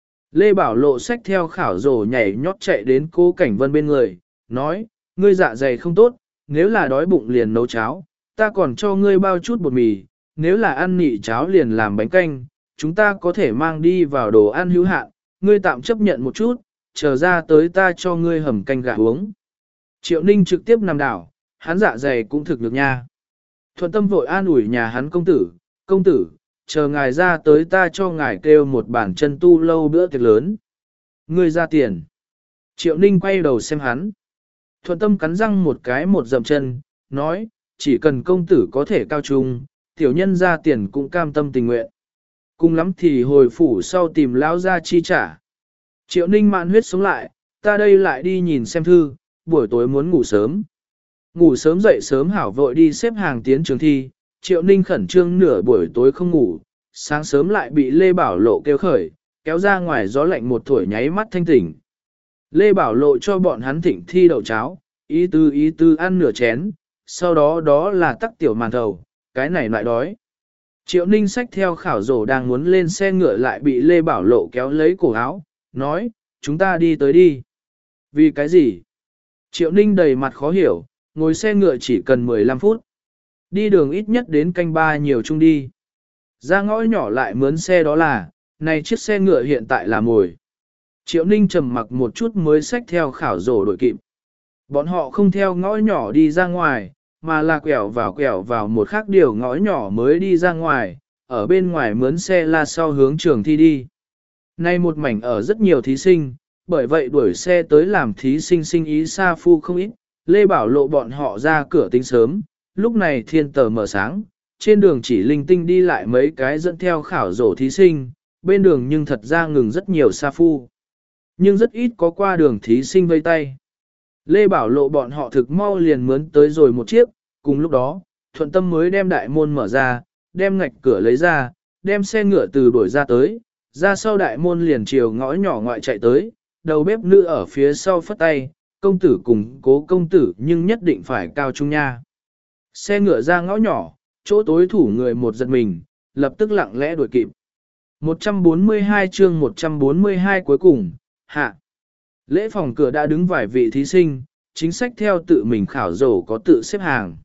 Lê Bảo Lộ xách theo khảo rổ nhảy nhót chạy đến Cố Cảnh Vân bên người, nói, ngươi dạ dày không tốt, nếu là đói bụng liền nấu cháo, ta còn cho ngươi bao chút bột mì, nếu là ăn nị cháo liền làm bánh canh, chúng ta có thể mang đi vào đồ ăn hữu hạn, ngươi tạm chấp nhận một chút, chờ ra tới ta cho ngươi hầm canh gà uống. Triệu Ninh trực tiếp nằm đảo, hắn dạ dày cũng thực được nha. Thuận Tâm vội an ủi nhà hắn công tử, chờ ngài ra tới ta cho ngài kêu một bản chân tu lâu bữa tiệc lớn. Ngươi ra tiền. Triệu Ninh quay đầu xem hắn. Thuận Tâm cắn răng một cái một dậm chân, nói, chỉ cần công tử có thể cao trung, tiểu nhân ra tiền cũng cam tâm tình nguyện. Cùng lắm thì hồi phủ sau tìm lão ra chi trả. Triệu Ninh mạn huyết sống lại, ta đây lại đi nhìn xem thư, buổi tối muốn ngủ sớm. Ngủ sớm dậy sớm hảo vội đi xếp hàng tiến trường thi, Triệu Ninh khẩn trương nửa buổi tối không ngủ, sáng sớm lại bị Lê Bảo Lộ kêu khởi, kéo ra ngoài gió lạnh một thổi nháy mắt thanh tỉnh. Lê Bảo Lộ cho bọn hắn thịnh thi đậu cháo, ý tư ăn nửa chén, sau đó là tắc tiểu màn thầu, cái này lại đói. Triệu Ninh xách theo khảo rổ đang muốn lên xe ngựa lại bị Lê Bảo Lộ kéo lấy cổ áo, nói, chúng ta đi tới đi. Vì cái gì? Triệu Ninh đầy mặt khó hiểu, ngồi xe ngựa chỉ cần 15 phút. Đi đường ít nhất đến canh ba nhiều chung đi. Ra ngõ nhỏ lại mướn xe đó là, này chiếc xe ngựa hiện tại là mồi. Triệu Ninh trầm mặc một chút mới xách theo khảo rổ đội kịp. Bọn họ không theo ngõ nhỏ đi ra ngoài, mà là quẹo vào một khác điều ngõ nhỏ mới đi ra ngoài, ở bên ngoài mướn xe la sau hướng trường thi đi. Nay một mảnh ở rất nhiều thí sinh, bởi vậy đuổi xe tới làm thí sinh sinh ý xa phu không ít. Lê Bảo Lộ bọn họ ra cửa tính sớm, lúc này thiên tờ mở sáng, trên đường chỉ linh tinh đi lại mấy cái dẫn theo khảo rổ thí sinh, bên đường nhưng thật ra ngừng rất nhiều xa phu. Nhưng rất ít có qua đường thí sinh vây tay. Lê Bảo Lộ bọn họ thực mau liền mướn tới rồi một chiếc, cùng lúc đó, Thuận Tâm mới đem đại môn mở ra, đem ngạch cửa lấy ra, đem xe ngựa từ đuổi ra tới, ra sau đại môn liền chiều ngõ nhỏ ngoại chạy tới, đầu bếp nữ ở phía sau phất tay, công tử cùng Cố công tử nhưng nhất định phải cao trung nha. Xe ngựa ra ngõ nhỏ, chỗ tối thủ người một giật mình, lập tức lặng lẽ đuổi kịp. 142 chương 142 cuối cùng, hạ. Lễ phòng cửa đã đứng vài vị thí sinh, chính sách theo tự mình khảo rổ có tự xếp hàng.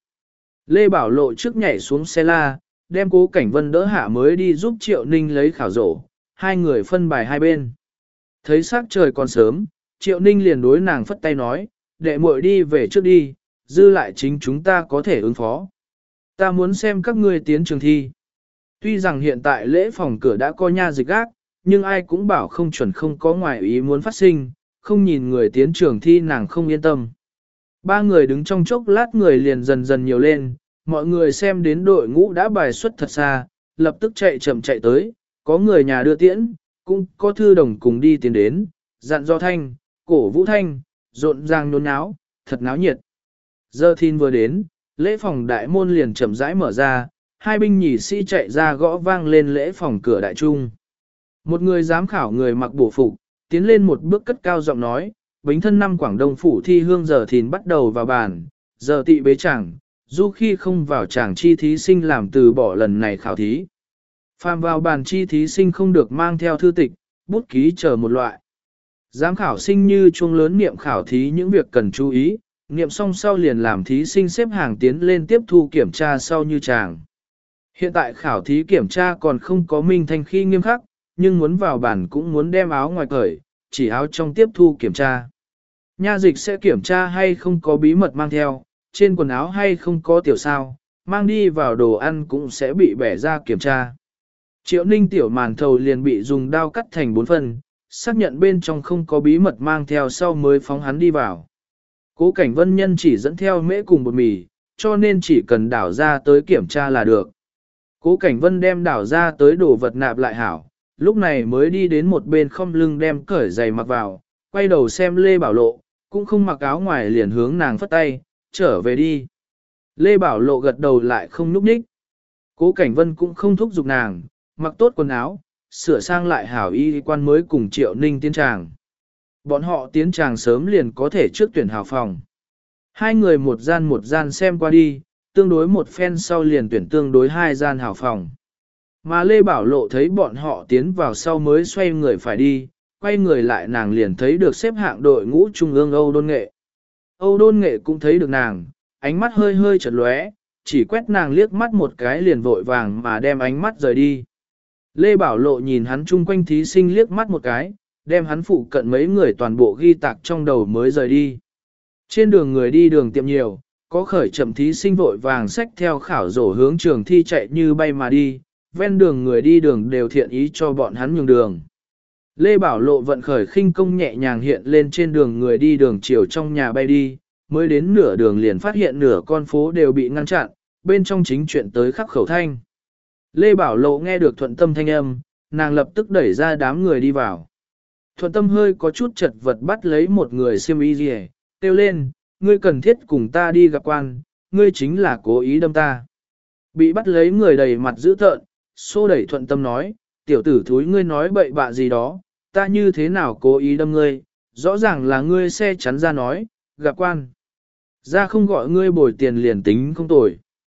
Lê Bảo Lộ trước nhảy xuống xe la, đem Cố Cảnh Vân đỡ hạ mới đi giúp Triệu Ninh lấy khảo rổ, hai người phân bài hai bên. Thấy sắc trời còn sớm, Triệu Ninh liền đối nàng phất tay nói, đệ muội đi về trước đi, dư lại chính chúng ta có thể ứng phó. Ta muốn xem các ngươi tiến trường thi. Tuy rằng hiện tại lễ phòng cửa đã có nha dịch gác, nhưng ai cũng bảo không chuẩn không có ngoại ý muốn phát sinh, không nhìn người tiến trường thi nàng không yên tâm. Ba người đứng trong chốc lát người liền dần dần nhiều lên, mọi người xem đến đội ngũ đã bài xuất thật xa, lập tức chạy chậm chạy tới, có người nhà đưa tiễn, cũng có thư đồng cùng đi tiến đến, dặn do thanh, cổ vũ thanh, rộn ràng nôn náo, thật náo nhiệt. Giờ thiên vừa đến, lễ phòng đại môn liền chậm rãi mở ra, hai binh nhì sĩ chạy ra gõ vang lên lễ phòng cửa đại trung. Một người giám khảo người mặc bổ phục, tiến lên một bước cất cao giọng nói, Bính thân năm Quảng Đông phủ thi hương giờ thìn bắt đầu vào bàn, giờ tị bế chẳng, dù khi không vào chẳng chi thí sinh làm từ bỏ lần này khảo thí. Phàm vào bàn chi thí sinh không được mang theo thư tịch, bút ký chờ một loại. Giám khảo sinh như chuông lớn niệm khảo thí những việc cần chú ý, niệm xong sau liền làm thí sinh xếp hàng tiến lên tiếp thu kiểm tra sau như chàng. Hiện tại khảo thí kiểm tra còn không có minh thanh khi nghiêm khắc, nhưng muốn vào bản cũng muốn đem áo ngoài cởi, chỉ áo trong tiếp thu kiểm tra. Nha dịch sẽ kiểm tra hay không có bí mật mang theo, trên quần áo hay không có tiểu sao, mang đi vào đồ ăn cũng sẽ bị bẻ ra kiểm tra. Triệu Ninh tiểu màn thầu liền bị dùng dao cắt thành 4 phần, xác nhận bên trong không có bí mật mang theo sau mới phóng hắn đi vào. Cố Cảnh Vân nhân chỉ dẫn theo mễ cùng bột mì, cho nên chỉ cần đảo ra tới kiểm tra là được. Cố Cảnh Vân đem đảo ra tới đồ vật nạp lại hảo, lúc này mới đi đến một bên không lưng đem cởi giày mặc vào, quay đầu xem Lê Bảo Lộ, cũng không mặc áo ngoài liền hướng nàng phất tay, trở về đi. Lê Bảo Lộ gật đầu lại không núp ních. Cố Cảnh Vân cũng không thúc giục nàng, mặc tốt quần áo, sửa sang lại hảo y quan mới cùng Triệu Ninh tiến tràng. Bọn họ tiến tràng sớm liền có thể trước tuyển hảo phòng. Hai người một gian xem qua đi, tương đối một phen sau liền tuyển tương đối 2 gian hảo phòng. Mà Lê Bảo Lộ thấy bọn họ tiến vào sau mới xoay người phải đi, quay người lại nàng liền thấy được xếp hạng đội ngũ trung ương Âu Đôn Nghệ. Âu Đôn Nghệ cũng thấy được nàng, ánh mắt hơi hơi chật lóe, chỉ quét nàng liếc mắt một cái liền vội vàng mà đem ánh mắt rời đi. Lê Bảo Lộ nhìn hắn chung quanh thí sinh liếc mắt một cái, đem hắn phụ cận mấy người toàn bộ ghi tạc trong đầu mới rời đi. Trên đường người đi đường tiệm nhiều, có khởi chậm thí sinh vội vàng xách theo khảo rổ hướng trường thi chạy như bay mà đi, ven đường người đi đường đều thiện ý cho bọn hắn nhường đường. Lê Bảo Lộ vận khởi khinh công nhẹ nhàng hiện lên trên đường người đi đường chiều trong nhà bay đi, mới đến nửa đường liền phát hiện nửa con phố đều bị ngăn chặn, bên trong chính chuyện tới khắc khẩu thanh. Lê Bảo Lộ nghe được Thuận Tâm thanh âm, nàng lập tức đẩy ra đám người đi vào. Thuận Tâm hơi có chút chật vật bắt lấy một người xiêm y rìa, kêu lên, ngươi cần thiết cùng ta đi gặp quan, ngươi chính là cố ý đâm ta. Bị bắt lấy người đầy mặt dữ tợn, xô đẩy Thuận Tâm nói, tiểu tử thúi ngươi nói bậy bạ gì đó, ta như thế nào cố ý đâm ngươi, rõ ràng là ngươi xe chắn ra nói, gặp quan. Ra không gọi ngươi bồi tiền liền tính không tồi.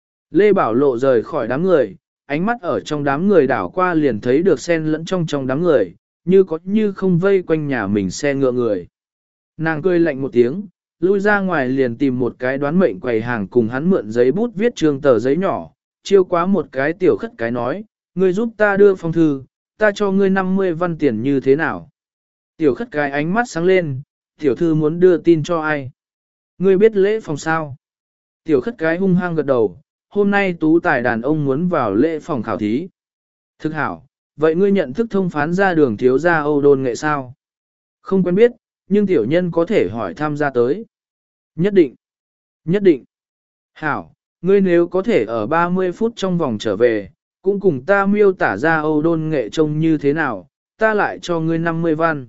Lê Bảo Lộ rời khỏi đám người, ánh mắt ở trong đám người đảo qua liền thấy được sen lẫn trong đám người, như có như không vây quanh nhà mình xe ngựa người. Nàng cười lạnh một tiếng, lui ra ngoài liền tìm một cái đoán mệnh quầy hàng cùng hắn mượn giấy bút viết trương tờ giấy nhỏ, chiêu quá một cái tiểu khất cái nói, ngươi giúp ta đưa phong thư, ta cho ngươi 50 văn tiền như thế nào. Tiểu khất cái ánh mắt sáng lên, tiểu thư muốn đưa tin cho ai? Ngươi biết lễ phòng sao? Tiểu khất cái hung hăng gật đầu, hôm nay tú tài đàn ông muốn vào lễ phòng khảo thí. Thực hảo, vậy ngươi nhận thức thông phán ra đường thiếu gia Âu Đôn Nghệ sao? Không quen biết, nhưng tiểu nhân có thể hỏi tham gia tới. Nhất định, nhất định. Hảo, ngươi nếu có thể ở 30 phút trong vòng trở về, cũng cùng ta miêu tả ra Âu Đôn Nghệ trông như thế nào, ta lại cho ngươi 50 văn.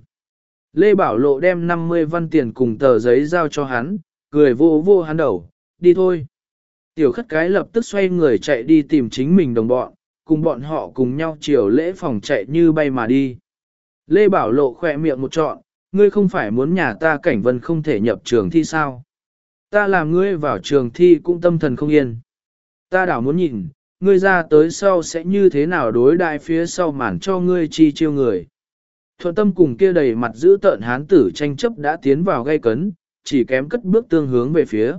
Lê Bảo Lộ đem 50 văn tiền cùng tờ giấy giao cho hắn, cười vô vô hắn đầu, đi thôi. Tiểu khất cái lập tức xoay người chạy đi tìm chính mình đồng bọn, cùng bọn họ cùng nhau chiều lễ phòng chạy như bay mà đi. Lê Bảo Lộ khỏe miệng một trọn, ngươi không phải muốn nhà ta Cảnh Vân không thể nhập trường thi sao? Ta làm ngươi vào trường thi cũng tâm thần không yên. Ta đảo muốn nhìn, ngươi ra tới sau sẽ như thế nào đối đại phía sau màn cho ngươi chi chiêu người. Thuận Tâm cùng kia đầy mặt giữ tợn hán tử tranh chấp đã tiến vào gây cấn, chỉ kém cất bước tương hướng về phía.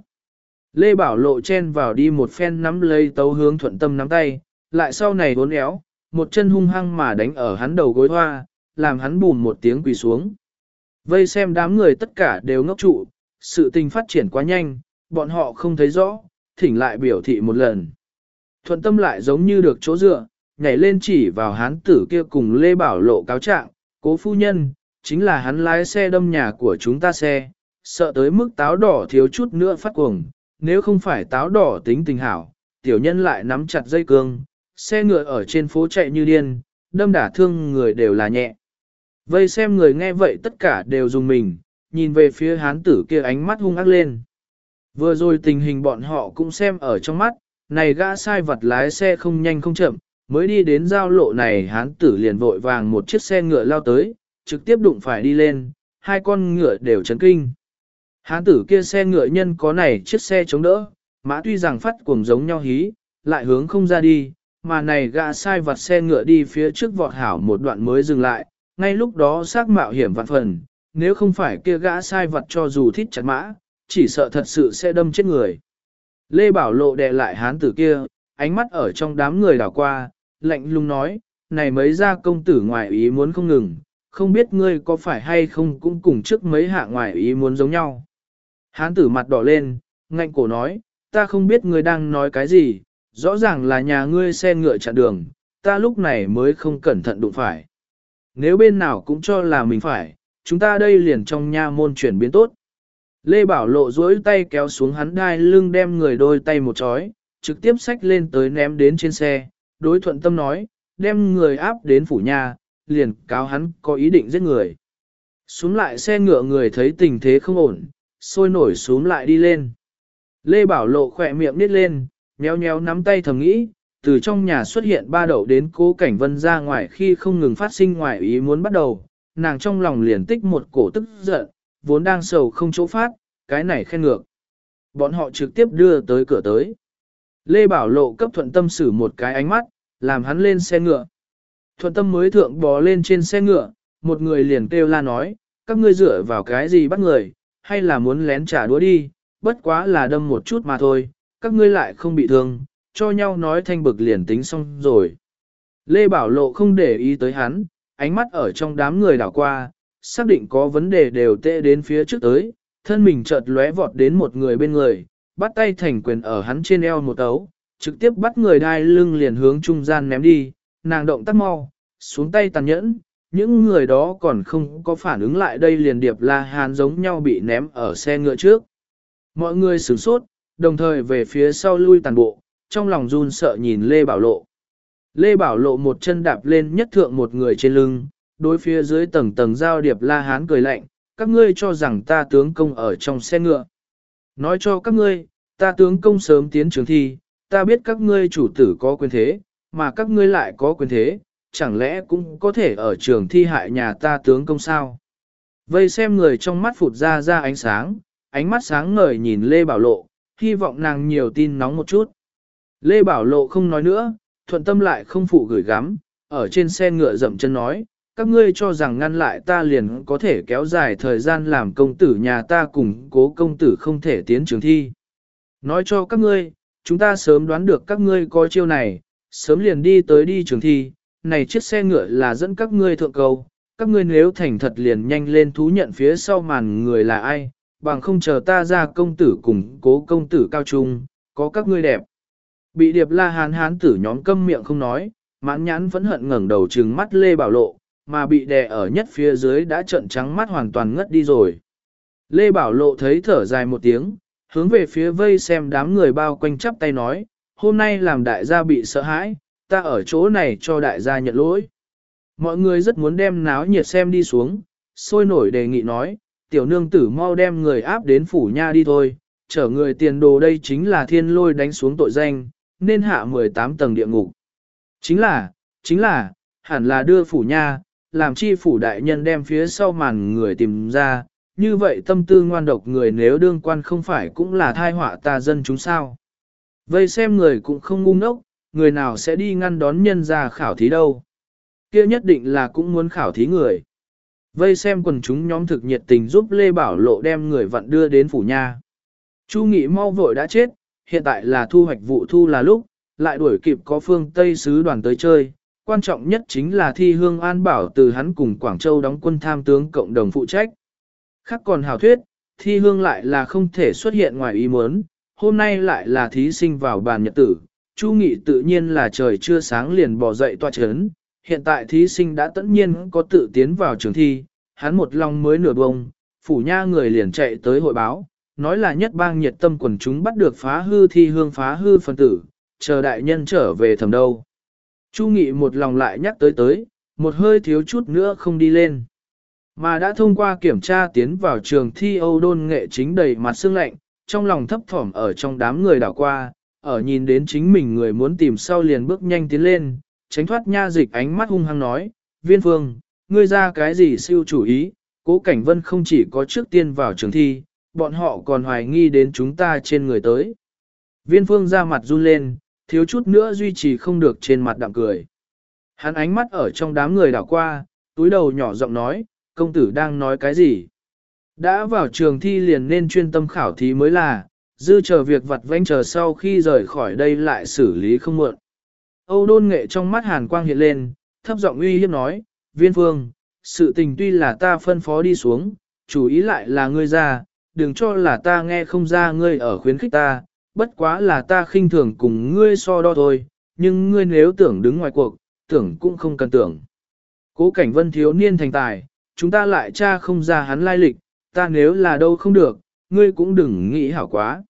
Lê Bảo Lộ chen vào đi một phen nắm lấy tấu hướng Thuận Tâm nắm tay, lại sau này uốn éo, một chân hung hăng mà đánh ở hắn đầu gối hoa, làm hắn bùn một tiếng quỳ xuống. Vây xem đám người tất cả đều ngốc trụ, sự tình phát triển quá nhanh, bọn họ không thấy rõ, thỉnh lại biểu thị một lần. Thuận Tâm lại giống như được chỗ dựa, nhảy lên chỉ vào hán tử kia cùng Lê Bảo Lộ cáo trạng, cố phu nhân, chính là hắn lái xe đâm nhà của chúng ta xe, sợ tới mức táo đỏ thiếu chút nữa phát cuồng, nếu không phải táo đỏ tính tình hảo, tiểu nhân lại nắm chặt dây cương, xe ngựa ở trên phố chạy như điên, đâm đả thương người đều là nhẹ. Vây xem người nghe vậy tất cả đều dùng mình, nhìn về phía hán tử kia ánh mắt hung ác lên. Vừa rồi tình hình bọn họ cũng xem ở trong mắt, này gã sai vật lái xe không nhanh không chậm, mới đi đến giao lộ này hán tử liền vội vàng một chiếc xe ngựa lao tới, trực tiếp đụng phải đi lên, hai con ngựa đều chấn kinh. Hán tử kia xe ngựa nhân có này chiếc xe chống đỡ, mã tuy rằng phát cuồng giống nhau hí, lại hướng không ra đi, mà này gã sai vặt xe ngựa đi phía trước vọt hảo một đoạn mới dừng lại, ngay lúc đó xác mạo hiểm vạn phần, nếu không phải kia gã sai vặt cho dù thít chặt mã, chỉ sợ thật sự sẽ đâm chết người. Lê Bảo Lộ đè lại hán tử kia, ánh mắt ở trong đám người đảo qua, lạnh lùng nói, này mấy gia công tử ngoại ý muốn không ngừng, không biết ngươi có phải hay không cũng cùng trước mấy hạ ngoại ý muốn giống nhau. Hán tử mặt đỏ lên, ngạnh cổ nói, ta không biết ngươi đang nói cái gì, rõ ràng là nhà ngươi xe ngựa chặn đường, ta lúc này mới không cẩn thận đụng phải. Nếu bên nào cũng cho là mình phải, chúng ta đây liền trong nha môn chuyển biến tốt. Lê Bảo Lộ duỗi tay kéo xuống hắn đai lưng đem người đôi tay một chói, trực tiếp xách lên tới ném đến trên xe, đối Thuận Tâm nói, đem người áp đến phủ nhà, liền cáo hắn có ý định giết người. Xuống lại xe ngựa người thấy tình thế không ổn, sôi nổi xuống lại đi lên. Lê Bảo Lộ khỏe miệng nít lên, nhéo nhéo nắm tay thầm nghĩ, từ trong nhà xuất hiện ba đậu đến Cố Cảnh Vân ra ngoài khi không ngừng phát sinh ngoài ý muốn bắt đầu, nàng trong lòng liền tích một cổ tức giận, vốn đang sầu không chỗ phát, cái này khen ngược. Bọn họ trực tiếp đưa tới cửa tới. Lê Bảo Lộ cấp Thuận Tâm xử một cái ánh mắt, làm hắn lên xe ngựa. Thuận Tâm mới thượng bò lên trên xe ngựa, một người liền kêu la nói, các ngươi dựa vào cái gì bắt người, hay là muốn lén trả đũa đi, bất quá là đâm một chút mà thôi, các ngươi lại không bị thương, cho nhau nói thanh bực liền tính xong rồi. Lê Bảo Lộ không để ý tới hắn, ánh mắt ở trong đám người đảo qua, xác định có vấn đề đều tệ đến phía trước tới, thân mình chợt lóe vọt đến một người bên người, bắt tay thành quyền ở hắn trên eo một ấu, trực tiếp bắt người đai lưng liền hướng trung gian ném đi, nàng động tác mau, xuống tay tàn nhẫn, những người đó còn không có phản ứng lại đây liền điệp la hàn giống nhau bị ném ở xe ngựa trước. Mọi người sửng sốt, đồng thời về phía sau lui tàn bộ, trong lòng run sợ nhìn Lê Bảo Lộ. Lê Bảo Lộ một chân đạp lên nhất thượng một người trên lưng, đối phía dưới tầng tầng giao điệp la hán cười lạnh, các ngươi cho rằng ta tướng công ở trong xe ngựa. Nói cho các ngươi, ta tướng công sớm tiến trường thi, ta biết các ngươi chủ tử có quyền thế, mà các ngươi lại có quyền thế, chẳng lẽ cũng có thể ở trường thi hại nhà ta tướng công sao? Vây xem người trong mắt phụt ra ánh sáng, ánh mắt sáng ngời nhìn Lê Bảo Lộ, hy vọng nàng nhiều tin nóng một chút. Lê Bảo Lộ không nói nữa, Thuận Tâm lại không phụ gửi gắm, ở trên xe ngựa dậm chân nói, các ngươi cho rằng ngăn lại ta liền có thể kéo dài thời gian làm công tử nhà ta cùng Cố công tử không thể tiến trường thi. Nói cho các ngươi, chúng ta sớm đoán được các ngươi có chiêu này, sớm liền đi tới đi trường thi, này chiếc xe ngựa là dẫn các ngươi thượng cầu, các ngươi nếu thành thật liền nhanh lên thú nhận phía sau màn người là ai, bằng không chờ ta ra công tử cùng Cố công tử cao trung, có các ngươi đẹp. Bị điệp la hán tử nhóm câm miệng không nói, mãn nhãn vẫn hận ngẩng đầu trừng mắt Lê Bảo Lộ, mà bị đè ở nhất phía dưới đã trợn trắng mắt hoàn toàn ngất đi rồi. Lê Bảo Lộ thấy thở dài một tiếng, hướng về phía vây xem đám người bao quanh chắp tay nói, hôm nay làm đại gia bị sợ hãi, ta ở chỗ này cho đại gia nhận lỗi. Mọi người rất muốn đem náo nhiệt xem đi xuống, sôi nổi đề nghị nói, tiểu nương tử mau đem người áp đến phủ nha đi thôi, chở người tiền đồ đây chính là thiên lôi đánh xuống tội danh, nên hạ 18 tầng địa ngục. Chính là, hẳn là đưa phủ nha, làm chi phủ đại nhân đem phía sau màn người tìm ra, như vậy tâm tư ngoan độc người nếu đương quan không phải cũng là thai họa ta dân chúng sao. Vây xem người cũng không ngu ngốc, người nào sẽ đi ngăn đón nhân ra khảo thí đâu. Kia nhất định là cũng muốn khảo thí người. Vây xem quần chúng nhóm thực nhiệt tình giúp Lê Bảo Lộ đem người vặn đưa đến phủ nha. Chu Nghị mau vội đã chết, hiện tại là thu hoạch vụ thu là lúc, lại đuổi kịp có phương Tây sứ đoàn tới chơi. Quan trọng nhất chính là thi hương an bảo từ hắn cùng Quảng Châu đóng quân tham tướng cộng đồng phụ trách. Khác còn hảo thuyết, thi hương lại là không thể xuất hiện ngoài ý muốn, hôm nay lại là thí sinh vào bàn nhật tử. Chu Nghị tự nhiên là trời chưa sáng liền bỏ dậy toa chấn, hiện tại thí sinh đã tất nhiên có tự tiến vào trường thi, hắn một lòng mới nửa bông, phủ nha người liền chạy tới hội báo, nói là nhất bang nhiệt tâm quần chúng bắt được phá hư thi hương phá hư phân tử, chờ đại nhân trở về thầm đâu. Chu Nghị một lòng lại nhắc tới, một hơi thiếu chút nữa không đi lên. Mà đã thông qua kiểm tra tiến vào trường thi Âu Đôn Nghệ chính đầy mặt sương lạnh, trong lòng thấp thỏm ở trong đám người đảo qua, ở nhìn đến chính mình người muốn tìm sau liền bước nhanh tiến lên, tránh thoát nha dịch ánh mắt hung hăng nói, Viên Phương, ngươi ra cái gì siêu chủ ý, Cố Cảnh Vân không chỉ có trước tiên vào trường thi, bọn họ còn hoài nghi đến chúng ta trên người tới. Viên Phương ra mặt run lên, thiếu chút nữa duy trì không được trên mặt đạm cười. Hắn ánh mắt ở trong đám người đảo qua, túi đầu nhỏ giọng nói, công tử đang nói cái gì? Đã vào trường thi liền nên chuyên tâm khảo thí mới là, dư chờ việc vặt vãnh chờ sau khi rời khỏi đây lại xử lý không muộn. Âu Đôn Nghệ trong mắt hàn quang hiện lên, thấp giọng uy hiếp nói, Viên Phương, sự tình tuy là ta phân phó đi xuống, chủ ý lại là ngươi ra, đừng cho là ta nghe không ra ngươi ở khuyến khích ta, bất quá là ta khinh thường cùng ngươi so đo thôi, nhưng ngươi nếu tưởng đứng ngoài cuộc, tưởng cũng không cần tưởng. Cố Cảnh Vân thiếu niên thành tài, chúng ta lại tra không ra hắn lai lịch, ta nếu là đâu không được, ngươi cũng đừng nghĩ hảo quá.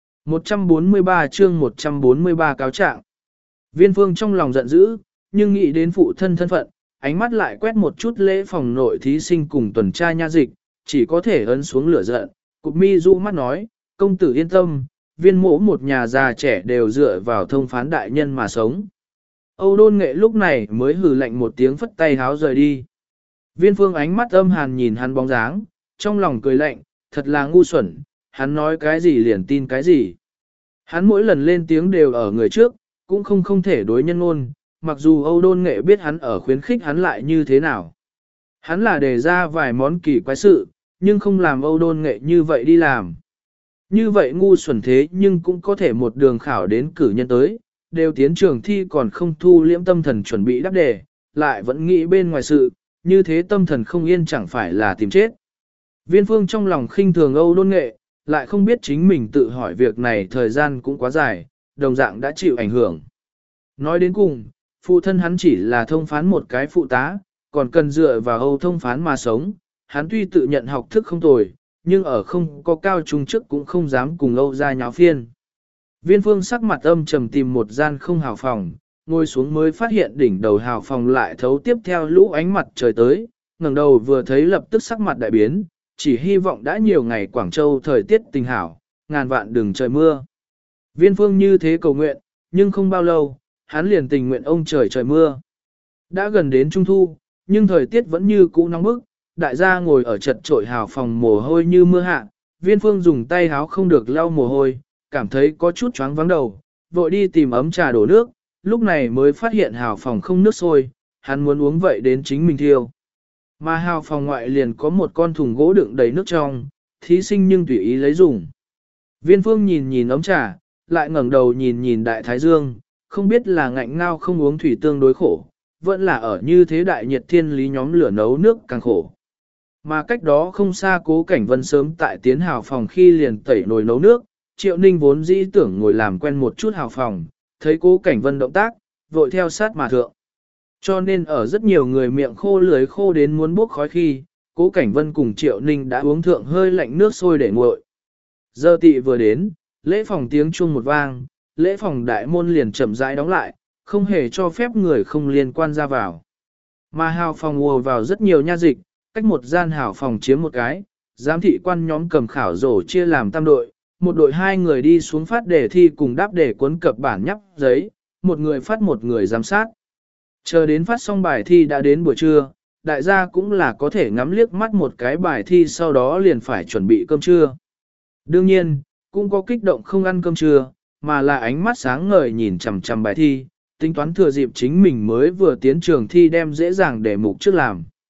143 chương 143 cáo trạng. Viên Phương trong lòng giận dữ, nhưng nghĩ đến phụ thân thân phận, ánh mắt lại quét một chút lễ phòng nội thí sinh cùng tuần tra nha dịch, chỉ có thể ấn xuống lửa giận, cụp mi du mắt nói, công tử yên tâm, viên mỗ một nhà già trẻ đều dựa vào thông phán đại nhân mà sống. Âu Đôn Nghệ lúc này mới hừ lạnh một tiếng phất tay háo rời đi. Viên Phương ánh mắt âm hàn nhìn hắn bóng dáng, trong lòng cười lạnh, thật là ngu xuẩn, hắn nói cái gì liền tin cái gì. Hắn mỗi lần lên tiếng đều ở người trước, cũng không thể đối nhân ngôn, mặc dù Âu Đôn Nghệ biết hắn ở khuyến khích hắn lại như thế nào. Hắn là đề ra vài món kỳ quái sự, nhưng không làm Âu Đôn Nghệ như vậy đi làm. Như vậy ngu xuẩn thế nhưng cũng có thể một đường khảo đến cử nhân tới, đều tiến trường thi còn không thu liễm tâm thần chuẩn bị đáp đề, lại vẫn nghĩ bên ngoài sự, như thế tâm thần không yên chẳng phải là tìm chết. Viên Phương trong lòng khinh thường Âu Đôn Nghệ, lại không biết chính mình tự hỏi việc này thời gian cũng quá dài, đồng dạng đã chịu ảnh hưởng. Nói đến cùng, phụ thân hắn chỉ là thông phán một cái phụ tá, còn cần dựa vào Âu thông phán mà sống, hắn tuy tự nhận học thức không tồi, nhưng ở không có cao trung trước cũng không dám cùng Âu ra nháo phiên. Viên Phương sắc mặt âm trầm tìm một gian không hào phòng, ngồi xuống mới phát hiện đỉnh đầu hào phòng lại thấu tiếp theo lũ ánh mặt trời tới, ngẩng đầu vừa thấy lập tức sắc mặt đại biến, chỉ hy vọng đã nhiều ngày Quảng Châu thời tiết tình hảo, ngàn vạn đừng trời mưa. Viên Phương như thế cầu nguyện, nhưng không bao lâu, hắn liền tình nguyện ông trời mưa. Đã gần đến Trung Thu, nhưng thời tiết vẫn như cũ nóng bức, đại gia ngồi ở chật trội hào phòng mồ hôi như mưa hạ, Viên Phương dùng tay háo không được lau mồ hôi, cảm thấy có chút choáng vắng đầu, vội đi tìm ấm trà đổ nước, lúc này mới phát hiện hào phòng không nước sôi, hắn muốn uống vậy đến chính mình thiêu. Mà hào phòng ngoại liền có một con thùng gỗ đựng đầy nước trong, thí sinh nhưng tùy ý lấy dùng. Viên Phương nhìn nhìn ấm trà, lại ngẩng đầu nhìn nhìn đại thái dương, không biết là ngạnh ngao không uống thủy tương đối khổ, vẫn là ở như thế đại nhiệt thiên lý nhóm lửa nấu nước càng khổ. Mà cách đó không xa Cố Cảnh Vân sớm tại tiến hào phòng khi liền tẩy nồi nấu nước, Triệu Ninh vốn dĩ tưởng ngồi làm quen một chút hào phòng, thấy Cố Cảnh Vân động tác, vội theo sát mà thượng. Cho nên ở rất nhiều người miệng khô lưới khô đến muốn bốc khói khi, Cố Cảnh Vân cùng Triệu Ninh đã uống thượng hơi lạnh nước sôi để nguội. Giờ tị vừa đến, lễ phòng tiếng chuông một vang, lễ phòng đại môn liền chậm rãi đóng lại, không hề cho phép người không liên quan ra vào. Mà hào phòng ùa vào rất nhiều nha dịch, cách một gian hào phòng chiếm một cái, giám thị quan nhóm cầm khảo rổ chia làm tam đội, một đội hai người đi xuống phát đề thi cùng đáp đề cuốn cập bản nhắp giấy, một người phát một người giám sát. Chờ đến phát xong bài thi đã đến buổi trưa, đại gia cũng là có thể ngắm liếc mắt một cái bài thi sau đó liền phải chuẩn bị cơm trưa. Đương nhiên, cũng có kích động không ăn cơm trưa, mà là ánh mắt sáng ngời nhìn chằm chằm bài thi, tính toán thừa dịp chính mình mới vừa tiến trường thi đem dễ dàng để mục trước làm.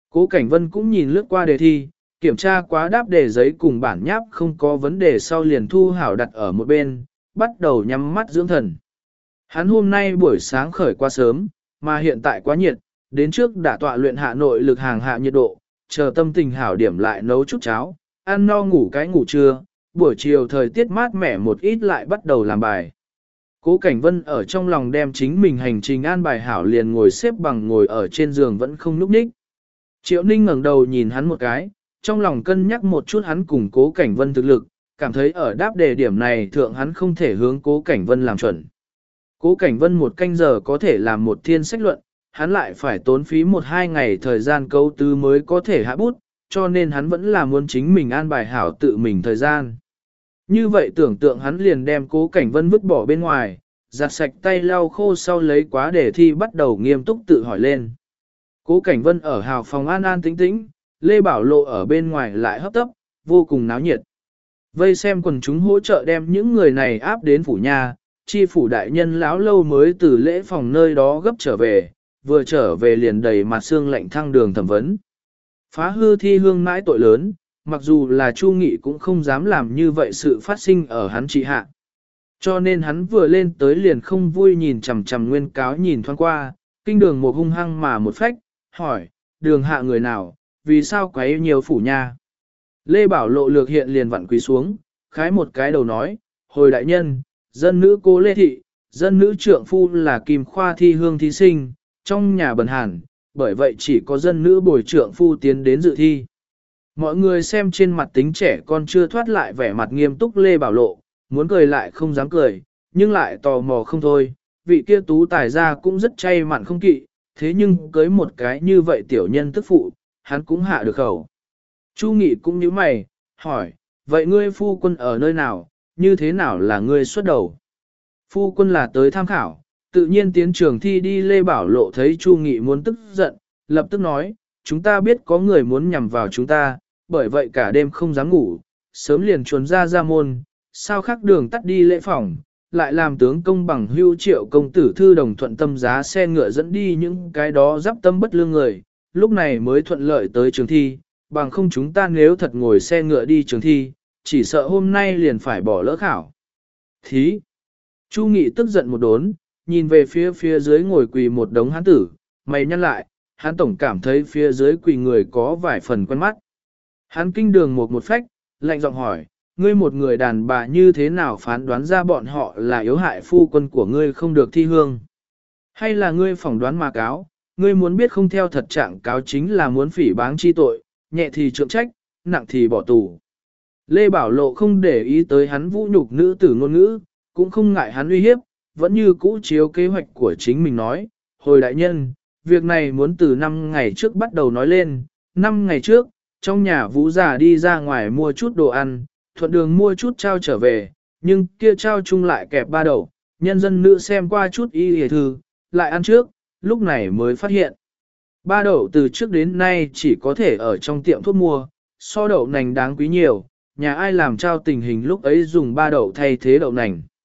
Cố Cảnh Vân cũng nhìn lướt qua đề thi, kiểm tra quá đáp đề giấy cùng bản nháp không có vấn đề sau liền thu hảo đặt ở một bên, bắt đầu nhắm mắt dưỡng thần. Hắn hôm nay buổi sáng khởi quá sớm, mà hiện tại quá nhiệt, đến trước đã tọa luyện hạ nội lực hàng hạ nhiệt độ, chờ tâm tình hảo điểm lại nấu chút cháo, ăn no ngủ cái ngủ trưa, buổi chiều thời tiết mát mẻ một ít lại bắt đầu làm bài. Cố Cảnh Vân ở trong lòng đem chính mình hành trình an bài hảo liền ngồi xếp bằng ngồi ở trên giường vẫn không núp ních. Triệu Ninh ngẩng đầu nhìn hắn một cái, trong lòng cân nhắc một chút hắn cùng Cố Cảnh Vân thực lực, cảm thấy ở đáp đề điểm này thượng hắn không thể hướng Cố Cảnh Vân làm chuẩn. Cố Cảnh Vân một canh giờ có thể làm một thiên sách luận, hắn lại phải tốn phí 1-2 ngày thời gian câu tư mới có thể hạ bút, cho nên hắn vẫn là muốn chính mình an bài hảo tự mình thời gian. Như vậy tưởng tượng hắn liền đem Cố Cảnh Vân vứt bỏ bên ngoài, giặt sạch tay lau khô sau lấy quá đề thi bắt đầu nghiêm túc tự hỏi lên. Cố Cảnh Vân ở hào phòng an an tĩnh tĩnh, Lê Bảo Lộ ở bên ngoài lại hấp tấp, vô cùng náo nhiệt. Vây xem quần chúng hỗ trợ đem những người này áp đến phủ nhà, chi phủ đại nhân lão lâu mới từ lễ phòng nơi đó gấp trở về, vừa trở về liền đầy mặt xương lạnh thăng đường thẩm vấn. Phá hư thi hương mãi tội lớn, mặc dù là Chu Nghị cũng không dám làm như vậy sự phát sinh ở hắn trị hạ. Cho nên hắn vừa lên tới liền không vui nhìn chằm chằm Nguyên Cáo nhìn thoáng qua, kinh đường một hung hăng mà một phách, hỏi, đường hạ người nào, vì sao quấy nhiều phủ nha. Lê Bảo Lộ lược hiện liền vặn quỳ xuống, khái một cái đầu nói, hồi đại nhân, dân nữ cô Lê Thị, dân nữ trượng phu là Kim Khoa thi hương thí sinh, trong nhà bần hàn, bởi vậy chỉ có dân nữ bồi trượng phu tiến đến dự thi. Mọi người xem trên mặt tính trẻ con chưa thoát lại vẻ mặt nghiêm túc Lê Bảo Lộ, muốn cười lại không dám cười, nhưng lại tò mò không thôi, vị kia tú tài gia cũng rất chay mặn không kỵ, thế nhưng cưới một cái như vậy tiểu nhân tức phụ, hắn cũng hạ được khẩu. Chu Nghị cũng nhíu mày, hỏi, vậy ngươi phu quân ở nơi nào, như thế nào là ngươi xuất đầu? Phu quân là tới tham khảo, tự nhiên tiến trường thi đi. Lê Bảo Lộ thấy Chu Nghị muốn tức giận, lập tức nói, chúng ta biết có người muốn nhằm vào chúng ta, bởi vậy cả đêm không dám ngủ, sớm liền chuồn ra môn, sao khác đường tắt đi lễ phòng, lại làm tướng công bằng hưu Triệu công tử thư đồng thuận tâm giá xe ngựa dẫn đi những cái đó giáp tâm bất lương người, lúc này mới thuận lợi tới trường thi, bằng không chúng ta nếu thật ngồi xe ngựa đi trường thi, chỉ sợ hôm nay liền phải bỏ lỡ khảo. Thí! Chu Nghị tức giận một đốn, nhìn về phía dưới ngồi quỳ một đống hán tử, mày nhăn lại, hắn tổng cảm thấy phía dưới quỳ người có vài phần quen mắt. Hắn kinh đường một phách, lạnh giọng hỏi, ngươi một người đàn bà như thế nào phán đoán ra bọn họ là yếu hại phu quân của ngươi không được thi hương? Hay là ngươi phỏng đoán mà cáo, ngươi muốn biết không theo thật trạng cáo chính là muốn phỉ báng chi tội, nhẹ thì trượng trách, nặng thì bỏ tù. Lê Bảo Lộ không để ý tới hắn vũ nhục nữ tử ngôn ngữ, cũng không ngại hắn uy hiếp, vẫn như cũ chiếu kế hoạch của chính mình nói, hồi đại nhân, việc này muốn từ 5 ngày trước bắt đầu nói lên, 5 ngày trước, trong nhà Vũ già đi ra ngoài mua chút đồ ăn, thuận đường mua chút trao trở về, nhưng kia trao chung lại kẹp 3 đậu, nhân dân nữ xem qua chút y hề thư, lại ăn trước, lúc này mới phát hiện. 3 đậu từ trước đến nay chỉ có thể ở trong tiệm thuốc mua, so đậu nành đáng quý nhiều, nhà ai làm trao tình hình lúc ấy dùng 3 đậu thay thế đậu nành.